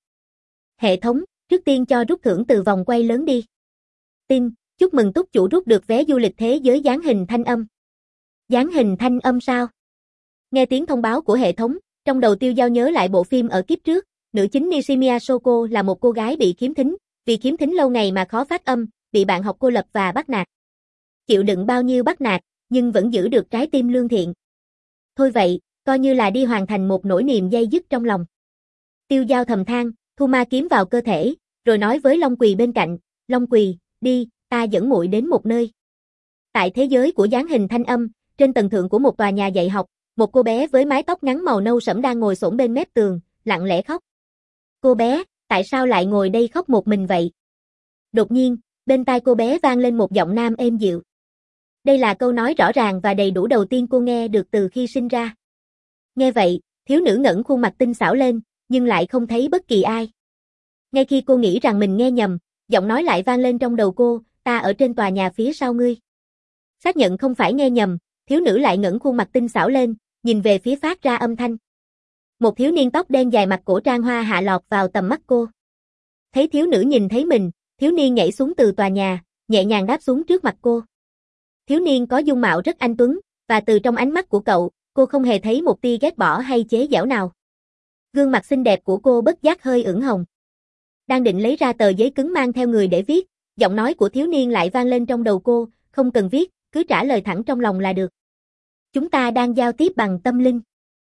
Hệ thống, trước tiên cho rút thưởng từ vòng quay lớn đi. Tin, chúc mừng túc chủ rút được vé du lịch thế giới dáng hình thanh âm. Dáng hình thanh âm sao? Nghe tiếng thông báo của hệ thống, trong đầu Tiêu Dao nhớ lại bộ phim ở kiếp trước, nữ chính Nishimiya Soko là một cô gái bị khiếm thính, vì khiếm thính lâu ngày mà khó phát âm, bị bạn học cô lập và bắt nạt. Chịu đựng bao nhiêu bắt nạt, nhưng vẫn giữ được trái tim lương thiện. Thôi vậy, coi như là đi hoàn thành một nỗi niềm dây dứt trong lòng. Tiêu Dao thầm than, thu ma kiếm vào cơ thể, rồi nói với Long Quỳ bên cạnh, Long Quỳ, đi, ta dẫn muội đến một nơi. Tại thế giới của dáng hình thanh âm, trên tầng thượng của một tòa nhà dạy học, một cô bé với mái tóc ngắn màu nâu sẫm đang ngồi xổm bên mép tường, lặng lẽ khóc. Cô bé, tại sao lại ngồi đây khóc một mình vậy? Đột nhiên, bên tai cô bé vang lên một giọng nam êm dịu. Đây là câu nói rõ ràng và đầy đủ đầu tiên cô nghe được từ khi sinh ra. Nghe vậy, thiếu nữ ngẩng khuôn mặt tinh xảo lên, nhưng lại không thấy bất kỳ ai. Ngay khi cô nghĩ rằng mình nghe nhầm, giọng nói lại vang lên trong đầu cô, ta ở trên tòa nhà phía sau ngươi. Xác nhận không phải nghe nhầm, thiếu nữ lại ngẩng khuôn mặt tinh xảo lên, nhìn về phía phát ra âm thanh. Một thiếu niên tóc đen dài mặc cổ trang hoa hạ lọt vào tầm mắt cô. Thấy thiếu nữ nhìn thấy mình, thiếu niên nhảy xuống từ tòa nhà, nhẹ nhàng đáp xuống trước mặt cô. Thiếu niên có dung mạo rất anh tuấn, và từ trong ánh mắt của cậu, cô không hề thấy một tia ghét bỏ hay chế giễu nào. Gương mặt xinh đẹp của cô bất giác hơi ửng hồng. Đang định lấy ra tờ giấy cứng mang theo người để viết, giọng nói của thiếu niên lại vang lên trong đầu cô, không cần viết, cứ trả lời thẳng trong lòng là được. Chúng ta đang giao tiếp bằng tâm linh.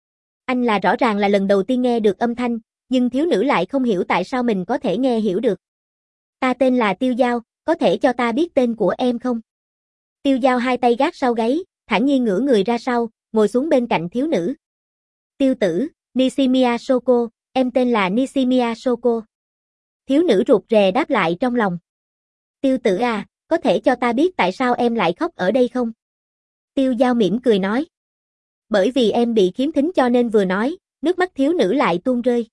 Anh là rõ ràng là lần đầu tiên nghe được âm thanh, nhưng thiếu nữ lại không hiểu tại sao mình có thể nghe hiểu được. Ta tên là Tiêu Dao, có thể cho ta biết tên của em không? Tiêu Dao hai tay gác sau gáy, thản nhiên ngửa người ra sau, ngồi xuống bên cạnh thiếu nữ. Tiêu tử, Nishimiya Soko, em tên là Nishimiya Soko. Thiếu nữ rụt rè đáp lại trong lòng. Tiêu tử à, có thể cho ta biết tại sao em lại khóc ở đây không? Tiêu Dao mỉm cười nói. Bởi vì em bị khiếm thính cho nên vừa nói, nước mắt thiếu nữ lại tuôn rơi.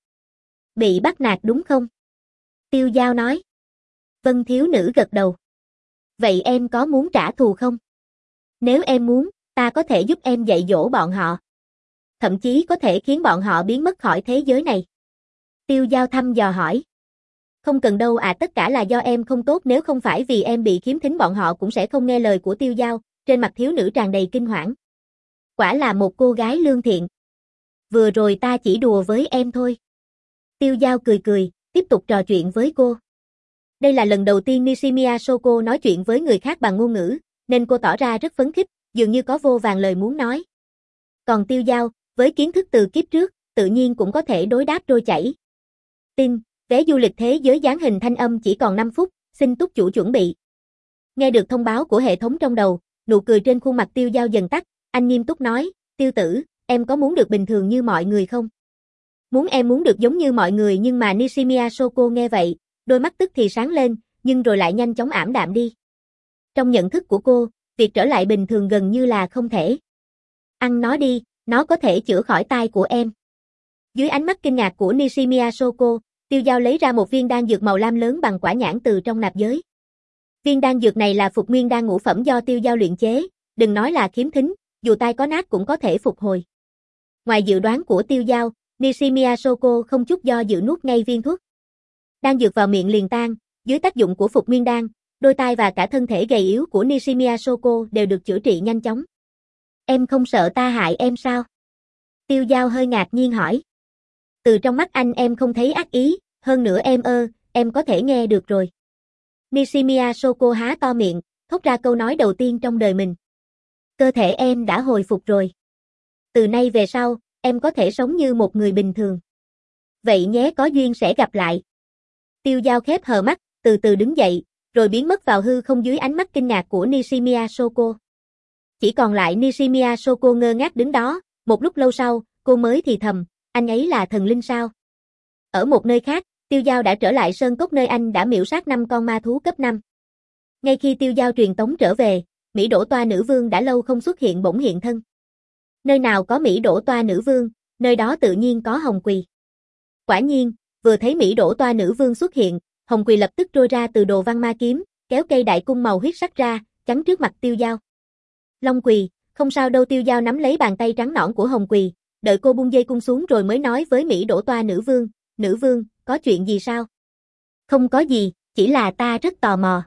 Bị bắt nạt đúng không? Tiêu Dao nói. Vâng, thiếu nữ gật đầu. Vậy em có muốn trả thù không? Nếu em muốn, ta có thể giúp em dạy dỗ bọn họ. Thậm chí có thể khiến bọn họ biến mất khỏi thế giới này. Tiêu Dao thăm dò hỏi. Không cần đâu à, tất cả là do em không tốt, nếu không phải vì em bị khiếm thính bọn họ cũng sẽ không nghe lời của Tiêu Dao, trên mặt thiếu nữ tràn đầy kinh hoảng. Quả là một cô gái lương thiện. Vừa rồi ta chỉ đùa với em thôi. Tiêu Dao cười cười, tiếp tục trò chuyện với cô. Đây là lần đầu tiên Nishimiya Soko nói chuyện với người khác bằng ngôn ngữ, nên cô tỏ ra rất phấn khích, dường như có vô vàn lời muốn nói. Còn Tiêu Dao, với kiến thức từ kiếp trước, tự nhiên cũng có thể đối đáp trôi chảy. Tin, vé du lịch thế giới dáng hình thanh âm chỉ còn năm phút, xin túc chủ chuẩn bị. Nghe được thông báo của hệ thống trong đầu, nụ cười trên khuôn mặt Tiêu Dao dần tắt, anh nghiêm túc nói, Tiêu tử, em có muốn được bình thường như mọi người không? Muốn em muốn được giống như mọi người, nhưng mà Nishimiya Soko nghe vậy, đôi mắt tức thì sáng lên, nhưng rồi lại nhanh chóng ảm đạm đi. Trong nhận thức của cô, việc trở lại bình thường gần như là không thể. Ăn nó đi, nó có thể chữa khỏi tai của em. Dưới ánh mắt kinh ngạc của Nishimiya Soko, Tiêu Dao lấy ra một viên đan dược màu lam lớn bằng quả nhãn từ trong nạp giới. Viên đan dược này là phục nguyên đan ngũ phẩm do Tiêu Dao luyện chế, đừng nói là khiếm thính, dù tai có nát cũng có thể phục hồi. Ngoài dự đoán của Tiêu Dao, Nishimiya Soko không chút do dự nuốt ngay viên thuốc. Đan dược vào miệng liền tan, dưới tác dụng của phục nguyên đan, đôi tai và cả thân thể gầy yếu của Nishimiya Soko đều được chữa trị nhanh chóng. Em không sợ ta hại em sao? Tiêu Dao hơi ngạc nhiên hỏi. Từ trong mắt anh em không thấy ác ý, hơn nữa em ơ, em có thể nghe được rồi. Nishimiya Soko há to miệng, thốt ra câu nói đầu tiên trong đời mình. Cơ thể em đã hồi phục rồi. Từ nay về sau, em có thể sống như một người bình thường. Vậy nhé, có duyên sẽ gặp lại. Tiêu Dao khép hờ mắt, từ từ đứng dậy, rồi biến mất vào hư không dưới ánh mắt kinh ngạc của Nishimiya Soko. Chỉ còn lại Nishimiya Soko ngơ ngác đứng đó, một lúc lâu sau, cô mới thì thầm, anh ấy là thần linh sao? Ở một nơi khác, Tiêu Dao đã trở lại sơn cốc nơi anh đã miểu sát năm con ma thú cấp năm. Ngay khi Tiêu Dao truyền tống trở về, Mỹ Đỗ Toa nữ vương đã lâu không xuất hiện bỗng hiện thân. Nơi nào có Mỹ Đỗ Toa nữ vương, nơi đó tự nhiên có Hồng Quỳ. Quả nhiên, vừa thấy Mỹ Đỗ Toa nữ vương xuất hiện, Hồng Quỳ lập tức trôi ra từ đồ văn ma kiếm, kéo cây đại cung màu huyết sắc ra, chắn trước mặt Tiêu Dao. Long Quỳ, không sao đâu. Tiêu Dao nắm lấy bàn tay trắng nõn của Hồng Quỳ, đợi cô buông dây cung xuống rồi mới nói với Mỹ Đỗ Toa nữ vương, nữ vương, có chuyện gì sao? Không có gì, chỉ là ta rất tò mò.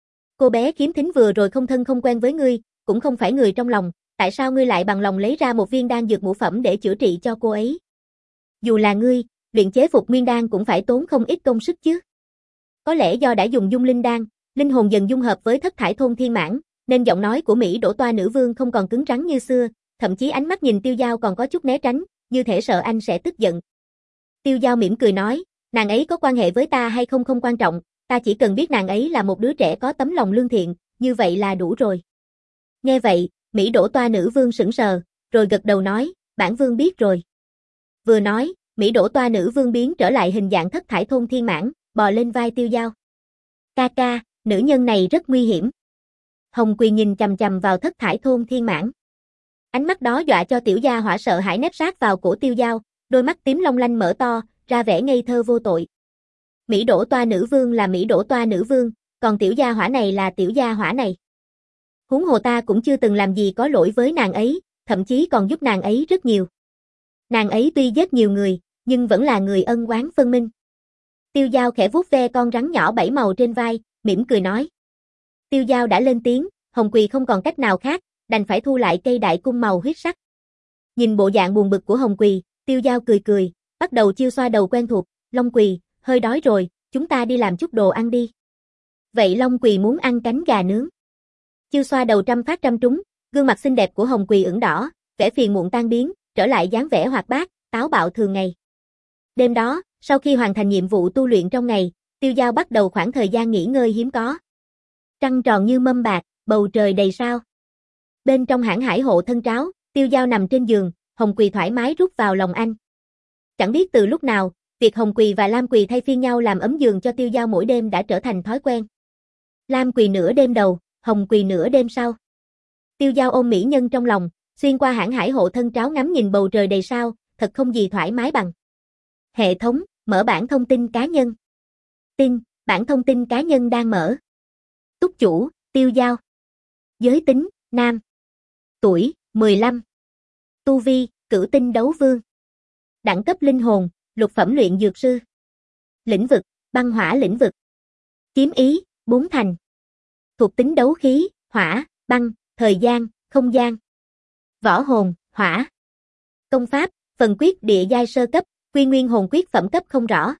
Cô bé khiếm thính vừa rồi không thân không quen với ngươi, cũng không phải người trong lòng, tại sao ngươi lại bằng lòng lấy ra một viên đan dược ngũ phẩm để chữa trị cho cô ấy? Dù là ngươi, luyện chế phục nguyên đan cũng phải tốn không ít công sức chứ. Có lẽ do đã dùng dung linh đan, linh hồn dần dung hợp với thất thải thôn thiên mãn, nên giọng nói của Mỹ Đỗ Toa nữ vương không còn cứng rắn như xưa, thậm chí ánh mắt nhìn Tiêu Dao còn có chút né tránh, như thể sợ anh sẽ tức giận. Tiêu Dao mỉm cười nói, nàng ấy có quan hệ với ta hay không không quan trọng, ta chỉ cần biết nàng ấy là một đứa trẻ có tấm lòng lương thiện, như vậy là đủ rồi. Nghe vậy, Mỹ Đỗ Toa nữ vương sững sờ, rồi gật đầu nói, bản vương biết rồi. Vừa nói, Mỹ Đỗ Toa nữ vương biến trở lại hình dạng thất thải thôn thiên mãn, bò lên vai Tiêu Dao. Ca ca, nữ nhân này rất nguy hiểm. Hồng Quỳ nhìn chằm chằm vào thất thải thôn thiên mãn. Ánh mắt đó dọa cho tiểu gia hỏa sợ hãi nép sát vào cổ Tiêu Dao, đôi mắt tím long lanh mở to, ra vẻ ngây thơ vô tội. Mỹ Đỗ Toa nữ vương là Mỹ Đỗ Toa nữ vương, còn tiểu gia hỏa này là tiểu gia hỏa này. Huống hồ ta cũng chưa từng làm gì có lỗi với nàng ấy, thậm chí còn giúp nàng ấy rất nhiều. Nàng ấy tuy giết nhiều người, nhưng vẫn là người ân oán phân minh. Tiêu Dao khẽ vuốt ve con rắn nhỏ bảy màu trên vai, mỉm cười nói. Tiêu Dao đã lên tiếng, Hồng Quỳ không còn cách nào khác, đành phải thu lại cây đại cung màu huyết sắc. Nhìn bộ dạng buồn bực của Hồng Quỳ, Tiêu Dao cười cười, bắt đầu chiêu xoa đầu quen thuộc, Long Quỳ, hơi đói rồi, chúng ta đi làm chút đồ ăn đi. Vậy Long Quỳ muốn ăn cánh gà nướng. Chiêu xoa đầu trăm phát trăm trúng, gương mặt xinh đẹp của Hồng Quỳ ửng đỏ, vẻ phiền muộn tan biến, trở lại dáng vẻ hoạt bát, táo bạo thường ngày. Đêm đó, sau khi hoàn thành nhiệm vụ tu luyện trong ngày, Tiêu Dao bắt đầu khoảng thời gian nghỉ ngơi hiếm có. Trăng tròn như mâm bạc, bầu trời đầy sao. Bên trong hãng hải hộ thân tráo, Tiêu Dao nằm trên giường, Hồng Quỳ thoải mái rút vào lòng anh. Chẳng biết từ lúc nào, việc Hồng Quỳ và Lam Quỳ thay phiên nhau làm ấm giường cho Tiêu Dao mỗi đêm đã trở thành thói quen. Lam Quỳ nửa đêm đầu, Hồng Quỳ nửa đêm sau. Tiêu Dao ôm mỹ nhân trong lòng, xuyên qua hãng hải hộ thân tráo ngắm nhìn bầu trời đầy sao, thật không gì thoải mái bằng. Hệ thống, mở bảng thông tin cá nhân. Tin, bảng thông tin cá nhân đang mở. Túc chủ, Tiêu Dao. Giới tính, nam. Tuổi, mười lăm. Tu vi, cửu tinh đấu vương. Đẳng cấp linh hồn, lục phẩm luyện dược sư. Lĩnh vực, băng hỏa lĩnh vực. Kiếm ý, bốn thành. Thuộc tính đấu khí, hỏa, băng, thời gian, không gian. Võ hồn, hỏa. Công pháp, phần quyết địa giai sơ cấp, quy nguyên hồn quyết phẩm cấp không rõ.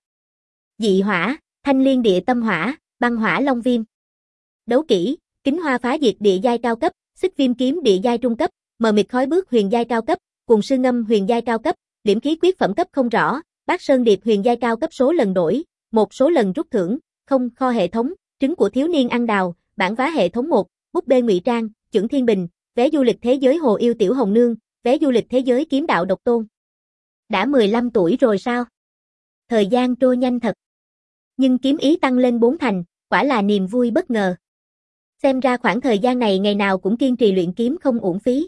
Dị hỏa, thanh liên địa tâm hỏa, băng hỏa long viêm. Đấu kỹ, kính hoa phá diệt địa giai cao cấp, xích viêm kiếm địa giai trung cấp, mờ mịt khói bước huyền giai cao cấp, cuồng sư ngâm huyền giai cao cấp, liễm khí quyết phẩm cấp không rõ, bát sơn điệp huyền giai cao cấp số lần đổi, một số lần rút thưởng, không kho hệ thống, trứng của thiếu niên ăn đào, bản vá hệ thống một, búp bê ngụy trang, chưởng thiên bình, vé du lịch thế giới hồ yêu tiểu hồng nương, vé du lịch thế giới kiếm đạo độc tôn. Đã mười lăm tuổi rồi sao? Thời gian trôi nhanh thật. Nhưng kiếm ý tăng lên bốn thành, quả là niềm vui bất ngờ. Xem ra khoảng thời gian này ngày nào cũng kiên trì luyện kiếm không uổng phí.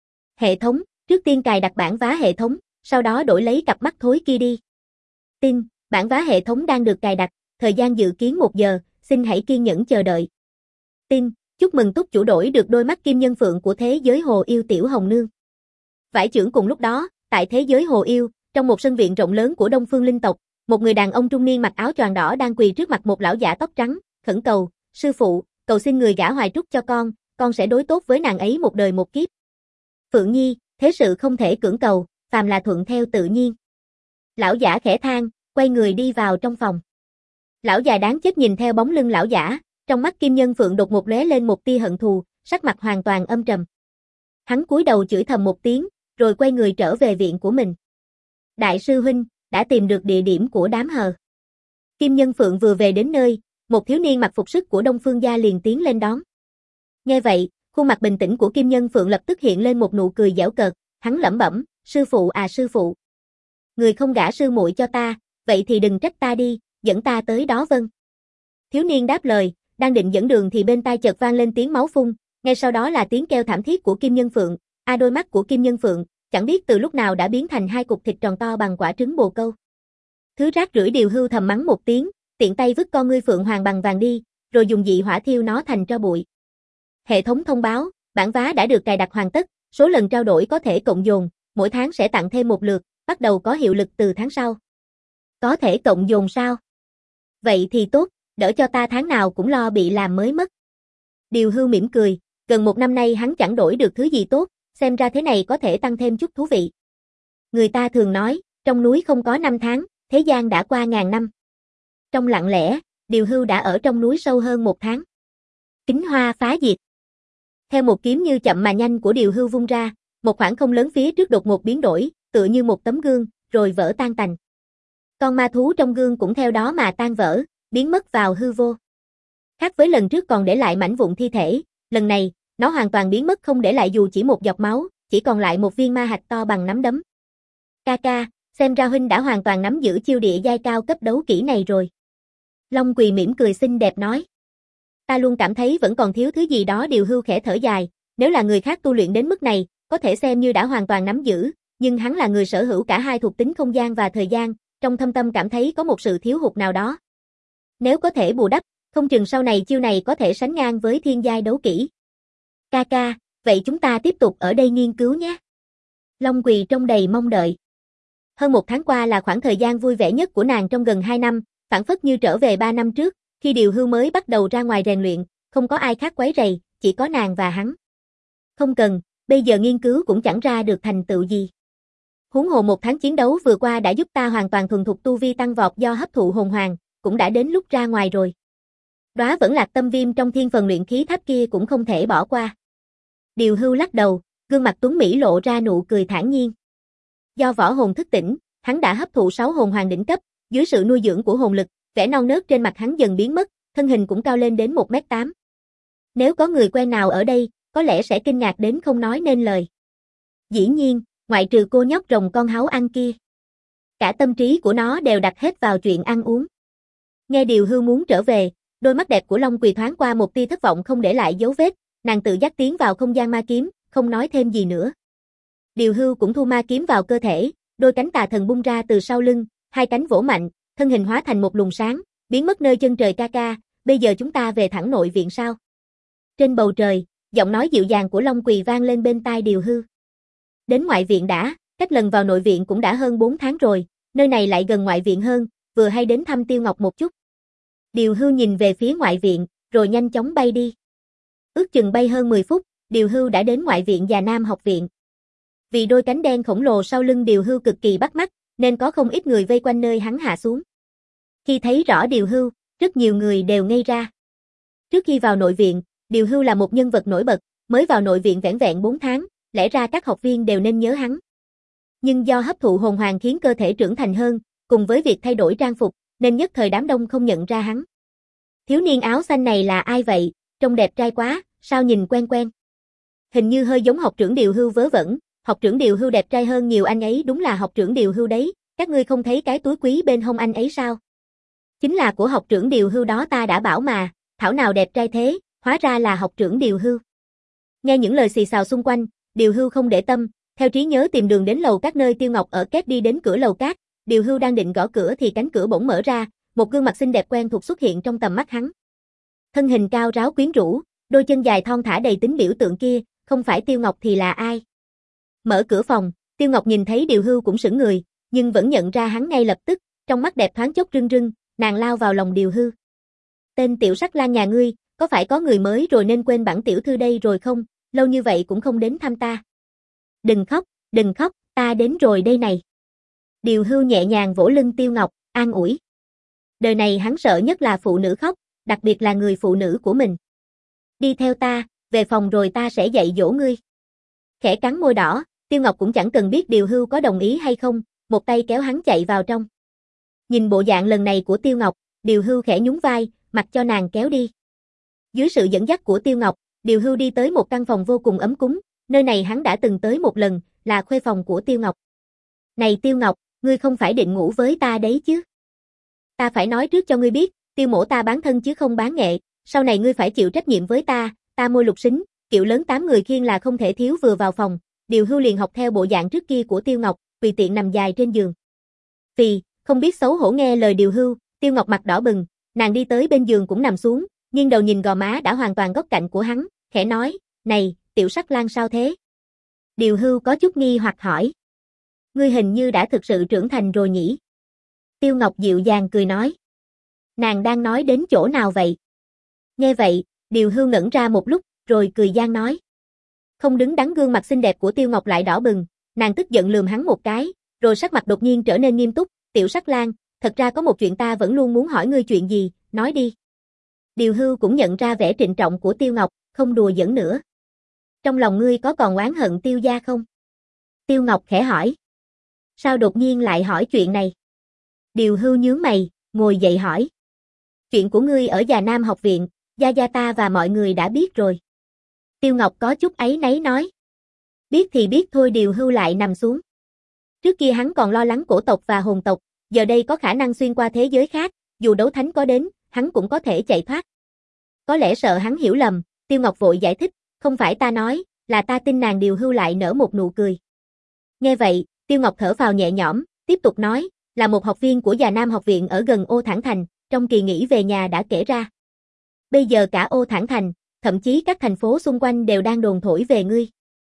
Hệ thống, trước tiên cài đặt bản vá hệ thống, sau đó đổi lấy cặp mắt thối kia đi. Tin, bản vá hệ thống đang được cài đặt, thời gian dự kiến một giờ, xin hãy kiên nhẫn chờ đợi. Tin, chúc mừng túc chủ đổi được đôi mắt kim nhân phượng của thế giới hồ yêu Tiểu Hồng Nương. Vải chưởng cùng lúc đó, tại thế giới hồ yêu, trong một sân viện rộng lớn của Đông Phương linh tộc, một người đàn ông trung niên mặc áo choàng đỏ đang quỳ trước mặt một lão giả tóc trắng, khẩn cầu, sư phụ, cầu xin người gả Hoài Trúc cho con, con sẽ đối tốt với nàng ấy một đời một kiếp. Phượng Nhi, thế sự không thể cưỡng cầu, phàm là thuận theo tự nhiên. Lão giả khẽ than, quay người đi vào trong phòng. Lão già đáng chết nhìn theo bóng lưng lão giả, trong mắt Kim Nhân Phượng đột ngột lóe lên một tia hận thù, sắc mặt hoàn toàn âm trầm. Hắn cúi đầu chửi thầm một tiếng, rồi quay người trở về viện của mình. Đại sư huynh, đã tìm được địa điểm của đám hờ. Kim Nhân Phượng vừa về đến nơi, một thiếu niên mặc phục sức của Đông Phương gia liền tiến lên đón. Nghe vậy, khuôn mặt bình tĩnh của Kim Nhân Phượng lập tức hiện lên một nụ cười giễu cợt, hắn lẩm bẩm, sư phụ à sư phụ. Người không gả sư muội cho ta, vậy thì đừng trách ta đi, dẫn ta tới đó vâng. Thiếu niên đáp lời, đang định dẫn đường thì bên tai chợt vang lên tiếng máu phun, ngay sau đó là tiếng kêu thảm thiết của Kim Nhân Phượng, a à, đôi mắt của Kim Nhân Phượng, chẳng biết từ lúc nào đã biến thành hai cục thịt tròn to bằng quả trứng bồ câu. Thứ rác rưởi Điều Hưu thầm mắng một tiếng, tiện tay vứt con ngươi phượng hoàng bằng vàng đi, rồi dùng dị hỏa thiêu nó thành tro bụi. Hệ thống thông báo, bản vá đã được cài đặt hoàn tất, số lần trao đổi có thể cộng dồn, mỗi tháng sẽ tặng thêm một lượt, bắt đầu có hiệu lực từ tháng sau. Có thể cộng dồn sao? Vậy thì tốt, đỡ cho ta tháng nào cũng lo bị làm mới mất. Điều Hưu mỉm cười, gần một năm nay hắn chẳng đổi được thứ gì tốt, xem ra thế này có thể tăng thêm chút thú vị. Người ta thường nói, trong núi không có năm tháng, thế gian đã qua ngàn năm. Trong lặng lẽ, Điều Hưu đã ở trong núi sâu hơn một tháng. Kính hoa phá diệt. Theo một kiếm như chậm mà nhanh của Điều Hưu vung ra, một khoảng không lớn phía trước đột ngột biến đổi, tựa như một tấm gương, rồi vỡ tan tành. Con ma thú trong gương cũng theo đó mà tan vỡ, biến mất vào hư vô. Khác với lần trước còn để lại mảnh vụn thi thể, lần này, nó hoàn toàn biến mất không để lại dù chỉ một giọt máu, chỉ còn lại một viên ma hạch to bằng nắm đấm. Ca ca, xem ra huynh đã hoàn toàn nắm giữ chiêu địa giai cao cấp đấu kỹ này rồi. Long Quỳ mỉm cười xinh đẹp nói. Ta luôn cảm thấy vẫn còn thiếu thứ gì đó. Điều Hưu khẽ thở dài, nếu là người khác tu luyện đến mức này, có thể xem như đã hoàn toàn nắm giữ, nhưng hắn là người sở hữu cả hai thuộc tính không gian và thời gian, trong thâm tâm cảm thấy có một sự thiếu hụt nào đó. Nếu có thể bù đắp, không chừng sau này chiêu này có thể sánh ngang với thiên giai đấu kỹ. Ca ca, vậy chúng ta tiếp tục ở đây nghiên cứu nhé. Long Quỳ trông đầy mong đợi. Hơn một tháng qua là khoảng thời gian vui vẻ nhất của nàng trong gần hai năm, phảng phất như trở về ba năm trước, khi Điều Hưu mới bắt đầu ra ngoài rèn luyện, không có ai khác quấy rầy, chỉ có nàng và hắn. Không cần, bây giờ nghiên cứu cũng chẳng ra được thành tựu gì. Huống hồ một tháng chiến đấu vừa qua đã giúp ta hoàn toàn thuần thục tu vi tăng vọt do hấp thụ hồn hoàng, cũng đã đến lúc ra ngoài rồi. Đóa vẫn lạc tâm viêm trong thiên phần luyện khí tháp kia cũng không thể bỏ qua. Điều Hưu lắc đầu, gương mặt tuấn mỹ lộ ra nụ cười thản nhiên. Do võ hồn thức tỉnh, hắn đã hấp thụ sáu hồn hoàng đỉnh cấp, dưới sự nuôi dưỡng của hồn lực, vẻ non nớt trên mặt hắn dần biến mất, thân hình cũng cao lên đến một mét tám. Nếu có người quen nào ở đây, có lẽ sẽ kinh ngạc đến không nói nên lời. Dĩ nhiên, ngoại trừ cô nhóc rồng con háo ăn kia. Cả tâm trí của nó đều đặt hết vào chuyện ăn uống. Nghe Điều Hưu muốn trở về, đôi mắt đẹp của Long Quỳ thoáng qua một tia thất vọng không để lại dấu vết, nàng tự dắt tiến vào không gian ma kiếm, không nói thêm gì nữa. Điều Hưu cũng thu ma kiếm vào cơ thể, đôi cánh tà thần bung ra từ sau lưng, hai cánh vỗ mạnh, thân hình hóa thành một luồng sáng, biến mất nơi chân trời. Ca ca, bây giờ chúng ta về thẳng nội viện sao? Trên bầu trời, giọng nói dịu dàng của Long Quỳ vang lên bên tai Điều Hưu. Đến ngoại viện đã, cách lần vào nội viện cũng đã hơn bốn tháng rồi, nơi này lại gần ngoại viện hơn, vừa hay đến thăm Tiêu Ngọc một chút. Điều Hưu nhìn về phía ngoại viện, rồi nhanh chóng bay đi. Ước chừng bay hơn mười phút, Điều Hưu đã đến ngoại viện Già Nam học viện. Vì đôi cánh đen khổng lồ sau lưng Điều Hưu cực kỳ bắt mắt, nên có không ít người vây quanh nơi hắn hạ xuống. Khi thấy rõ Điều Hưu, rất nhiều người đều ngây ra. Trước khi vào nội viện, Điều Hưu là một nhân vật nổi bật, mới vào nội viện vẻn vẹn bốn tháng, lẽ ra các học viên đều nên nhớ hắn. Nhưng do hấp thụ hồn hoàng khiến cơ thể trưởng thành hơn, cùng với việc thay đổi trang phục, nên nhất thời đám đông không nhận ra hắn. Thiếu niên áo xanh này là ai vậy, trông đẹp trai quá, sao nhìn quen quen. Hình như hơi giống học trưởng Điều Hưu vớ vẩn, học trưởng Điều Hưu đẹp trai hơn nhiều, anh ấy đúng là học trưởng Điều Hưu đấy, các ngươi không thấy cái túi quý bên hông anh ấy sao? Chính là của học trưởng Điều Hưu đó, ta đã bảo mà, thảo nào đẹp trai thế, hóa ra là học trưởng Điều Hưu. Nghe những lời xì xào xung quanh, Điều Hưu không để tâm, theo trí nhớ tìm đường đến lầu các nơi Tiêu Ngọc ở, kết đi đến cửa lầu các, Điều Hưu đang định gõ cửa thì cánh cửa bỗng mở ra, một gương mặt xinh đẹp quen thuộc xuất hiện trong tầm mắt hắn. Thân hình cao ráo quyến rũ, đôi chân dài thon thả đầy tính biểu tượng kia, không phải Tiêu Ngọc thì là ai? Mở cửa phòng, Tiêu Ngọc nhìn thấy Điều Hưu cũng sững người, nhưng vẫn nhận ra hắn ngay lập tức, trong mắt đẹp thoáng chốc rưng rưng, nàng lao vào lòng Điều Hưu. Tên tiểu sắc lang nhà ngươi, có phải có người mới rồi nên quên bản tiểu thư đây rồi không, lâu như vậy cũng không đến thăm ta. Đừng khóc, đừng khóc, ta đến rồi đây này. Điều Hưu nhẹ nhàng vỗ lưng Tiêu Ngọc, an ủi. Đời này hắn sợ nhất là phụ nữ khóc, đặc biệt là người phụ nữ của mình. Đi theo ta, về phòng rồi ta sẽ dạy dỗ ngươi. Khẽ cắn môi đỏ, Tiêu Ngọc cũng chẳng cần biết Điều Hưu có đồng ý hay không, một tay kéo hắn chạy vào trong. Nhìn bộ dạng lần này của Tiêu Ngọc, Điều Hưu khẽ nhún vai, mặc cho nàng kéo đi. Dưới sự dẫn dắt của Tiêu Ngọc, Điều Hưu đi tới một căn phòng vô cùng ấm cúng, nơi này hắn đã từng tới một lần, là khuê phòng của Tiêu Ngọc. Này Tiêu Ngọc, ngươi không phải định ngủ với ta đấy chứ? Ta phải nói trước cho ngươi biết, Tiêu mỗ ta bán thân chứ không bán nghệ, sau này ngươi phải chịu trách nhiệm với ta, ta môi lục xính, kiệu lớn tám người khiêng là không thể thiếu. Vừa vào phòng, Điều Hưu liền học theo bộ dạng trước kia của Tiêu Ngọc, tùy tiện nằm dài trên giường. Vì, không biết xấu hổ nghe lời Điều Hưu, Tiêu Ngọc mặt đỏ bừng, nàng đi tới bên giường cũng nằm xuống, nghiêng đầu nhìn gò má đã hoàn toàn góc cạnh của hắn, khẽ nói, này, tiểu sắc lang sao thế? Điều Hưu có chút nghi hoặc hỏi. Ngươi hình như đã thực sự trưởng thành rồi nhỉ? Tiêu Ngọc dịu dàng cười nói. Nàng đang nói đến chỗ nào vậy? Nghe vậy, Điều Hưu ngẩn ra một lúc, rồi cười gian nói. Không đứng đắn, gương mặt xinh đẹp của Tiêu Ngọc lại đỏ bừng, nàng tức giận lườm hắn một cái, rồi sắc mặt đột nhiên trở nên nghiêm túc, tiểu sắc lang, thật ra có một chuyện ta vẫn luôn muốn hỏi ngươi. Chuyện gì, nói đi. Điều Hưu cũng nhận ra vẻ trịnh trọng của Tiêu Ngọc, không đùa giỡn nữa. Trong lòng ngươi có còn oán hận Tiêu gia không? Tiêu Ngọc khẽ hỏi. Sao đột nhiên lại hỏi chuyện này? Điều Hưu nhướng mày, ngồi dậy hỏi. Chuyện của ngươi ở Già Nam học viện, gia gia ta và mọi người đã biết rồi. Tiêu Ngọc có chút áy náy nói. Biết thì biết thôi. Điều Hưu lại nằm xuống. Trước kia hắn còn lo lắng cổ tộc và hồn tộc, giờ đây có khả năng xuyên qua thế giới khác, dù đấu thánh có đến, hắn cũng có thể chạy thoát. Có lẽ sợ hắn hiểu lầm, Tiêu Ngọc vội giải thích, không phải ta nói, là ta tin nàng. Điều Hưu lại nở một nụ cười. Nghe vậy, Tiêu Ngọc thở phào nhẹ nhõm, tiếp tục nói, là một học viên của Già Nam học viện ở gần Ô Thản Thành, trong kỳ nghỉ về nhà đã kể ra. Bây giờ cả Ô Thản Thành, thậm chí các thành phố xung quanh đều đang đồn thổi về ngươi.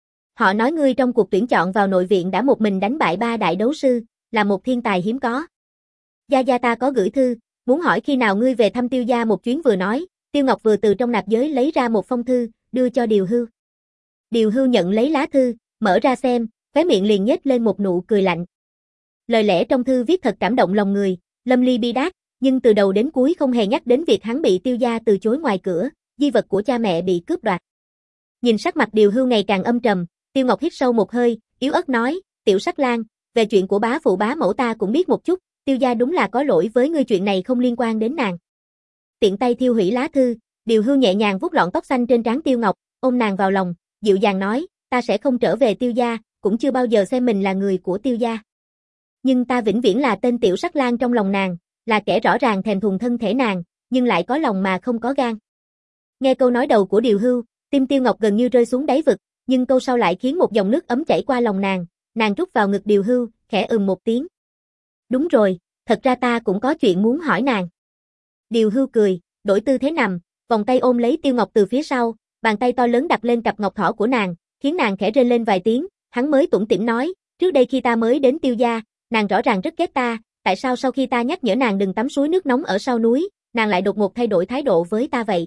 Họ nói ngươi trong cuộc tuyển chọn vào nội viện đã một mình đánh bại ba đại đấu sư, là một thiên tài hiếm có. Gia gia ta có gửi thư, muốn hỏi khi nào ngươi về thăm Tiêu gia một chuyến. Vừa nói, Tiêu Ngọc vừa từ trong nạp giới lấy ra một phong thư, đưa cho Điều Hưu. Điều Hưu nhận lấy lá thư, mở ra xem, khóe miệng liền nhếch lên một nụ cười lạnh. Lời lẽ trong thư viết thật cảm động lòng người, lâm ly bi đát, nhưng từ đầu đến cuối không hề nhắc đến việc hắn bị Tiêu gia từ chối ngoài cửa, di vật của cha mẹ bị cướp đoạt. Nhìn sắc mặt Điều Hưu ngày càng âm trầm, Tiêu Ngọc hít sâu một hơi, yếu ớt nói, tiểu sắc lang, về chuyện của bá phụ bá mẫu ta cũng biết một chút, Tiêu gia đúng là có lỗi với ngươi, chuyện này không liên quan đến nàng. Tiện tay thiêu hủy lá thư, Điều Hưu nhẹ nhàng vuốt lọn tóc xanh trên trán Tiêu Ngọc, ôm nàng vào lòng, dịu dàng nói, ta sẽ không trở về Tiêu gia, cũng chưa bao giờ xem mình là người của Tiêu gia. Nhưng ta vĩnh viễn là tên tiểu sắc lang trong lòng nàng, là kẻ rõ ràng thèm thuồng thân thể nàng, nhưng lại có lòng mà không có gan. Nghe câu nói đầu của Điều Hưu, tim Tiêu Ngọc gần như rơi xuống đáy vực, nhưng câu sau lại khiến một dòng nước ấm chảy qua lòng nàng, nàng rút vào ngực Điều Hưu, khẽ ừm một tiếng. Đúng rồi, thật ra ta cũng có chuyện muốn hỏi nàng. Điều Hưu cười, đổi tư thế nằm, vòng tay ôm lấy Tiêu Ngọc từ phía sau, bàn tay to lớn đặt lên cặp ngọc thỏ của nàng, khiến nàng khẽ rên lên vài tiếng, hắn mới tủm tỉm nói, trước đây khi ta mới đến Tiêu gia, nàng rõ ràng rất ghét ta, tại sao sau khi ta nhắc nhở nàng đừng tắm suối nước nóng ở sau núi, nàng lại đột ngột thay đổi thái độ với ta vậy?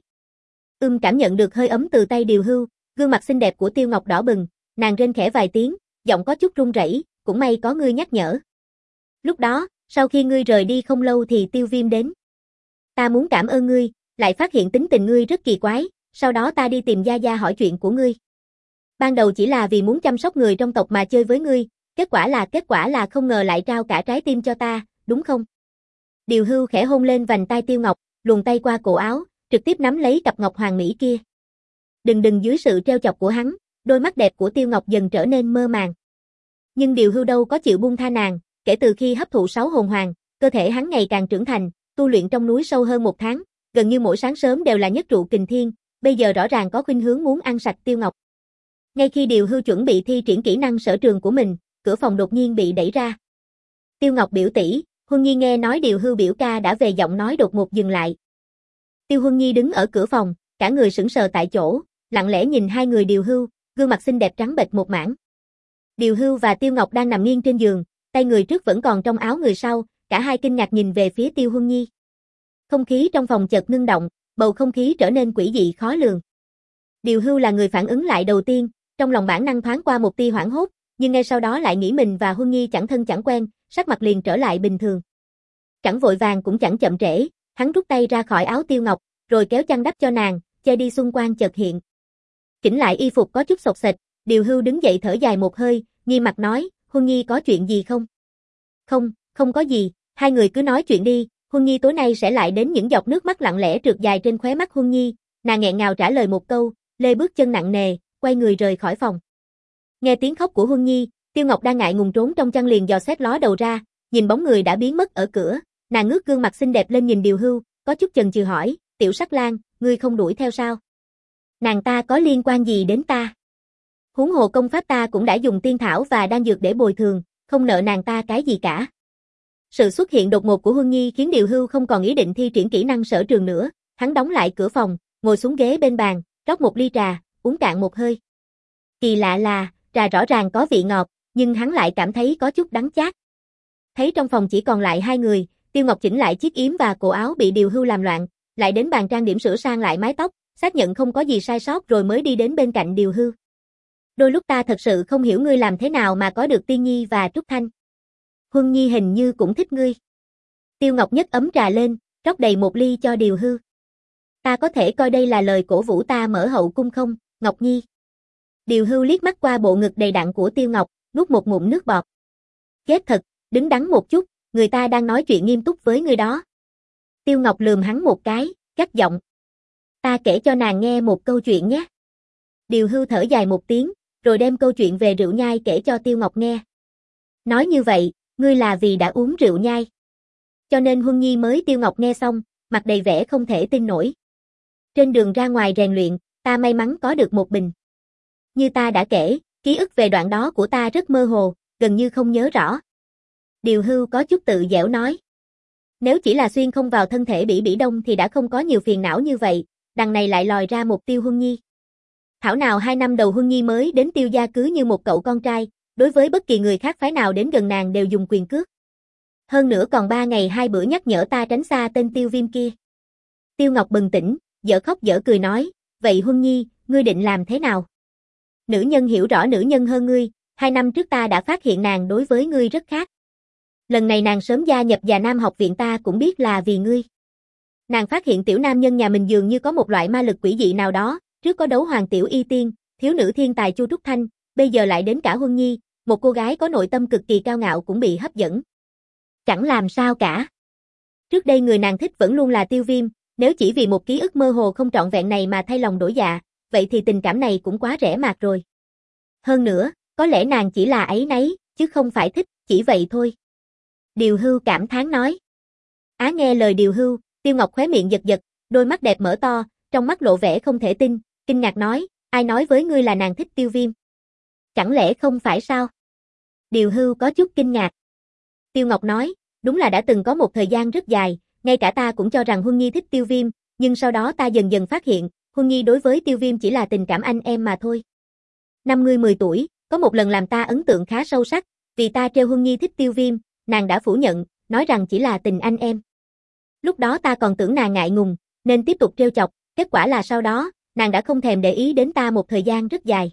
Ưm cảm nhận được hơi ấm từ tay Điều Hưu, gương mặt xinh đẹp của Tiêu Ngọc đỏ bừng, nàng rên khẽ vài tiếng, giọng có chút run rẩy, cũng may có ngươi nhắc nhở. Lúc đó, sau khi ngươi rời đi không lâu thì Tiêu Viêm đến. Ta muốn cảm ơn ngươi, lại phát hiện tính tình ngươi rất kỳ quái, sau đó ta đi tìm gia gia hỏi chuyện của ngươi. Ban đầu chỉ là vì muốn chăm sóc người trong tộc mà chơi với ngươi, kết quả là kết quả là không ngờ lại trao cả trái tim cho ta, đúng không? Điều Hưu khẽ hôn lên vành tai Tiêu Ngọc, luồn tay qua cổ áo, trực tiếp nắm lấy cặp ngọc hoàng mỹ kia. Đừng đừng dưới sự treo chọc của hắn, đôi mắt đẹp của Tiêu Ngọc dần trở nên mơ màng. Nhưng Điều Hưu đâu có chịu buông tha nàng, kể từ khi hấp thụ sáu hồn hoàng, cơ thể hắn ngày càng trưởng thành, tu luyện trong núi sâu hơn một tháng, gần như mỗi sáng sớm đều là nhất trụ kình thiên, bây giờ rõ ràng có khuynh hướng muốn ăn sạch Tiêu Ngọc. Ngay khi Điều Hưu chuẩn bị thi triển kỹ năng sở trường của mình, cửa phòng đột nhiên bị đẩy ra. Tiêu Ngọc biểu tỷ, Huân Nhi nghe nói Điều Hưu biểu ca đã về, giọng nói đột ngột dừng lại. Tiêu Huân Nhi đứng ở cửa phòng, cả người sững sờ tại chỗ, lặng lẽ nhìn hai người Điều Hưu, gương mặt xinh đẹp trắng bệch một mảng. Điều Hưu và Tiêu Ngọc đang nằm nghiêng trên giường, tay người trước vẫn còn trong áo người sau, cả hai kinh ngạc nhìn về phía Tiêu Huân Nhi. Không khí trong phòng chợt ngưng động, bầu không khí trở nên quỷ dị khó lường. Điều Hưu là người phản ứng lại đầu tiên, trong lòng bản năng thoáng qua một tia hoảng hốt, nhưng ngay sau đó lại nghĩ mình và Huân Nhi chẳng thân chẳng quen, sắc mặt liền trở lại bình thường. Chẳng vội vàng cũng chẳng chậm trễ, hắn rút tay ra khỏi áo Tiêu Ngọc, rồi kéo chăn đắp cho nàng, che đi xung quanh chợt hiện. Chỉnh lại y phục có chút xộc xệch, Điều Hưu đứng dậy thở dài một hơi, nghi mặt nói, Huân Nhi có chuyện gì không? Không, không có gì, hai người cứ nói chuyện đi, Huân Nhi tối nay sẽ lại đến. Những giọt nước mắt lặng lẽ trượt dài trên khóe mắt Huân Nhi, nàng nghẹn ngào trả lời một câu, lê bước chân nặng nề, quay người rời khỏi phòng. Nghe tiếng khóc của Huân Nhi, Tiêu Ngọc đang ngại ngùng trốn trong chăn liền dò xét ló đầu ra, nhìn bóng người đã biến mất ở cửa, nàng ngước gương mặt xinh đẹp lên nhìn Điều Hưu, có chút chần chừ hỏi, Tiểu Sắc Lang, ngươi không đuổi theo sao? Nàng ta có liên quan gì đến ta? Huống hồ công pháp ta cũng đã dùng tiên thảo và đan dược để bồi thường, không nợ nàng ta cái gì cả. Sự xuất hiện đột ngột của Huân Nhi khiến Điều Hưu không còn ý định thi triển kỹ năng sở trường nữa, hắn đóng lại cửa phòng, ngồi xuống ghế bên bàn, rót một ly trà, uống cạn một hơi. Kỳ lạ là, trà rõ ràng có vị ngọt, nhưng hắn lại cảm thấy có chút đắng chát. Thấy trong phòng chỉ còn lại hai người, Tiêu Ngọc chỉnh lại chiếc yếm và cổ áo bị Điều Hưu làm loạn, lại đến bàn trang điểm sửa sang lại mái tóc, xác nhận không có gì sai sót rồi mới đi đến bên cạnh Điều Hưu. Đôi lúc ta thật sự không hiểu ngươi làm thế nào mà có được Tiên Nhi và Trúc Thanh. Huân Nhi hình như cũng thích ngươi. Tiêu Ngọc nhấc ấm trà lên, rót đầy một ly cho Điều Hưu. Ta có thể coi đây là lời cổ vũ ta mở hậu cung không, Ngọc Nhi? Điều Hưu liếc mắt qua bộ ngực đầy đặn của Tiêu Ngọc, nuốt một ngụm nước bọt. Ghét thật, đứng đắn một chút, người ta đang nói chuyện nghiêm túc với ngươi đó. Tiêu Ngọc lườm hắn một cái, gắt giọng. Ta kể cho nàng nghe một câu chuyện nhé. Điều Hưu thở dài một tiếng, rồi đem câu chuyện về rượu nhai kể cho Tiêu Ngọc nghe. Nói như vậy, ngươi là vì đã uống rượu nhai. Cho nên Huân Nhi mới. Tiêu Ngọc nghe xong, mặt đầy vẻ không thể tin nổi. Trên đường ra ngoài rèn luyện, ta may mắn có được một bình. Như ta đã kể, ký ức về đoạn đó của ta rất mơ hồ, gần như không nhớ rõ. Điều Hưu có chút tự dẻo nói. Nếu chỉ là xuyên không vào thân thể Bỉ Bỉ Đông thì đã không có nhiều phiền não như vậy, đằng này lại lòi ra một Tiêu Huân Nhi. Thảo nào hai năm đầu Huân Nhi mới đến Tiêu gia cứ như một cậu con trai, đối với bất kỳ người khác phái nào đến gần nàng đều dùng quyền cước. Hơn nữa còn ba ngày hai bữa nhắc nhở ta tránh xa tên Tiêu Viêm kia. Tiêu Ngọc bừng tỉnh, dở khóc dở cười nói, vậy Huân Nhi, ngươi định làm thế nào? Nữ nhân hiểu rõ nữ nhân hơn ngươi, hai năm trước ta đã phát hiện nàng đối với ngươi rất khác. Lần này nàng sớm gia nhập Già Nam học viện ta cũng biết là vì ngươi. Nàng phát hiện tiểu nam nhân nhà mình dường như có một loại ma lực quỷ dị nào đó, trước có đấu hoàng tiểu y tiên, thiếu nữ thiên tài Chu Trúc Thanh, bây giờ lại đến cả Huân Nhi, một cô gái có nội tâm cực kỳ cao ngạo cũng bị hấp dẫn. Chẳng làm sao cả. Trước đây người nàng thích vẫn luôn là Tiêu Viêm, nếu chỉ vì một ký ức mơ hồ không trọn vẹn này mà thay lòng đổi dạ, vậy thì tình cảm này cũng quá rẻ mạt rồi. Hơn nữa, có lẽ nàng chỉ là áy náy, chứ không phải thích, chỉ vậy thôi. Điều Hưu cảm thán nói. Á nghe lời Điều Hưu, Tiêu Ngọc khóe miệng giật giật, đôi mắt đẹp mở to, trong mắt lộ vẻ không thể tin, kinh ngạc nói, ai nói với ngươi là nàng thích Tiêu Viêm? Chẳng lẽ không phải sao? Điều Hưu có chút kinh ngạc. Tiêu Ngọc nói, đúng là đã từng có một thời gian rất dài, ngay cả ta cũng cho rằng Huân Nhi thích Tiêu Viêm, nhưng sau đó ta dần dần phát hiện, Huân Nhi đối với Tiêu Viêm chỉ là tình cảm anh em mà thôi. Năm ngươi mười tuổi, có một lần làm ta ấn tượng khá sâu sắc, vì ta trêu Huân Nhi thích Tiêu Viêm, nàng đã phủ nhận, nói rằng chỉ là tình anh em. Lúc đó ta còn tưởng nàng ngại ngùng, nên tiếp tục trêu chọc, kết quả là sau đó, nàng đã không thèm để ý đến ta một thời gian rất dài.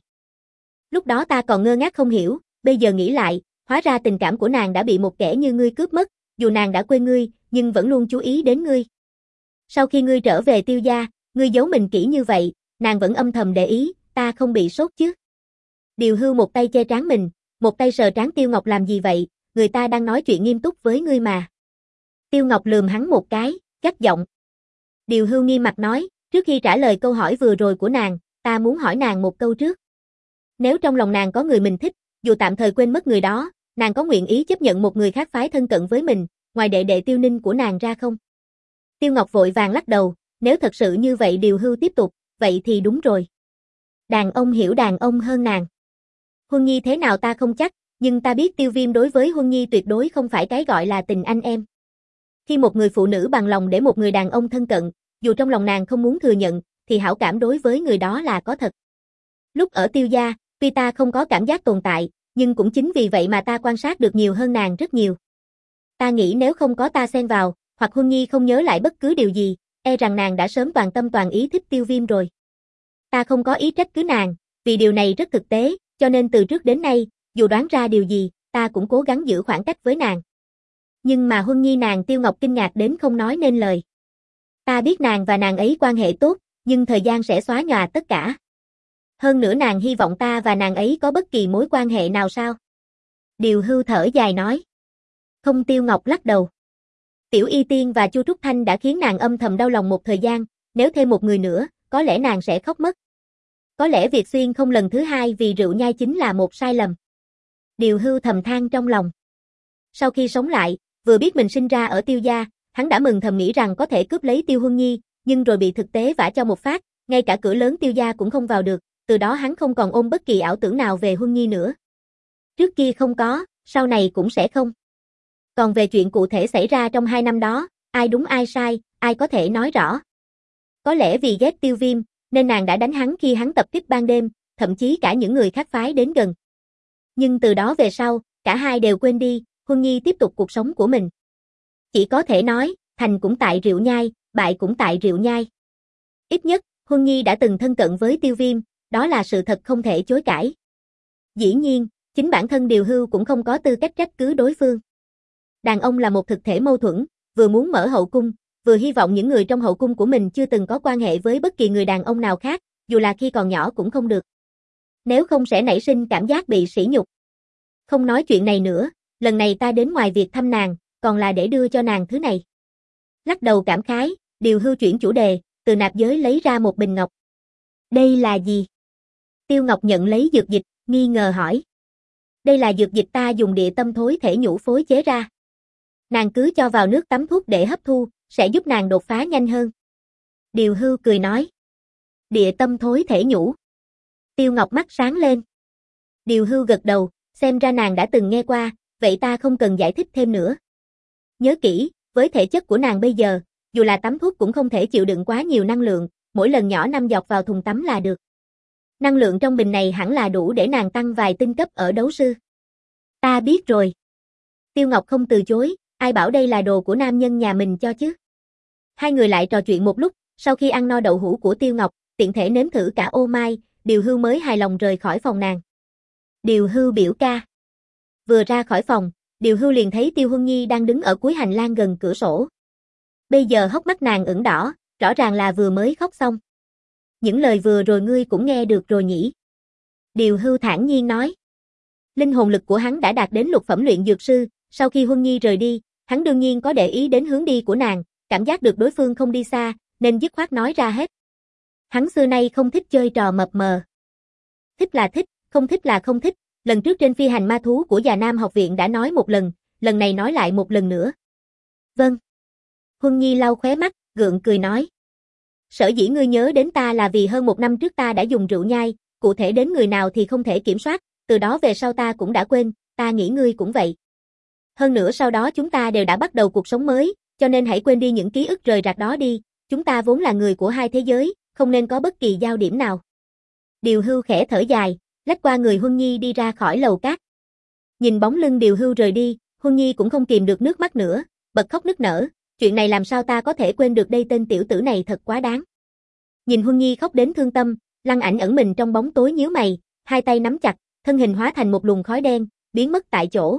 Lúc đó ta còn ngơ ngác không hiểu, bây giờ nghĩ lại, hóa ra tình cảm của nàng đã bị một kẻ như ngươi cướp mất, dù nàng đã quên ngươi, nhưng vẫn luôn chú ý đến ngươi. Sau khi ngươi trở về Tiêu gia, ngươi giấu mình kỹ như vậy, nàng vẫn âm thầm để ý, ta không bị sốt chứ? Điều Hưu một tay che trán mình, một tay sờ trán Tiêu Ngọc làm gì vậy, người ta đang nói chuyện nghiêm túc với ngươi mà. Tiêu Ngọc lườm hắn một cái, gắt giọng. Điều Hưu nghiêm mặt nói, trước khi trả lời câu hỏi vừa rồi của nàng, ta muốn hỏi nàng một câu trước. Nếu trong lòng nàng có người mình thích, dù tạm thời quên mất người đó, nàng có nguyện ý chấp nhận một người khác phái thân cận với mình, ngoài đệ đệ Tiêu Ninh của nàng ra không? Tiêu Ngọc vội vàng lắc đầu, nếu thật sự như vậy Điều Hưu tiếp tục, vậy thì đúng rồi. Đàn ông hiểu đàn ông hơn nàng. Huân Nhi thế nào ta không chắc, Nhưng ta biết Tiêu Viêm đối với Huân Nhi tuyệt đối không phải cái gọi là tình anh em. Khi một người phụ nữ bằng lòng để một người đàn ông thân cận, dù trong lòng nàng không muốn thừa nhận, thì hảo cảm đối với người đó là có thật. Lúc ở Tiêu gia, tuy ta không có cảm giác tồn tại, nhưng cũng chính vì vậy mà ta quan sát được nhiều hơn nàng rất nhiều. Ta nghĩ nếu không có ta xen vào, hoặc Huân Nhi không nhớ lại bất cứ điều gì, e rằng nàng đã sớm toàn tâm toàn ý thích Tiêu Viêm rồi. Ta không có ý trách cứ nàng, vì điều này rất thực tế, cho nên từ trước đến nay, dù đoán ra điều gì, ta cũng cố gắng giữ khoảng cách với nàng. Nhưng mà Huân Nhi nàng Tiêu Ngọc kinh ngạc đến không nói nên lời. Ta biết nàng và nàng ấy quan hệ tốt, nhưng thời gian sẽ xóa nhòa tất cả. Hơn nữa nàng hy vọng ta và nàng ấy có bất kỳ mối quan hệ nào sao? Điều Hưu thở dài nói. Không, Tiêu Ngọc lắc đầu. Tiểu Y Tiên và Chu Trúc Thanh đã khiến nàng âm thầm đau lòng một thời gian, nếu thêm một người nữa, có lẽ nàng sẽ khóc mất. Có lẽ việc xuyên không lần thứ hai vì rượu nhai chính là một sai lầm. Điều Hưu thầm than trong lòng. Sau khi sống lại, vừa biết mình sinh ra ở Tiêu gia, hắn đã mừng thầm nghĩ rằng có thể cướp lấy Tiêu Huân Nhi, nhưng rồi bị thực tế vả cho một phát, ngay cả cửa lớn Tiêu gia cũng không vào được, từ đó hắn không còn ôm bất kỳ ảo tưởng nào về Huân Nhi nữa. Trước kia không có, sau này cũng sẽ không. Còn về chuyện cụ thể xảy ra trong hai năm đó, ai đúng ai sai, ai có thể nói rõ. Có lẽ vì ghét Tiêu Viêm, nên nàng đã đánh hắn khi hắn tập kích ban đêm, thậm chí cả những người khác phái đến gần. Nhưng từ đó về sau, cả hai đều quên đi, Huân Nhi tiếp tục cuộc sống của mình. Chỉ có thể nói, thành cũng tại rượu nhai, bại cũng tại rượu nhai. Ít nhất, Huân Nhi đã từng thân cận với Tiêu Viêm, đó là sự thật không thể chối cãi. Dĩ nhiên, chính bản thân Điều Hưu cũng không có tư cách trách cứ đối phương. Đàn ông là một thực thể mâu thuẫn, vừa muốn mở hậu cung, vừa hy vọng những người trong hậu cung của mình chưa từng có quan hệ với bất kỳ người đàn ông nào khác, dù là khi còn nhỏ cũng không được. Nếu không sẽ nảy sinh cảm giác bị sỉ nhục. Không nói chuyện này nữa, lần này ta đến ngoài việc thăm nàng, còn là để đưa cho nàng thứ này. Lắc đầu cảm khái, Điều Hưu chuyển chủ đề, từ nạp giới lấy ra một bình ngọc. Đây là gì? Tiêu Ngọc nhận lấy dược dịch, nghi ngờ hỏi. Đây là dược dịch ta dùng địa tâm thối thể nhũ phối chế ra. Nàng cứ cho vào nước tắm thuốc để hấp thu, sẽ giúp nàng đột phá nhanh hơn. Điều Hưu cười nói. Địa tâm thối thể nhũ. Tiêu Ngọc mắt sáng lên. Điều Hưu gật đầu, xem ra nàng đã từng nghe qua, vậy ta không cần giải thích thêm nữa. Nhớ kỹ, với thể chất của nàng bây giờ, dù là tắm thuốc cũng không thể chịu đựng quá nhiều năng lượng, mỗi lần nhỏ năm giọt vào thùng tắm là được. Năng lượng trong bình này hẳn là đủ để nàng tăng vài tinh cấp ở đấu sư. Ta biết rồi. Tiêu Ngọc không từ chối, ai bảo đây là đồ của nam nhân nhà mình cho chứ. Hai người lại trò chuyện một lúc, sau khi ăn no đậu hũ của Tiêu Ngọc, tiện thể nếm thử cả ô mai, Điều Hưu mới hài lòng rời khỏi phòng nàng. Điều Hưu biểu ca. Vừa ra khỏi phòng, Điều Hưu liền thấy Tiêu Huân Nhi đang đứng ở cuối hành lang gần cửa sổ. Bây giờ hốc mắt nàng ửng đỏ, rõ ràng là vừa mới khóc xong. Những lời vừa rồi ngươi cũng nghe được rồi nhỉ? Điều Hưu thản nhiên nói. Linh hồn lực của hắn đã đạt đến lục phẩm luyện dược sư, sau khi Huân Nhi rời đi, hắn đương nhiên có để ý đến hướng đi của nàng, cảm giác được đối phương không đi xa, nên dứt khoát nói ra hết. Hắn xưa nay không thích chơi trò mập mờ. Thích là thích, không thích là không thích, lần trước trên phi hành ma thú của Già Nam học viện đã nói một lần, lần này nói lại một lần nữa. Vâng. Huân Nhi lau khóe mắt, gượng cười nói. Sở dĩ ngươi nhớ đến ta là vì hơn một năm trước ta đã dùng rượu nhai, cụ thể đến người nào thì không thể kiểm soát, từ đó về sau ta cũng đã quên, ta nghĩ ngươi cũng vậy. Hơn nữa sau đó chúng ta đều đã bắt đầu cuộc sống mới, cho nên hãy quên đi những ký ức rời rạc đó đi, chúng ta vốn là người của hai thế giới, không nên có bất kỳ giao điểm nào. Điều Hưu khẽ thở dài, lách qua người Huân Nhi đi ra khỏi lầu cát. Nhìn bóng lưng Điều Hưu rời đi, Huân Nhi cũng không kìm được nước mắt nữa, bật khóc nức nở, chuyện này làm sao ta có thể quên được đây, tên tiểu tử này thật quá đáng. Nhìn Huân Nhi khóc đến thương tâm, Lăng Ảnh ẩn mình trong bóng tối nhíu mày, hai tay nắm chặt, thân hình hóa thành một luồng khói đen, biến mất tại chỗ.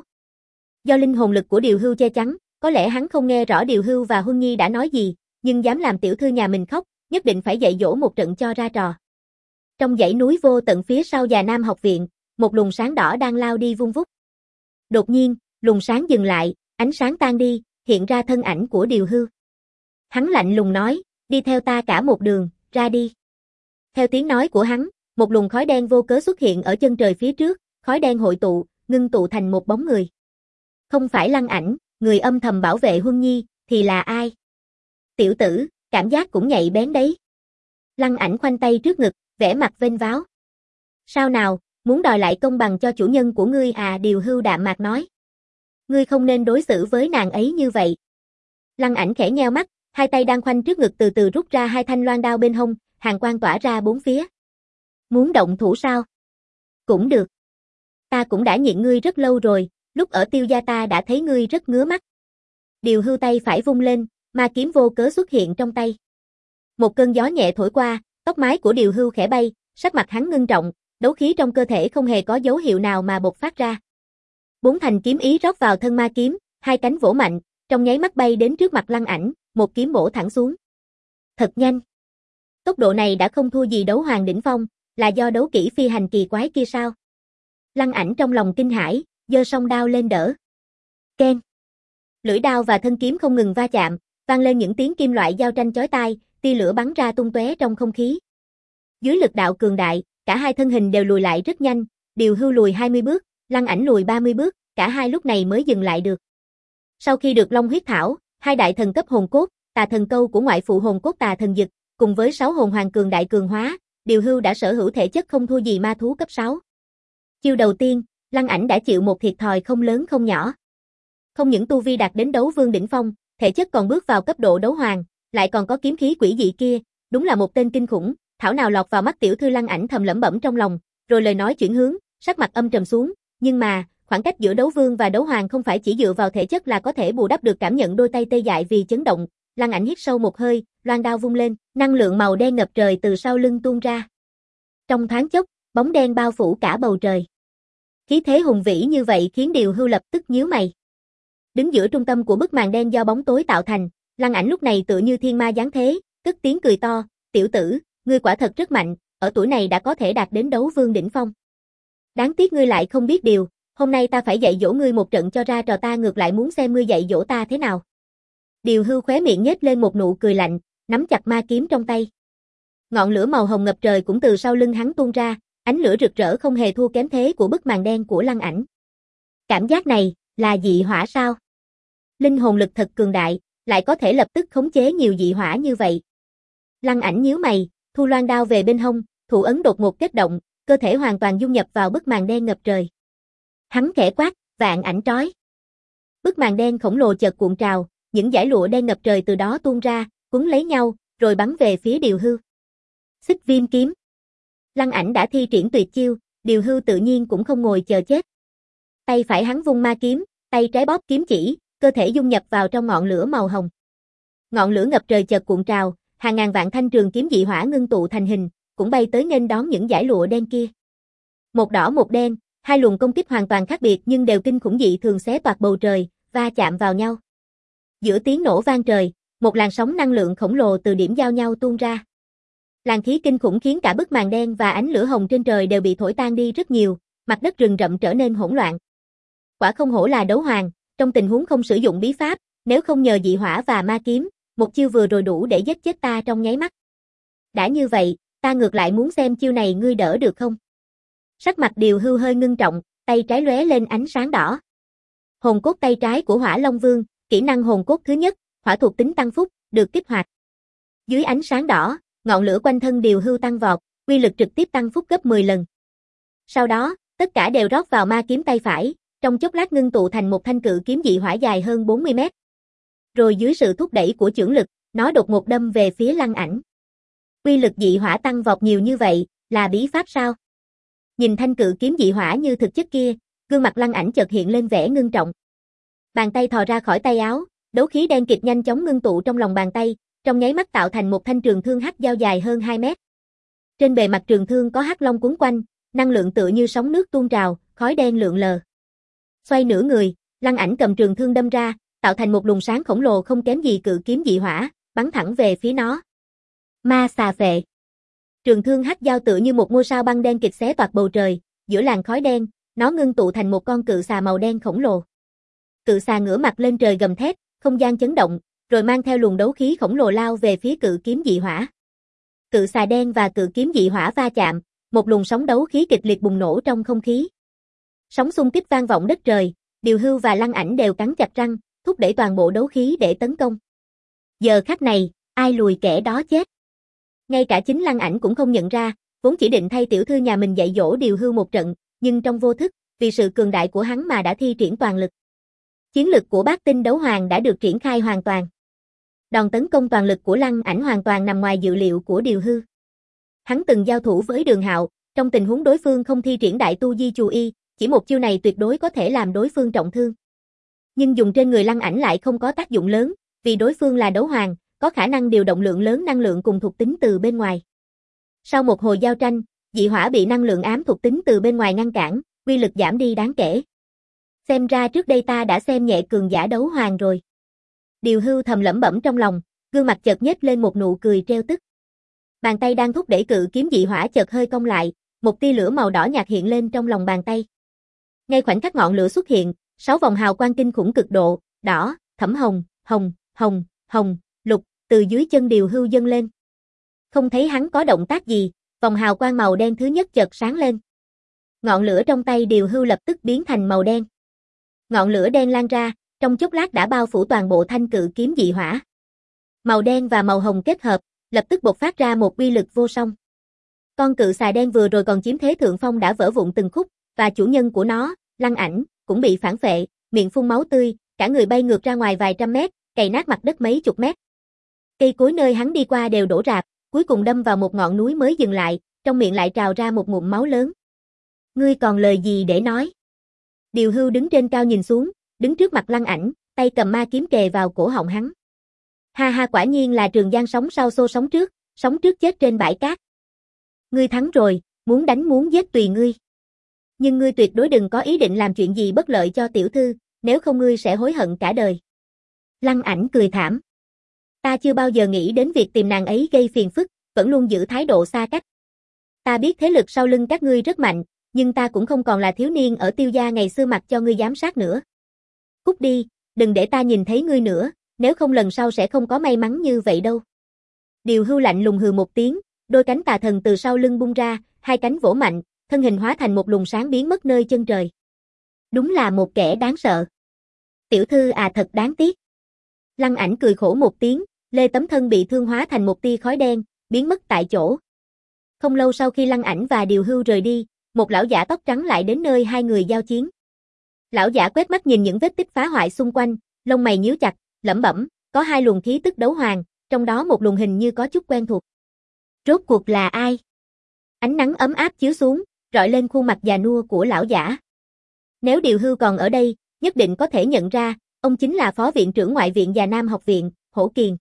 Do linh hồn lực của Điều Hưu che chắn, có lẽ hắn không nghe rõ Điều Hưu và Huân Nhi đã nói gì, nhưng dám làm tiểu thư nhà mình khóc, nhất định phải dạy dỗ một trận cho ra trò. Trong dãy núi vô tận phía sau Già Nam học viện, một luồng sáng đỏ đang lao đi vun vút. Đột nhiên, luồng sáng dừng lại, ánh sáng tan đi, hiện ra thân ảnh của Điều Hưu. Hắn lạnh lùng nói, đi theo ta cả một đường, ra đi. Theo tiếng nói của hắn, một luồng khói đen vô cớ xuất hiện ở chân trời phía trước, khói đen hội tụ, ngưng tụ thành một bóng người. Không phải Lăng Ảnh, người âm thầm bảo vệ Huân Nhi, thì là ai? Tiểu tử, cảm giác cũng nhạy bén đấy. Lăng Ảnh khoanh tay trước ngực, vẻ mặt vênh váo. Sao nào, Muốn đòi lại công bằng cho chủ nhân của ngươi à, Điều Hưu đạm mạc nói. Ngươi không nên đối xử với nàng ấy như vậy. Lăng Ảnh khẽ nheo mắt, hai tay đang khoanh trước ngực từ từ rút ra hai thanh loan đao bên hông, hàn quang tỏa ra bốn phía. Muốn động thủ sao? Cũng được. Ta cũng đã nhịn ngươi rất lâu rồi, lúc ở Tiêu gia ta đã thấy ngươi rất ngứa mắt. Điều Hưu tay phải vung lên, ma kiếm vô cớ xuất hiện trong tay. Một cơn gió nhẹ thổi qua, tóc mái của Điều Hưu khẽ bay, sắc mặt hắn ngưng trọng, đấu khí trong cơ thể không hề có dấu hiệu nào mà bộc phát ra. Bốn thành kiếm ý rót vào thân ma kiếm, hai cánh vỗ mạnh, trong nháy mắt bay đến trước mặt Lăng Ảnh, một kiếm bổ thẳng xuống. Thật nhanh. Tốc độ này đã không thua gì đấu hoàng đỉnh phong, là do đấu kỹ phi hành kỳ quái kia sao? Lăng Ảnh trong lòng kinh hãi, giơ song đao lên đỡ. Keng. Lưỡi đao và thân kiếm không ngừng va chạm, vang lên những tiếng kim loại giao tranh chói tai, tia lửa bắn ra tung tóe trong không khí. Dưới lực đạo cường đại, cả hai thân hình đều lùi lại rất nhanh, Điều Hưu lùi hai mươi bước, Lăng Ảnh lùi ba mươi bước, cả hai lúc này mới dừng lại được. Sau khi được Long huyết thảo, hai đại thần cấp hồn cốt, tà thần câu của ngoại phụ hồn cốt tà thần dực, cùng với sáu hồn hoàng cường đại cường hóa, Điều Hưu đã sở hữu thể chất không thua gì ma thú cấp sáu. Chiêu đầu tiên, Lăng Ảnh đã chịu một thiệt thòi không lớn không nhỏ. Không những tu vi đạt đến đấu vương đỉnh phong, thể chất còn bước vào cấp độ đấu hoàng, lại còn có kiếm khí quỷ dị kia, đúng là một tên kinh khủng, thảo nào lọt vào mắt tiểu thư. Lăng Ảnh thầm lẩm bẩm trong lòng, rồi lời nói chuyển hướng, sắc mặt âm trầm xuống, nhưng mà, khoảng cách giữa đấu vương và đấu hoàng không phải chỉ dựa vào thể chất là có thể bù đắp được. Cảm nhận đôi tay tê dại vì chấn động, Lăng Ảnh hít sâu một hơi, loan đao vung lên, năng lượng màu đen ngập trời từ sau lưng tuôn ra. Trong thoáng chốc, bóng đen bao phủ cả bầu trời. Khí thế hùng vĩ như vậy khiến Điều Hưu lập tức nhíu mày. Đứng giữa trung tâm của bức màn đen do bóng tối tạo thành, Lăng Ảnh lúc này tựa như thiên ma giáng thế, cất tiếng cười to, "Tiểu tử, ngươi quả thật rất mạnh, ở tuổi này đã có thể đạt đến đấu vương đỉnh phong. Đáng tiếc ngươi lại không biết điều, hôm nay ta phải dạy dỗ ngươi một trận cho ra trò, ta ngược lại muốn xem ngươi dạy dỗ ta thế nào." Điều Hưu khóe miệng nhếch lên một nụ cười lạnh, nắm chặt ma kiếm trong tay. Ngọn lửa màu hồng ngập trời cũng từ sau lưng hắn tuôn ra, ánh lửa rực rỡ không hề thua kém thế của bức màn đen của Lăng Ảnh. Cảm giác này, là dị hỏa sao? Linh hồn lực thật cường đại, lại có thể lập tức khống chế nhiều dị hỏa như vậy. Lăng Ảnh nhíu mày, thu loan đao về bên hông, thủ ấn đột ngột kết động, cơ thể hoàn toàn dung nhập vào bức màn đen ngập trời. Hắn khẽ quát, "Vạn ảnh trói." Bức màn đen khổng lồ chợt cuộn trào, những dải lụa đen ngập trời từ đó tuôn ra, quấn lấy nhau, rồi bắn về phía Điều Hưu. Xích viêm kiếm. Lăng Ảnh đã thi triển tuyệt chiêu, Điều Hưu tự nhiên cũng không ngồi chờ chết. Tay phải hắn vung ma kiếm, tay trái bóp kiếm chỉ, cơ thể dung nhập vào trong ngọn lửa màu hồng. Ngọn lửa ngập trời chợt cuộn trào, hàng ngàn vạn thanh trường kiếm dị hỏa ngưng tụ thành hình, cũng bay tới nghênh đón những dải lụa đen kia. Một đỏ một đen, hai luồng công kích hoàn toàn khác biệt nhưng đều kinh khủng dị thường xé toạc bầu trời, va chạm vào nhau. Giữa tiếng nổ vang trời, một làn sóng năng lượng khổng lồ từ điểm giao nhau tuôn ra. Làn khí kinh khủng khiến cả bức màn đen và ánh lửa hồng trên trời đều bị thổi tan đi rất nhiều, mặt đất rừng rậm trở nên hỗn loạn. Quả không hổ là đấu hoàng, trong tình huống không sử dụng bí pháp, nếu không nhờ dị hỏa và ma kiếm, một chiêu vừa rồi đủ để giết chết ta trong nháy mắt. Đã như vậy, ta ngược lại muốn xem chiêu này ngươi đỡ được không? Sắc mặt Điều Hưu hơi ngưng trọng, tay trái lóe lên ánh sáng đỏ. Hồn cốt tay trái của Hỏa Long Vương, kỹ năng hồn cốt thứ nhất, hỏa thuộc tính tăng phúc, được kích hoạt. Dưới ánh sáng đỏ, ngọn lửa quanh thân Điều Hưu tăng vọt, uy lực trực tiếp tăng phúc gấp mười lần. Sau đó, tất cả đều rót vào ma kiếm tay phải, trong chốc lát ngưng tụ thành một thanh cự kiếm dị hỏa dài hơn bốn mươi mét. Rồi dưới sự thúc đẩy của chưởng lực, nó đột ngột đâm về phía Lăng Ảnh. Uy lực dị hỏa tăng vọt nhiều như vậy, là bí pháp sao? Nhìn thanh cự kiếm dị hỏa như thực chất kia, gương mặt Lăng Ảnh chợt hiện lên vẻ ngưng trọng. Bàn tay thò ra khỏi tay áo, đấu khí đen kịt nhanh chóng ngưng tụ trong lòng bàn tay, trong nháy mắt tạo thành một thanh trường thương hắc dao dài hơn hai mét. Trên bề mặt trường thương có hắc long quấn quanh, năng lượng tựa như sóng nước tuôn trào, khói đen lượn lờ. Xoay nửa người, Lăng Ảnh cầm trường thương đâm ra, tạo thành một luồng sáng khổng lồ không kém gì cự kiếm dị hỏa, bắn thẳng về phía nó. Ma xà phệ. Trường thương hắc dao tựa như một ngôi sao băng đen kịch xé toạc bầu trời, giữa làn khói đen, nó ngưng tụ thành một con cự xà màu đen khổng lồ. Cự xà ngửa mặt lên trời gầm thét, không gian chấn động, rồi mang theo luồng đấu khí khổng lồ lao về phía cự kiếm dị hỏa. Cự xà đen và cự kiếm dị hỏa va chạm, một luồng sóng đấu khí kịch liệt bùng nổ trong không khí. Sóng xung kích vang vọng đất trời, Điều Hưu và Lăng Ảnh đều cắn chặt răng, thúc đẩy toàn bộ đấu khí để tấn công. Giờ khắc này, ai lùi kẻ đó chết. Ngay cả chính Lăng Ảnh cũng không nhận ra, vốn chỉ định thay tiểu thư nhà mình dạy dỗ Điều Hưu một trận, nhưng trong vô thức, vì sự cường đại của hắn mà đã thi triển toàn lực. Chiến lực của Bát Tinh Đấu Hoàng đã được triển khai hoàn toàn. Đòn tấn công toàn lực của Lăng Ảnh hoàn toàn nằm ngoài dự liệu của Điều Hưu. Hắn từng giao thủ với Đường Hạo, trong tình huống đối phương không thi triển đại tu di chù y, chỉ một chiêu này tuyệt đối có thể làm đối phương trọng thương. Nhưng dùng trên người Lăng Ảnh lại không có tác dụng lớn, vì đối phương là đấu hoàng, có khả năng điều động lượng lớn năng lượng cùng thuộc tính từ bên ngoài. Sau một hồi giao tranh, dị hỏa bị năng lượng ám thuộc tính từ bên ngoài ngăn cản, uy lực giảm đi đáng kể. Xem ra trước đây ta đã xem nhẹ cường giả đấu hoàng rồi. Điều Hưu thầm lẩm bẩm trong lòng, gương mặt chợt nhếch lên một nụ cười trêu tức. Bàn tay đang thúc đẩy cự kiếm dị hỏa chợt hơi cong lại, một tia lửa màu đỏ nhạt hiện lên trong lòng bàn tay. Ngay khoảnh khắc ngọn lửa xuất hiện, sáu vòng hào quang kinh khủng cực độ, đỏ, thẫm hồng, hồng, hồng, hồng, lục, từ dưới chân Điều Hưu dâng lên. Không thấy hắn có động tác gì, vòng hào quang màu đen thứ nhất chợt sáng lên. Ngọn lửa trong tay Điều Hưu lập tức biến thành màu đen. Ngọn lửa đen lan ra, trong chốc lát đã bao phủ toàn bộ thanh cự kiếm dị hỏa. Màu đen và màu hồng kết hợp, lập tức bộc phát ra một uy lực vô song. Con cự xà đen vừa rồi còn chiếm thế thượng phong đã vỡ vụn từng khúc, và chủ nhân của nó, Lăng Ảnh, cũng bị phản phệ, miệng phun máu tươi, cả người bay ngược ra ngoài vài trăm mét, cày nát mặt đất mấy chục mét. Cây cối nơi hắn đi qua đều đổ rạp, cuối cùng đâm vào một ngọn núi mới dừng lại, trong miệng lại trào ra một ngụm máu lớn. Ngươi còn lời gì để nói? Điều Hưu đứng trên cao nhìn xuống, đứng trước mặt Lăng Ảnh, tay cầm ma kiếm kề vào cổ họng hắn. Ha ha, quả nhiên là Trường Giang sống sau xô sống trước, sống trước chết trên bãi cát. Ngươi thắng rồi, muốn đánh muốn giết tùy ngươi. Nhưng ngươi tuyệt đối đừng có ý định làm chuyện gì bất lợi cho tiểu thư, nếu không ngươi sẽ hối hận cả đời. Lăng Ảnh cười thảm. Ta chưa bao giờ nghĩ đến việc tìm nàng ấy gây phiền phức, vẫn luôn giữ thái độ xa cách. Ta biết thế lực sau lưng các ngươi rất mạnh, nhưng ta cũng không còn là thiếu niên ở Tiêu gia ngày xưa mặc cho ngươi giám sát nữa. Cút đi, đừng để ta nhìn thấy ngươi nữa, nếu không lần sau sẽ không có may mắn như vậy đâu. Điều Hưu lạnh lùng hừ một tiếng, đôi cánh tà thần từ sau lưng bung ra, hai cánh vỗ mạnh, thân hình hóa thành một luồng sáng biến mất nơi chân trời. Đúng là một kẻ đáng sợ. Tiểu thư à, thật đáng tiếc. Lăng Ảnh cười khổ một tiếng, lê tấm thân bị thương hóa thành một tia khói đen, biến mất tại chỗ. Không lâu sau khi Lăng Ảnh và Điều Hưu rời đi, một lão giả tóc trắng lại đến nơi hai người giao chiến. Lão giả quét mắt nhìn những vết tích phá hoại xung quanh, lông mày nhíu chặt, lẩm bẩm, có hai luồng khí tức đấu hoàng, trong đó một luồng hình như có chút quen thuộc. Rốt cuộc là ai? Ánh nắng ấm áp chiếu xuống, rọi lên khuôn mặt già nua của lão giả. Nếu Điều Hưu còn ở đây, nhất định có thể nhận ra, ông chính là Phó viện trưởng ngoại viện Già Nam học viện, Hổ Kiền.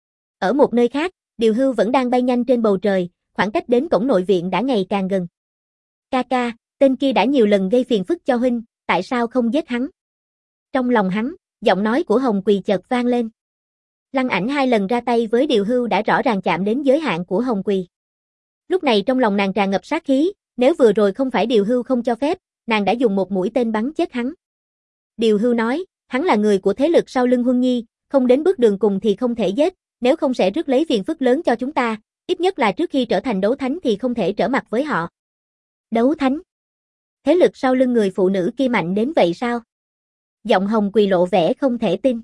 Ở một nơi khác, Điều Hưu vẫn đang bay nhanh trên bầu trời, khoảng cách đến cổng nội viện đã ngày càng gần. Ca ca, tên kia đã nhiều lần gây phiền phức cho huynh, tại sao không giết hắn? Trong lòng hắn, giọng nói của Hồng Quỳ chợt vang lên. Lăng Ảnh hai lần ra tay với Điều Hưu đã rõ ràng chạm đến giới hạn của Hồng Quỳ. Lúc này trong lòng nàng tràn ngập sát khí, nếu vừa rồi không phải Điều Hưu không cho phép, nàng đã dùng một mũi tên bắn chết hắn. Điều Hưu nói, hắn là người của thế lực sau lưng Huân Nhi, không đến bước đường cùng thì không thể giết, nếu không sẽ rước lấy phiền phức lớn cho chúng ta, ít nhất là trước khi trở thành đấu thánh thì không thể trở mặt với họ. Đấu thánh? Thế lực sau lưng người phụ nữ kia mạnh đến vậy sao? Giọng Hồng Quỳ lộ vẻ không thể tin.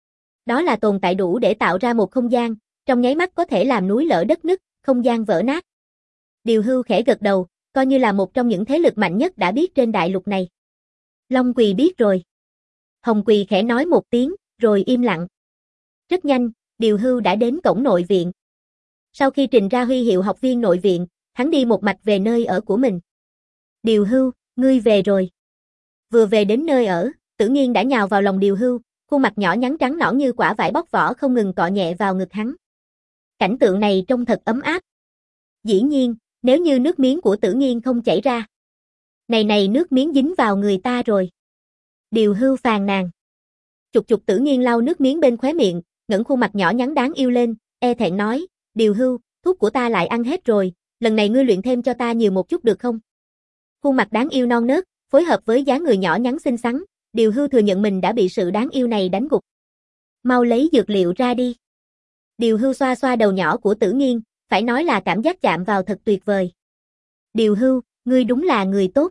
Đó là tồn tại đủ để tạo ra một không gian, trong nháy mắt có thể làm núi lở đất nứt, không gian vỡ nát. Điều Hưu khẽ gật đầu, coi như là một trong những thế lực mạnh nhất đã biết trên đại lục này. Long Quỳ biết rồi. Hồng Quỳ khẽ nói một tiếng, rồi im lặng. Rất nhanh, Điều Hưu đã đến cổng nội viện. Sau khi trình ra huy hiệu học viên nội viện, hắn đi một mạch về nơi ở của mình. Điều Hưu, ngươi về rồi. Vừa về đến nơi ở, Tử Nghiên đã nhào vào lòng Điều Hưu, khuôn mặt nhỏ nhắn trắng nõn như quả vải bóc vỏ không ngừng cọ nhẹ vào ngực hắn. Cảnh tượng này trông thật ấm áp. Dĩ nhiên, nếu như nước miếng của Tử Nghiên không chảy ra. Này này, nước miếng dính vào người ta rồi. Điều Hưu phàn nàn. Chục chục Tử Nghiên lau nước miếng bên khóe miệng, ngẩng khuôn mặt nhỏ nhắn đáng yêu lên, e thẹn nói, Điều Hưu, thuốc của ta lại ăn hết rồi, lần này ngươi luyện thêm cho ta nhiều một chút được không? Khuôn mặt đáng yêu non nớt, phối hợp với dáng người nhỏ nhắn xinh xắn, Điều Hưu thừa nhận mình đã bị sự đáng yêu này đánh gục. Mau lấy dược liệu ra đi. Điều Hưu xoa xoa đầu nhỏ của Tử Nghiên, phải nói là cảm giác chạm vào thật tuyệt vời. Điều Hưu, ngươi đúng là người tốt.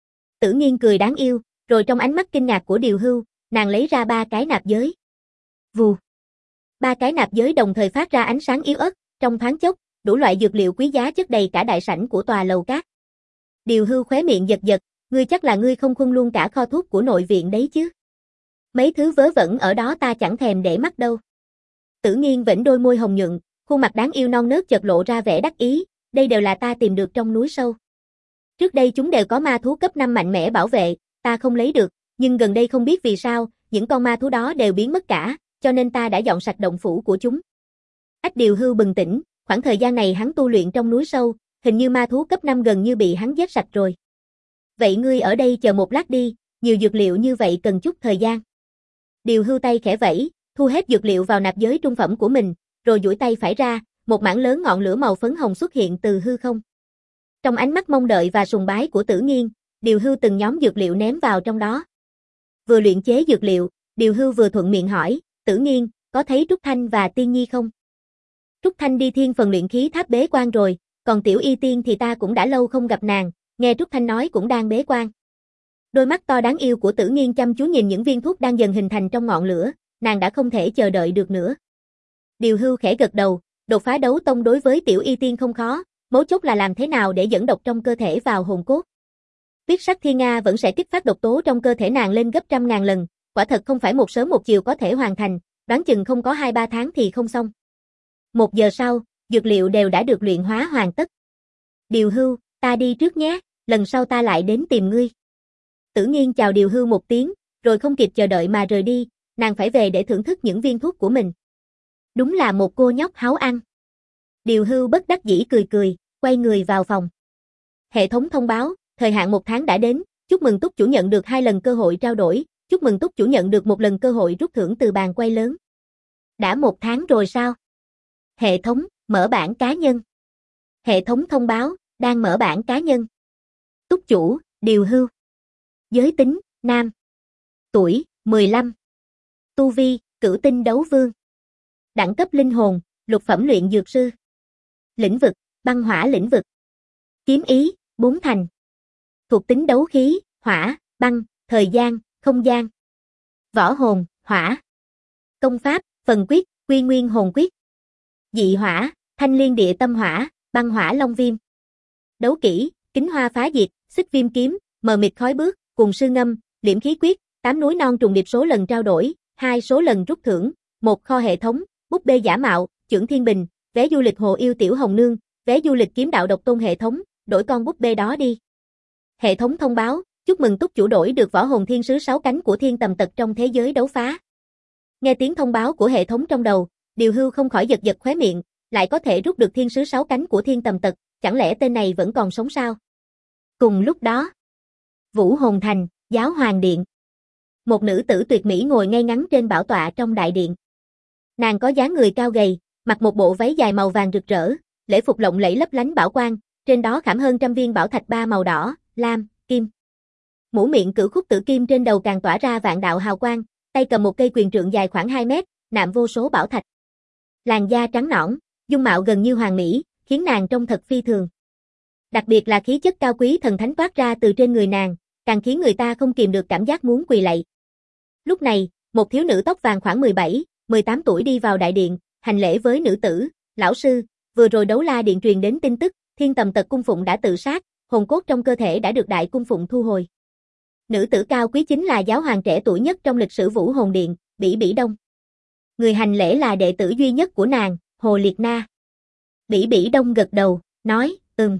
Tử Nghiên cười đáng yêu, rồi trong ánh mắt kinh ngạc của Điều Hưu, nàng lấy ra ba cái nạp giới. Vù. Ba cái nạp giới đồng thời phát ra ánh sáng yếu ớt, trong thoáng chốc, đủ loại dược liệu quý giá chất đầy cả đại sảnh của tòa lầu cát. Điều Hưu khóe miệng giật giật, ngươi chắc là ngươi không khuân luôn cả kho thuốc của nội viện đấy chứ. Mấy thứ vớ vẩn ở đó ta chẳng thèm để mắt đâu. Tử Nghiên vểnh đôi môi hồng nhuận, khuôn mặt đáng yêu non nớt chợt lộ ra vẻ đắc ý, đây đều là ta tìm được trong núi sâu. Trước đây chúng đều có ma thú cấp năm mạnh mẽ bảo vệ, ta không lấy được, nhưng gần đây không biết vì sao, những con ma thú đó đều biến mất cả, cho nên ta đã dọn sạch động phủ của chúng. Ách Điều Hưu bừng tỉnh, khoảng thời gian này hắn tu luyện trong núi sâu, hình như ma thú cấp năm gần như bị hắn giết sạch rồi. Vậy ngươi ở đây chờ một lát đi, nhiều dược liệu như vậy cần chút thời gian. Điều Hưu tay khẽ vẫy, thu hết dược liệu vào nạp giới trung phẩm của mình, rồi duỗi tay phải ra, một mảng lớn ngọn lửa màu phấn hồng xuất hiện từ hư không. Trong ánh mắt mong đợi và sùng bái của Tử Nghiên, Điều Hưu từng nhóm dược liệu ném vào trong đó. Vừa luyện chế dược liệu, Điều Hưu vừa thuận miệng hỏi, Tử Nghiên, có thấy Trúc Thanh và Tiên Nhi không? Trúc Thanh đi thiên phần luyện khí tháp bế quan rồi, còn Tiểu Y Tiên thì ta cũng đã lâu không gặp nàng, nghe Trúc Thanh nói cũng đang bế quan. Đôi mắt to đáng yêu của Tử Nghiên chăm chú nhìn những viên thuốc đang dần hình thành trong ngọn lửa, nàng đã không thể chờ đợi được nữa. Điều Hưu khẽ gật đầu, đột phá đấu tông đối với Tiểu Y Tiên không khó, mấu chốt là làm thế nào để dẫn độc trong cơ thể vào hồn cốt. Huyết sắc thiên nga vẫn sẽ kích phát độc tố trong cơ thể nàng lên gấp trăm ngàn lần, quả thật không phải một sớm một chiều có thể hoàn thành, đoán chừng không có hai ba tháng thì không xong. Một giờ sau, dược liệu đều đã được luyện hóa hoàn tất. Điều Hưu, ta đi trước nhé, lần sau ta lại đến tìm ngươi. Tử Nghiên chào Điều Hưu một tiếng, rồi không kịp chờ đợi mà rời đi, nàng phải về để thưởng thức những viên thuốc của mình. Đúng là một cô nhóc háu ăn. Điều Hưu bất đắc dĩ cười cười, quay người vào phòng. Hệ thống thông báo, thời hạn một tháng đã đến, chúc mừng túc chủ nhận được hai lần cơ hội trao đổi, chúc mừng túc chủ nhận được một lần cơ hội rút thưởng từ bàn quay lớn. Đã một tháng rồi sao? Hệ thống, mở bảng cá nhân. Hệ thống thông báo, đang mở bảng cá nhân. Túc chủ, Điều Hưu. Giới tính, nam. Tuổi, mười lăm. Tu vi, cửu tinh đấu vương. Đẳng cấp linh hồn, lục phẩm luyện dược sư. Lĩnh vực, băng hỏa lĩnh vực. Kiếm ý, bốn thành. Thuộc tính đấu khí, hỏa, băng, thời gian, không gian. Võ hồn, hỏa. Công pháp, phần quyết, quy nguyên hồn quyết. Dị hỏa, thanh liên địa tâm hỏa, băng hỏa long viêm. Đấu kỹ, kính hoa phá diệt, xích viêm kiếm, mờ mịt khói bước, cùng sư ngâm, liễm khí quyết, tám núi non trùng điệp số lần trao đổi, hai số lần rút thưởng, một kho hệ thống, búp bê giả mạo, chưởng thiên bình, vé du lịch hồ yêu tiểu hồng nương, vé du lịch kiếm đạo độc tôn hệ thống, đổi con búp bê đó đi. Hệ thống thông báo, chúc mừng túc chủ đổi được võ hồn thiên sứ sáu cánh của thiên tầm tật trong thế giới đấu phá. Nghe tiếng thông báo của hệ thống trong đầu, Điều Hưu không khỏi giật giật khóe miệng, lại có thể rút được thiên sứ sáu cánh của thiên tầm tật, chẳng lẽ tên này vẫn còn sống sao? Cùng lúc đó, Vũ Hồn Thành, Giáo Hoàng Điện. Một nữ tử tuyệt mỹ ngồi ngay ngắn trên bảo tọa trong đại điện. Nàng có dáng người cao gầy, mặc một bộ váy dài màu vàng rực rỡ, lễ phục lộng lẫy lấp lánh bảo quang, trên đó khảm hơn trăm viên bảo thạch ba màu đỏ, lam, kim. Mũ miệng cửu khúc tử kim trên đầu càng tỏa ra vạn đạo hào quang, tay cầm một cây quyền trượng dài khoảng hai mét, nạm vô số bảo thạch. Làn da trắng nõn, dung mạo gần như hoàn mỹ, khiến nàng trông thật phi thường. Đặc biệt là khí chất cao quý thần thánh toát ra từ trên người nàng, càng khiến người ta không kìm được cảm giác muốn quỳ lạy. Lúc này, một thiếu nữ tóc vàng khoảng mười bảy, mười tám tuổi đi vào đại điện, hành lễ với nữ tử, lão sư, vừa rồi Đấu La Điện truyền đến tin tức, thiên tầm tật cung phụng đã tự sát, hồn cốt trong cơ thể đã được đại cung phụng thu hồi. Nữ tử cao quý chính là giáo hoàng trẻ tuổi nhất trong lịch sử Vũ Hồn Điện, Bỉ Bỉ Đông. Người hành lễ là đệ tử duy nhất của nàng, Hồ Liệt Na. Bỉ Bỉ Đông gật đầu, nói, ừm.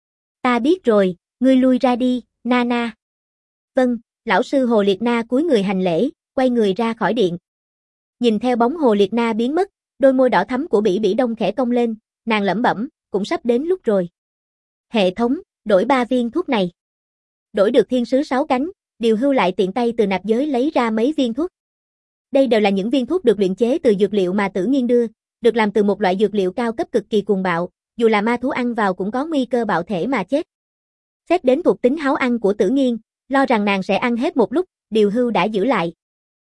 Ta biết rồi, ngươi lui ra đi, Nana. Vâng, lão sư Hồ Liệt Na cúi người hành lễ, quay người ra khỏi điện. Nhìn theo bóng Hồ Liệt Na biến mất, đôi môi đỏ thắm của Bỉ Bỉ Đông khẽ cong lên, nàng lẩm bẩm, cũng sắp đến lúc rồi. Hệ thống, đổi ba viên thuốc này. Đổi được thiên sứ sáu cánh, Điều Hưu lại tiện tay từ nạp giới lấy ra mấy viên thuốc. Đây đều là những viên thuốc được luyện chế từ dược liệu mà Tử Nghiên đưa, được làm từ một loại dược liệu cao cấp cực kỳ cuồng bạo, dù là ma thú ăn vào cũng có nguy cơ bạo thể mà chết. Xét đến thuộc tính háo ăn của Tử Nghiên, lo rằng nàng sẽ ăn hết một lúc, Điều Hưu đã giữ lại.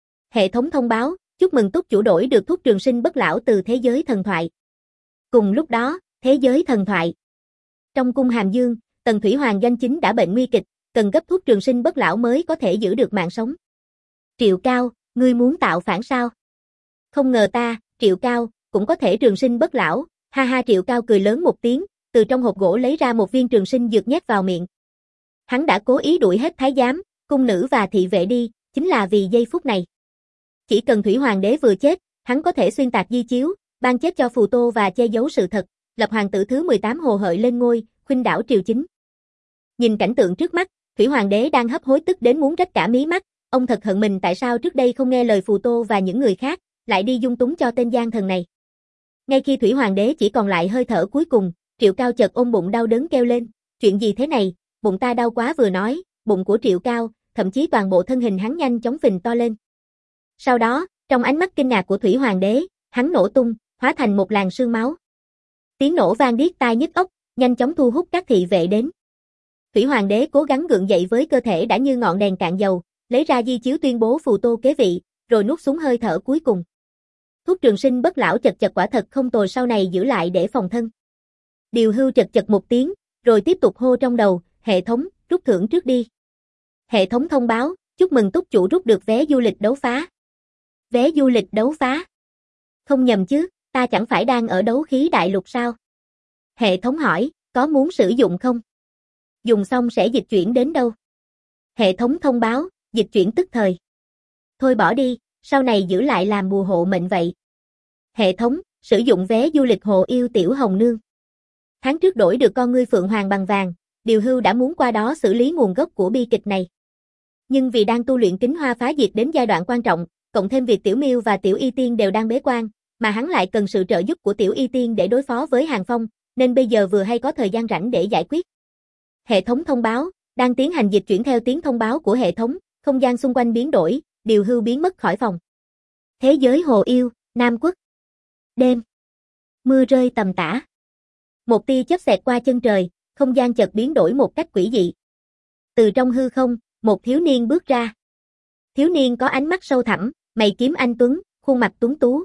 Hệ thống thông báo, chúc mừng túc chủ đổi được thuốc trường sinh bất lão từ thế giới thần thoại. Cùng lúc đó, thế giới thần thoại. Trong cung Hàm Dương, Tần Thủy Hoàng doanh chính đã bệnh nguy kịch, cần gấp thuốc trường sinh bất lão mới có thể giữ được mạng sống. Triệu Cao, ngươi muốn tạo phản sao? Không ngờ ta, Triệu Cao, cũng có thể trường sinh bất lão, Ha ha, Triệu Cao cười lớn một tiếng, từ trong hộp gỗ lấy ra một viên trường sinh dược nhét vào miệng. Hắn đã cố ý đuổi hết thái giám, cung nữ và thị vệ đi, chính là vì giây phút này. Chỉ cần Thủy Hoàng đế vừa chết, hắn có thể xuyên tạc di chiếu, ban chết cho Phù Tô và che giấu sự thật, lập hoàng tử thứ mười tám Hồ Hợi lên ngôi, khuynh đảo triều chính. Nhìn cảnh tượng trước mắt, Thủy Hoàng đế đang hấp hối tức đến muốn rách cả mí mắt, ông thật hận mình tại sao trước đây không nghe lời Phù Tô và những người khác, lại đi dung túng cho tên gian thần này. Ngay khi Thủy Hoàng đế chỉ còn lại hơi thở cuối cùng, Triệu Cao chợt ôm bụng đau đớn kêu lên, chuyện gì thế này, bụng ta đau quá. Vừa nói, bụng của Triệu Cao, thậm chí toàn bộ thân hình hắn nhanh chóng phình to lên. Sau đó, trong ánh mắt kinh ngạc của Thủy Hoàng đế, hắn nổ tung, hóa thành một làn sương máu. Tiếng nổ vang điếc tai nhức óc, nhanh chóng thu hút các thị vệ đến. Thủy Hoàng đế cố gắng gượng dậy với cơ thể đã như ngọn đèn cạn dầu, lấy ra di chiếu tuyên bố Phù Tô kế vị, rồi nuốt xuống hơi thở cuối cùng. Thuốc trường sinh bất lão chật chật quả thật không tồi, sau này giữ lại để phòng thân. Điều Hưu chật chật một tiếng, rồi tiếp tục hô trong đầu, hệ thống, rút thưởng trước đi. Hệ thống thông báo, chúc mừng túc chủ rút được vé du lịch đấu phá. Vé du lịch đấu phá? Không nhầm chứ, ta chẳng phải đang ở đấu khí đại lục sao? Hệ thống hỏi, có muốn sử dụng không? Dùng xong sẽ dịch chuyển đến đâu? Hệ thống thông báo, dịch chuyển tức thời. Thôi bỏ đi, sau này giữ lại làm bùa hộ mệnh vậy. Hệ thống, sử dụng vé du lịch Hồ Yêu Tiểu Hồng Nương. Tháng trước đổi được con ngươi Phượng Hoàng bằng vàng, Điều Hưu đã muốn qua đó xử lý nguồn gốc của bi kịch này. Nhưng vì đang tu luyện Kính Hoa Phá Diệt đến giai đoạn quan trọng, cộng thêm việc Tiểu Miêu và Tiểu Y Tiên đều đang bế quan, mà hắn lại cần sự trợ giúp của Tiểu Y Tiên để đối phó với Hàng Phong, nên bây giờ vừa hay có thời gian rảnh để giải quyết. Hệ thống thông báo, đang tiến hành dịch chuyển. Theo tiếng thông báo của hệ thống, không gian xung quanh biến đổi, Điều Hưu biến mất khỏi phòng. Thế giới Hồ Yêu, Nam Quốc. Đêm. Mưa rơi tầm tã. Một tia chớp xẹt qua chân trời, không gian chợt biến đổi một cách quỷ dị. Từ trong hư không, một thiếu niên bước ra. Thiếu niên có ánh mắt sâu thẳm, mày kiếm anh tuấn, khuôn mặt tuấn tú.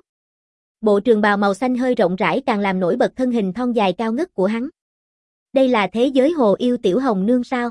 Bộ trường bào màu xanh hơi rộng rãi càng làm nổi bật thân hình thon dài cao ngất của hắn. Đây là thế giới Hồ Yêu Tiểu Hồng Nương sao?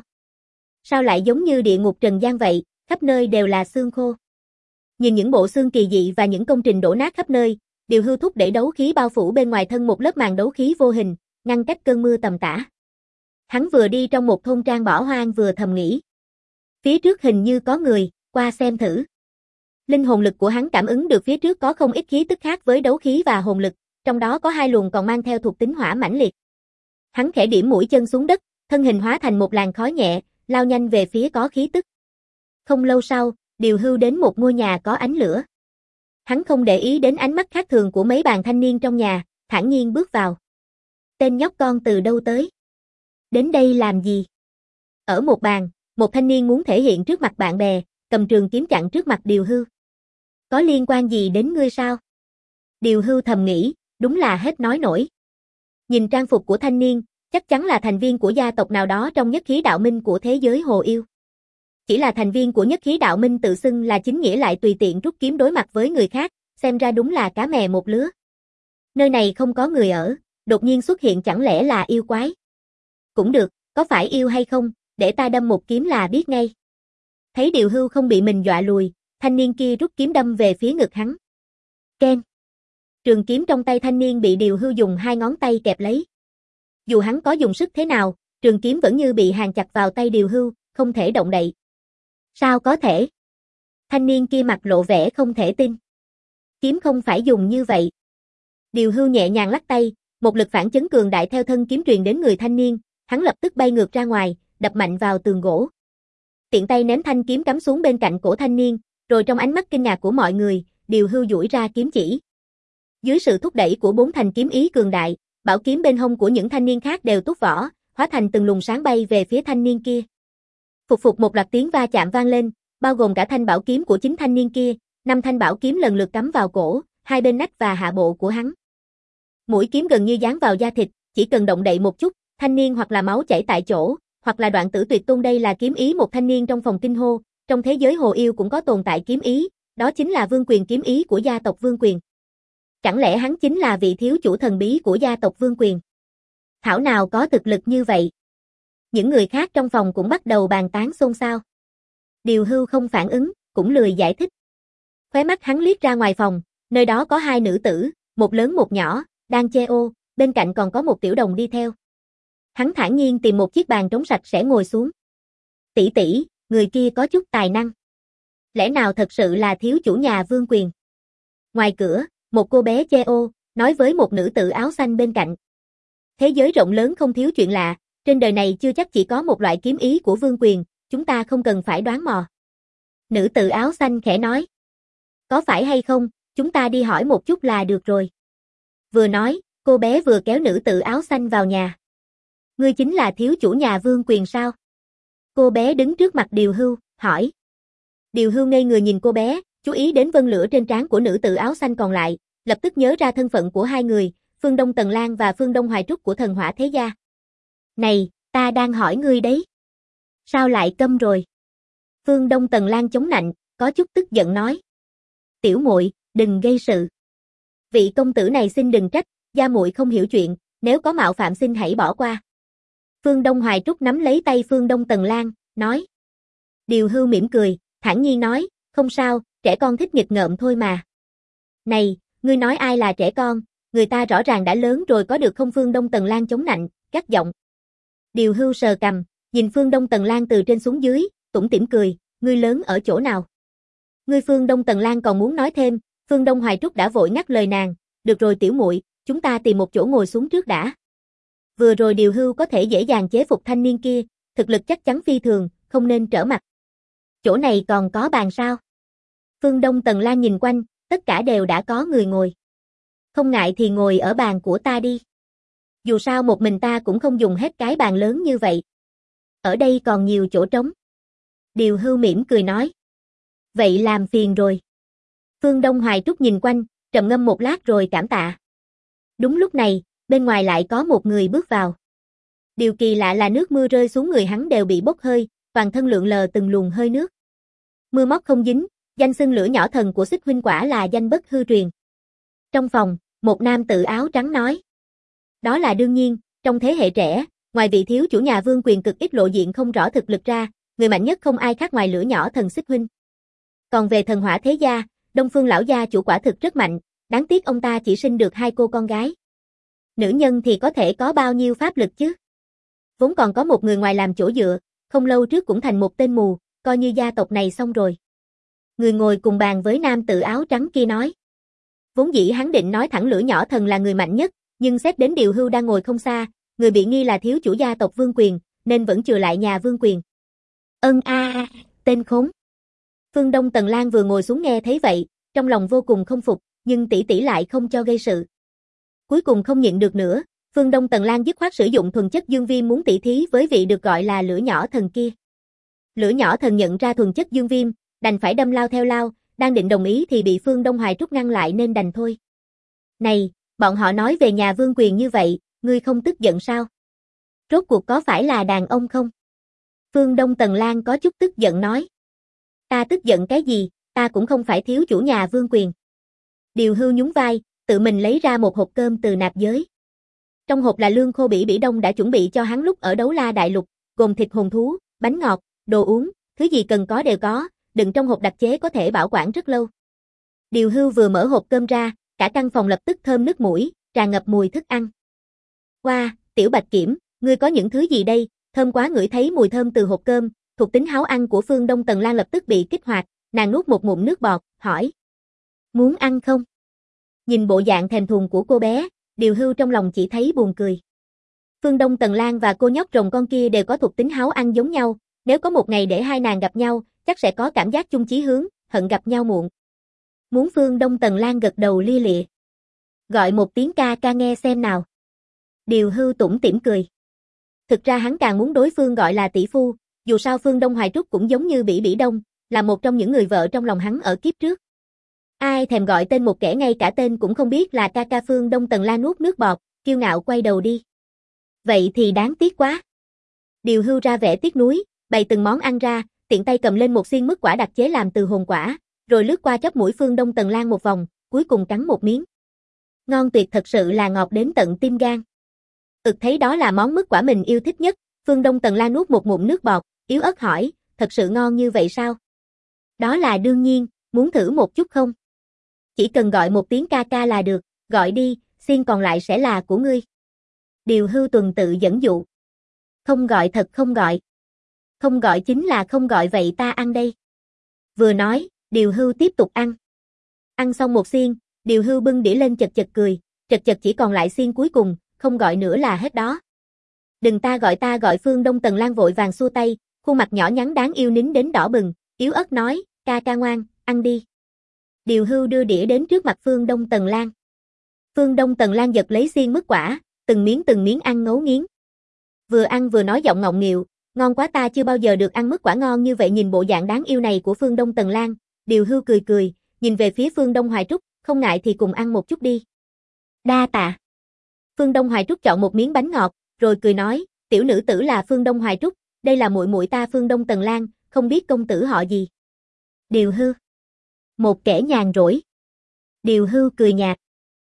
Sao lại giống như địa ngục trần gian vậy, khắp nơi đều là xương khô. Nhìn những bộ xương kỳ dị và những công trình đổ nát khắp nơi, Điều Hưu thúc để đấu khí bao phủ bên ngoài thân một lớp màn đấu khí vô hình, ngăn cách cơn mưa tầm tã. Hắn vừa đi trong một thôn trang bỏ hoang vừa thầm nghĩ. Phía trước hình như có người, qua xem thử. Linh hồn lực của hắn cảm ứng được phía trước có không ít khí tức khác với đấu khí và hồn lực, trong đó có hai luồng còn mang theo thuộc tính hỏa mãnh liệt. Hắn khẽ điểm mũi chân xuống đất, thân hình hóa thành một làn khói nhẹ, lao nhanh về phía có khí tức. Không lâu sau, Điều Hưu đến một ngôi nhà có ánh lửa. Hắn không để ý đến ánh mắt khác thường của mấy bàn thanh niên trong nhà, thản nhiên bước vào. Tên nhóc con từ đâu tới? Đến đây làm gì? Ở một bàn, một thanh niên muốn thể hiện trước mặt bạn bè, cầm trường kiếm chặn trước mặt Điều Hưu. Có liên quan gì đến ngươi sao? Điều Hưu thầm nghĩ, đúng là hết nói nổi. Nhìn trang phục của thanh niên, chắc chắn là thành viên của gia tộc nào đó trong nhất khí đạo minh của thế giới Hồ Yêu. Chỉ là thành viên của nhất khí đạo minh tự xưng là chính nghĩa lại tùy tiện rút kiếm đối mặt với người khác, xem ra đúng là cá mè một lứa. Nơi này không có người ở, đột nhiên xuất hiện chẳng lẽ là yêu quái? Cũng được, có phải yêu hay không, để ta đâm một kiếm là biết ngay. Thấy Điều Hưu không bị mình dọa lùi, thanh niên kia rút kiếm đâm về phía ngực hắn. Keng. Trường kiếm trong tay thanh niên bị Điều Hưu dùng hai ngón tay kẹp lấy. Dù hắn có dùng sức thế nào, trường kiếm vẫn như bị hàn chặt vào tay Điều Hưu, không thể động đậy. Sao có thể? Thanh niên kia mặt lộ vẻ không thể tin. Kiếm không phải dùng như vậy. Điều Hưu nhẹ nhàng lắc tay, một lực phản chấn cường đại theo thân kiếm truyền đến người thanh niên, hắn lập tức bay ngược ra ngoài, đập mạnh vào tường gỗ. Tiện tay ném thanh kiếm cắm xuống bên cạnh cổ thanh niên, rồi trong ánh mắt kinh ngạc của mọi người, Điều Hưu duỗi ra kiếm chỉ. Dưới sự thúc đẩy của bốn thành kiếm ý cường đại, bảo kiếm bên hông của những thanh niên khác đều tút vỏ, hóa thành từng luồng sáng bay về phía thanh niên kia. Phục phục một loạt tiếng va chạm vang lên, bao gồm cả thanh bảo kiếm của chính thanh niên kia, năm thanh bảo kiếm lần lượt cắm vào cổ, hai bên nách và hạ bộ của hắn. Mũi kiếm gần như dán vào da thịt, chỉ cần động đậy một chút, thanh niên hoặc là máu chảy tại chỗ, hoặc là đoạn tử tuyệt tôn. Đây là kiếm ý một thanh niên trong phòng kinh hô, trong thế giới Hồ Yêu cũng có tồn tại kiếm ý, đó chính là Vương Quyền kiếm ý của gia tộc Vương Quyền. Chẳng lẽ hắn chính là vị thiếu chủ thần bí của gia tộc Vương Quyền? Thảo nào có thực lực như vậy? Những người khác trong phòng cũng bắt đầu bàn tán xôn xao. Điều Hưu không phản ứng, cũng lười giải thích. Khóe mắt hắn liếc ra ngoài phòng, nơi đó có hai nữ tử, một lớn một nhỏ, đang che ô, bên cạnh còn có một tiểu đồng đi theo. Hắn thản nhiên tìm một chiếc bàn trống sạch sẽ ngồi xuống. Tỷ tỷ, người kia có chút tài năng. Lẽ nào thật sự là thiếu chủ nhà Vương Quyền? Ngoài cửa, một cô bé che ô, nói với một nữ tử áo xanh bên cạnh. Thế giới rộng lớn không thiếu chuyện lạ, trên đời này chưa chắc chỉ có một loại kiếm ý của Vương Quyền, chúng ta không cần phải đoán mò. Nữ tử áo xanh khẽ nói. Có phải hay không, chúng ta đi hỏi một chút là được rồi. Vừa nói, cô bé vừa kéo nữ tử áo xanh vào nhà. Ngươi chính là thiếu chủ nhà Vương Quyền sao? Cô bé đứng trước mặt Điều Hưu, hỏi. Điều Hưu ngây người nhìn cô bé, chú ý đến vân lửa trên trán của nữ tử áo xanh còn lại, lập tức nhớ ra thân phận của hai người, Phương Đông Tần Lan và Phương Đông Hoài Trúc của thần hỏa thế gia. Này, ta đang hỏi ngươi đấy. Sao lại câm rồi? Phương Đông Tần Lan chống nạnh, có chút tức giận nói. Tiểu muội, đừng gây sự. Vị công tử này xin đừng trách, gia muội không hiểu chuyện, nếu có mạo phạm xin hãy bỏ qua. Phương Đông Hoài Trúc nắm lấy tay Phương Đông Tần Lan, nói. Điều Hưu mỉm cười, thản nhiên nói, không sao, trẻ con thích nghịch ngợm thôi mà. Này, ngươi nói ai là trẻ con, người ta rõ ràng đã lớn rồi có được không? Phương Đông Tần Lan chống nạnh, gắt giọng. Điều Hưu sờ cằm, nhìn Phương Đông Tần Lan từ trên xuống dưới, tủm tỉm cười, ngươi lớn ở chỗ nào? Ngươi Phương Đông Tần Lan còn muốn nói thêm, Phương Đông Hoài Trúc đã vội ngắt lời nàng, được rồi tiểu muội, chúng ta tìm một chỗ ngồi xuống trước đã. Vừa rồi Điều Hưu có thể dễ dàng chế phục thanh niên kia, thực lực chắc chắn phi thường, không nên trở mặt. Chỗ này còn có bàn sao? Phương Đông Tần Lan nhìn quanh, tất cả đều đã có người ngồi. Không ngại thì ngồi ở bàn của ta đi. Dù sao một mình ta cũng không dùng hết cái bàn lớn như vậy. Ở đây còn nhiều chỗ trống. Điều Hưu mỉm cười nói. Vậy làm phiền rồi. Phương Đông Hoài Trúc nhìn quanh, trầm ngâm một lát rồi cảm tạ. Đúng lúc này, bên ngoài lại có một người bước vào. Điều kỳ lạ là nước mưa rơi xuống người hắn đều bị bốc hơi, toàn thân lượn lờ từng luồng hơi nước. Mưa móc không dính, danh xưng lửa nhỏ thần của Xích huynh quả là danh bất hư truyền. Trong phòng, một nam tử áo trắng nói. Đó là đương nhiên, trong thế hệ trẻ, ngoài vị thiếu chủ nhà Vương Quyền cực ít lộ diện không rõ thực lực ra, người mạnh nhất không ai khác ngoài lửa nhỏ thần Xích huynh. Còn về thần hỏa thế gia, Đông Phương lão gia chủ quả thực rất mạnh, đáng tiếc ông ta chỉ sinh được hai cô con gái. Nữ nhân thì có thể có bao nhiêu pháp lực chứ? Vốn còn có một người ngoài làm chỗ dựa, không lâu trước cũng thành một tên mù, coi như gia tộc này xong rồi. Người ngồi cùng bàn với nam tử áo trắng kia nói. Vốn dĩ hắn định nói thẳng lửa nhỏ thần là người mạnh nhất, nhưng xét đến Điều Hưu đang ngồi không xa, người bị nghi là thiếu chủ gia tộc Vương Quyền, nên vẫn chừa lại nhà Vương Quyền. Ân a, à, tên khốn. Phương Đông Tần Lan vừa ngồi xuống nghe thấy vậy, trong lòng vô cùng không phục, nhưng tỷ tỷ lại không cho gây sự. Cuối cùng không nhịn được nữa, Phương Đông Tần Lan dứt khoát sử dụng thuần chất dương viêm muốn tỉ thí với vị được gọi là lửa nhỏ thần kia. Lửa nhỏ thần nhận ra thuần chất dương viêm, đành phải đâm lao theo lao, đang định đồng ý thì bị Phương Đông Hoài Trúc ngăn lại nên đành thôi. Này, bọn họ nói về nhà Vương Quyền như vậy, ngươi không tức giận sao? Rốt cuộc có phải là đàn ông không? Phương Đông Tần Lan có chút tức giận nói. Ta tức giận cái gì, ta cũng không phải thiếu chủ nhà Vương Quyền. Điều Hưu nhún vai, tự mình lấy ra một hộp cơm từ nạp giới. Trong hộp là lương khô bỉ bỉ đông đã chuẩn bị cho hắn lúc ở Đấu La Đại Lục, gồm thịt hồn thú, bánh ngọt, đồ uống, thứ gì cần có đều có, đựng trong hộp đặc chế có thể bảo quản rất lâu. Điều Hưu vừa mở hộp cơm ra, cả căn phòng lập tức thơm nức mũi, tràn ngập mùi thức ăn. Wow, Tiểu Bạch Kiểm, ngươi có những thứ gì đây, thơm quá. Ngửi thấy mùi thơm từ hộp cơm, thuộc tính háo ăn của Phương Đông Tần Lan lập tức bị kích hoạt, nàng nuốt một ngụm nước bọt, hỏi. Muốn ăn không? Nhìn bộ dạng thèm thuồng của cô bé, Điều Hưu trong lòng chỉ thấy buồn cười. Phương Đông Tần Lan và cô nhóc rồng con kia đều có thuộc tính háo ăn giống nhau, nếu có một ngày để hai nàng gặp nhau, chắc sẽ có cảm giác chung chí hướng, hận gặp nhau muộn. Muốn Phương Đông Tần Lan gật đầu lia lịa. Gọi một tiếng ca ca nghe xem nào. Điều Hưu tủm tỉm cười. Thực ra hắn càng muốn đối phương gọi là tỷ phu, dù sao Phương Đông Hoài Trúc cũng giống như bỉ bỉ đông, là một trong những người vợ trong lòng hắn ở kiếp trước. Ai thèm gọi tên một kẻ ngay cả tên cũng không biết là ca ca. Phương Đông Tần Lan nuốt nước bọt, kiêu ngạo quay đầu đi. Vậy thì đáng tiếc quá. Điều Hưu ra vẻ tiếc nuối, bày từng món ăn ra, tiện tay cầm lên một xiên mứt quả đặc chế làm từ hồn quả, rồi lướt qua chóp mũi Phương Đông Tần Lan một vòng, cuối cùng cắn một miếng. Ngon tuyệt, thật sự là ngọt đến tận tim gan. Ực thấy đó là món mứt quả mình yêu thích nhất, Phương Đông Tần Lan nuốt một ngụm nước bọt, yếu ớt hỏi, thật sự ngon như vậy sao? Đó là đương nhiên, muốn thử một chút không? Chỉ cần gọi một tiếng ca ca là được, gọi đi, xiên còn lại sẽ là của ngươi. Điều Hưu tuần tự dẫn dụ. Không gọi thật không gọi. Không gọi chính là không gọi vậy ta ăn đây. Vừa nói, Điều Hưu tiếp tục ăn. Ăn xong một xiên, Điều Hưu bưng đĩa lên chật chật cười, chật chật chỉ còn lại xiên cuối cùng, không gọi nữa là hết đó. Đừng ta gọi ta gọi Phương Đông Tần Lan vội vàng xua tay, khuôn mặt nhỏ nhắn đáng yêu nín đến đỏ bừng, yếu ớt nói, ca ca ngoan, ăn đi. Điều Hưu đưa đĩa đến trước mặt Phương Đông Tần Lan. Phương Đông Tần Lan giật lấy xiên mứt quả, từng miếng từng miếng ăn ngấu nghiến. Vừa ăn vừa nói giọng ngọng nghịu, ngon quá ta chưa bao giờ được ăn mứt quả ngon như vậy. Nhìn bộ dạng đáng yêu này của Phương Đông Tần Lan, Điều Hưu cười cười, nhìn về phía Phương Đông Hoài Trúc, không ngại thì cùng ăn một chút đi. Đa tạ. Phương Đông Hoài Trúc chọn một miếng bánh ngọt, rồi cười nói, tiểu nữ tử là Phương Đông Hoài Trúc, đây là muội muội ta Phương Đông Tần Lan, không biết công tử họ gì. Điều Hưu. Một kẻ nhàn rỗi. Điều Hưu cười nhạt.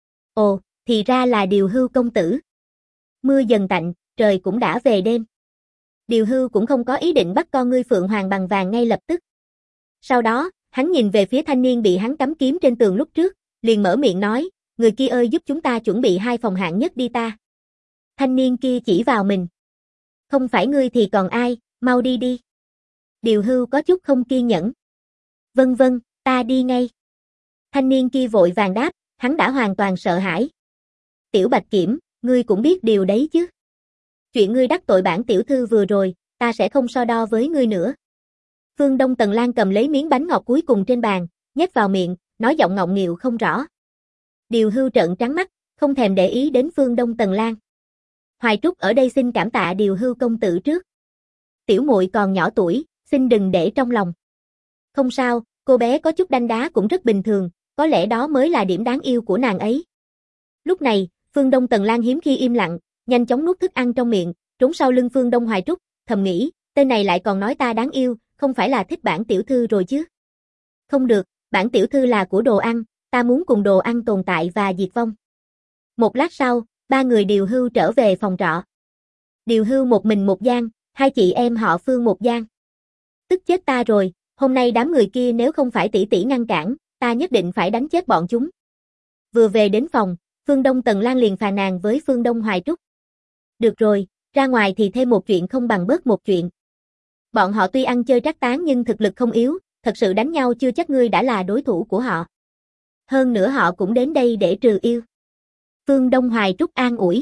Ồ, thì ra là Điều Hưu công tử. Mưa dần tạnh, trời cũng đã về đêm. Điều Hưu cũng không có ý định bắt con ngươi Phượng Hoàng bằng vàng ngay lập tức. Sau đó, hắn nhìn về phía thanh niên bị hắn cắm kiếm trên tường lúc trước, liền mở miệng nói, người kia ơi giúp chúng ta chuẩn bị hai phòng hạng nhất đi ta. Thanh niên kia chỉ vào mình. Không phải ngươi thì còn ai, mau đi đi. Điều Hưu có chút không kiên nhẫn. Vâng vâng, ta đi ngay. Thanh niên kia vội vàng đáp, hắn đã hoàn toàn sợ hãi. Tiểu Bạch Kiểm, ngươi cũng biết điều đấy chứ. Chuyện ngươi đắc tội bản tiểu thư vừa rồi, ta sẽ không so đo với ngươi nữa. Phương Đông Tần Lan cầm lấy miếng bánh ngọt cuối cùng trên bàn, nhét vào miệng, nói giọng ngọng nghịu không rõ. Điều Hưu trợn trắng mắt, không thèm để ý đến Phương Đông Tần Lan. Hoài Trúc ở đây xin cảm tạ Điều Hưu công tử trước. Tiểu muội còn nhỏ tuổi, xin đừng để trong lòng. Không sao, cô bé có chút đanh đá cũng rất bình thường, có lẽ đó mới là điểm đáng yêu của nàng ấy. Lúc này, Phương Đông Tần Lan hiếm khi im lặng, nhanh chóng nuốt thức ăn trong miệng, trốn sau lưng Phương Đông Hoài Trúc, thầm nghĩ, tên này lại còn nói ta đáng yêu, không phải là thích bản tiểu thư rồi chứ. Không được, bản tiểu thư là của đồ ăn, ta muốn cùng đồ ăn tồn tại và diệt vong. Một lát sau, ba người Điều Hưu trở về phòng trọ. Điều Hưu một mình một gian, hai chị em họ Phương một gian. Tức chết ta rồi, hôm nay đám người kia nếu không phải tỷ tỷ ngăn cản, ta nhất định phải đánh chết bọn chúng. Vừa về đến phòng, Phương Đông Tần Lan liền phàn nàn với Phương Đông Hoài Trúc. Được rồi, ra ngoài thì thêm một chuyện không bằng bớt một chuyện. Bọn họ tuy ăn chơi trác tán nhưng thực lực không yếu, thật sự đánh nhau chưa chắc ngươi đã là đối thủ của họ. Hơn nữa họ cũng đến đây để trừ yêu. Phương Đông Hoài Trúc an ủi.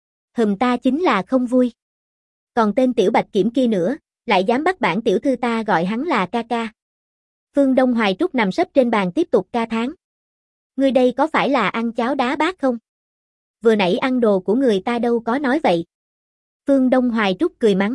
Hừm ta chính là không vui. Còn tên Tiểu Bạch Kiểm kia nữa, lại dám bắt bản tiểu thư ta gọi hắn là ca ca. Phương Đông Hoài Trúc nằm sấp trên bàn tiếp tục ca thán. Ngươi đây có phải là ăn cháo đá bát không? Vừa nãy ăn đồ của người ta đâu có nói vậy. Phương Đông Hoài Trúc cười mắng.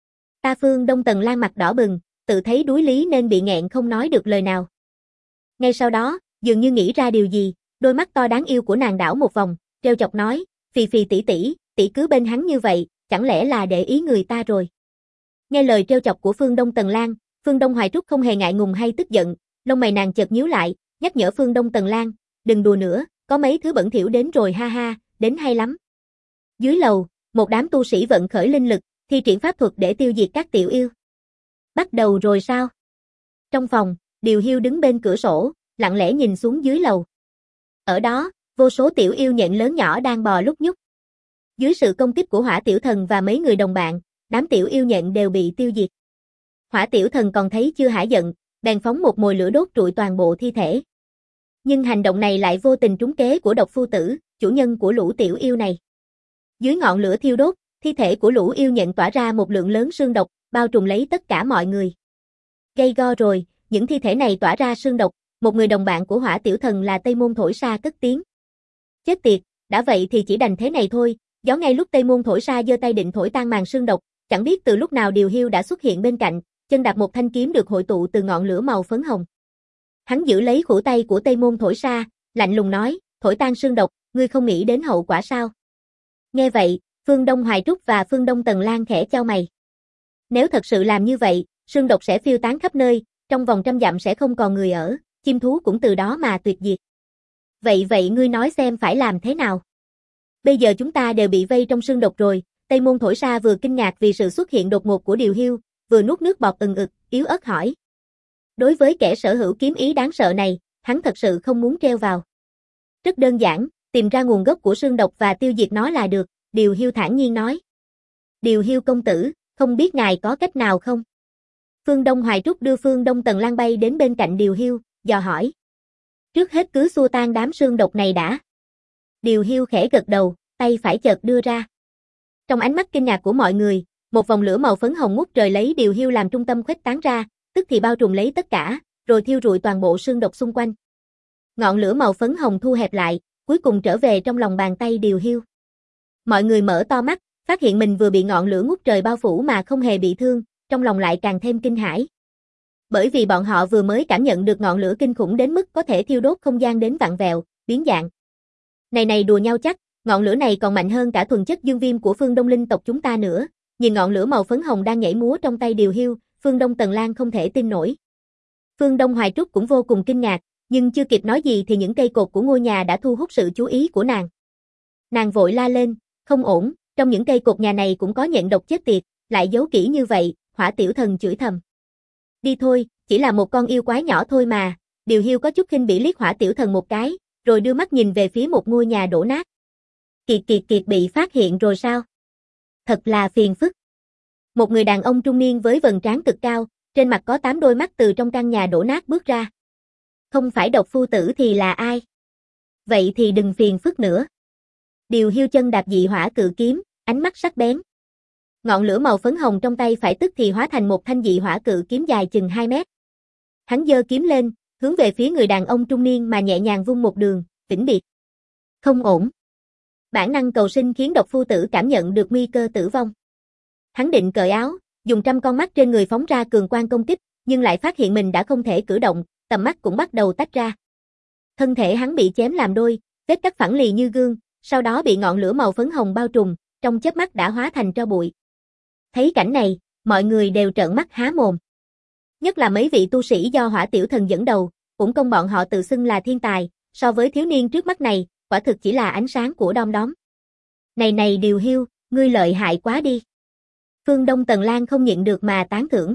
Ta Phương Đông Tần Lan mặt đỏ bừng, tự thấy đuối lý nên bị nghẹn không nói được lời nào. Ngay sau đó, dường như nghĩ ra điều gì, đôi mắt to đáng yêu của nàng đảo một vòng, trêu chọc nói, Phì Phì tỷ tỷ, tỷ cứ bên hắn như vậy, chẳng lẽ là để ý người ta rồi. Nghe lời trêu chọc của Phương Đông Tần Lan, Phương Đông Hoài Trúc không hề ngại ngùng hay tức giận, lông mày nàng chợt nhíu lại, nhắc nhở Phương Đông Tần Lan, đừng đùa nữa, có mấy thứ bẩn thỉu đến rồi ha ha, đến hay lắm. Dưới lầu, một đám tu sĩ vận khởi linh lực, thi triển pháp thuật để tiêu diệt các tiểu yêu. Bắt đầu rồi sao? Trong phòng, Điều Hưu đứng bên cửa sổ, lặng lẽ nhìn xuống dưới lầu. Ở đó, vô số tiểu yêu nhện lớn nhỏ đang bò lúc nhúc. Dưới sự công kích của Hỏa Tiểu Thần và mấy người đồng bạn, đám tiểu yêu nhện đều bị tiêu diệt. Hỏa Tiểu Thần còn thấy chưa hả giận, bèn phóng một mồi lửa đốt trụi toàn bộ thi thể. Nhưng hành động này lại vô tình trúng kế của Độc Phu Tử, chủ nhân của lũ tiểu yêu này. Dưới ngọn lửa thiêu đốt, thi thể của lũ yêu nhện tỏa ra một lượng lớn sương độc, bao trùm lấy tất cả mọi người. Gây go rồi, những thi thể này tỏa ra sương độc, một người đồng bạn của Hỏa Tiểu Thần là Tây Môn Thổi Sa cất tiếng. Chết tiệt, đã vậy thì chỉ đành thế này thôi, gió ngay lúc Tây Môn Thổi Sa giơ tay định thổi tan màn sương độc, chẳng biết từ lúc nào Điều Hưu đã xuất hiện bên cạnh, chân đạp một thanh kiếm được hội tụ từ ngọn lửa màu phấn hồng. Hắn giữ lấy khuỷu tay của Tây Môn Thổi Sa, lạnh lùng nói, thổi tan sương độc, ngươi không nghĩ đến hậu quả sao? Nghe vậy, Phương Đông Hoài Trúc và Phương Đông Tần Lan khẽ chau mày. Nếu thật sự làm như vậy, sương độc sẽ phiêu tán khắp nơi, trong vòng trăm dặm sẽ không còn người ở, chim thú cũng từ đó mà tuyệt diệt. Vậy vậy ngươi nói xem phải làm thế nào? Bây giờ chúng ta đều bị vây trong sương độc rồi, Tây Môn Thổi Sa vừa kinh ngạc vì sự xuất hiện đột ngột của Điều Hưu, vừa nuốt nước bọt ừng ực, yếu ớt hỏi. Đối với kẻ sở hữu kiếm ý đáng sợ này, hắn thật sự không muốn treo vào. Rất đơn giản, tìm ra nguồn gốc của sương độc và tiêu diệt nó là được, Điều Hiêu thản nhiên nói. Điều Hiêu công tử, không biết ngài có cách nào không? Phương Đông Hoài Trúc đưa Phương Đông Tần Lan bay đến bên cạnh Điều Hiêu, dò hỏi. Trước hết cứ xua tan đám sương độc này đã. Điều Hiêu khẽ gật đầu, tay phải chợt đưa ra. Trong ánh mắt kinh ngạc của mọi người, một vòng lửa màu phấn hồng ngút trời lấy Điều Hiêu làm trung tâm khuếch tán ra, tức thì bao trùm lấy tất cả, rồi thiêu rụi toàn bộ sương độc xung quanh. Ngọn lửa màu phấn hồng thu hẹp lại, cuối cùng trở về trong lòng bàn tay Điều Hiêu. Mọi người mở to mắt, phát hiện mình vừa bị ngọn lửa ngút trời bao phủ mà không hề bị thương, trong lòng lại càng thêm kinh hãi. Bởi vì bọn họ vừa mới cảm nhận được ngọn lửa kinh khủng đến mức có thể thiêu đốt không gian đến vặn vẹo, biến dạng. Này này đùa nhau chắc, ngọn lửa này còn mạnh hơn cả thuần chất dương viêm của Phương Đông linh tộc chúng ta nữa. Nhìn ngọn lửa màu phấn hồng đang nhảy múa trong tay Điều Hiêu, Phương Đông Tần Lan không thể tin nổi. Phương Đông Hoài Trúc cũng vô cùng kinh ngạc, nhưng chưa kịp nói gì thì những cây cột của ngôi nhà đã thu hút sự chú ý của nàng. Nàng vội la lên, không ổn, trong những cây cột nhà này cũng có nhện độc chết tiệt, lại giấu kỹ như vậy, Hỏa Tiểu Thần chửi thầm. Đi thôi, chỉ là một con yêu quái nhỏ thôi mà. Điều Hiêu có chút khinh bỉ liếc Hỏa Tiểu Thần một cái, rồi đưa mắt nhìn về phía một ngôi nhà đổ nát. Kiệt kiệt kiệt bị phát hiện rồi sao? Thật là phiền phức. Một người đàn ông trung niên với vầng trán cực cao, trên mặt có tám đôi mắt từ trong căn nhà đổ nát bước ra. Không phải Độc phu tử thì là ai? Vậy thì đừng phiền phức nữa. Điều Hiêu chân đạp dị hỏa cự kiếm, ánh mắt sắc bén. Ngọn lửa màu phấn hồng trong tay phải tức thì hóa thành một thanh dị hỏa cự kiếm dài chừng hai mét. Hắn giơ kiếm lên, hướng về phía người đàn ông trung niên mà nhẹ nhàng vung một đường, vĩnh biệt. Không ổn. Bản năng cầu sinh khiến Độc phu tử cảm nhận được nguy cơ tử vong. Hắn định cởi áo, dùng trăm con mắt trên người phóng ra cường quang công kích, nhưng lại phát hiện mình đã không thể cử động, tầm mắt cũng bắt đầu tách ra. Thân thể hắn bị chém làm đôi, vết cắt phẳng lì như gương, sau đó bị ngọn lửa màu phấn hồng bao trùm, trong chớp mắt đã hóa thành tro bụi. Thấy cảnh này, mọi người đều trợn mắt há mồm. Nhất là mấy vị tu sĩ do Hỏa Tiểu Thần dẫn đầu, cũng công bọn họ tự xưng là thiên tài, so với thiếu niên trước mắt này, quả thực chỉ là ánh sáng của đom đóm. Này này Điều Hiêu, ngươi lợi hại quá đi. Phương Đông Tần Lan không nhịn được mà tán thưởng.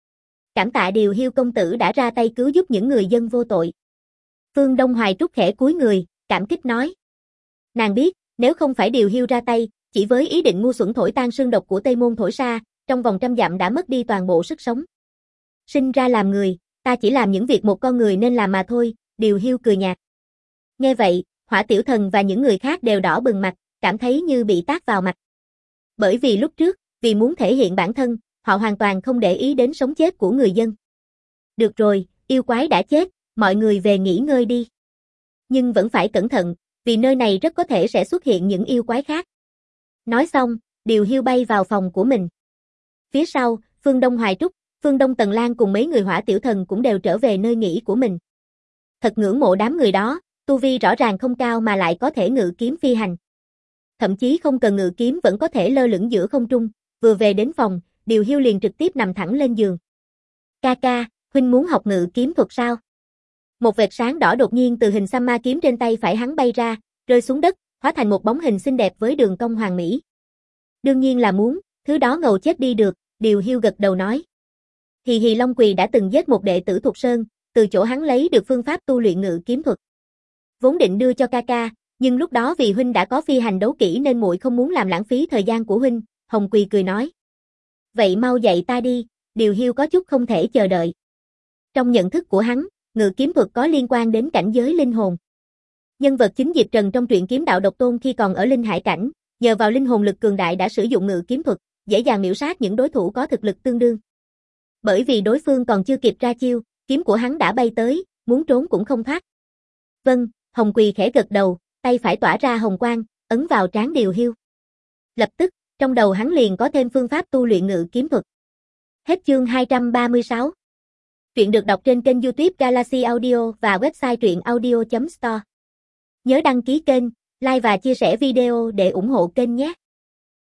Cảm tạ Điều Hiêu công tử đã ra tay cứu giúp những người dân vô tội. Phương Đông Hoài Trúc khẽ cúi người, cảm kích nói. Nàng biết, nếu không phải Điều Hiêu ra tay, chỉ với ý định ngu xuẩn thổi tan sương độc của Tây Môn Thổi Sa, trong vòng trăm dặm đã mất đi toàn bộ sức sống. Sinh ra làm người, ta chỉ làm những việc một con người nên làm mà thôi, Điều Hiêu cười nhạt. Nghe vậy, Hỏa Tiểu Thần và những người khác đều đỏ bừng mặt, cảm thấy như bị tát vào mặt. Bởi vì lúc trước, vì muốn thể hiện bản thân, họ hoàn toàn không để ý đến sống chết của người dân. Được rồi, yêu quái đã chết, mọi người về nghỉ ngơi đi. Nhưng vẫn phải cẩn thận, vì nơi này rất có thể sẽ xuất hiện những yêu quái khác. Nói xong, Điều Hiêu bay vào phòng của mình. Phía sau, Phương Đông Hoài Trúc, Phương Đông Tần Lan cùng mấy người Hỏa Tiểu Thần cũng đều trở về nơi nghỉ của mình. Thật ngưỡng mộ đám người đó, tu vi rõ ràng không cao mà lại có thể ngự kiếm phi hành. Thậm chí không cần ngự kiếm vẫn có thể lơ lửng giữa không trung, vừa về đến phòng, Điều Hiêu liền trực tiếp nằm thẳng lên giường. Ca ca, huynh muốn học ngự kiếm thuật sao? Một vệt sáng đỏ đột nhiên từ hình xăm ma kiếm trên tay phải hắn bay ra, rơi xuống đất, hóa thành một bóng hình xinh đẹp với đường cong hoàn mỹ. Đương nhiên là muốn, thứ đó ngầu chết đi được, Điều Hiêu gật đầu nói. Hì hì Long Quỳ đã từng giết một đệ tử Thục Sơn, từ chỗ hắn lấy được phương pháp tu luyện ngự kiếm thuật. Vốn định đưa cho ca ca, nhưng lúc đó vì huynh đã có phi hành đấu kỹ nên muội không muốn làm lãng phí thời gian của huynh, Hồng Quỳ cười nói. Vậy mau dạy ta đi, Điều Hiêu có chút không thể chờ đợi. Trong nhận thức của hắn, ngự kiếm thuật có liên quan đến cảnh giới linh hồn. Nhân vật chính Diệp Trần trong truyện Kiếm Đạo Độc Tôn khi còn ở linh hải cảnh, nhờ vào linh hồn lực cường đại đã sử dụng ngự kiếm thuật, dễ dàng miểu sát những đối thủ có thực lực tương đương. Bởi vì đối phương còn chưa kịp ra chiêu, kiếm của hắn đã bay tới, muốn trốn cũng không thoát. Vâng, Hồng Quỳ khẽ gật đầu, tay phải tỏa ra hồng quang, ấn vào trán Điều Hiêu. Lập tức, trong đầu hắn liền có thêm phương pháp tu luyện ngự kiếm thuật. Hết chương hai trăm ba mươi sáu. Truyện được đọc trên kênh YouTube Galaxy Audio và website truyện audio chấm store. Nhớ đăng ký kênh, like và chia sẻ video để ủng hộ kênh nhé.